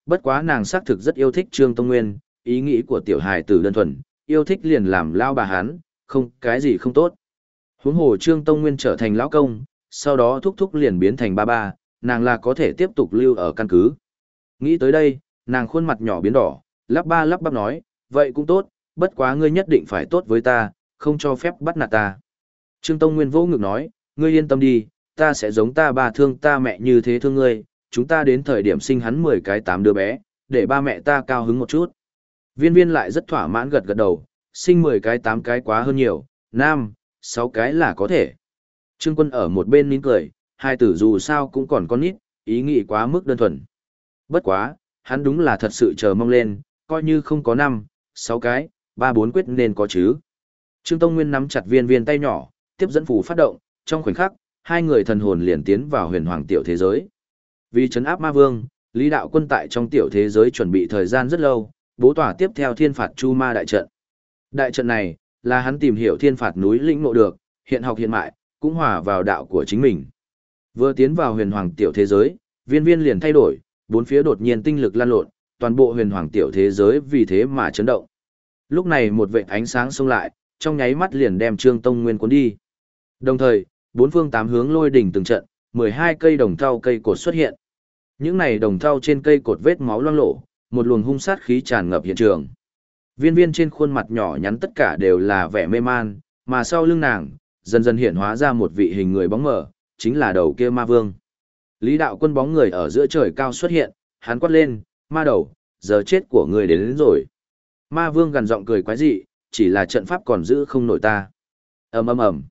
bất quá nàng xác thực rất yêu thích Trương Tông Nguyên, ý nghĩ của tiểu hài tử đơn thuần, yêu thích liền làm lao bà hắn, không cái gì không tốt. Huống hồ Trương Tông Nguyên trở thành lão công, sau đó thúc thúc liền biến thành ba ba, nàng là có thể tiếp tục lưu ở căn cứ. Nghĩ tới đây, nàng khuôn mặt nhỏ biến đỏ, lắp ba lắp bắp nói, vậy cũng tốt, bất quá ngươi nhất định phải tốt với ta, không cho phép bắt nạt ta. Trương Tông Nguyên vỗ ngực nói, ngươi yên tâm đi, ta sẽ giống ta bà thương ta mẹ như thế thương ngươi, chúng ta đến thời điểm sinh hắn 10 cái 8 đứa bé, để ba mẹ ta cao hứng một chút. Viên viên lại rất thỏa mãn gật gật đầu, sinh 10 cái 8 cái quá hơn nhiều, 5, 6 cái là có thể. Trương Quân ở một bên nín cười, hai tử dù sao cũng còn con nít, ý nghĩ quá mức đơn thuần. Bất quá, hắn đúng là thật sự chờ mong lên, coi như không có 5, 6 cái, 3 4 quyết nên có chứ. Trương Tông Nguyên nắm chặt viên viên tay nhỏ, tiếp dẫn phù phát động, trong khoảnh khắc, hai người thần hồn liền tiến vào huyền hoàng tiểu thế giới. Vì trấn áp ma vương, Lý Đạo Quân tại trong tiểu thế giới chuẩn bị thời gian rất lâu, bố tỏa tiếp theo thiên phạt chu ma đại trận. Đại trận này, là hắn tìm hiểu thiên phạt núi lĩnh ngộ được, hiện học hiện mại, cũng hòa vào đạo của chính mình. Vừa tiến vào huyền hoàng tiểu thế giới, viên viên liền thay đổi, bốn phía đột nhiên tinh lực lan lộn, toàn bộ huyền hoàng tiểu thế giới vì thế mà chấn động. Lúc này một vệt ánh sáng xông lại, trong nháy mắt liền đem Trương Tông Nguyên cuốn đi. Đồng thời, bốn phương tám hướng lôi đỉnh từng trận, 12 cây đồng thau cây cột xuất hiện. Những này đồng thau trên cây cột vết máu loang lổ, một luồng hung sát khí tràn ngập hiện trường. Viên viên trên khuôn mặt nhỏ nhắn tất cả đều là vẻ mê man, mà sau lưng nàng, dần dần hiện hóa ra một vị hình người bóng mờ, chính là đầu kia ma vương. Lý Đạo Quân bóng người ở giữa trời cao xuất hiện, hắn quát lên, ma đầu, giờ chết của người đến rồi. Ma vương gằn giọng cười quái dị, chỉ là trận pháp còn giữ không nổi ta. Ầm ầm ầm.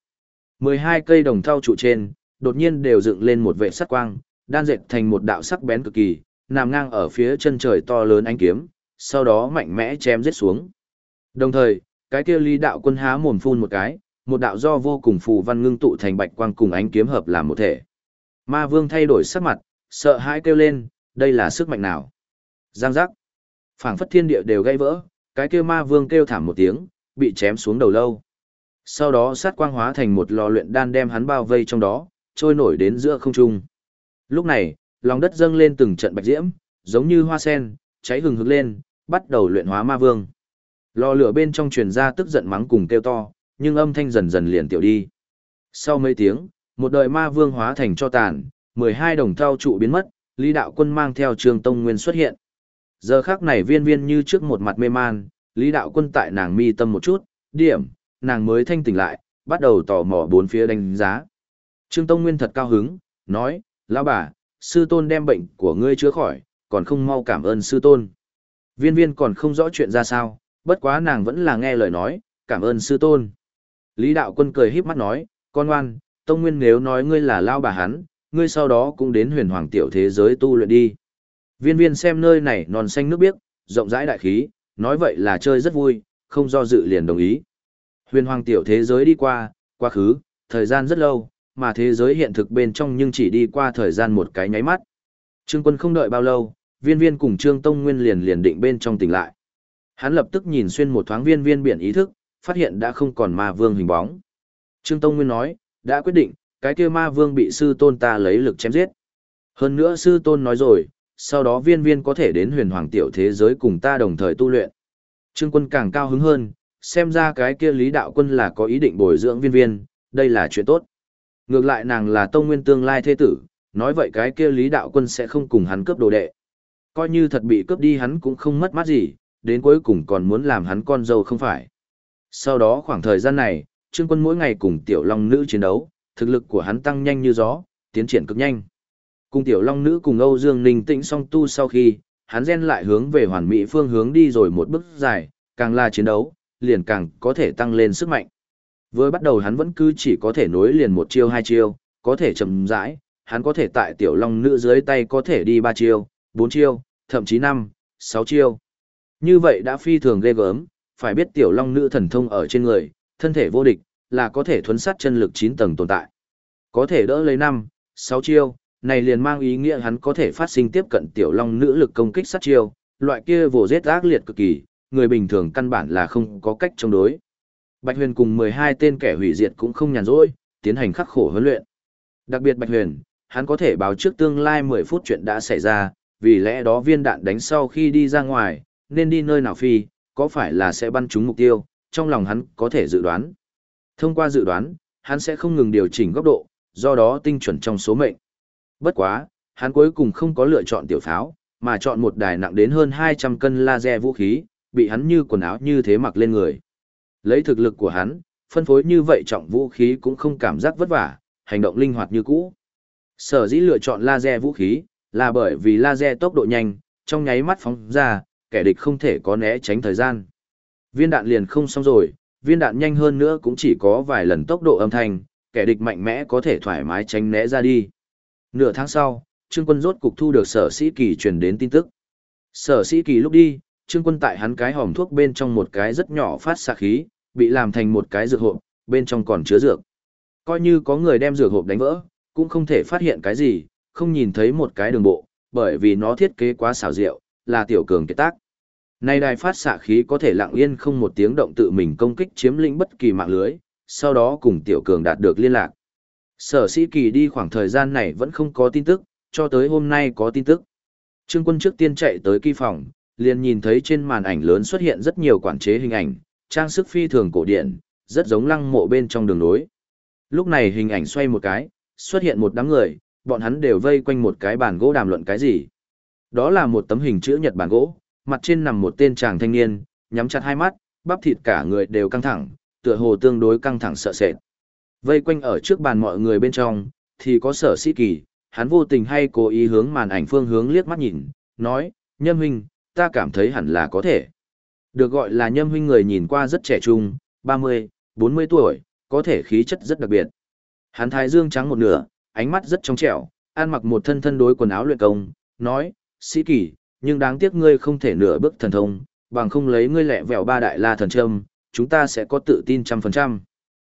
12 cây đồng thau trụ trên, đột nhiên đều dựng lên một vệ sắc quang, đan dệt thành một đạo sắc bén cực kỳ, nằm ngang ở phía chân trời to lớn ánh kiếm, sau đó mạnh mẽ chém giết xuống. Đồng thời, cái kia Lý Đạo Quân há mồm phun một cái, một đạo do vô cùng phù văn ngưng tụ thành bạch quang cùng ánh kiếm hợp làm một thể. Ma vương thay đổi sắc mặt, sợ hãi kêu lên, đây là sức mạnh nào? Giang giác. Phảng phất thiên địa đều gãy vỡ, cái kia ma vương kêu thảm một tiếng, bị chém xuống đầu lâu. Sau đó sát quang hóa thành một lò luyện đan đem hắn bao vây trong đó, trôi nổi đến giữa không trung. Lúc này, lòng đất dâng lên từng trận bạch diễm, giống như hoa sen, cháy hừng hực lên, bắt đầu luyện hóa ma vương. Lò lửa bên trong truyền ra tức giận mắng cùng kêu to, nhưng âm thanh dần dần liền tiểu đi. Sau mấy tiếng, một đời ma vương hóa thành cho tàn, 12 đồng thau trụ biến mất, Lý Đạo Quân mang theo Trương Tông Nguyên xuất hiện. Giờ khắc này viên viên như trước một mặt mê man, Lý Đạo Quân tại nàng mi tâm một chút, điểm, nàng mới thanh tỉnh lại, bắt đầu tò mò bốn phía đánh giá. Trương Tông Nguyên thật cao hứng, nói, lão bà, sư tôn đem bệnh của ngươi chữa khỏi, còn không mau cảm ơn sư tôn. Viên viên còn không rõ chuyện ra sao, bất quá nàng vẫn là nghe lời nói, cảm ơn sư tôn. Lý Đạo Quân cười híp mắt nói, con ngoan, Tông Nguyên nếu nói ngươi là lao bà hắn, ngươi sau đó cũng đến huyền hoàng tiểu thế giới tu luyện đi. Viên viên xem nơi này non xanh nước biếc, rộng rãi đại khí, nói vậy là chơi rất vui, không do dự liền đồng ý. Huyền hoàng tiểu thế giới đi qua, quá khứ, thời gian rất lâu, mà thế giới hiện thực bên trong nhưng chỉ đi qua thời gian một cái nháy mắt. Trương Quân không đợi bao lâu, viên viên cùng Trương Tông Nguyên liền định bên trong tỉnh lại. Hắn lập tức nhìn xuyên một thoáng viên viên biển ý thức, phát hiện đã không còn ma vương hình bóng. Trương Tông Nguyên nói, đã quyết định, cái kia ma vương bị sư tôn ta lấy lực chém giết. Hơn nữa sư tôn nói rồi, sau đó viên viên có thể đến huyền hoàng tiểu thế giới cùng ta đồng thời tu luyện. Trương Quân càng cao hứng hơn, xem ra cái kia Lý Đạo Quân là có ý định bồi dưỡng viên viên, đây là chuyện tốt. Ngược lại nàng là Tông Nguyên tương lai thế tử, nói vậy cái kia Lý Đạo Quân sẽ không cùng hắn cướp đồ đệ. Coi như thật bị cướp đi hắn cũng không mất mát gì, đến cuối cùng còn muốn làm hắn con dâu không phải. Sau đó khoảng thời gian này, Trương Quân mỗi ngày cùng Tiểu Long Nữ chiến đấu, thực lực của hắn tăng nhanh như gió, tiến triển cực nhanh. Cùng Tiểu Long Nữ cùng Âu Dương Ninh Tĩnh song tu sau khi, hắn gen lại hướng về hoàn mỹ phương hướng đi rồi một bước dài, càng là chiến đấu, liền càng có thể tăng lên sức mạnh. Vừa bắt đầu hắn vẫn cứ chỉ có thể nối liền một chiêu hai chiêu, có thể chậm rãi, hắn có thể tại Tiểu Long Nữ dưới tay có thể đi 3 chiêu, 4 chiêu, thậm chí 5, 6 chiêu. Như vậy đã phi thường ghê gớm, phải biết Tiểu Long Nữ thần thông ở trên người, thân thể vô địch, là có thể thuấn sát chân lực 9 tầng tồn tại. Có thể đỡ lấy 5, 6 chiêu, này liền mang ý nghĩa hắn có thể phát sinh tiếp cận Tiểu Long Nữ lực công kích sát chiêu, loại kia vồ giết ác liệt cực kỳ, người bình thường căn bản là không có cách chống đối. Bạch Huyền cùng 12 tên kẻ hủy diệt cũng không nhàn rỗi, tiến hành khắc khổ huấn luyện. Đặc biệt Bạch Huyền, hắn có thể báo trước tương lai 10 phút chuyện đã xảy ra, vì lẽ đó viên đạn đánh sau khi đi ra ngoài, nên đi nơi nào phi, có phải là sẽ bắn trúng mục tiêu, trong lòng hắn có thể dự đoán. Thông qua dự đoán, hắn sẽ không ngừng điều chỉnh góc độ, do đó tinh chuẩn trong số mệnh. Bất quá, hắn cuối cùng không có lựa chọn tiểu pháo, mà chọn một đài nặng đến hơn 200 cân laser vũ khí, bị hắn như quần áo như thế mặc lên người. Lấy thực lực của hắn, phân phối như vậy trọng vũ khí cũng không cảm giác vất vả, hành động linh hoạt như cũ. Sở dĩ lựa chọn laser vũ khí, là bởi vì laser tốc độ nhanh, trong nháy mắt phóng ra, kẻ địch không thể có né tránh thời gian. Viên đạn liền không xong rồi, viên đạn nhanh hơn nữa cũng chỉ có vài lần tốc độ âm thanh, kẻ địch mạnh mẽ có thể thoải mái tránh né ra đi. Nửa tháng sau, Trương Quân rốt cục thu được Sở Sĩ Kỳ truyền đến tin tức. Sở Sĩ Kỳ lúc đi, Trương Quân tại hắn cái hòm thuốc bên trong một cái rất nhỏ phát xạ khí, bị làm thành một cái dược hộp, bên trong còn chứa dược. Coi như có người đem dược hộp đánh vỡ, cũng không thể phát hiện cái gì, không nhìn thấy một cái đường bộ, bởi vì nó thiết kế quá xảo diệu, là tiểu cường kiệt tác. Nay đài phát xạ khí có thể lặng yên không một tiếng động tự mình công kích chiếm lĩnh bất kỳ mạng lưới, sau đó cùng tiểu cường đạt được liên lạc. Sở Sĩ Kỳ đi khoảng thời gian này vẫn không có tin tức, cho tới hôm nay có tin tức. Trương Quân trước tiên chạy tới kỳ phòng, liền nhìn thấy trên màn ảnh lớn xuất hiện rất nhiều quản chế hình ảnh, trang sức phi thường cổ điển, rất giống lăng mộ bên trong đường nối. Lúc này hình ảnh xoay một cái, xuất hiện một đám người, bọn hắn đều vây quanh một cái bàn gỗ đàm luận cái gì. Đó là một tấm hình chữ nhật bàn gỗ, mặt trên nằm một tên chàng thanh niên, nhắm chặt hai mắt, bắp thịt cả người đều căng thẳng, tựa hồ tương đối căng thẳng sợ sệt. Vây quanh ở trước bàn mọi người bên trong, thì có Sở Sĩ Kỳ, hắn vô tình hay cố ý hướng màn ảnh phương hướng liếc mắt nhìn, nói, Nhâm huynh, ta cảm thấy hẳn là có thể. Được gọi là Nhâm huynh người nhìn qua rất trẻ trung, 30, 40 tuổi, có thể khí chất rất đặc biệt. Hắn thái dương trắng một nửa, ánh mắt rất trong trẻo, ăn mặc một thân thân đối quần áo luyện công, nói, Sĩ Kỳ, nhưng đáng tiếc ngươi không thể nửa bước thần thông, bằng không lấy ngươi lẹ vẹo ba đại la thần châm, chúng ta sẽ có tự tin 100%.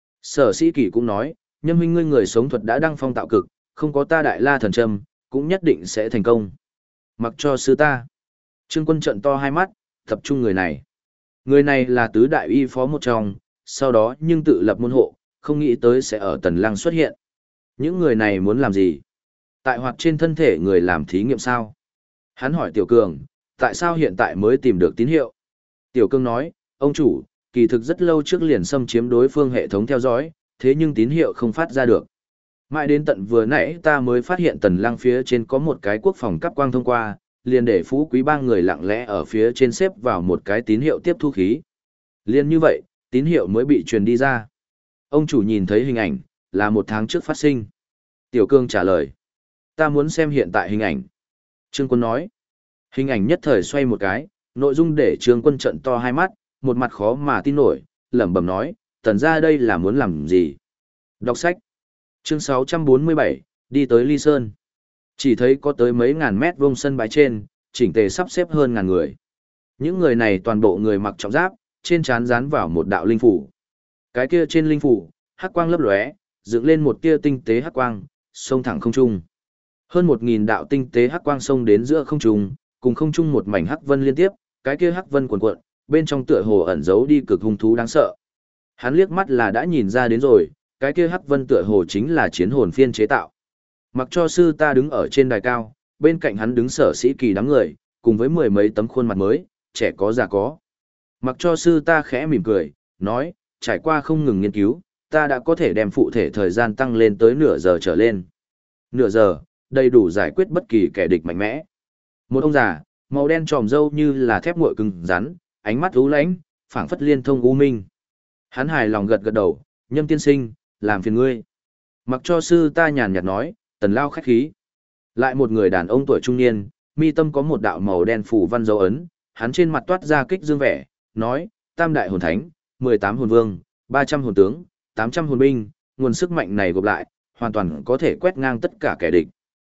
Sở Sĩ Kỳ cũng nói, Nhâm huynh ngươi người sống thuật đã đăng phong tạo cực, không có ta đại la thần châm, cũng nhất định sẽ thành công. Mặc cho sư ta. Trương Quân trợn to hai mắt, tập trung người này. Người này là tứ đại y phó một trong, sau đó nhưng tự lập môn hộ, không nghĩ tới sẽ ở Tần Lăng xuất hiện. Những người này muốn làm gì? Tại hoặc trên thân thể người làm thí nghiệm sao? Hắn hỏi Tiểu Cường, tại sao hiện tại mới tìm được tín hiệu? Tiểu Cường nói, ông chủ, kỳ thực rất lâu trước liền xâm chiếm đối phương hệ thống theo dõi, thế nhưng tín hiệu không phát ra được. Mãi đến tận vừa nãy ta mới phát hiện Tần Lăng phía trên có một cái quốc phòng cáp quang thông qua, liền để Phú Quý ba người lặng lẽ ở phía trên xếp vào một cái tín hiệu tiếp thu khí. Liên như vậy, tín hiệu mới bị truyền đi ra. Ông chủ nhìn thấy hình ảnh, là 1 tháng trước phát sinh. Tiểu Cương trả lời, ta muốn xem hiện tại hình ảnh. Trương Quân nói, hình ảnh nhất thời xoay một cái, nội dung để Trương Quân trợn to hai mắt, một mặt khó mà tin nổi, lẩm bẩm nói, Tần gia đây là muốn làm gì? Đọc sách. Chương 647, đi tới Ly Sơn. Chỉ thấy có tới mấy ngàn mét vuông sân bãi trên, chỉnh tề sắp xếp hơn ngàn người. Những người này toàn bộ người mặc trọng giáp, trên trán dán vào một đạo linh phủ. Cái kia trên linh phủ, hắc quang lấp lóe, dựng lên một tia tinh tế hắc quang, xông thẳng không trung. Hơn 1000 đạo tinh tế hắc quang xông đến giữa không trung, cùng không trung một mảnh hắc vân liên tiếp, cái kia hắc vân cuồn cuộn, bên trong tựa hồ ẩn giấu đi cực hung thú đáng sợ. Hắn liếc mắt là đã nhìn ra đến rồi, cái kia hắc vân tựa hồ chính là chiến hồn phiên chế tạo. Mặc cho sư ta đứng ở trên đài cao, bên cạnh hắn đứng Sở Sĩ Kỳ đám người, cùng với 10 mấy tấm khuôn mặt mới, trẻ có già có. Mặc cho sư ta khẽ mỉm cười, nói, trải qua không ngừng nghiên cứu, ta đã có thể đem phụ thể thời gian tăng lên tới nửa giờ trở lên. Nửa giờ, đầy đủ giải quyết bất kỳ kẻ địch mạnh mẽ. Một ông già, màu đen tròm râu như là thép nguội cứng rắn, ánh mắt u lãnh, phảng phất liên thông u minh. Hắn hài lòng gật gật đầu, Nhâm tiên sinh, làm phiền ngươi. Mặc cho sư ta nhàn nhạt nói, Tần lao khách khí. Lại một người đàn ông tuổi trung niên, mi tâm có một đạo màu đen phủ văn dấu ấn, hắn trên mặt toát ra kích dương vẻ, nói, tam đại hồn thánh, 18 hồn vương, 300 hồn tướng, 800 hồn binh, nguồn sức mạnh này gộp lại, hoàn toàn có thể quét ngang tất cả kẻ địch.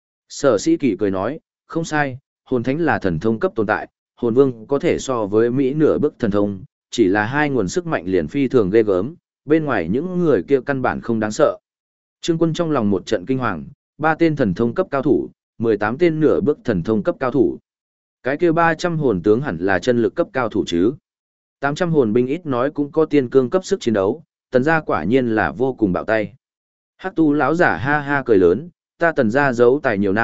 Sở Sĩ Kỳ cười nói, không sai, hồn thánh là thần thông cấp tồn tại, hồn vương có thể so với Mỹ nửa bước thần thông, chỉ là hai nguồn sức mạnh liền phi thường ghê gớm, bên ngoài những người kia căn bản không đáng sợ. Trương Quân trong lòng một trận kinh hoàng, 3 tên thần thông cấp cao thủ, 18 tên nửa bước thần thông cấp cao thủ. Cái kia 300 hồn tướng hẳn là chân lực cấp cao thủ chứ. 800 hồn binh ít nói cũng có tiên cương cấp sức chiến đấu, Tần gia quả nhiên là vô cùng bạo tay. Hắc Tu lão giả ha ha cười lớn, ta Tần gia giấu tài nhiều năm,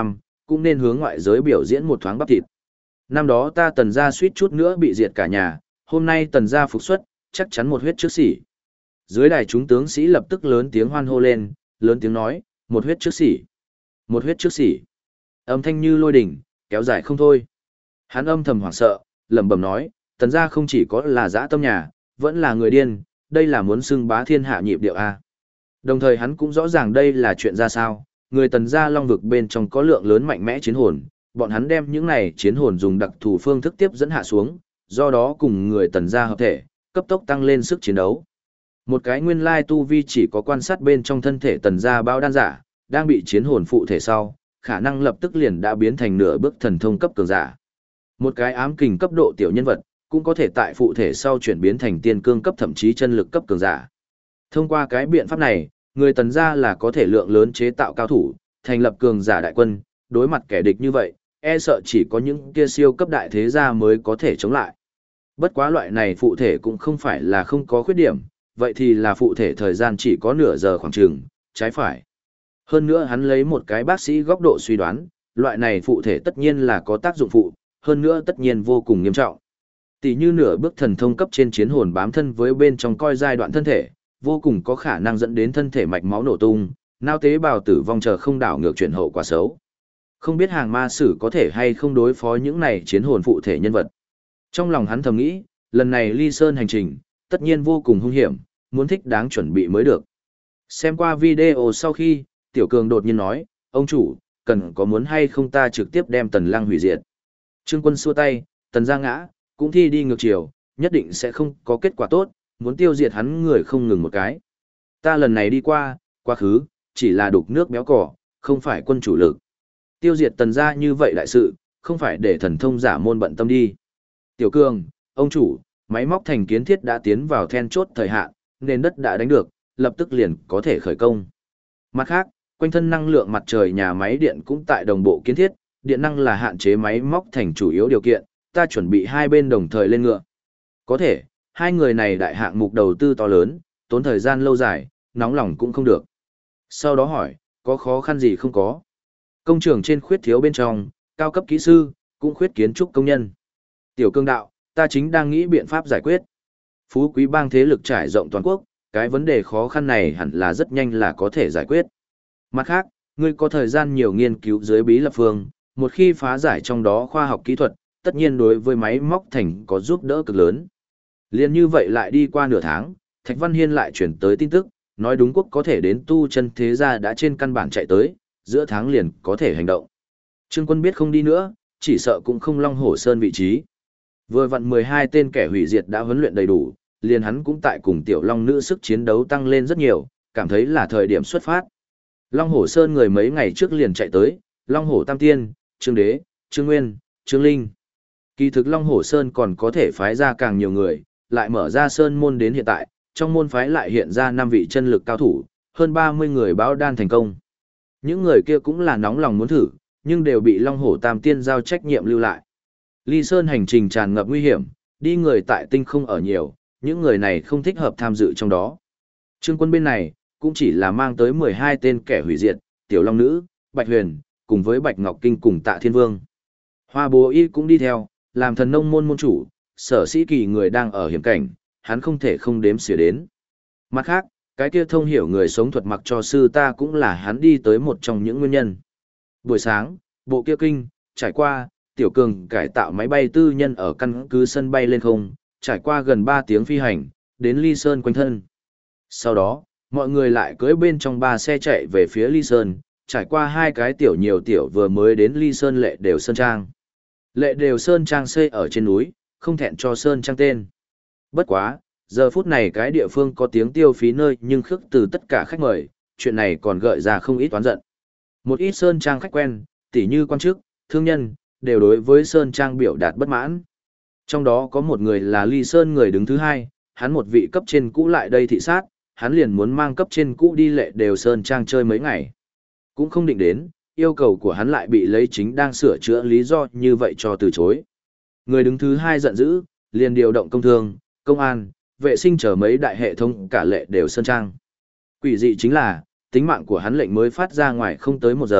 cũng nên hướng ngoại giới biểu diễn một thoáng bắp thịt. Năm đó ta Tần gia suýt chút nữa bị diệt cả nhà, hôm nay Tần gia phục xuất, chắc chắn một huyết trước sĩ. Dưới đài chúng tướng sĩ lập tức lớn tiếng hoan hô lên, lớn tiếng nói, một huyết trước sĩ. Một huyết trước sĩ. Âm thanh như lôi đỉnh, kéo dài không thôi. Hắn âm thầm hoảng sợ, lẩm bẩm nói, Tần gia không chỉ có là dã tâm nhà, vẫn là người điên, đây là muốn xưng bá thiên hạ nhịp điệu a. Đồng thời hắn cũng rõ ràng đây là chuyện ra sao, người Tần gia long vực bên trong có lượng lớn mạnh mẽ chiến hồn, bọn hắn đem những này chiến hồn dùng đặc thù phương thức tiếp dẫn hạ xuống, do đó cùng người Tần gia hợp thể, cấp tốc tăng lên sức chiến đấu. Một cái nguyên lai tu vi chỉ có quan sát bên trong thân thể Tần gia bao đan giả, đang bị chiến hồn phụ thể sau, khả năng lập tức liền đã biến thành nửa bước thần thông cấp cường giả. Một cái ám kình cấp độ tiểu nhân vật, cũng có thể tại phụ thể sau chuyển biến thành tiên cương cấp thậm chí chân lực cấp cường giả. Thông qua cái biện pháp này, người Tần gia là có thể lượng lớn chế tạo cao thủ, thành lập cường giả đại quân, đối mặt kẻ địch như vậy, e sợ chỉ có những kia siêu cấp đại thế gia mới có thể chống lại. Bất quá loại này phụ thể cũng không phải là không có khuyết điểm, vậy thì là phụ thể thời gian chỉ có nửa giờ khoảng chừng, trái phải. Hơn nữa hắn lấy một cái bác sĩ góc độ suy đoán, loại này phụ thể tất nhiên là có tác dụng phụ, hơn nữa tất nhiên vô cùng nghiêm trọng. Tỷ như nửa bước thần thông cấp trên chiến hồn bám thân với bên trong coi giai đoạn thân thể, vô cùng có khả năng dẫn đến thân thể mạch máu nổ tung, nao tế bào tử vong chờ không đảo ngược chuyển hậu quả xấu. Không biết hàng ma sử có thể hay không đối phó những này chiến hồn phụ thể nhân vật. Trong lòng hắn thầm nghĩ, lần này Ly Sơn hành trình, tất nhiên vô cùng hung hiểm, muốn thích đáng chuẩn bị mới được. Xem qua video sau khi, Tiểu Cường đột nhiên nói, ông chủ, cần có muốn hay không ta trực tiếp đem Tần Lăng hủy diệt. Trương Quân xua tay, Tần gia ngã, cũng thi đi ngược chiều, nhất định sẽ không có kết quả tốt, muốn tiêu diệt hắn người không ngừng một cái. Ta lần này đi qua, quá khứ, chỉ là đục nước béo cỏ, không phải quân chủ lực. Tiêu diệt Tần gia như vậy đại sự, không phải để thần thông giả môn bận tâm đi. Tiểu Cường, ông chủ, máy móc thành kiến thiết đã tiến vào then chốt thời hạn, nền đất đã đánh được, lập tức liền có thể khởi công. Mặt khác, quanh thân năng lượng mặt trời nhà máy điện cũng tại đồng bộ kiến thiết, điện năng là hạn chế máy móc thành chủ yếu điều kiện, ta chuẩn bị hai bên đồng thời lên ngựa. Có thể, hai người này đại hạng mục đầu tư to lớn, tốn thời gian lâu dài, nóng lòng cũng không được. Sau đó hỏi, có khó khăn gì không có? Công trường trên khuyết thiếu bên trong, cao cấp kỹ sư, cũng khuyết kiến trúc công nhân. Tiểu Cương đạo, ta chính đang nghĩ biện pháp giải quyết. Phú Quý bang thế lực trải rộng toàn quốc, cái vấn đề khó khăn này hẳn là rất nhanh là có thể giải quyết. Mặt khác, ngươi có thời gian nhiều nghiên cứu dưới bí lập phương, một khi phá giải trong đó khoa học kỹ thuật, tất nhiên đối với máy móc thành có giúp đỡ cực lớn. Liên như vậy lại đi qua nửa tháng, Thạch Văn Hiên lại chuyển tới tin tức, nói đúng quốc có thể đến tu chân thế gia đã trên căn bản chạy tới, giữa tháng liền có thể hành động. Trương Quân biết không đi nữa, chỉ sợ cũng không Long Hổ Sơn vị trí. Vừa vặn 12 tên kẻ hủy diệt đã huấn luyện đầy đủ, liền hắn cũng tại cùng Tiểu Long nữ sức chiến đấu tăng lên rất nhiều, cảm thấy là thời điểm xuất phát. Long Hổ Sơn người mấy ngày trước liền chạy tới, Long Hổ Tam Tiên, Trương Đế, Trương Nguyên, Trương Linh. Kỳ thực Long Hổ Sơn còn có thể phái ra càng nhiều người, lại mở ra Sơn môn đến hiện tại, trong môn phái lại hiện ra 5 vị chân lực cao thủ, hơn 30 người báo đan thành công. Những người kia cũng là nóng lòng muốn thử, nhưng đều bị Long Hổ Tam Tiên giao trách nhiệm lưu lại. Ly Sơn hành trình tràn ngập nguy hiểm, đi người tại tinh không ở nhiều, những người này không thích hợp tham dự trong đó. Trương Quân bên này, cũng chỉ là mang tới 12 tên kẻ hủy diệt, Tiểu Long Nữ, Bạch Huyền, cùng với Bạch Ngọc Kinh cùng Tạ Thiên Vương. Hoa Bố Y cũng đi theo, làm thần nông môn môn chủ, Sở Sĩ Kỳ người đang ở hiểm cảnh, hắn không thể không đếm xỉa đến. Mặt khác, cái kia thông hiểu người sống thuật mặc cho sư ta cũng là hắn đi tới một trong những nguyên nhân. Buổi sáng, bộ kia kinh, trải qua, Tiểu Cường cải tạo máy bay tư nhân ở căn cứ sân bay lên không, trải qua gần 3 tiếng phi hành, đến Ly Sơn quanh thân. Sau đó, mọi người lại cưỡi bên trong 3 xe chạy về phía Ly Sơn, trải qua 2 cái nhiều tiểu vừa mới đến Ly Sơn Lệ Đều Sơn Trang. Lệ Đều Sơn Trang xây ở trên núi, không thẹn cho Sơn Trang tên. Bất quá, giờ phút này cái địa phương có tiếng tiêu phí nơi nhưng khước từ tất cả khách mời, chuyện này còn gợi ra không ít toán giận. Một ít Sơn Trang khách quen, tỉ như quan chức, thương nhân, đều đối với Sơn Trang biểu đạt bất mãn. Trong đó có một người là Ly Sơn người đứng thứ 2, hắn một vị cấp trên cũ lại đây thị sát, hắn liền muốn mang cấp trên cũ đi Lệ Đều Sơn Trang chơi mấy ngày. Cũng không định đến, yêu cầu của hắn lại bị lấy chính đang sửa chữa lý do như vậy cho từ chối. Người đứng thứ 2 giận dữ, liền điều động công thương, công an, vệ sinh chờ mấy đại hệ thống cả Lệ Đều Sơn Trang. Quỷ dị chính là, tính mạng của hắn lệnh mới phát ra ngoài không tới 1 giờ,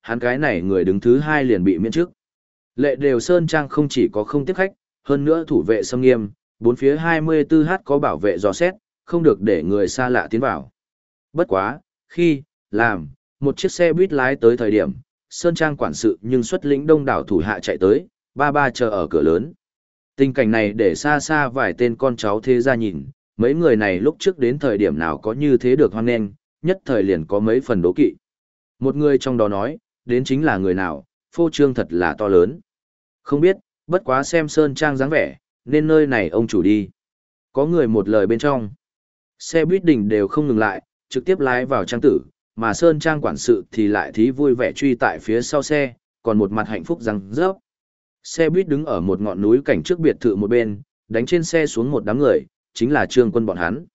hắn cái này người đứng thứ hai liền bị miễn chức. Lệ Đều Sơn Trang không chỉ có không tiếp khách, hơn nữa thủ vệ xâm nghiêm, bốn phía 24h có bảo vệ dò xét, không được để người xa lạ tiến vào. Bất quá, khi làm một chiếc xe buýt lái tới thời điểm, Sơn Trang quản sự nhưng xuất lĩnh đông đảo thủ hạ chạy tới, ba chờ ở cửa lớn. Tình cảnh này để xa xa vài tên con cháu thế gia nhìn, mấy người này lúc trước đến thời điểm nào có như thế được hoan nghênh, nhất thời liền có mấy phần đố kỵ. Một người trong đó nói, đến chính là người nào, phô trương thật là to lớn. Không biết, bất quá xem Sơn Trang dáng vẻ, nên nơi này ông chủ đi. Có người một lời bên trong. Xe buýt đỉnh đều không ngừng lại, trực tiếp lái vào trang tử, mà Sơn Trang quản sự thì lại thí vui vẻ truy tại phía sau xe, còn một mặt hạnh phúc răng rớp. Xe buýt đứng ở một ngọn núi cảnh trước biệt thự một bên, đánh trên xe xuống một đám người, chính là Trương Quân bọn hắn.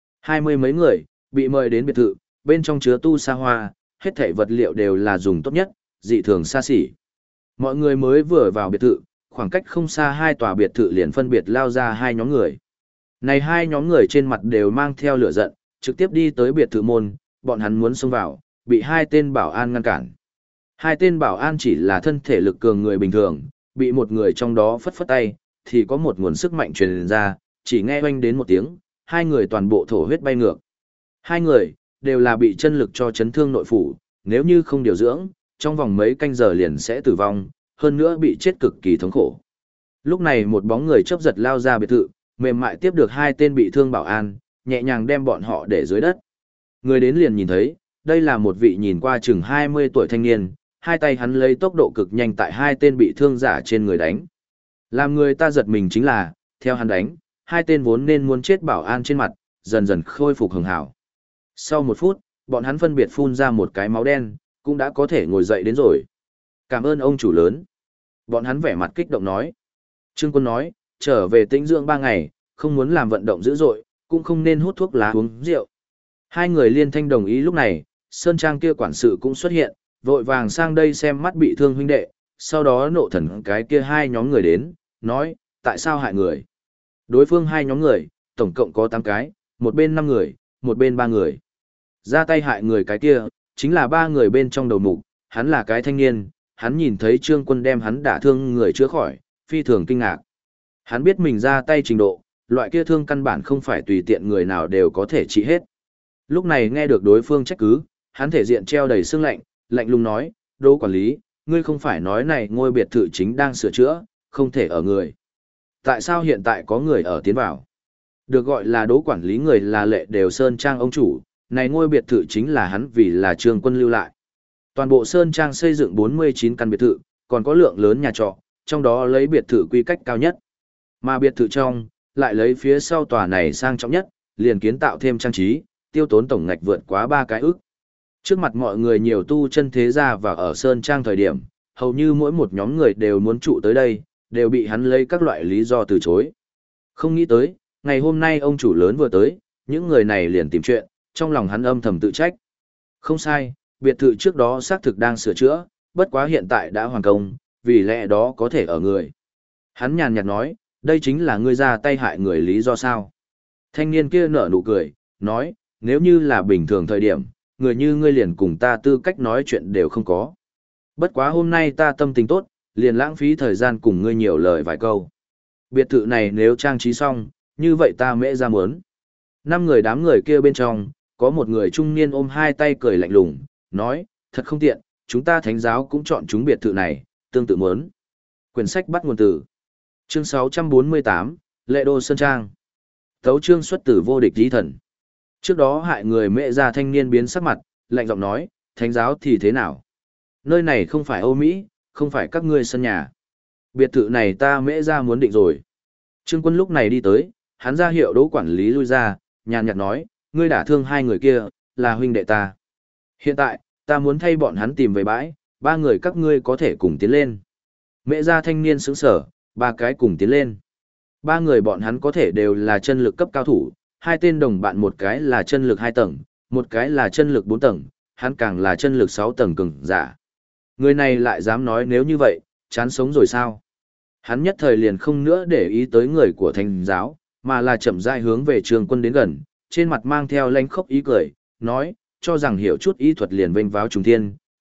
20 mấy người, bị mời đến biệt thự, bên trong chứa tu sa hoa, hết thảy vật liệu đều là dùng tốt nhất, dị thường xa xỉ. Mọi người mới vừa vào biệt thự, khoảng cách không xa hai tòa biệt thự liền phân biệt lao ra hai nhóm người. Này hai nhóm người trên mặt đều mang theo lửa giận, trực tiếp đi tới biệt thự môn, bọn hắn muốn xông vào, bị hai tên bảo an ngăn cản. Hai tên bảo an chỉ là thân thể lực cường người bình thường, bị một người trong đó phất phất tay, thì có một nguồn sức mạnh truyền ra, chỉ nghe oanh đến một tiếng, hai người toàn bộ thổ huyết bay ngược. Hai người, đều là bị chân lực cho chấn thương nội phủ, nếu như không điều dưỡng, trong vòng mấy canh giờ liền sẽ tử vong, hơn nữa bị chết cực kỳ thống khổ. Lúc này một bóng người chớp giật lao ra biệt thự, mềm mại tiếp được hai tên bị thương bảo an, nhẹ nhàng đem bọn họ để dưới đất. Người đến liền nhìn thấy, đây là một vị nhìn qua chừng 20 tuổi thanh niên, hai tay hắn lấy tốc độ cực nhanh tại hai tên bị thương giả trên người đánh. Làm người ta giật mình chính là, theo hắn đánh, hai tên vốn nên muốn chết bảo an trên mặt, dần dần khôi phục hường hảo. Sau một phút, bọn hắn phân biệt phun ra một cái máu đen, cũng đã có thể ngồi dậy đến rồi. Cảm ơn ông chủ lớn. Bọn hắn vẻ mặt kích động nói. Trương Quân nói, trở về tĩnh dưỡng 3 ngày, không muốn làm vận động dữ dội, cũng không nên hút thuốc lá uống rượu. Hai người liên thanh đồng ý lúc này, Sơn Trang kia quản sự cũng xuất hiện, vội vàng sang đây xem mắt bị thương huynh đệ, sau đó nộ thần cái kia hai nhóm người đến, nói, tại sao hại người. Đối phương hai nhóm người, tổng cộng có 8 cái, một bên 5 người, một bên 3 người. Ra tay hại người cái kia, chính là 3 người bên trong đầu mục, hắn là cái thanh niên, hắn nhìn thấy Trương Quân đem hắn đả thương người chữa khỏi, phi thường kinh ngạc. Hắn biết mình ra tay trình độ, loại kia thương căn bản không phải tùy tiện người nào đều có thể trị hết. Lúc này nghe được đối phương trách cứ, hắn thể diện treo đầy sương lạnh, lạnh lùng nói, Đỗ quản lý, ngươi không phải nói này ngôi biệt thự chính đang sửa chữa, không thể ở người. Tại sao hiện tại có người ở tiến vào? Được gọi là Đỗ quản lý người là Lệ Đều Sơn Trang ông chủ, này ngôi biệt thự chính là hắn vì là Trương Quân lưu lại. Toàn bộ Sơn Trang xây dựng 49 căn biệt thự, còn có lượng lớn nhà trọ, trong đó lấy biệt thự quy cách cao nhất. Mà biệt thự trong, lại lấy phía sau tòa này sang trọng nhất, liền kiến tạo thêm trang trí, tiêu tốn tổng ngạch vượt quá 3 cái ức. Trước mặt mọi người nhiều tu chân thế gia và ở Sơn Trang thời điểm, hầu như mỗi một nhóm người đều muốn trụ tới đây, đều bị hắn lấy các loại lý do từ chối. Không nghĩ tới, ngày hôm nay ông chủ lớn vừa tới, những người này liền tìm chuyện, trong lòng hắn âm thầm tự trách. Không sai, biệt thự trước đó xác thực đang sửa chữa, bất quá hiện tại đã hoàn công, vì lẽ đó có thể ở người. Hắn nhàn nhạt nói, đây chính là ngươi ra tay hại người lý do sao. Thanh niên kia nở nụ cười, nói, nếu như là bình thường thời điểm, người như ngươi liền cùng ta tư cách nói chuyện đều không có. Bất quá hôm nay ta tâm tình tốt, liền lãng phí thời gian cùng ngươi nhiều lời vài câu. Biệt thự này nếu trang trí xong, như vậy ta mễ ra muốn. 5 người đám người kia bên trong, có một người trung niên ôm hai tay cười lạnh lùng, nói, thật không tiện, chúng ta thánh giáo cũng chọn chúng biệt thự này, tương tự muốn. Quyển sách bắt nguồn từ. Chương 648, Lệ Đô Sơn Trang. Tấu chương xuất từ vô địch lý thần. Trước đó hại người mẹ già thanh niên biến sắc mặt, lạnh giọng nói, thánh giáo thì thế nào? Nơi này không phải Âu Mỹ, không phải các ngươi sân nhà. Biệt thự này ta mẹ ra muốn định rồi. Trương Quân lúc này đi tới, hắn ra hiệu Đỗ quản lý lui ra, nhàn nhạt nói, ngươi đả thương hai người kia, là huynh đệ ta. Hiện tại, ta muốn thay bọn hắn tìm về bãi, 3 người các ngươi có thể cùng tiến lên. Mẹ gia thanh niên sững sở, 3 cái cùng tiến lên. 3 người bọn hắn có thể đều là chân lực cấp cao thủ, 2 tên đồng bạn một cái là chân lực 2 tầng, một cái là chân lực 4 tầng, hắn càng là chân lực 6 tầng cường giả. Người này lại dám nói nếu như vậy, chán sống rồi sao? Hắn nhất thời liền không nữa để ý tới người của thánh giáo, mà là chậm rãi hướng về Trương Quân đến gần, trên mặt mang theo lanh khốc ý cười, nói, cho rằng hiểu chút ý thuật liền vênh váo trùng thiên,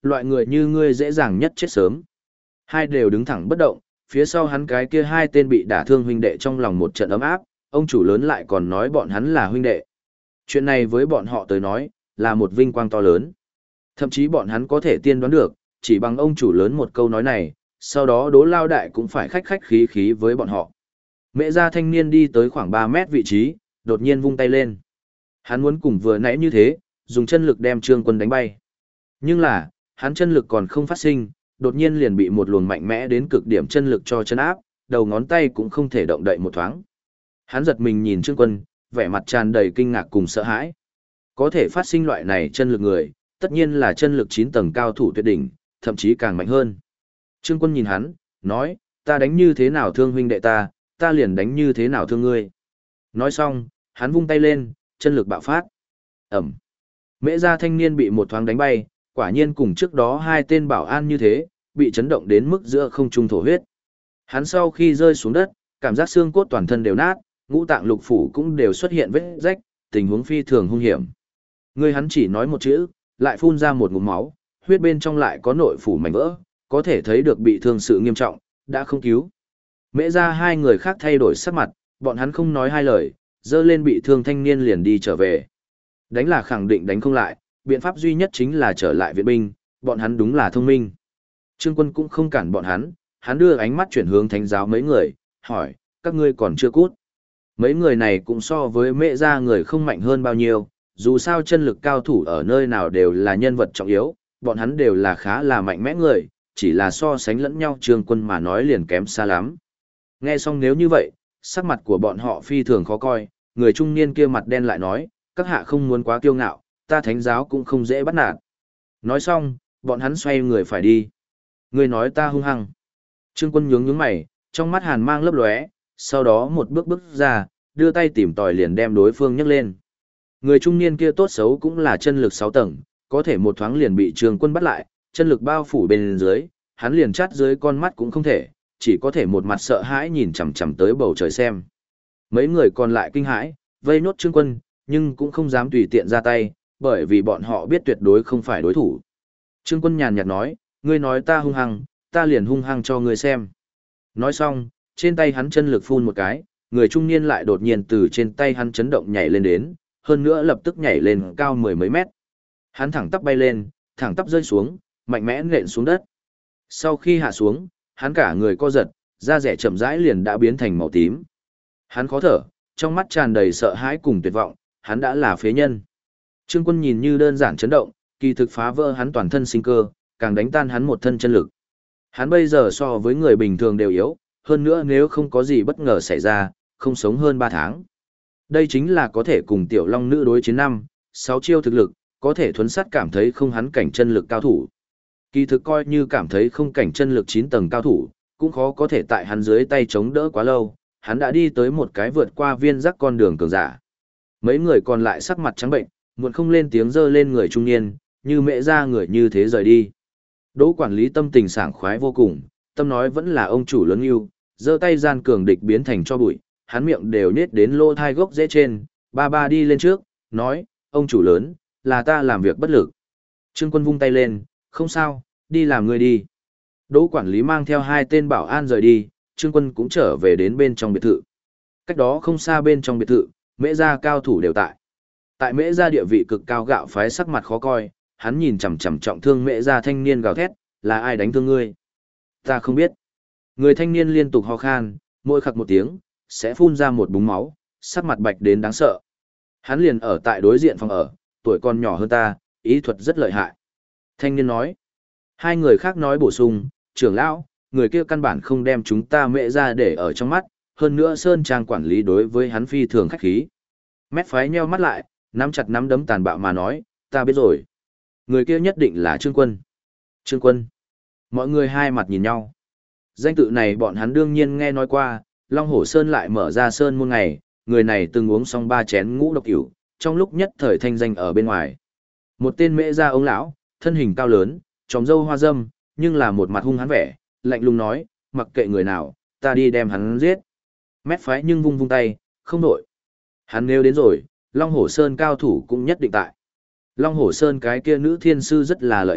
Loại người như ngươi dễ dàng nhất chết sớm. Hai đều đứng thẳng bất động, phía sau hắn cái kia hai tên bị đả thương huynh đệ trong lòng một trận ấm áp, ông chủ lớn lại còn nói bọn hắn là huynh đệ. Chuyện này với bọn họ tới nói, là một vinh quang to lớn. Thậm chí bọn hắn có thể tiên đoán được, chỉ bằng ông chủ lớn một câu nói này, sau đó Đỗ Lao Đại cũng phải khách khách khí khí với bọn họ. Mẹ gia thanh niên đi tới khoảng 3 mét vị trí, đột nhiên vung tay lên. Hắn muốn cùng vừa nãy như thế, dùng chân lực đem Trương Quân đánh bay. Nhưng là, hắn chân lực còn không phát sinh, đột nhiên liền bị một luồng mạnh mẽ đến cực điểm chân lực cho chân áp, đầu ngón tay cũng không thể động đậy một thoáng. Hắn giật mình nhìn Trương Quân, vẻ mặt tràn đầy kinh ngạc cùng sợ hãi. Có thể phát sinh loại này chân lực người, tất nhiên là chân lực 9 tầng cao thủ tuyệt đỉnh, thậm chí càng mạnh hơn. Trương Quân nhìn hắn, nói, ta đánh như thế nào thương huynh đệ ta liền đánh như thế nào thương ngươi. Nói xong, hắn vung tay lên, chân lực bạo phát. Ẩm. Mễ gia thanh niên bị một thoáng đánh bay, quả nhiên cùng trước đó hai tên bảo an như thế, bị chấn động đến mức giữa không trung thổ huyết. Hắn sau khi rơi xuống đất, cảm giác xương cốt toàn thân đều nát, ngũ tạng lục phủ cũng đều xuất hiện vết rách, tình huống phi thường hung hiểm. Người hắn chỉ nói một chữ, lại phun ra một ngụm máu, huyết bên trong lại có nội phủ mảnh vỡ, có thể thấy được bị thương sự nghiêm trọng, đã không cứu. Mễ ra hai người khác thay đổi sắc mặt, bọn hắn không nói hai lời, dơ lên bị thương thanh niên liền đi trở về. Đánh là khẳng định đánh không lại, biện pháp duy nhất chính là trở lại viện binh, bọn hắn đúng là thông minh. Trương Quân cũng không cản bọn hắn đưa ánh mắt chuyển hướng thánh giáo mấy người, hỏi, các ngươi còn chưa cút. Mấy người này cũng so với mẹ ra người không mạnh hơn bao nhiêu, dù sao chân lực cao thủ ở nơi nào đều là nhân vật trọng yếu, bọn hắn đều là khá là mạnh mẽ người, chỉ là so sánh lẫn nhau Trương Quân mà nói liền kém xa lắm. Nghe xong nếu như vậy, sắc mặt của bọn họ phi thường khó coi, người trung niên kia mặt đen lại nói, các hạ không muốn quá kiêu ngạo, ta thánh giáo cũng không dễ bắt nạt. Nói xong, bọn hắn xoay người phải đi. Người nói ta hung hăng. Trương Quân nhướng mày, trong mắt hàn mang lấp lóe, sau đó một bước ra, đưa tay tìm tòi liền đem đối phương nhấc lên. Người trung niên kia tốt xấu cũng là chân lực 6 tầng, có thể một thoáng liền bị Trương Quân bắt lại, chân lực bao phủ bên dưới, hắn liền chát dưới con mắt cũng không thể, chỉ có thể một mặt sợ hãi nhìn chằm chằm tới bầu trời xem. Mấy người còn lại kinh hãi, vây nốt Trương Quân, nhưng cũng không dám tùy tiện ra tay, bởi vì bọn họ biết tuyệt đối không phải đối thủ. Trương Quân nhàn nhạt nói, ngươi nói ta hung hăng, ta liền hung hăng cho ngươi xem. Nói xong, trên tay hắn chân lực phun một cái, người trung niên lại đột nhiên từ trên tay hắn chấn động nhảy lên đến, hơn nữa lập tức nhảy lên cao 10 mấy mét. Hắn thẳng tắp bay lên, thẳng tắp rơi xuống, mạnh mẽ nện xuống đất. Sau khi hạ xuống, hắn cả người co giật, da rẻ chậm rãi liền đã biến thành màu tím. Hắn khó thở, trong mắt tràn đầy sợ hãi cùng tuyệt vọng, hắn đã là phế nhân. Trương Quân nhìn như đơn giản chấn động, kỳ thực phá vỡ hắn toàn thân sinh cơ, càng đánh tan hắn một thân chân lực. Hắn bây giờ so với người bình thường đều yếu, hơn nữa nếu không có gì bất ngờ xảy ra, không sống hơn 3 tháng. Đây chính là có thể cùng tiểu long nữ đối chiến 5-6 chiêu thực lực, có thể thuấn sát cảm thấy không hắn cảnh chân lực cao thủ. Kỳ thực coi như cảm thấy không cảnh chân lực 9 tầng cao thủ, cũng khó có thể tại hắn dưới tay chống đỡ quá lâu, hắn đã đi tới một cái vượt qua viên rắc con đường cường giả. Mấy người còn lại sắc mặt trắng bệnh, muộn không lên tiếng dơ lên người trung niên, như mẹ ra người như thế rời đi. Đỗ quản lý tâm tình sảng khoái vô cùng, tâm nói vẫn là ông chủ lớn yêu, giơ tay gian cường địch biến thành cho bụi, hắn miệng đều nết đến lỗ thai gốc dễ trên, ba đi lên trước, nói, ông chủ lớn, là ta làm việc bất lực. Trương Quân vung tay lên, không sao, đi làm người đi. Đỗ quản lý mang theo hai tên bảo an rời đi, Trương Quân cũng trở về đến bên trong biệt thự. Cách đó không xa bên trong biệt thự, mễ gia cao thủ đều tại. Tại mễ gia địa vị cực cao gạo phái sắc mặt khó coi, hắn nhìn chằm chằm trọng thương mễ gia thanh niên gào thét, là ai đánh thương ngươi? Ta không biết. Người thanh niên liên tục ho khan, mỗi khắc một tiếng, sẽ phun ra một búng máu, sắc mặt bạch đến đáng sợ. Hắn liền ở tại đối diện phòng ở, tuổi còn nhỏ hơn ta, ý thuật rất lợi hại. Thanh niên nói. Hai người khác nói bổ sung, trưởng lão, người kia căn bản không đem chúng ta mễ ra để ở trong mắt, hơn nữa Sơn Trang quản lý đối với hắn phi thường khách khí. Mét phái nheo mắt lại, nắm chặt nắm đấm tàn bạo mà nói, ta biết rồi. Người kia nhất định là Trương Quân. Trương Quân. Mọi người hai mặt nhìn nhau. Danh tự này bọn hắn đương nhiên nghe nói qua, Long Hổ Sơn lại mở ra Sơn môn ngày, người này từng uống xong 3 chén ngũ độc ỉu, trong lúc nhất thời thanh danh ở bên ngoài. Một tên mễ gia ông lão, thân hình cao lớn, tròm râu hoa râm, nhưng là một mặt hung hãn vẻ, lạnh lùng nói, mặc kệ người nào, ta đi đem hắn giết. Mét phái nhưng vung vung tay, không đổi. Hắn nếu đến rồi, Long Hổ Sơn cao thủ cũng nhất định tại. Long Hổ Sơn cái kia nữ thiên sư rất là lợi hại,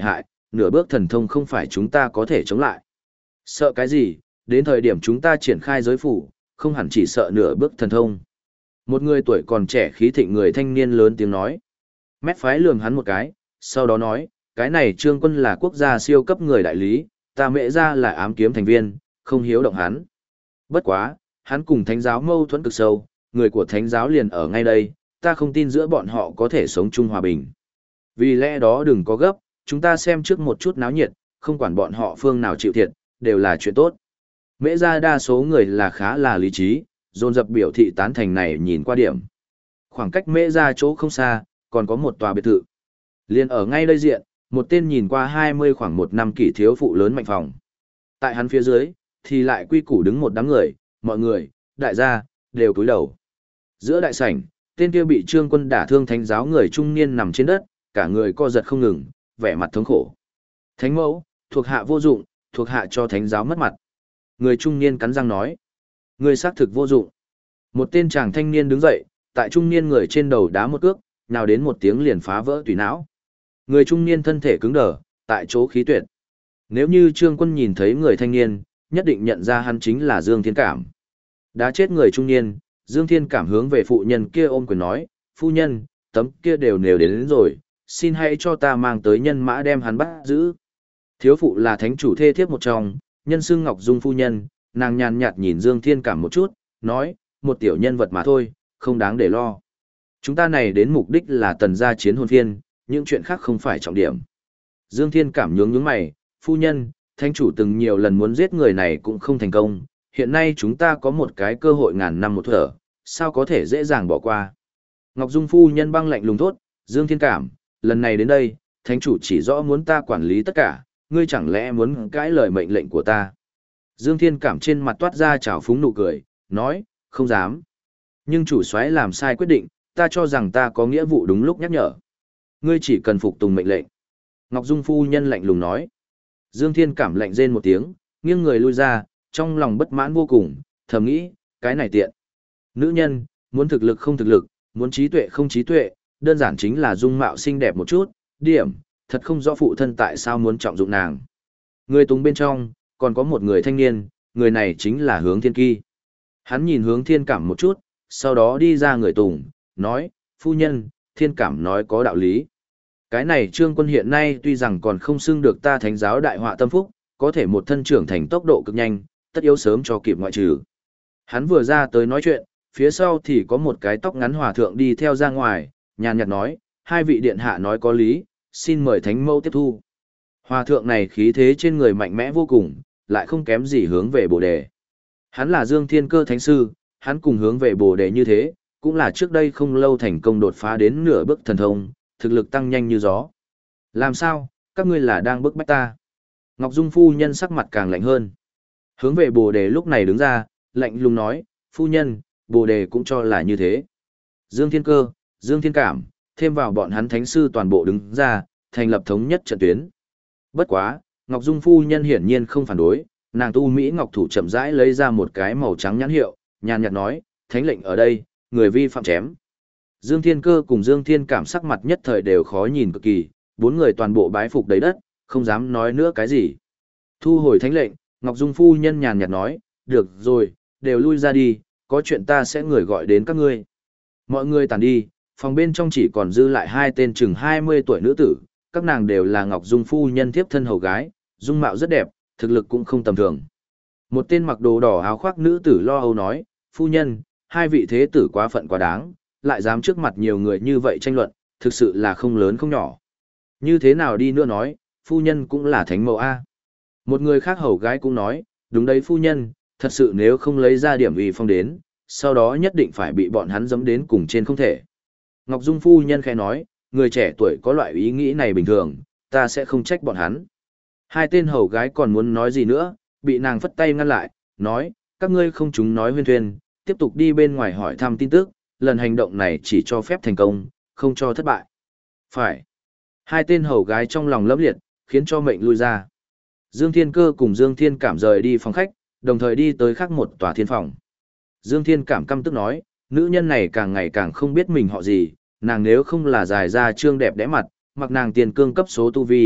nửa bước thần thông không phải chúng ta có thể chống lại. Sợ cái gì, đến thời điểm chúng ta triển khai giới phủ, không hẳn chỉ sợ nửa bước thần thông. Một người tuổi còn trẻ khí thịnh người thanh niên lớn tiếng nói. Mét phái lườm hắn một cái, sau đó nói, cái này Trương Quân là quốc gia siêu cấp người đại lý, ta Mễ Gia là ám kiếm thành viên, không hiếu động hắn. Bất quá, hắn cùng thánh giáo mâu thuẫn cực sâu, người của thánh giáo liền ở ngay đây, ta không tin giữa bọn họ có thể sống chung hòa bình. Vì lẽ đó đừng có gấp, chúng ta xem trước một chút náo nhiệt, không quản bọn họ phương nào chịu thiệt, đều là chuyện tốt. Mễ Gia đa số người là khá là lý trí, dồn dập biểu thị tán thành này nhìn qua điểm. Khoảng cách Mễ Gia chỗ không xa, còn có một tòa biệt thự. Liền ở ngay đây diện, một tên nhìn qua 20 khoảng một năm kỷ thiếu phụ lớn mạnh phòng. Tại hắn phía dưới, thì lại quy củ đứng một đám người, mọi người, đại gia, đều cúi đầu. Giữa đại sảnh, tên kia bị Trương Quân đả thương thánh giáo người trung niên nằm trên đất, cả người co giật không ngừng, vẻ mặt thống khổ. Thánh mẫu, thuộc hạ vô dụng, thuộc hạ cho thánh giáo mất mặt. Người trung niên cắn răng nói. Người xác thực vô dụng. Một tên chàng thanh niên đứng dậy, tại trung niên người trên đầu đá một cước, nào đến một tiếng liền phá vỡ tủy não. Người trung niên thân thể cứng đờ, tại chỗ khí tuyệt. Nếu như Trương Quân nhìn thấy người thanh niên, nhất định nhận ra hắn chính là Dương Thiên Cảm. Đá chết người trung niên, Dương Thiên Cảm hướng về phụ nhân kia ôm quyền nói, phu nhân, tấm kia đều đến rồi, xin hãy cho ta mang tới nhân mã đem hắn bắt giữ. Thiếu phụ là thánh chủ thê thiếp một trong, nhân xưng Ngọc Dung phu nhân, nàng nhàn nhạt nhìn Dương Thiên Cảm một chút, nói, một tiểu nhân vật mà thôi, không đáng để lo. Chúng ta này đến mục đích là tần gia chiến hôn phiên, những chuyện khác không phải trọng điểm. Dương Thiên Cảm nhướng mày, phu nhân, thánh chủ từng nhiều lần muốn giết người này cũng không thành công, hiện nay chúng ta có một cái cơ hội ngàn năm một thở, sao có thể dễ dàng bỏ qua. Ngọc Dung phu nhân băng lạnh lùng thốt, Dương Thiên Cảm, lần này đến đây, thánh chủ chỉ rõ muốn ta quản lý tất cả, ngươi chẳng lẽ muốn cãi lời mệnh lệnh của ta. Dương Thiên Cảm trên mặt toát ra trào phúng nụ cười, nói, không dám. Nhưng chủ soái làm sai quyết định, ta cho rằng ta có nghĩa vụ đúng lúc nhắc nhở. Ngươi chỉ cần phục tùng mệnh lệnh. Ngọc Dung phu nhân lạnh lùng nói. Dương Thiên Cảm lạnh rên một tiếng, nghiêng người lui ra, trong lòng bất mãn vô cùng, thầm nghĩ, cái này tiện. Nữ nhân, muốn thực lực không thực lực, muốn trí tuệ không trí tuệ, đơn giản chính là dung mạo xinh đẹp một chút, điểm, thật không rõ phụ thân tại sao muốn trọng dụng nàng. Người túng bên trong, còn có một người thanh niên, người này chính là Hướng Thiên Kỳ. Hắn nhìn Hướng Thiên Cảm một chút, sau đó đi ra người tùng, nói, phu nhân, Thiên Cảm nói có đạo lý. Cái này Trương Quân hiện nay tuy rằng còn không xưng được ta thánh giáo đại họa tâm phúc, có thể một thân trưởng thành tốc độ cực nhanh, tất yếu sớm cho kịp ngoại trừ. Hắn vừa ra tới nói chuyện, phía sau thì có một cái tóc ngắn hòa thượng đi theo ra ngoài, nhàn nhạt nói, hai vị điện hạ nói có lý, xin mời thánh mẫu tiếp thu. Hòa thượng này khí thế trên người mạnh mẽ vô cùng, lại không kém gì hướng về Bồ Đề. Hắn là Dương Thiên Cơ thánh sư, hắn cùng hướng về Bồ Đề như thế, cũng là trước đây không lâu thành công đột phá đến nửa bước thần thông, thực lực tăng nhanh như gió. Làm sao, các ngươi là đang bức bách ta? Ngọc Dung phu nhân sắc mặt càng lạnh hơn. Hướng về Bồ Đề lúc này đứng ra, lạnh lùng nói, phu nhân, Bồ Đề cũng cho là như thế. Dương Thiên Cơ, Dương Thiên Cảm, thêm vào bọn hắn thánh sư toàn bộ đứng ra, thành lập thống nhất trận tuyến. Bất quá, Ngọc Dung phu nhân hiển nhiên không phản đối, nàng tu Mỹ Ngọc thủ chậm rãi lấy ra một cái màu trắng nhãn hiệu, nhàn nhạt nói, thánh lệnh ở đây, người vi phạm chém. Dương Thiên Cơ cùng Dương Thiên Cảm sắc mặt nhất thời đều khó nhìn cực kỳ, bốn người toàn bộ bái phục đầy đất, không dám nói nữa cái gì. Thu hồi thánh lệnh, Ngọc Dung phu nhân nhàn nhạt nói, được rồi, đều lui ra đi, có chuyện ta sẽ người gọi đến các ngươi. Mọi người tàn đi, phòng bên trong chỉ còn dư lại hai tên chừng 20 tuổi nữ tử, các nàng đều là Ngọc Dung phu nhân thiếp thân hầu gái, dung mạo rất đẹp, thực lực cũng không tầm thường. Một tên mặc đồ đỏ áo khoác nữ tử lo âu nói, phu nhân, hai vị thế tử quá phận quá đáng, lại dám trước mặt nhiều người như vậy tranh luận, thực sự là không lớn không nhỏ. Như thế nào đi nữa nói, phu nhân cũng là thánh mẫu A. Một người khác hầu gái cũng nói, đúng đấy phu nhân, thật sự nếu không lấy ra điểm uy phong đến, sau đó nhất định phải bị bọn hắn dẫm đến cùng trên không thể. Ngọc Dung phu nhân khẽ nói, người trẻ tuổi có loại ý nghĩ này bình thường, ta sẽ không trách bọn hắn. Hai tên hầu gái còn muốn nói gì nữa, bị nàng phất tay ngăn lại, nói, các ngươi không chúng nói huyên thuyên, tiếp tục đi bên ngoài hỏi thăm tin tức, lần hành động này chỉ cho phép thành công, không cho thất bại. Phải. Hai tên hầu gái trong lòng lấp liệt, khiến cho mệnh lui ra. Dương Thiên Cơ cùng Dương Thiên Cảm rời đi phòng khách, đồng thời đi tới khác một tòa thiên phòng. Dương Thiên Cảm căm tức nói, nữ nhân này càng ngày càng không biết mình họ gì, nàng nếu không là dài ra trương đẹp đẽ mặt, mặc nàng tiền cương cấp số tu vi,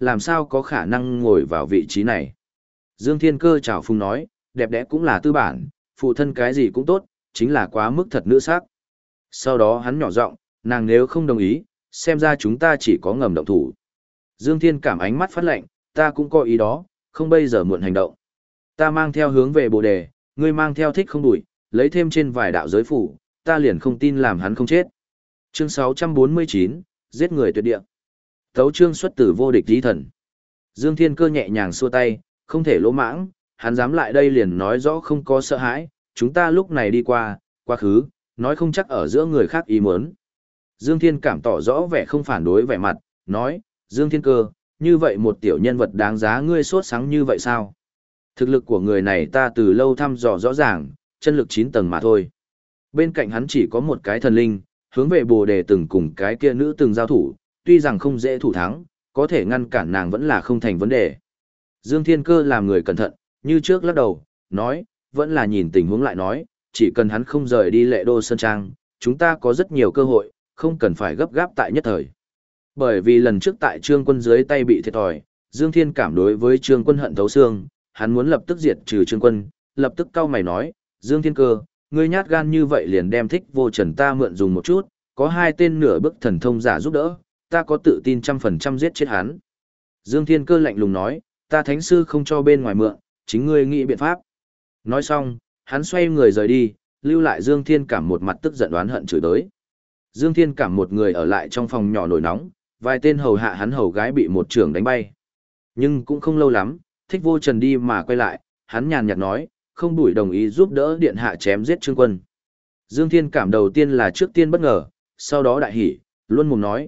làm sao có khả năng ngồi vào vị trí này. Dương Thiên Cơ chào phung nói, đẹp đẽ cũng là tư bản, phụ thân cái gì cũng tốt, chính là quá mức thật nữ sắc. Sau đó hắn nhỏ giọng, nàng nếu không đồng ý, xem ra chúng ta chỉ có ngầm động thủ. Dương Thiên Cảm ánh mắt phát lệnh, ta cũng có ý đó, không bây giờ muộn hành động. Ta mang theo hướng về Bồ Đề, ngươi mang theo thích không đuổi, lấy thêm trên vài đạo giới phủ, ta liền không tin làm hắn không chết. Chương 649, giết người tuyệt địa. Tấu chương xuất tử vô địch tí thần. Dương Thiên Cơ nhẹ nhàng xua tay, không thể lỗ mãng, hắn dám lại đây liền nói rõ không có sợ hãi, chúng ta lúc này đi qua, quá khứ, nói không chắc ở giữa người khác ý muốn. Dương Thiên Cảm tỏ rõ vẻ không phản đối vẻ mặt, nói, Dương Thiên Cơ, như vậy một tiểu nhân vật đáng giá ngươi sốt sáng như vậy sao? Thực lực của người này ta từ lâu thăm dò rõ ràng, chân lực 9 tầng mà thôi. Bên cạnh hắn chỉ có một cái thần linh, hướng về Bồ Đề từng cùng cái kia nữ từng giao thủ, tuy rằng không dễ thủ thắng, có thể ngăn cản nàng vẫn là không thành vấn đề. Dương Thiên Cơ làm người cẩn thận, như trước lắc đầu, nói, vẫn là nhìn tình huống lại nói, chỉ cần hắn không rời đi Lệ Đô Sơn Trang, chúng ta có rất nhiều cơ hội, không cần phải gấp gáp tại nhất thời. Bởi vì lần trước tại Trương Quân dưới tay bị thiệt thòi, Dương Thiên Cảm đối với Trương Quân hận thấu xương, hắn muốn lập tức diệt trừ Trương Quân, lập tức cau mày nói, Dương Thiên Cơ, ngươi nhát gan như vậy liền đem Thích Vô Trần ta mượn dùng một chút, có hai tên nửa bước thần thông giả giúp đỡ, ta có tự tin 100% giết chết hắn. Dương Thiên Cơ lạnh lùng nói, ta thánh sư không cho bên ngoài mượn, chính ngươi nghĩ biện pháp. Nói xong, hắn xoay người rời đi, lưu lại Dương Thiên Cảm một mặt tức giận oán hận chửi tới. Dương Thiên Cảm một người ở lại trong phòng nhỏ nổi nóng, vài tên hầu hạ hắn hầu gái bị một trưởng đánh bay. Nhưng cũng không lâu lắm, Thích Vô Trần đi mà quay lại, hắn nhàn nhạt nói, không đuổi đồng ý giúp đỡ điện hạ chém giết Trương Quân. Dương Thiên Cảm đầu tiên là trước tiên bất ngờ, sau đó đại hỉ, luôn mồm nói,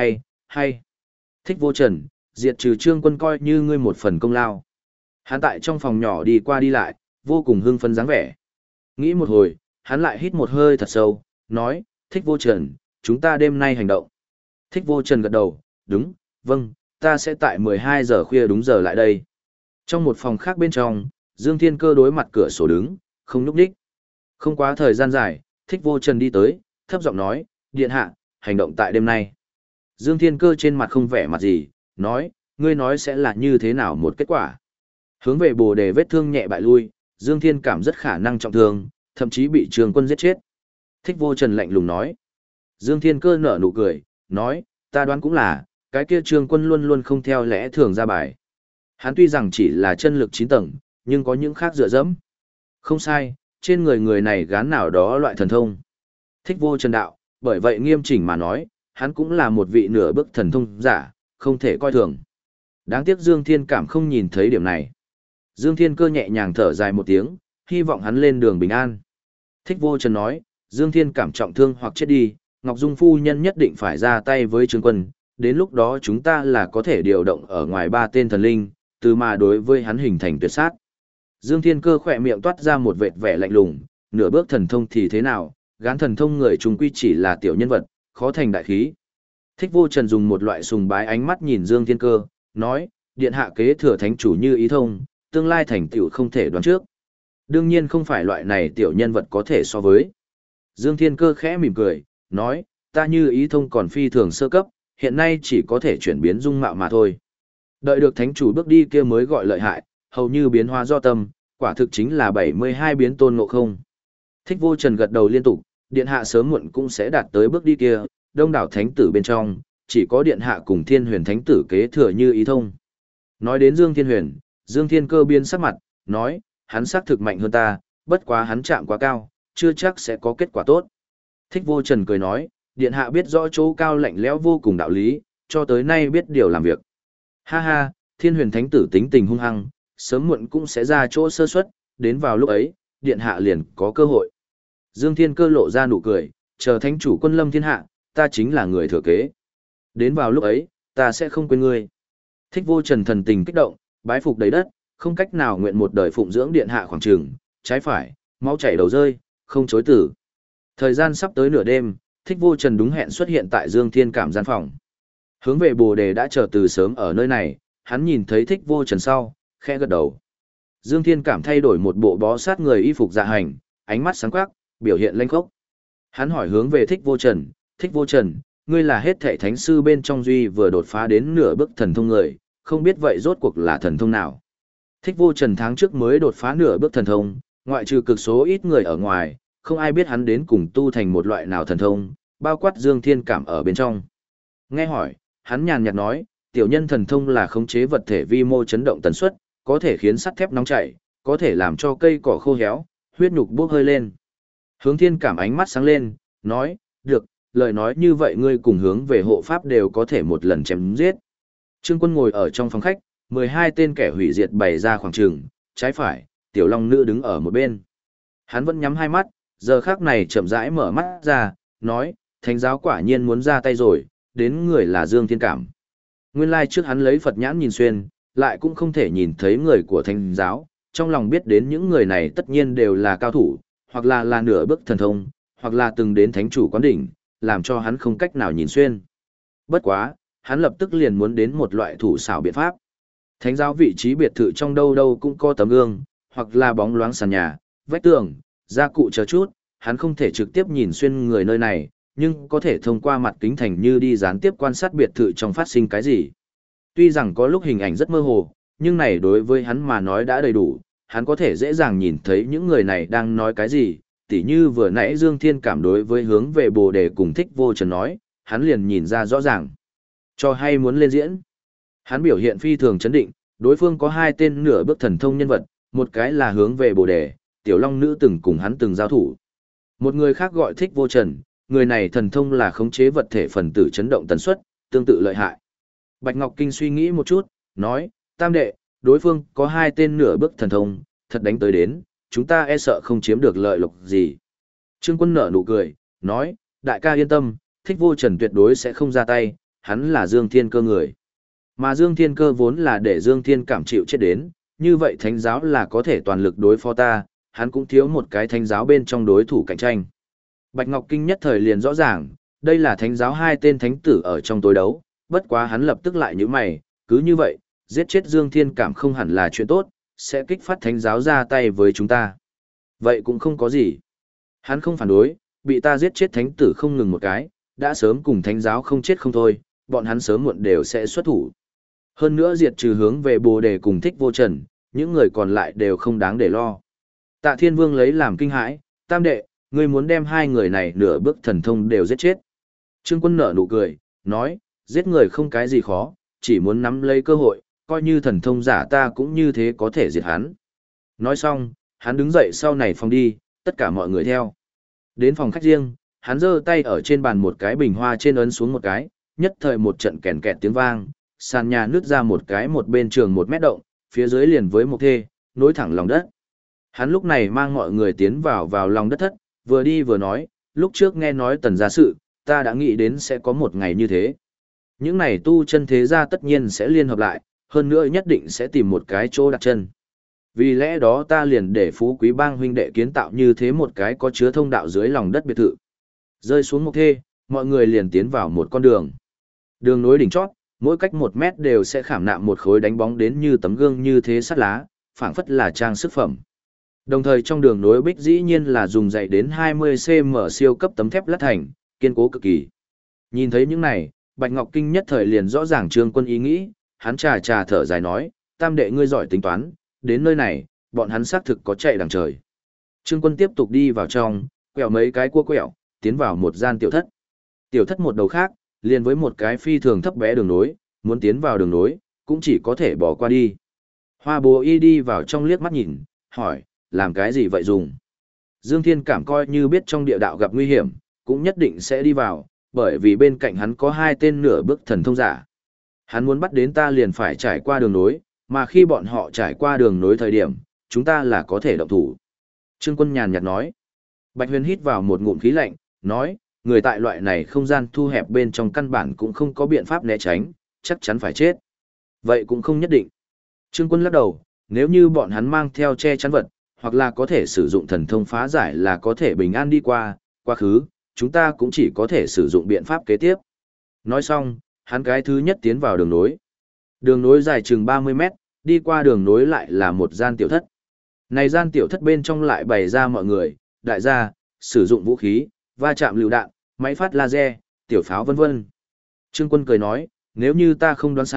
hay. Thích Vô Trần, diệt trừ Trương Quân coi như ngươi một phần công lao. Hắn tại trong phòng nhỏ đi qua đi lại, vô cùng hưng phấn dáng vẻ. Nghĩ một hồi, hắn lại hít một hơi thật sâu, nói, Thích Vô Trần, chúng ta đêm nay hành động. Thích Vô Trần gật đầu, đúng, vâng, ta sẽ tại 12 giờ khuya đúng giờ lại đây. Trong một phòng khác bên trong, Dương Thiên Cơ đối mặt cửa sổ đứng, không núp đích. Không quá thời gian dài, Thích Vô Trần đi tới, thấp giọng nói, điện hạ, hành động tại đêm nay. Dương Thiên Cơ trên mặt không vẻ mặt gì, nói, ngươi nói sẽ là như thế nào một kết quả. Hướng về Bồ Đề vết thương nhẹ bại lui, Dương Thiên Cảm rất khả năng trọng thương, thậm chí bị Trương Quân giết chết. Thích Vô Trần lạnh lùng nói. Dương Thiên Cơ nở nụ cười, nói, ta đoán cũng là, cái kia Trương Quân luôn luôn không theo lẽ thường ra bài. Hắn tuy rằng chỉ là chân lực 9 tầng, nhưng có những khác dựa dẫm. Không sai, trên người người này gán nào đó loại thần thông. Thích Vô Trần đạo, bởi vậy nghiêm chỉnh mà nói, hắn cũng là một vị nửa bước thần thông giả, không thể coi thường. Đáng tiếc Dương Thiên Cảm không nhìn thấy điểm này. Dương Thiên Cơ nhẹ nhàng thở dài một tiếng, hy vọng hắn lên đường bình an. Thích Vô Trần nói, Dương Thiên Cảm trọng thương hoặc chết đi, Ngọc Dung phu nhân nhất định phải ra tay với Trương Quân, đến lúc đó chúng ta là có thể điều động ở ngoài 3 tên thần linh, từ mà đối với hắn hình thành tuyệt sát. Dương Thiên Cơ khỏe miệng toát ra một vệt vẻ lạnh lùng, nửa bước thần thông thì thế nào, gán thần thông người chúng quy chỉ là tiểu nhân vật, khó thành đại khí. Thích Vô Trần dùng một loại sùng bái ánh mắt nhìn Dương Thiên Cơ, nói, điện hạ kế thừa thánh chủ như ý thông, tương lai thành tựu không thể đoán trước. Đương nhiên không phải loại này tiểu nhân vật có thể so với. Dương Thiên Cơ khẽ mỉm cười, nói, ta như ý thông còn phi thường sơ cấp, hiện nay chỉ có thể chuyển biến dung mạo mà thôi. Đợi được thánh chủ bước đi kia mới gọi lợi hại, hầu như biến hóa do tâm, quả thực chính là 72 biến tôn ngộ không. Thích Vô Trần gật đầu liên tục, điện hạ sớm muộn cũng sẽ đạt tới bước đi kia, đông đảo thánh tử bên trong, chỉ có điện hạ cùng Thiên Huyền thánh tử kế thừa như ý thông. Nói đến Dương Thiên Huyền, Dương Thiên Cơ biến sắc mặt, nói, hắn xác thực mạnh hơn ta, bất quá hắn chạm quá cao, chưa chắc sẽ có kết quả tốt. Thích Vô Trần cười nói, điện hạ biết rõ chỗ cao lạnh lẽo vô cùng đạo lý, cho tới nay biết điều làm việc. Ha ha, Thiên Huyền thánh tử tính tình hung hăng, sớm muộn cũng sẽ ra chỗ sơ suất, đến vào lúc ấy, điện hạ liền có cơ hội. Dương Thiên Cơ lộ ra nụ cười, chờ thánh chủ quân lâm thiên hạ, ta chính là người thừa kế. Đến vào lúc ấy, ta sẽ không quên ngươi. Thích Vô Trần thần tình kích động, bái phục đầy đất, không cách nào nguyện một đời phụng dưỡng điện hạ khoảng trường, trái phải, máu chảy đầu rơi, không chối tử. Thời gian sắp tới nửa đêm, Thích Vô Trần đúng hẹn xuất hiện tại Dương Thiên Cảm gian phòng. Hướng về Bồ Đề đã chờ từ sớm ở nơi này, hắn nhìn thấy Thích Vô Trần sau, khẽ gật đầu. Dương Thiên Cảm thay đổi một bộ bó sát người y phục dạ hành, ánh mắt sáng quắc, biểu hiện lanh khốc. Hắn hỏi hướng về Thích Vô Trần, ngươi là hết thảy thánh sư bên trong duy vừa đột phá đến nửa bước thần thông người, không biết vậy rốt cuộc là thần thông nào. Thích Vô Trần tháng trước mới đột phá nửa bước thần thông, ngoại trừ cực số ít người ở ngoài, không ai biết hắn đến cùng tu thành một loại nào thần thông, bao quát Dương Thiên Cảm ở bên trong. Nghe hỏi, hắn nhàn nhạt nói, tiểu nhân thần thông là khống chế vật thể vi mô chấn động tần suất, có thể khiến sắt thép nóng chảy, có thể làm cho cây cỏ khô héo, huyết nhục bốc hơi lên. Hướng Thiên Cảm ánh mắt sáng lên, nói, được, lời nói như vậy ngươi cùng hướng về hộ pháp đều có thể một lần chém giết. Trương Quân ngồi ở trong phòng khách, 12 tên kẻ hủy diệt bày ra khoảng trường, trái phải, tiểu long nữ đứng ở một bên. Hắn vẫn nhắm hai mắt, giờ khắc này chậm rãi mở mắt ra, nói, thánh giáo quả nhiên muốn ra tay rồi, đến người là Dương Thiên Cảm. Nguyên lai trước hắn lấy Phật nhãn nhìn xuyên, lại cũng không thể nhìn thấy người của thánh giáo, trong lòng biết đến những người này tất nhiên đều là cao thủ, hoặc là nửa bước thần thông, hoặc là từng đến thánh chủ quán đỉnh, làm cho hắn không cách nào nhìn xuyên. Bất quá, hắn lập tức liền muốn đến một loại thủ xảo biện pháp. Thánh giáo vị trí biệt thự trong đâu đâu cũng có tấm gương, hoặc là bóng loáng sàn nhà, vách tường, gia cụ chờ chút, hắn không thể trực tiếp nhìn xuyên người nơi này, nhưng có thể thông qua mặt kính thành như đi gián tiếp quan sát biệt thự trong phát sinh cái gì. Tuy rằng có lúc hình ảnh rất mơ hồ, nhưng này đối với hắn mà nói đã đầy đủ, hắn có thể dễ dàng nhìn thấy những người này đang nói cái gì, tỉ như vừa nãy Dương Thiên Cảm đối với hướng về Bồ Đề cùng Thích Vô Trần nói, hắn liền nhìn ra rõ ràng. Cho hay muốn lên diễn. Hắn biểu hiện phi thường chấn định, đối phương có hai tên nửa bước thần thông nhân vật, một cái là hướng về Bồ Đề, tiểu long nữ từng cùng hắn từng giao thủ. Một người khác gọi Thích Vô Trần, người này thần thông là khống chế vật thể phần tử chấn động tần suất, tương tự lợi hại. Bạch Ngọc Kinh suy nghĩ một chút, nói, tam đệ, đối phương có hai tên nửa bước thần thông, thật đánh tới đến, chúng ta e sợ không chiếm được lợi lộc gì. Trương Quân nở nụ cười, nói, đại ca yên tâm, Thích Vô Trần tuyệt đối sẽ không ra tay, hắn là Dương Thiên Cơ người. Mà Dương Thiên Cơ vốn là để Dương Thiên Cảm chịu chết đến, như vậy thánh giáo là có thể toàn lực đối phó ta, hắn cũng thiếu một cái thánh giáo bên trong đối thủ cạnh tranh. Bạch Ngọc Kinh nhất thời liền rõ ràng, đây là thánh giáo hai tên thánh tử ở trong tối đấu, bất quá hắn lập tức lại như mày, cứ như vậy, giết chết Dương Thiên Cảm không hẳn là chuyện tốt, sẽ kích phát thánh giáo ra tay với chúng ta. Vậy cũng không có gì. Hắn không phản đối, bị ta giết chết thánh tử không ngừng một cái, đã sớm cùng thánh giáo không chết không thôi, bọn hắn sớm muộn đều sẽ xuất thủ. Hơn nữa diệt trừ hướng về Bồ Đề cùng Thích Vô Trần, những người còn lại đều không đáng để lo. Tạ Thiên Vương lấy làm kinh hãi, tam đệ, ngươi muốn đem hai người này nửa bước thần thông đều giết chết. Trương Quân nở nụ cười, nói, giết người không cái gì khó, chỉ muốn nắm lấy cơ hội, coi như thần thông giả ta cũng như thế có thể diệt hắn. Nói xong, hắn đứng dậy sau này phòng đi, tất cả mọi người theo. Đến phòng khách riêng, hắn giơ tay ở trên bàn một cái bình hoa trên ấn xuống một cái, nhất thời một trận kèn kẹt tiếng vang, sàn nhà nứt ra một cái một bên trường 1 mét động, phía dưới liền với một thê, nối thẳng lòng đất. Hắn lúc này mang mọi người tiến vào lòng đất thất, vừa đi vừa nói, lúc trước nghe nói tần gia sự, ta đã nghĩ đến sẽ có một ngày như thế. Những này tu chân thế gia tất nhiên sẽ liên hợp lại, hơn nữa nhất định sẽ tìm một cái chỗ đặt chân. Vì lẽ đó ta liền để Phú Quý Bang huynh đệ kiến tạo như thế một cái có chứa thông đạo dưới lòng đất biệt thự. Rơi xuống một thê, mọi người liền tiến vào một con đường. Đường nối đỉnh chót, mỗi cách 1 mét đều sẽ khảm nạm một khối đánh bóng đến như tấm gương như thế sắt lá, phảng phất là trang sức phẩm. Đồng thời trong đường nối bích dĩ nhiên là dùng dày đến 20 cm siêu cấp tấm thép lát thành, kiên cố cực kỳ. Nhìn thấy những này, Bạch Ngọc Kinh nhất thời liền rõ ràng Trương Quân ý nghĩ, hắn trà thở dài nói, tam đệ ngươi giỏi tính toán, đến nơi này, bọn hắn xác thực có chạy đằng trời. Trương Quân tiếp tục đi vào trong, quẹo mấy cái cua quẹo, tiến vào một gian tiểu thất. Tiểu thất một đầu khác, liền với một cái phi thường thấp bé đường nối, muốn tiến vào đường nối, cũng chỉ có thể bỏ qua đi. Hoa Bố Y đi vào trong liếc mắt nhìn, hỏi, làm cái gì vậy dùng? Dương Thiên Cảm coi như biết trong địa đạo gặp nguy hiểm, cũng nhất định sẽ đi vào, bởi vì bên cạnh hắn có hai tên nửa bước thần thông giả. Hắn muốn bắt đến ta liền phải trải qua đường nối, mà khi bọn họ trải qua đường nối thời điểm, chúng ta là có thể động thủ. Trương Quân nhàn nhạt nói. Bạch Huyền hít vào một ngụm khí lạnh, nói, người tại loại này không gian thu hẹp bên trong căn bản cũng không có biện pháp né tránh, chắc chắn phải chết. Vậy cũng không nhất định. Trương Quân lắc đầu, nếu như bọn hắn mang theo che chắn vật, hoặc là có thể sử dụng thần thông phá giải là có thể bình an đi qua, quá khứ, chúng ta cũng chỉ có thể sử dụng biện pháp kế tiếp. Nói xong, hắn cái thứ nhất tiến vào đường nối. Đường nối dài chừng 30 mét, đi qua đường nối lại là một gian tiểu thất. Này gian tiểu thất bên trong lại bày ra mọi người, đại gia, sử dụng vũ khí, va chạm lựu đạn, máy phát laser, tiểu pháo vân vân. Trương Quân cười nói, nếu như ta không đoán sai,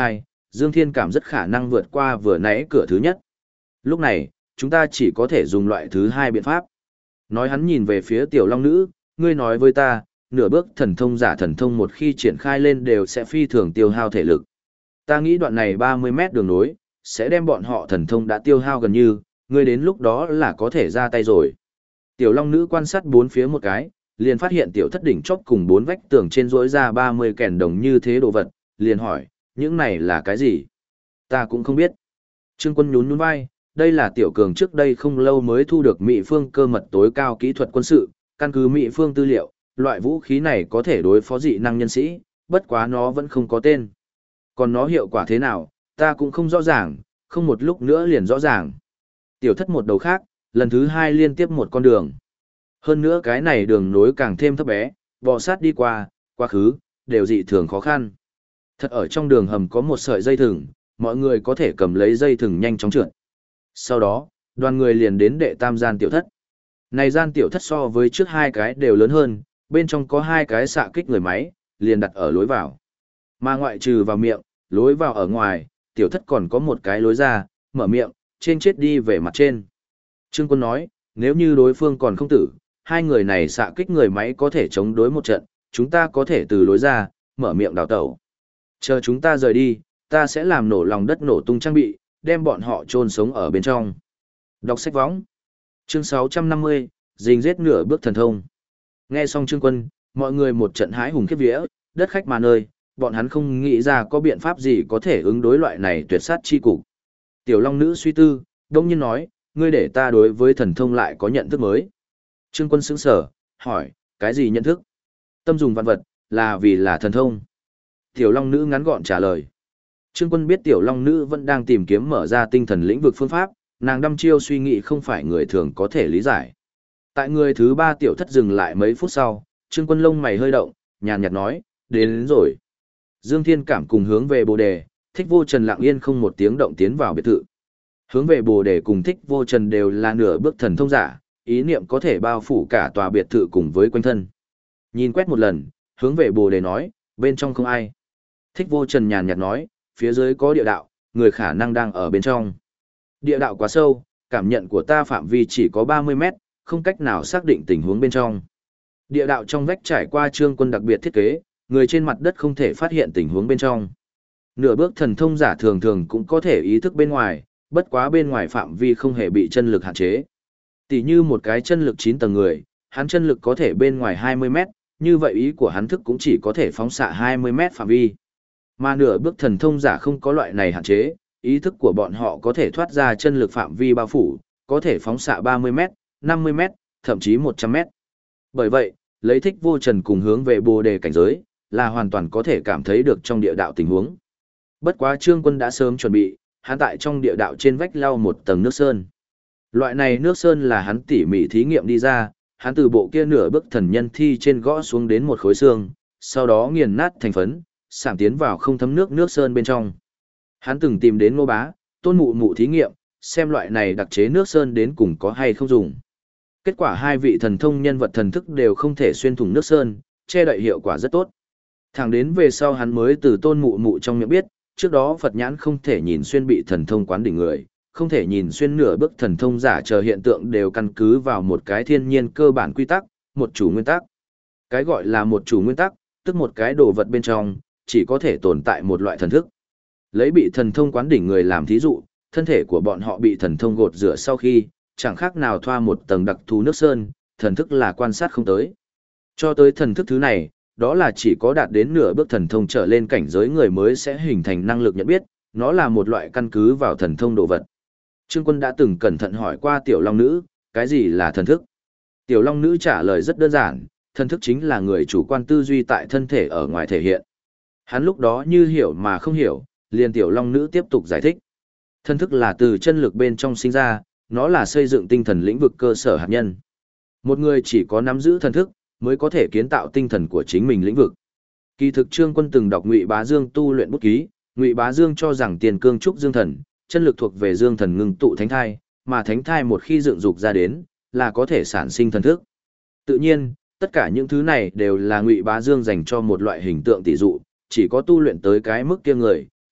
Dương Thiên Cảm rất khả năng vượt qua vừa nãy cửa thứ nhất. Lúc này, chúng ta chỉ có thể dùng loại thứ hai biện pháp. Nói hắn nhìn về phía tiểu long nữ, ngươi nói với ta, nửa bước thần thông giả thần thông một khi triển khai lên đều sẽ phi thường tiêu hao thể lực. Ta nghĩ đoạn này 30 mét đường nối, sẽ đem bọn họ thần thông đã tiêu hao gần như, ngươi đến lúc đó là có thể ra tay rồi. Tiểu long nữ quan sát bốn phía một cái, liền phát hiện tiểu thất đỉnh chóp cùng bốn vách tường trên rỗi ra 30 kèn đồng như thế đồ vật, liền hỏi, những này là cái gì? Ta cũng không biết. Trương Quân nhún nhún vai, đây là tiểu cường trước đây không lâu mới thu được Mỹ Phương cơ mật tối cao kỹ thuật quân sự, căn cứ Mỹ Phương tư liệu, loại vũ khí này có thể đối phó dị năng nhân sĩ, bất quá nó vẫn không có tên. Còn nó hiệu quả thế nào, ta cũng không rõ ràng, không một lúc nữa liền rõ ràng. Tiểu thất một đầu khác, lần thứ hai liên tiếp một con đường. Hơn nữa cái này đường nối càng thêm thấp bé, bò sát đi qua, quá khứ, đều dị thường khó khăn. Thật ở trong đường hầm có một sợi dây thừng, mọi người có thể cầm lấy dây thừng nhanh chóng trượt. Sau đó, đoàn người liền đến đệ tam gian tiểu thất. Này gian tiểu thất so với trước hai cái đều lớn hơn, bên trong có hai cái xạ kích người máy, liền đặt ở lối vào. Mà ngoại trừ vào miệng, lối vào ở ngoài, tiểu thất còn có một cái lối ra, mở miệng, trên chết đi về mặt trên. Trương Quân nói, nếu như đối phương còn không tử, hai người này xạ kích người máy có thể chống đối một trận, chúng ta có thể từ lối ra, mở miệng đào tẩu. Chờ chúng ta rời đi, ta sẽ làm nổ lòng đất nổ tung trang bị, đem bọn họ chôn sống ở bên trong. Đọc sách võng. Chương 650, rình giết nửa bước thần thông. Nghe xong Trương Quân, mọi người một trận hái hùng khiếp vía, đất khách mà nơi, bọn hắn không nghĩ ra có biện pháp gì có thể ứng đối loại này tuyệt sát chi cục. Tiểu Long Nữ suy tư, đông nhiên nói, ngươi để ta đối với thần thông lại có nhận thức mới. Trương Quân sững sở, hỏi, cái gì nhận thức? Tâm dùng vạn vật, là vì là thần thông. Tiểu Long Nữ ngắn gọn trả lời. Trương Quân biết Tiểu Long Nữ vẫn đang tìm kiếm mở ra tinh thần lĩnh vực phương pháp, nàng đăm chiêu suy nghĩ không phải người thường có thể lý giải. Tại người thứ ba tiểu thất dừng lại mấy phút sau, Trương Quân lông mày hơi động, nhàn nhạt nói, đến rồi. Dương Thiên Cảm cùng hướng về Bồ Đề, Thích Vô Trần lặng yên không một tiếng động tiến vào biệt thự. Hướng về Bồ Đề cùng Thích Vô Trần đều là nửa bước thần thông giả, ý niệm có thể bao phủ cả tòa biệt thự cùng với quanh thân. Nhìn quét một lần, hướng về Bồ Đề nói, bên trong không ai. Thích Vô Trần nhàn nhạt nói, phía dưới có địa đạo, người khả năng đang ở bên trong. Địa đạo quá sâu, cảm nhận của ta phạm vi chỉ có 30 mét, không cách nào xác định tình huống bên trong. Địa đạo trong vách trải qua Trương Quân đặc biệt thiết kế, người trên mặt đất không thể phát hiện tình huống bên trong. Nửa bước thần thông giả thường thường cũng có thể ý thức bên ngoài, bất quá bên ngoài phạm vi không hề bị chân lực hạn chế. Tỷ như một cái chân lực 9 tầng người, hắn chân lực có thể bên ngoài 20 mét, như vậy ý của hắn thức cũng chỉ có thể phóng xạ 20 mét phạm vi. Mà nửa bước thần thông giả không có loại này hạn chế, ý thức của bọn họ có thể thoát ra chân lực phạm vi bao phủ, có thể phóng xạ 30 mét, 50 mét, thậm chí 100 mét. Bởi vậy, lấy Thích Vô Trần cùng hướng về Bồ Đề cảnh giới, là hoàn toàn có thể cảm thấy được trong địa đạo tình huống. Bất quá Trương Quân đã sớm chuẩn bị, hắn tại trong địa đạo trên vách lau một tầng nước sơn. Loại này nước sơn là hắn tỉ mỉ thí nghiệm đi ra, hắn từ bộ kia nửa bước thần nhân thi trên gõ xuống đến một khối xương, sau đó nghiền nát thành phấn, sảng tiến vào không thấm nước sơn bên trong. Hắn từng tìm đến Ngô Bá, Tôn Mụ Mụ thí nghiệm, xem loại này đặc chế nước sơn đến cùng có hay không dùng. Kết quả hai vị thần thông nhân vật thần thức đều không thể xuyên thủng nước sơn, che đậy hiệu quả rất tốt. Thẳng đến về sau hắn mới từ Tôn Mụ Mụ trong miệng biết, trước đó Phật nhãn không thể nhìn xuyên bị thần thông quán đỉnh người, không thể nhìn xuyên nửa bước thần thông giả chờ hiện tượng đều căn cứ vào một cái thiên nhiên cơ bản quy tắc, một chủ nguyên tắc. Cái gọi là một chủ nguyên tắc, tức một cái đồ vật bên trong, chỉ có thể tồn tại một loại thần thức. Lấy bị thần thông quán đỉnh người làm thí dụ, thân thể của bọn họ bị thần thông gột rửa sau khi, chẳng khác nào thoa một tầng đặc thù nước sơn, thần thức là quan sát không tới. Cho tới thần thức thứ này, đó là chỉ có đạt đến nửa bước thần thông trở lên cảnh giới người mới sẽ hình thành năng lực nhận biết, nó là một loại căn cứ vào thần thông đồ vật. Trương Quân đã từng cẩn thận hỏi qua Tiểu Long Nữ, cái gì là thần thức? Tiểu Long Nữ trả lời rất đơn giản, thần thức chính là người chủ quan tư duy tại thân thể ở ngoài thể hiện. Hắn lúc đó như hiểu mà không hiểu, liền Tiểu Long Nữ tiếp tục giải thích. Thần thức là từ chân lực bên trong sinh ra, nó là xây dựng tinh thần lĩnh vực cơ sở hạt nhân. Một người chỉ có nắm giữ thần thức, mới có thể kiến tạo tinh thần của chính mình lĩnh vực. Kỳ thực Trương Quân từng đọc Ngụy Bá Dương tu luyện bút ký, Ngụy Bá Dương cho rằng tiền cương trúc dương thần, chân lực thuộc về dương thần ngưng tụ thánh thai, mà thánh thai một khi dựng dục ra đến, là có thể sản sinh thần thức. Tự nhiên, tất cả những thứ này đều là Ngụy Bá Dương dành cho một loại hình tượng tỷ dụ, chỉ có tu luyện tới cái mức kia người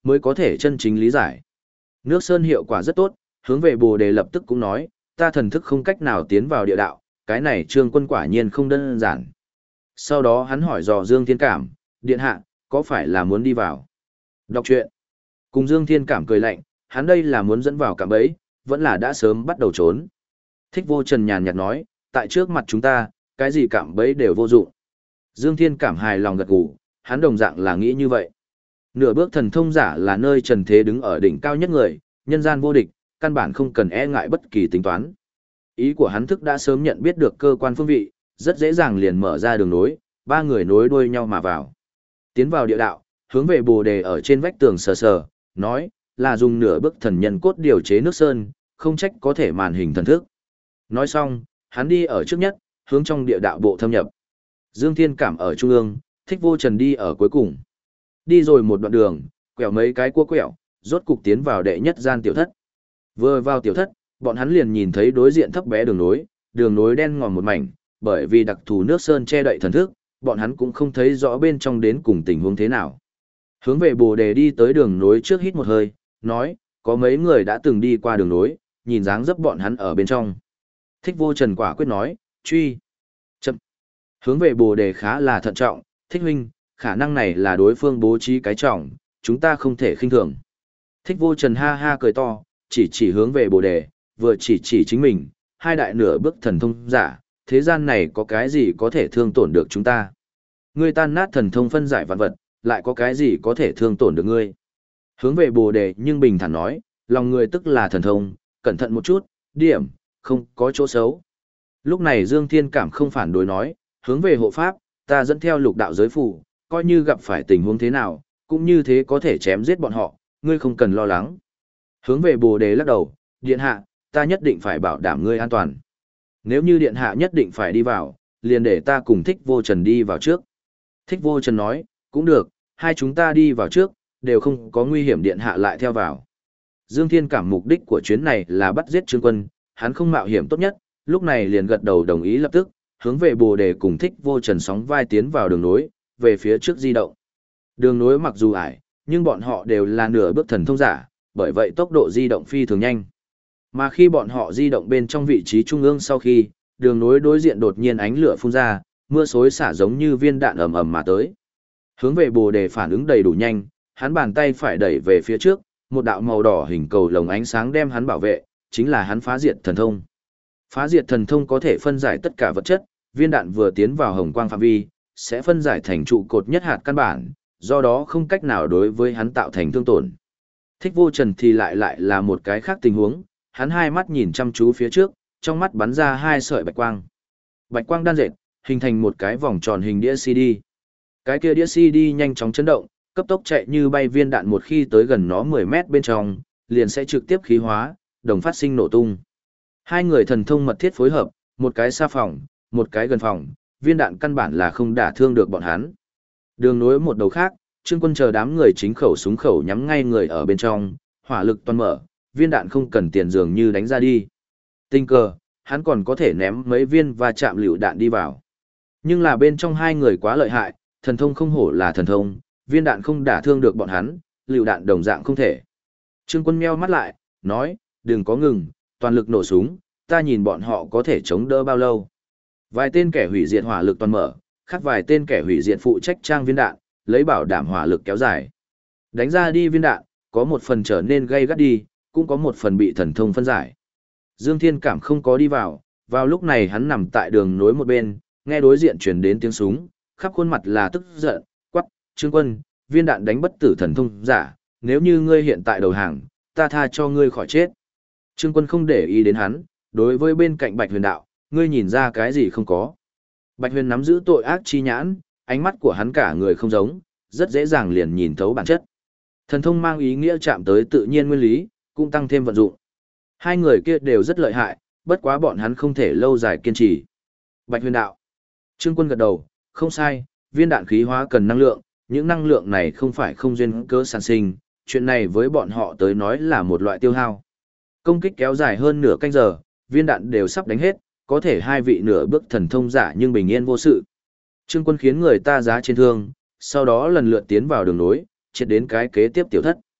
mới có thể chân chính lý giải. Nước sơn hiệu quả rất tốt, hướng về Bồ Đề lập tức cũng nói, ta thần thức không cách nào tiến vào địa đạo, cái này Trương Quân quả nhiên không đơn giản. Sau đó hắn hỏi dò Dương Thiên Cảm, điện hạ, có phải là muốn đi vào? Đọc truyện. Cùng Dương Thiên Cảm cười lạnh, hắn đây là muốn dẫn vào cạm bẫy, vẫn là đã sớm bắt đầu trốn. Thích Vô Trần nhàn nhạt nói, tại trước mặt chúng ta, cái gì cạm bẫy đều vô dụng. Dương Thiên Cảm hài lòng gật gù, hắn đồng dạng là nghĩ như vậy. Nửa bước thần thông giả là nơi trần thế đứng ở đỉnh cao nhất người, nhân gian vô địch, căn bản không cần e ngại bất kỳ tính toán. Ý của hắn thức đã sớm nhận biết được cơ quan phương vị, rất dễ dàng liền mở ra đường nối, ba người nối đuôi nhau mà vào. Tiến vào địa đạo, hướng về Bồ Đề ở trên vách tường sờ sờ, nói, là dùng nửa bước thần nhân cốt điều chế nước sơn, không trách có thể màn hình thần thức. Nói xong, hắn đi ở trước nhất, hướng trong địa đạo bộ thâm nhập. Dương Thiên Cảm ở trung ương, Thích Vô Trần đi ở cuối cùng. Đi rồi một đoạn đường, quẹo mấy cái cua quẹo, rốt cục tiến vào đệ nhất gian tiểu thất. Vừa vào tiểu thất, bọn hắn liền nhìn thấy đối diện thấp bé đường nối đen ngòm một mảnh, bởi vì đặc thù nước sơn che đậy thần thức, bọn hắn cũng không thấy rõ bên trong đến cùng tình huống thế nào. Hướng về Bồ Đề đi tới đường nối trước hít một hơi, nói, có mấy người đã từng đi qua đường nối, nhìn dáng dấp bọn hắn ở bên trong. Thích Vô Trần quả quyết nói, truy. Chậm. Hướng về Bồ Đề khá là thận trọng, Thích huynh, khả năng này là đối phương bố trí cái trọng, chúng ta không thể khinh thường. Thích Vô Trần ha ha cười to, chỉ hướng về Bồ Đề, vừa chỉ chính mình, hai đại nửa bước thần thông giả, thế gian này có cái gì có thể thương tổn được chúng ta. Ngươi tan nát thần thông phân giải vạn vật, lại có cái gì có thể thương tổn được ngươi. Hướng về Bồ Đề nhưng bình thản nói, lòng người tức là thần thông, cẩn thận một chút, điểm, không có chỗ xấu. Lúc này Dương Thiên Cảm không phản đối nói, hướng về hộ pháp, ta dẫn theo lục đạo giới phù, coi như gặp phải tình huống thế nào, cũng như thế có thể chém giết bọn họ, ngươi không cần lo lắng. Hướng về Bồ Đề lắc đầu, điện hạ, ta nhất định phải bảo đảm ngươi an toàn. Nếu như điện hạ nhất định phải đi vào, liền để ta cùng Thích Vô Trần đi vào trước. Thích Vô Trần nói, cũng được, hai chúng ta đi vào trước, đều không có nguy hiểm điện hạ lại theo vào. Dương Thiên Cảm mục đích của chuyến này là bắt giết Trương Quân, hắn không mạo hiểm tốt nhất, lúc này liền gật đầu đồng ý lập tức, hướng về Bồ Đề cùng Thích Vô Trần sóng vai tiến vào đường nối, về phía trước di động. Đường nối mặc dù ải, nhưng bọn họ đều là nửa bước thần thông giả, bởi vậy tốc độ di động phi thường nhanh. Mà khi bọn họ di động bên trong vị trí trung ương sau khi, đường nối đối diện đột nhiên ánh lửa phun ra, mưa xối xả giống như viên đạn ầm ầm mà tới. Hướng về Bồ Đề phản ứng đầy đủ nhanh, hắn bàn tay phải đẩy về phía trước, một đạo màu đỏ hình cầu lồng ánh sáng đem hắn bảo vệ, chính là hắn phá diệt thần thông. Phá diệt thần thông có thể phân giải tất cả vật chất, viên đạn vừa tiến vào hồng quang phạm vi, sẽ phân giải thành trụ cột nhất hạt căn bản, do đó không cách nào đối với hắn tạo thành thương tổn. Thích Vô Trần thì lại là một cái khác tình huống, hắn hai mắt nhìn chăm chú phía trước, trong mắt bắn ra hai sợi bạch quang. Bạch quang đan dệt, hình thành một cái vòng tròn hình đĩa CD. Cái kia đĩa CD nhanh chóng chấn động, cấp tốc chạy như bay, viên đạn một khi tới gần nó 10 mét bên trong, liền sẽ trực tiếp khí hóa, đồng phát sinh nổ tung. Hai người thần thông mật thiết phối hợp, một cái xa phòng, một cái gần phòng, viên đạn căn bản là không đả thương được bọn hắn. Đường nối một đầu khác, Trương Quân chờ đám người chính khẩu súng khẩu nhắm ngay người ở bên trong, hỏa lực toàn mở, viên đạn không cần tiền dường như đánh ra đi. Tình cờ, hắn còn có thể ném mấy viên và chạm lựu đạn đi vào. Nhưng là bên trong hai người quá lợi hại, thần thông không hổ là thần thông, viên đạn không đả thương được bọn hắn, lựu đạn đồng dạng không thể. Trương Quân meo mắt lại, nói, đừng có ngừng, toàn lực nổ súng, ta nhìn bọn họ có thể chống đỡ bao lâu. Vài tên kẻ hủy diệt hỏa lực toàn mở, khác vài tên kẻ hủy diệt phụ trách trang viên đạn, lấy bảo đảm hỏa lực kéo dài. Đánh ra đi viên đạn, có một phần trở nên gây gắt đi, cũng có một phần bị thần thông phân giải. Dương Thiên Cảm không có đi vào lúc này hắn nằm tại đường nối một bên, nghe đối diện truyền đến tiếng súng, khắp khuôn mặt là tức giận, quắc, Trương Quân, viên đạn đánh bất tử thần thông giả, nếu như ngươi hiện tại đầu hàng, ta tha cho ngươi khỏi chết. Trương Quân không để ý đến hắn, đối với bên cạnh Bạch Huyền đạo, ngươi nhìn ra cái gì không có. Bạch Huyền nắm giữ tội ác chi nhãn, ánh mắt của hắn cả người không giống, rất dễ dàng liền nhìn thấu bản chất. Thần thông mang ý nghĩa chạm tới tự nhiên nguyên lý, cũng tăng thêm vận dụng. Hai người kia đều rất lợi hại, bất quá bọn hắn không thể lâu dài kiên trì. Bạch Huyền đạo. Trương Quân gật đầu, không sai, viên đạn khí hóa cần năng lượng, những năng lượng này không phải không duyên cớ sản sinh, chuyện này với bọn họ tới nói là một loại tiêu hao. Công kích kéo dài hơn nửa canh giờ, viên đạn đều sắp đánh hết, có thể hai vị nửa bước thần thông giả nhưng bình yên vô sự. Trương Quân khiến người ta giá trên thương, sau đó lần lượt tiến vào đường nối, triệt đến cái kế tiếp tiểu thất.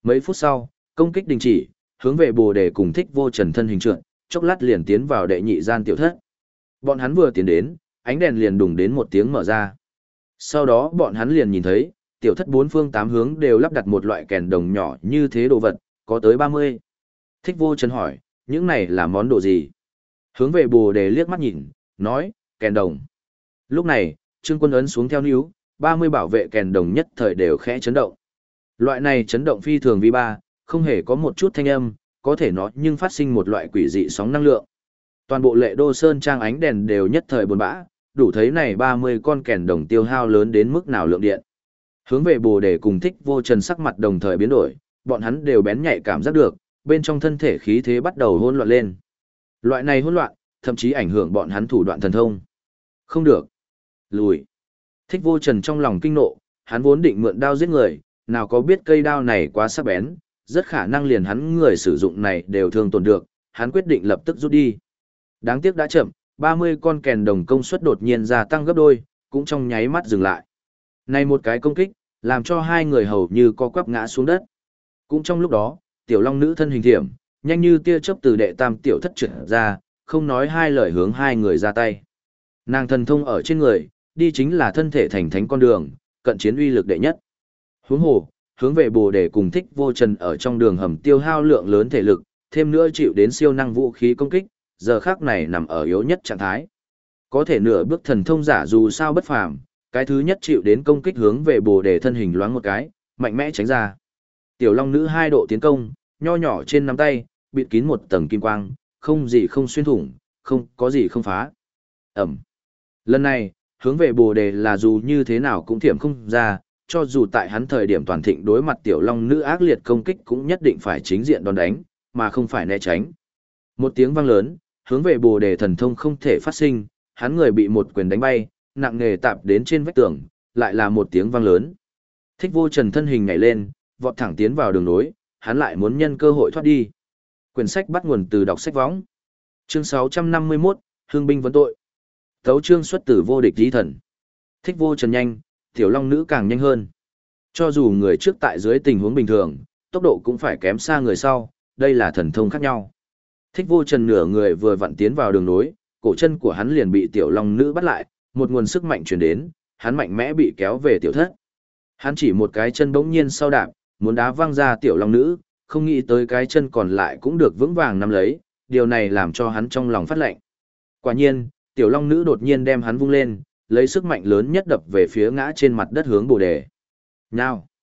Mấy phút sau, công kích đình chỉ, hướng về Bồ Đề cùng Thích Vô Trần thân hình trượt, chốc lát liền tiến vào đệ nhị gian tiểu thất. Bọn hắn vừa tiến đến, ánh đèn liền đùng đến một tiếng mở ra. Sau đó bọn hắn liền nhìn thấy, tiểu thất bốn phương tám hướng đều lắp đặt một loại kèn đồng nhỏ như thế đồ vật, có tới 30. Thích Vô Trần hỏi, những này là món đồ gì? Hướng về Bồ Đề liếc mắt nhìn, nói, kèn đồng. Lúc này, Trương Quân ấn xuống theo níu, 30 bảo vệ kèn đồng nhất thời đều khẽ chấn động. Loại này chấn động phi thường vi ba, không hề có một chút thanh âm, có thể nó nhưng phát sinh một loại quỷ dị sóng năng lượng. Toàn bộ Lệ Đô Sơn trang ánh đèn đều nhất thời buồn bã, đủ thấy này 30 con kèn đồng tiêu hao lớn đến mức nào lượng điện. Hướng về Bồ Đề cùng Thích Vô Trần sắc mặt đồng thời biến đổi, bọn hắn đều bén nhạy cảm giác được, bên trong thân thể khí thế bắt đầu hỗn loạn lên. Loại này hỗn loạn, thậm chí ảnh hưởng bọn hắn thủ đoạn thần thông. Không được. Lùi. Thích Vô Trần trong lòng kinh nộ, hắn vốn định mượn đao giết người, nào có biết cây đao này quá sắc bén, rất khả năng liền hắn người sử dụng này đều thương tổn được, hắn quyết định lập tức rút đi. Đáng tiếc đã chậm, 30 con kèn đồng công suất đột nhiên gia tăng gấp đôi, cũng trong nháy mắt dừng lại. Này một cái công kích, làm cho hai người hầu như co quắp ngã xuống đất. Cũng trong lúc đó, tiểu long nữ thân hình thiểm, nhanh như tia chớp từ đệ tam tiểu thất trượt ra, không nói hai lời hướng hai người ra tay. Nàng thần thông ở trên người, đi chính là thân thể thành thánh con đường, cận chiến uy lực đệ nhất. Huống hồ, hướng về Bồ Đề cùng Thích Vô Trần ở trong đường hầm tiêu hao lượng lớn thể lực, thêm nữa chịu đến siêu năng vũ khí công kích, giờ khắc này nằm ở yếu nhất trạng thái. Có thể nửa bước thần thông giả dù sao bất phàm, cái thứ nhất chịu đến công kích hướng về Bồ Đề thân hình loáng một cái, mạnh mẽ tránh ra. Tiểu long nữ 2 độ tiến công, nho nhỏ trên nắm tay, bịt kín một tầng kim quang, không gì không xuyên thủng, không có gì không phá. Ẩm. Lần này, hướng về Bồ Đề là dù như thế nào cũng thiểm không ra, cho dù tại hắn thời điểm toàn thịnh đối mặt tiểu long nữ ác liệt công kích cũng nhất định phải chính diện đòn đánh, mà không phải né tránh. Một tiếng vang lớn, hướng về Bồ Đề thần thông không thể phát sinh, hắn người bị một quyền đánh bay, nặng nề tạp đến trên vách tường, lại là một tiếng vang lớn. Thích Vô Trần thân hình nhảy lên, vọt thẳng tiến vào đường nối, hắn lại muốn nhân cơ hội thoát đi. Quyển sách bắt nguồn từ đọc sách võng. Chương 651, Hương binh vấn tội. Tấu chương xuất từ Vô Địch Chí Thần. Thích Vô Trần nhanh, tiểu long nữ càng nhanh hơn. Cho dù người trước tại dưới tình huống bình thường, tốc độ cũng phải kém xa người sau, đây là thần thông khác nhau. Thích Vô Trần nửa người vừa vặn tiến vào đường nối, cổ chân của hắn liền bị tiểu long nữ bắt lại, một nguồn sức mạnh truyền đến, hắn mạnh mẽ bị kéo về tiểu thất. Hắn chỉ một cái chân bỗng nhiên sau đạp, muốn đá văng ra tiểu long nữ, không nghĩ tới cái chân còn lại cũng được vững vàng nắm lấy, điều này làm cho hắn trong lòng phát lạnh. Quả nhiên, tiểu long nữ đột nhiên đem hắn vung lên, lấy sức mạnh lớn nhất đập về phía ngã trên mặt đất hướng Bồ Đề. Nào!